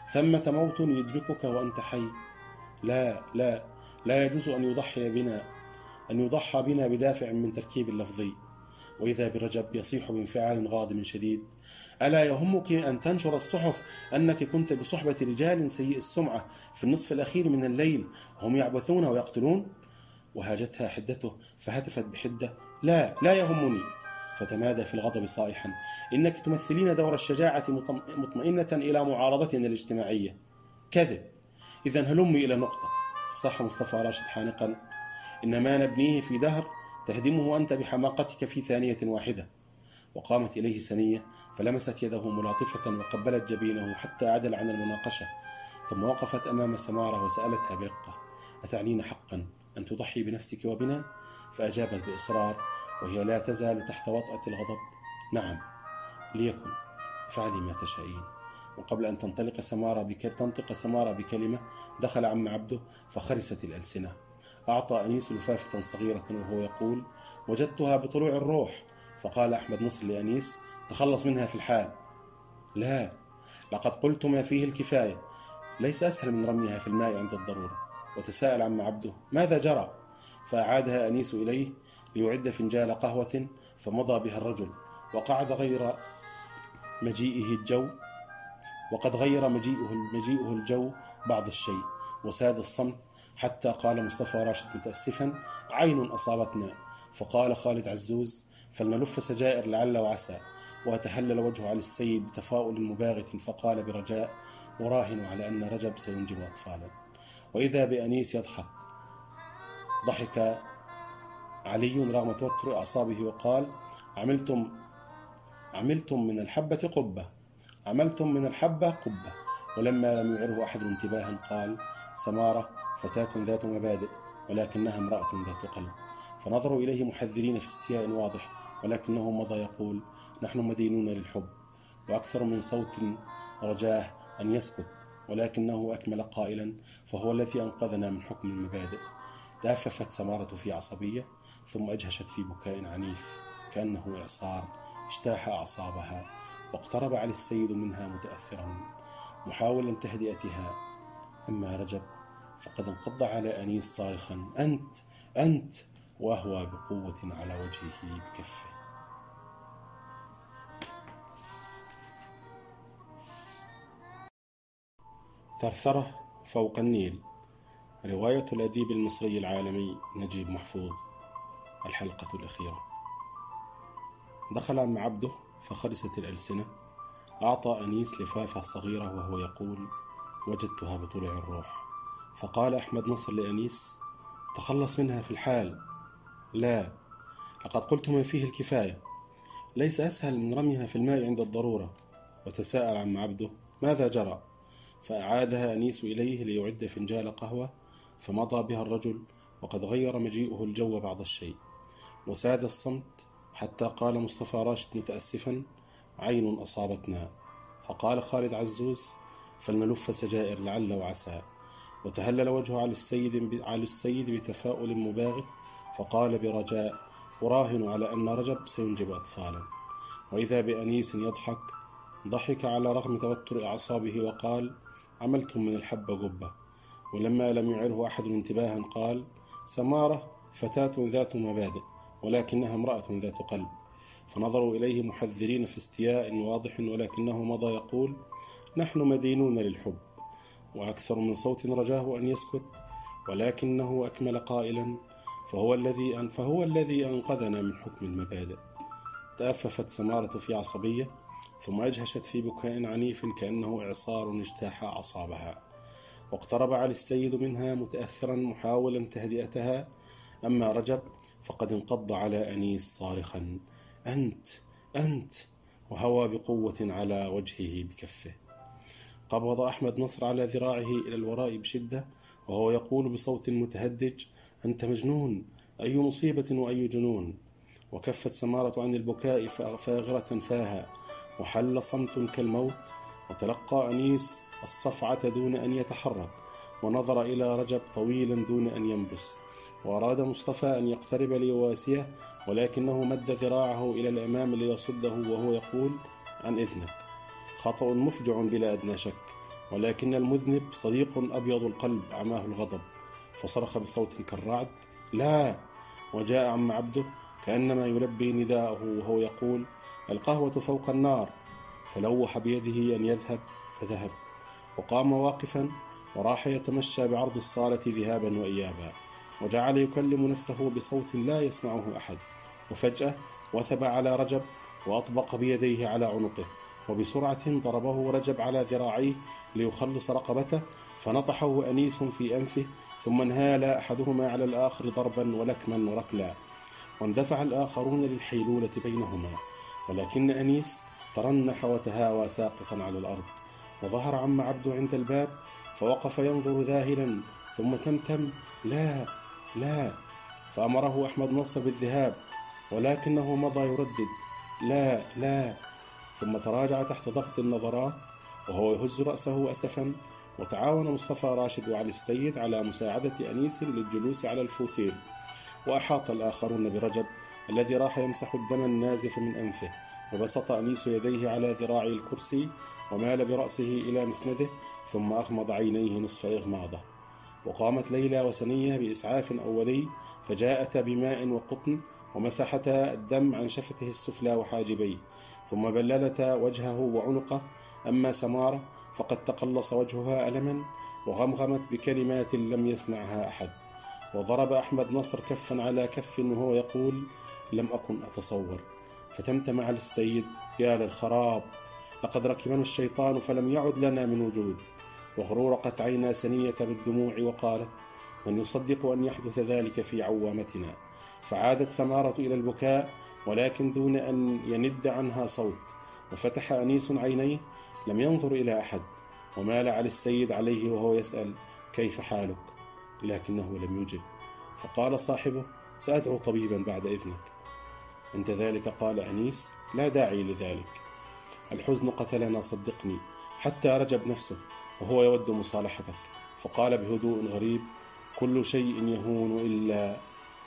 [SPEAKER 2] ثمة موت يدركك وأنت حي. لا لا لا يجوز أن يضحي بنا أن يضحى بنا بدافع من تركيب لفظي. وإذا برجب يصيح بانفعال غاضب شديد: ألا يهمك أن تنشر الصحف أنك كنت بصحبة رجال سيء السمعة في النصف الأخير من الليل وهم يعبثون ويقتلون؟ وهاجتها حدته فهتفت بحدة: لا لا يهمني. فتمادى في الغضب صائحا: إنك تمثلين دور الشجاعة مطمئنة إلى معارضتنا الاجتماعية. كذب. إذن هلمي إلى نقطة. فصح مصطفى راشد حانقا: إن ما نبنيه في دهر تهدمه أنت بحماقتك في ثانية واحدة. وقامت إليه سنية فلمست يده ملاطفة وقبلت جبينه حتى عدل عن المناقشة، ثم وقفت أمام سمارة وسألتها برقة: أتعنين حقا أن تضحي بنفسك وبنا؟ فأجابت بإصرار وهي لا تزال تحت وطأة الغضب: نعم، ليكن، افعلي ما تشائين. وقبل أن تنطلق سمارة بك... تنطق سمارة بكلمة دخل عم عبده فخرست الألسنة. أعطى أنيس لفافة صغيرة وهو يقول: وجدتها بطلوع الروح. فقال أحمد نصر لأنيس: تخلص منها في الحال. لا، لقد قلت ما فيه الكفاية، ليس أسهل من رميها في الماء عند الضرورة. وتساءل عم عبده: ماذا جرى؟ فأعادها أنيس إليه ليعد فنجال قهوة، فمضى بها الرجل وقعد غير مجيئه الجو وقد غير مجيئه مجيئه الجو بعض الشيء، وساد الصمت حتى قال مصطفى راشد متأسفا: عين أصابتنا. فقال خالد عزوز: فلنلف سجائر لعل وعسى. وتهلل وجه علي السيد بتفاؤل مباغت فقال برجاء: وراهن على أن رجب سينجب أطفالا. وإذا بأنيس يضحك. ضحك علي رغم توتر أعصابه وقال: عملتم عملتم من الحبة قبة عملتم من الحبة قبة. ولما لم يعره أحد انتباها قال: سمارة فتاة ذات مبادئ ولكنها امرأة ذات قلب. فنظروا إليه محذرين في استياء واضح، ولكنه مضى يقول: نحن مدينون للحب. وأكثر من صوت رجاه أن يسكت، ولكنه أكمل قائلا: فهو الذي أنقذنا من حكم المبادئ. تأففت سمارة في عصبية ثم أجهشت في بكاء عنيف كأنه إعصار اجتاح أعصابها. واقترب علي السيد منها متأثرا محاولا تهدئتها. أما رجب فقد انقض على أنيس صارخا: أنت أنت وأهوى بقوة على وجهه بكفه. ثرثرة فوق النيل. رواية الأديب المصري العالمي نجيب محفوظ. الحلقة الأخيرة. دخل عم عبده فخرست الألسنة. أعطى أنيس لفافة صغيرة وهو يقول: وجدتها بطلوع الروح. فقال أحمد نصر لأنيس: تخلص منها في الحال. لا، لقد قلت ما فيه الكفاية، ليس أسهل من رميها في الماء عند الضرورة. وتساءل عم عبده: ماذا جرى؟ فأعادها أنيس إليه ليعد فنجال قهوة، فمضى بها الرجل وقد غير مجيئه الجو بعض الشيء. وساد الصمت حتى قال مصطفى راشد متأسفا: عين أصابتنا. فقال خالد عزوز: فلنلف سجائر لعل وعسى. وتهلل وجه على السيد على السيد بتفاؤل مباغت فقال برجاء: أراهن على أن رجب سينجب أطفالا. وإذا بأنيس يضحك. ضحك على رغم توتر أعصابه وقال: عملتم من الحبة قبة. ولما لم يعره أحد انتباها قال: سمارة فتاة ذات مبادئ ولكنها امرأة ذات قلب. فنظروا إليه محذرين في استياء واضح، ولكنه مضى يقول: نحن مدينون للحب. وأكثر من صوت رجاه أن يسكت، ولكنه أكمل قائلا: فهو الذي أن فهو الذي أنقذنا من حكم المبادئ. تأففت سمارة في عصبية ثم أجهشت في بكاء عنيف كأنه إعصار اجتاح أعصابها. واقترب علي السيد منها متأثرا محاولا تهدئتها. أما رجب فقد انقض على أنيس صارخا: أنت أنت وهوى بقوة على وجهه بكفه. قبض أحمد نصر على ذراعه إلى الوراء بشدة وهو يقول بصوت متهدج: أنت مجنون، أي مصيبة وأي جنون. وكفت سمارة عن البكاء فاغرة فاها، وحل صمت كالموت. وتلقى أنيس الصفعة دون أن يتحرك، ونظر إلى رجب طويلا دون أن ينبس. وأراد مصطفى أن يقترب ليواسيه، ولكنه مد ذراعه إلى الأمام ليصده وهو يقول: عن إذنك. خطأ مفجع بلا أدنى شك، ولكن المذنب صديق أبيض القلب عماه الغضب، فصرخ بصوت كالرعد: لا! وجاء عم عبده كأنما يلبي نداءه وهو يقول: القهوة فوق النار. فلوح بيده أن يذهب فذهب، وقام واقفا وراح يتمشى بعرض الصالة ذهابا وإيابا، وجعل يكلم نفسه بصوت لا يسمعه أحد. وفجأة وثب على رجب وأطبق بيديه على عنقه، وبسرعة ضربه رجب على ذراعيه ليخلص رقبته، فنطحه أنيس في أنفه، ثم انهال أحدهما على الآخر ضربا ولكما وركلا، واندفع الآخرون للحيلولة بينهما، ولكن أنيس ترنح وتهاوى ساقطا على الأرض. وظهر عم عبده عند الباب فوقف ينظر ذاهلا، ثم تمتم: لا لا. فأمره أحمد نصر بالذهاب، ولكنه مضى يردد: لا لا. ثم تراجع تحت ضغط النظرات وهو يهز رأسه أسفا. وتعاون مصطفى راشد وعلي السيد على مساعدة أنيس للجلوس على الفوتيل، وأحاط الآخرون برجب الذي راح يمسح الدم النازف من أنفه. وبسط أنيس يديه على ذراعي الكرسي ومال برأسه إلى مسنده، ثم أغمض عينيه نصف إغماضة. وقامت ليلى وسنية بإسعاف أولي، فجاءتا بماء وقطن ومسحتا الدم عن شفته السفلى وحاجبيه، ثم بللتا وجهه وعنقه. أما سمارة فقد تقلص وجهها ألما وغمغمت بكلمات لم يسمعها أحد. وضرب أحمد نصر كفا على كف وهو يقول: لم أكن أتصور. فتمتم على السيد: يا للخراب، لقد ركبنا الشيطان فلم يعد لنا من وجود. وغرورقت عينا سنية بالدموع وقالت: من يصدق أن يحدث ذلك في عوامتنا؟ فعادت سمارة إلى البكاء، ولكن دون أن يند عنها صوت. وفتح أنيس عينيه، لم ينظر إلى أحد، ومال علي السيد عليه وهو يسأل: كيف حالك؟ لكنه لم يجب. فقال صاحبه: سأدعو طبيبا بعد إذنك. عند ذلك قال أنيس: لا داعي لذلك، الحزن قتلنا صدقني، حتى رجب نفسه وهو يود مصالحتك. فقال بهدوء غريب: كل شيء يهون إلا،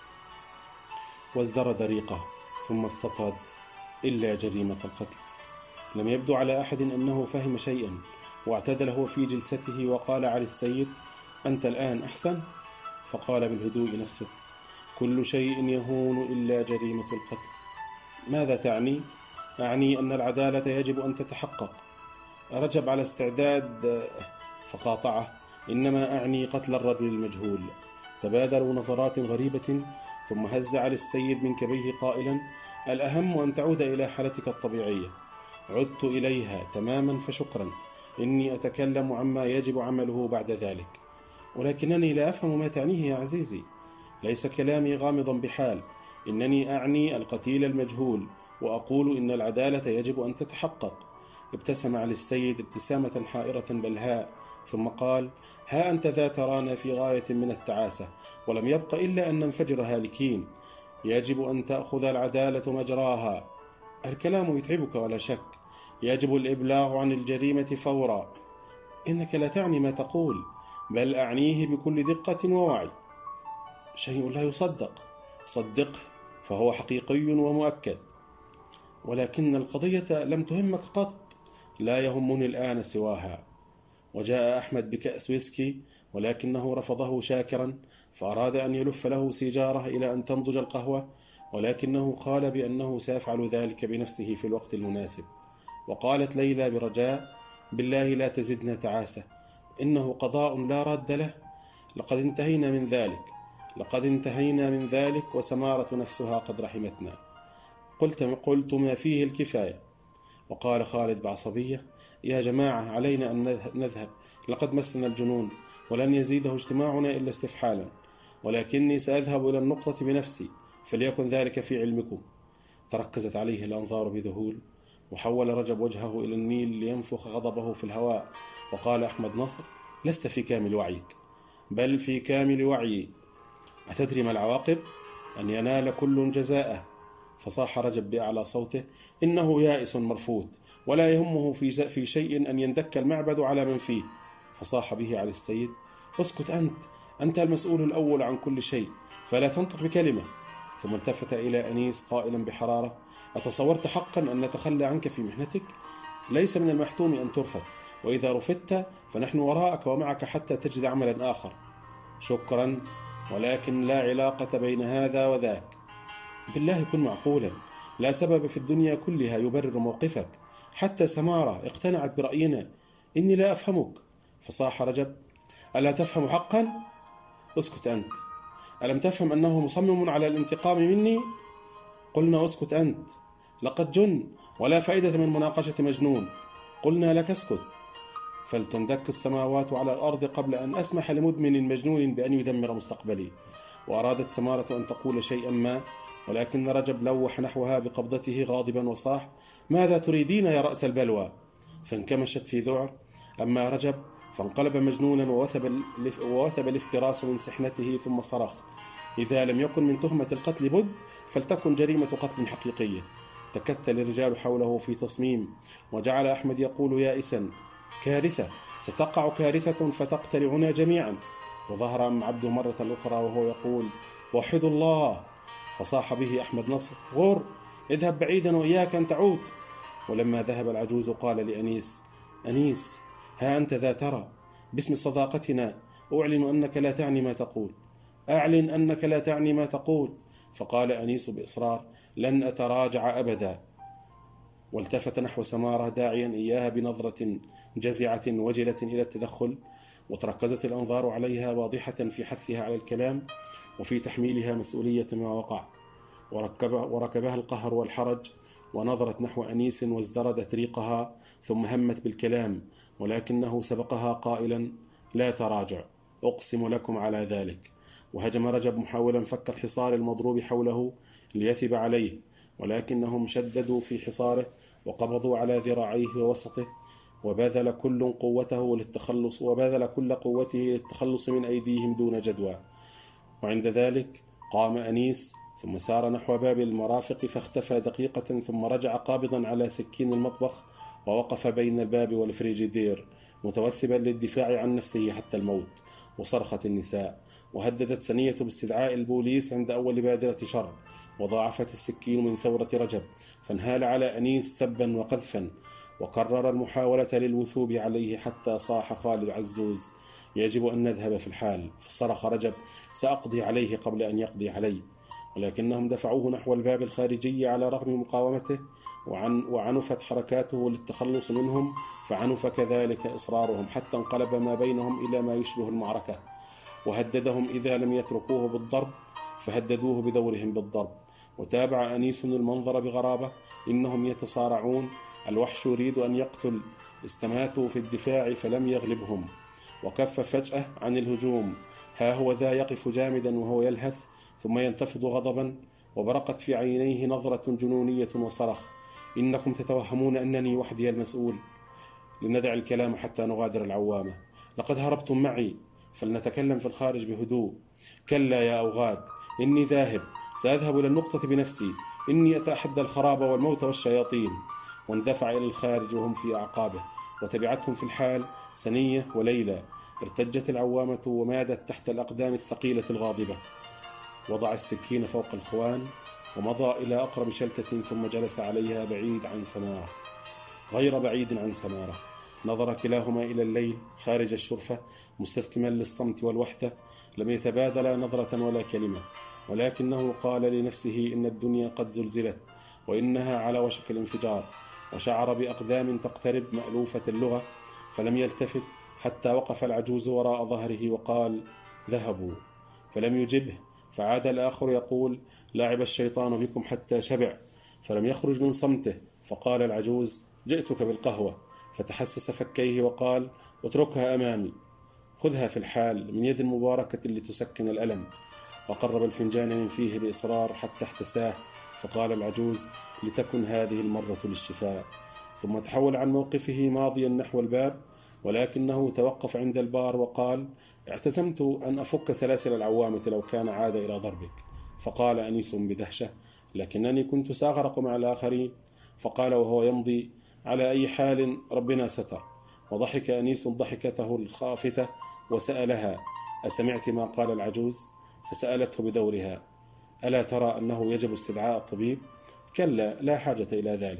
[SPEAKER 2] وازدر دريقه ثم استطرد: إلا جريمة القتل. لم يبدو على أحد أنه فهم شيئا، واعتدل هو في جلسته وقال علي السيد: أنت الآن أحسن؟ فقال بالهدوء نفسه: كل شيء يهون إلا جريمة القتل. ماذا تعني؟ أعني أن العدالة يجب أن تتحقق. رجب على استعداد. فقاطعه: إنما أعني قتل الرجل المجهول. تبادلوا نظرات غريبة، ثم هز علي السيد منكبيه قائلا: الأهم أن تعود إلى حالتك الطبيعية. عدت إليها تماما، فشكرا، إني أتكلم عما يجب عمله بعد ذلك. ولكنني لا أفهم ما تعنيه يا عزيزي، ليس كلامي غامضا بحال، إنني أعني القتيل المجهول، وأقول إن العدالة يجب أن تتحقق. ابتسم علي السيد ابتسامة حائرة بلهاء، ثم قال: ها أنت ذا ترانا في غاية من التعاسة، ولم يبق إلا أن ننفجر هالكين. يجب أن تأخذ العدالة مجراها. الكلام يتعبك ولا شك، يجب الإبلاغ عن الجريمة فورا. إنك لا تعني ما تقول، بل أعنيه بكل دقة ووعي. شيء لا يصدق، صدقه فهو حقيقي ومؤكد. ولكن القضية لم تهمك قط. لا يهمني الآن سواها. وجاء أحمد بكأس ويسكي، ولكنه رفضه شاكرا، فأراد أن يلف له سيجارة إلى أن تنضج القهوة، ولكنه قال بأنه سيفعل ذلك بنفسه في الوقت المناسب. وقالت ليلى برجاء: بالله لا تزدنا تعاسة، إنه قضاء لا راد له. لقد انتهينا من ذلك، لقد انتهينا من ذلك وسمارة نفسها قد رحمتنا. قلت قلت ما فيه الكفاية. وقال خالد بعصبية: يا جماعة، علينا أن نذهب، لقد مسنا الجنون، ولن يزيده اجتماعنا إلا استفحالا، ولكني سأذهب إلى النقطة بنفسي، فليكن ذلك في علمكم. تركزت عليه الأنظار بذهول، وحول رجب وجهه إلى النيل لينفخ غضبه في الهواء. وقال أحمد نصر: لست في كامل وعيك، بل في كامل وعي. أتدري ما العواقب؟ أن ينال كل جزاءه. فصاح رجب بأعلى صوته: إنه يائس مرفوض، ولا يهمه في في شيء أن يندك المعبد على من فيه. فصاح به على السيد: اسكت أنت، أنت المسؤول الأول عن كل شيء، فلا تنطق بكلمة. ثم التفت إلى أنيس قائلا بحرارة: أتصورت حقا أن نتخلى عنك في مهنتك؟ ليس من المحتوم أن ترفد، وإذا رفدت فنحن وراءك ومعك حتى تجد عملا آخر. شكرا، ولكن لا علاقة بين هذا وذاك. بالله كن معقولا، لا سبب في الدنيا كلها يبرر موقفك. حتى سمارة اقتنعت برأينا. إني لا أفهمك. فصاح رجب: ألا تفهم حقا؟ اسكت أنت. ألم تفهم أنه مصمم على الانتقام مني؟ قلنا اسكت أنت، لقد جن، ولا فائدة من مناقشة مجنون. قلنا لك اسكت. فلتندك السماوات على الأرض قبل أن أسمح لمدمن مجنون بأن يدمر مستقبلي. وأرادت سمارة أن تقول شيئا ما، ولكن رجب لوح نحوها بقبضته غاضبا وصاح: ماذا تريدين يا رأس البلوى؟ فانكمشت في ذعر. أما رجب فانقلب مجنونا ووثب, ووثب الافتراس من سحنته، ثم صرخ: إذا لم يكن من تهمة القتل بد، فلتكن جريمة قتل حقيقية. تكتل الرجال حوله في تصميم، وجعل أحمد يقول يائسا: كارثة، ستقع كارثة فتقتلعنا جميعا. وظهر أم عبده مرة أخرى وهو يقول: وحدوا الله. فصاح به أحمد نصر: غر، اذهب بعيدا وإياك أن تعود. ولما ذهب العجوز قال لأنيس: أنيس، ها أنت ذا ترى، باسم صداقتنا أعلن أنك لا تعني ما تقول. أعلن أنك لا تعني ما تقول. فقال أنيس بإصرار: لن أتراجع أبدا. والتفت نحو سمارة داعيا إياها بنظرة جزعة وجلة إلى التدخل، وتركزت الأنظار عليها واضحة في حثها على الكلام وفي تحميلها مسؤولية ما وقع. وركبها, وركبها القهر والحرج، ونظرت نحو أنيس وازدردت ريقها، ثم همت بالكلام، ولكنه سبقها قائلا: لا تراجع، أقسم لكم على ذلك. وهجم رجب محاولا فك الحصار المضروب حوله ليثب عليه، ولكنهم شددوا في حصاره وقبضوا على ذراعيه ووسطه، وبذل كل قوته للتخلص وبذل كل قوته للتخلص من أيديهم دون جدوى. وعند ذلك قام أنيس، ثم سار نحو باب المرافق فاختفى دقيقة، ثم رجع قابضا على سكين المطبخ، ووقف بين الباب والفريجيدير متوثبا للدفاع عن نفسه حتى الموت. وصرخت النساء، وهددت سنية باستدعاء البوليس عند أول بادرة شر، وضاعفت السكين من ثورة رجب، فانهال على أنيس سبا وقذفا، وقرر المحاولة للوثوب عليه حتى صاح خالد عزوز: يجب أن نذهب في الحال. فصرخ رجب: سأقضي عليه قبل أن يقضي علي. ولكنهم دفعوه نحو الباب الخارجي على رغم مقاومته، وعن وعنفت حركاته للتخلص منهم، فعنف كذلك إصرارهم، حتى انقلب ما بينهم إلى ما يشبه المعركة. وهددهم إذا لم يتركوه بالضرب فهددوه بدورهم بالضرب. وتابع أنيس المنظر بغرابة. إنهم يتصارعون، الوحش يريد أن يقتل، استماتوا في الدفاع فلم يغلبهم. وكف فجأة عن الهجوم، ها هو ذا يقف جامدا وهو يلهث، ثم ينتفض غضبا، وبرقت في عينيه نظرة جنونية وصرخ: إنكم تتوهمون أنني وحدي المسؤول. لندع الكلام حتى نغادر العوامة. لقد هربتم معي، فلنتكلم في الخارج بهدوء. كلا يا أوغاد، إني ذاهب، سأذهب إلى النقطة بنفسي، إني أتحدى الخراب والموت والشياطين. واندفع إلى الخارج وهم في أعقابه، وتبعتهم في الحال سنية وليلى. ارتجت العوامة ومادت تحت الأقدام الثقيلة الغاضبة. وضع السكين فوق الخوان ومضى إلى أقرب شلتة، ثم جلس عليها بعيد عن سمارة، غير بعيد عن سمارة. نظر كلاهما إلى الليل خارج الشرفة مستسلما للصمت والوحدة. لم يتبادلا نظرة ولا كلمة، ولكنه قال لنفسه إن الدنيا قد زلزلت وإنها على وشك الانفجار. وشعر بأقدام تقترب مألوفة اللغة، فلم يلتفت حتى وقف العجوز وراء ظهره وقال: ذهبوا. فلم يجبه، فعاد الآخر يقول: لعب الشيطان بكم حتى شبع. فلم يخرج من صمته، فقال العجوز: جئتك بالقهوة. فتحسس فكيه وقال: اتركها أمامي، خذها في الحال من يد مباركة لتسكن الألم. وقرب الفنجان من فيه بإصرار حتى احتساه، فقال العجوز: لتكن هذه المرة للشفاء. ثم تحول عن موقفه ماضيا نحو الباب، ولكنه توقف عند البار وقال: اعتزمت أن أفك سلاسل العوامة لو كان عاد إلى ضربك. فقال أنيس بدهشة: لكنني كنت سأغرق مع الآخرين. فقال وهو يمضي: على أي حال ربنا ستر. وضحك أنيس ضحكته الخافتة وسألها: أسمعت ما قال العجوز؟ فسألته بدورها: ألا ترى أنه يجب استدعاء الطبيب؟ كلا، لا حاجة إلى ذلك.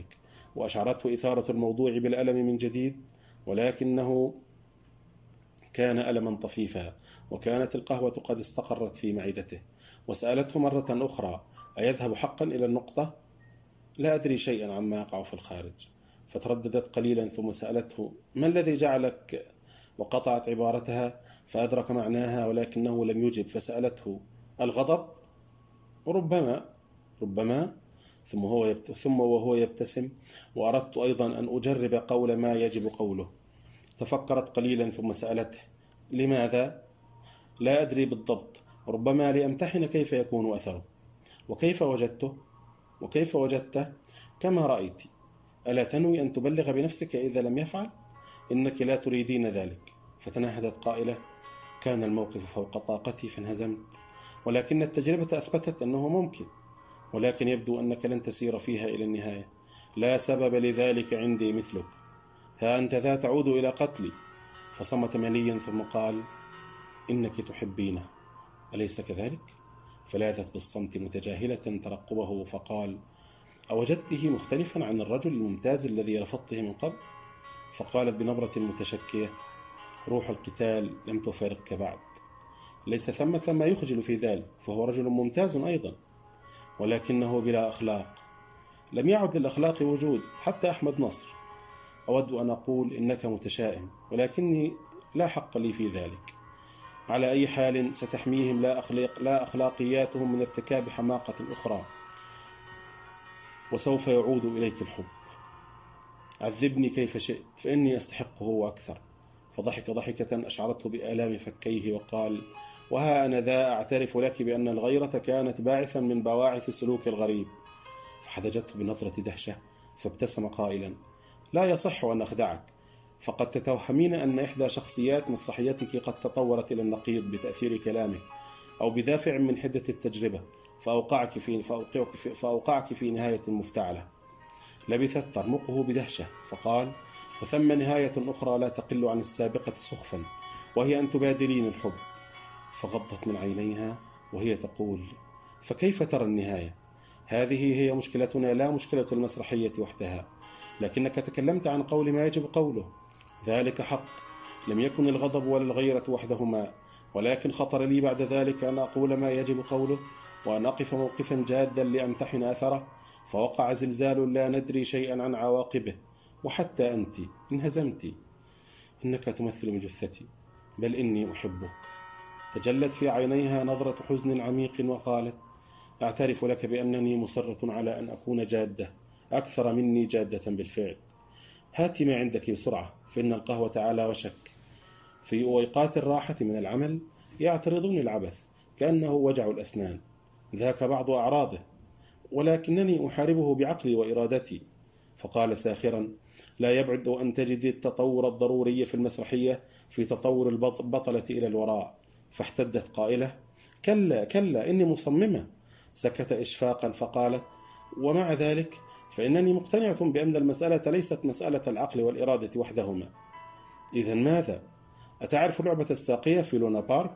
[SPEAKER 2] وأشعرته إثارة الموضوع بالألم من جديد، ولكنه كان ألما طفيفا، وكانت القهوة قد استقرت في معدته. وسألته مرة أخرى: أيذهب حقا إلى النقطة؟ لا أدري شيئا عما يقع في الخارج. فترددت قليلا ثم سألته: ما الذي جعلك؟ وقطعت عبارتها فأدرك معناها ولكنه لم يجب. فسألته: الغضب؟ ربما ربما ثم هو يبت... ثم وهو يبتسم: وأردت أيضا أن أجرب قول ما يجب قوله. تفكرت قليلا ثم سألته: لماذا؟ لا أدري بالضبط، ربما لأمتحن كيف يكون أثره. وكيف وجدته؟ وكيف وجدته؟ كما رأيت. ألا تنوي أن تبلغ بنفسك إذا لم يفعل؟ إنك لا تريدين ذلك. فتنهدت قائلة: كان الموقف فوق طاقتي فانهزمت، ولكن التجربة أثبتت أنه ممكن، ولكن يبدو أنك لن تسير فيها إلى النهاية. لا سبب لذلك عندي مثلك. ها أنت ذا تعود إلى قتلي. فصمت مليا ثم قال: إنك تحبينه، أليس كذلك؟ فلاذت بالصمت متجاهلة ترقبه، فقال: أوجدته مختلفا عن الرجل الممتاز الذي رفضته من قبل؟ فقالت بنبرة متشكية: روح القتال لم تفارقك بعد. ليس ثمة ما يخجل في ذلك، فهو رجل ممتاز أيضا، ولكنه بلا أخلاق. لم يعد للأخلاق وجود حتى أحمد نصر. أود أن أقول إنك متشائم، ولكني لا حق لي في ذلك. على أي حال ستحميهم لا, أخلاق لا أخلاقياتهم من ارتكاب حماقة أخرى، وسوف يعود إليك الحب. عذبني كيف شئت فإني أستحقه وأكثر. فضحك ضحكة أشعرته بآلام فكيه وقال: وها أنا ذا أعترف لك بأن الغيرة كانت باعثا من بواعث سلوك الغريب. فحدجته بنظرة دهشة فابتسم قائلا: لا يصح أن أخدعك، فقد تتوهمين أن إحدى شخصيات مسرحيتك قد تطورت إلى النقيض بتأثير كلامك أو بدافع من حدة التجربة، فأوقعك في, فأوقعك في, فأوقعك في نهاية مفتعلة. لبثت ترمقه بدهشة فقال: وثم نهاية أخرى لا تقل عن السابقة سخفا، وهي أن تبادلين الحب. فغضت من عينيها وهي تقول: فكيف ترى النهاية؟ هذه هي مشكلتنا، لا مشكلة المسرحية وحدها. لكنك تكلمت عن قول ما يجب قوله. ذلك حق، لم يكن الغضب ولا الغيرة وحدهما، ولكن خطر لي بعد ذلك أن أقول ما يجب قوله، وأن أقف موقفا جادا لأمتحن أثره، فوقع زلزال لا ندري شيئا عن عواقبه. وحتى أنت انهزمت. إنك تمثل بجثتي، بل إني أحبك. تجلت في عينيها نظرة حزن عميق وقالت: أعترف لك بأنني مصرة على أن أكون جادة، أكثر مني جادة بالفعل. هات ما عندك بسرعة، فإن القهوة على وشك. في أوقات الراحة من العمل يعترضون العبث كأنه وجع الأسنان، ذاك بعض أعراضه، ولكنني أحاربه بعقلي وإرادتي. فقال ساخرا: لا يبعد أن تجد التطور الضروري في المسرحية في تطور البطلة إلى الوراء. فاحتدت قائلة: كلا كلا، إني مصممة. سكت إشفاقا فقالت: ومع ذلك فإنني مقتنعة بأن المسألة ليست مسألة العقل والإرادة وحدهما. إذن ماذا؟ أتعرف لعبة الساقية في لونا بارك؟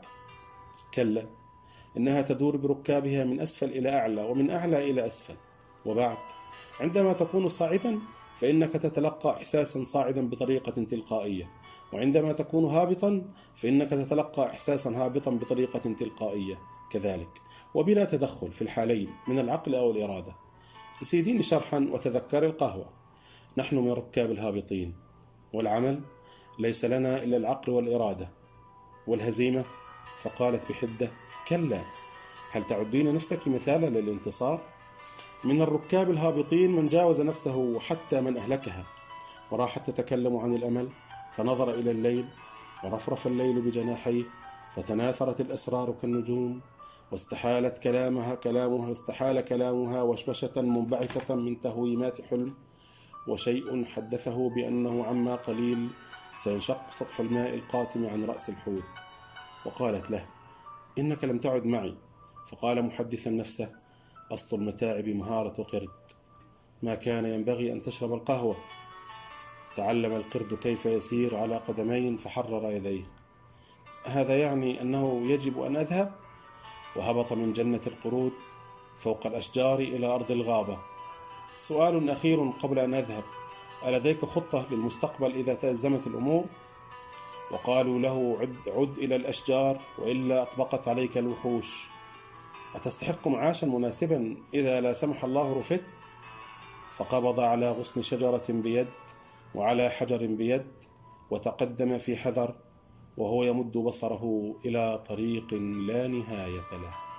[SPEAKER 2] كلا، إنها تدور بركابها من أسفل إلى أعلى ومن أعلى إلى أسفل. وبعد، عندما تكون صاعدا فإنك تتلقى إحساسا صاعدا بطريقة تلقائية، وعندما تكون هابطا فإنك تتلقى إحساسا هابطا بطريقة تلقائية كذلك، وبلا تدخل في الحالين من العقل أو الإرادة. سيديني شرحا وتذكر القهوة. نحن من ركاب الهابطين، والعمل ليس لنا إلا العقل والإرادة. والهزيمة؟ فقالت بحدة: كلا، هل تعدين نفسك مثالا للانتصار؟ من الركاب الهابطين من جاوز نفسه وحتى من أهلكها. وراحت تتكلم عن الأمل، فنظر إلى الليل ورفرف الليل بجناحيه، فتناثرت الأسرار كالنجوم، واستحالت كلامها كلامها واستحال كلامها وشوشة منبعثة من تهويمات حلم. وشيء حدثه بأنه عما قليل سينشق سطح الماء القاتم عن رأس الحوت. وقالت له: إنك لم تعد معي. فقال محدثا نفسه: أصل المتاعب مهارة قرد، ما كان ينبغي أن تشرب القهوة. تعلم القرد كيف يسير على قدمين فحرر يديه. هذا يعني أنه يجب أن أذهب؟ وهبط من جنة القرود فوق الأشجار إلى أرض الغابة، سؤال أخير قبل أن أذهب: ألديك خطة للمستقبل إذا تأزمت الأمور؟ وقالوا له: عد, عد إلى الأشجار وإلا أطبقت عليك الوحوش. أتستحق معاشا مناسبا إذا لا سمح الله رفدت؟ فقبض على غصن شجرة بيد وعلى حجر بيد وتقدم في حذر وهو يمد بصره إلى طريق لا نهاية له.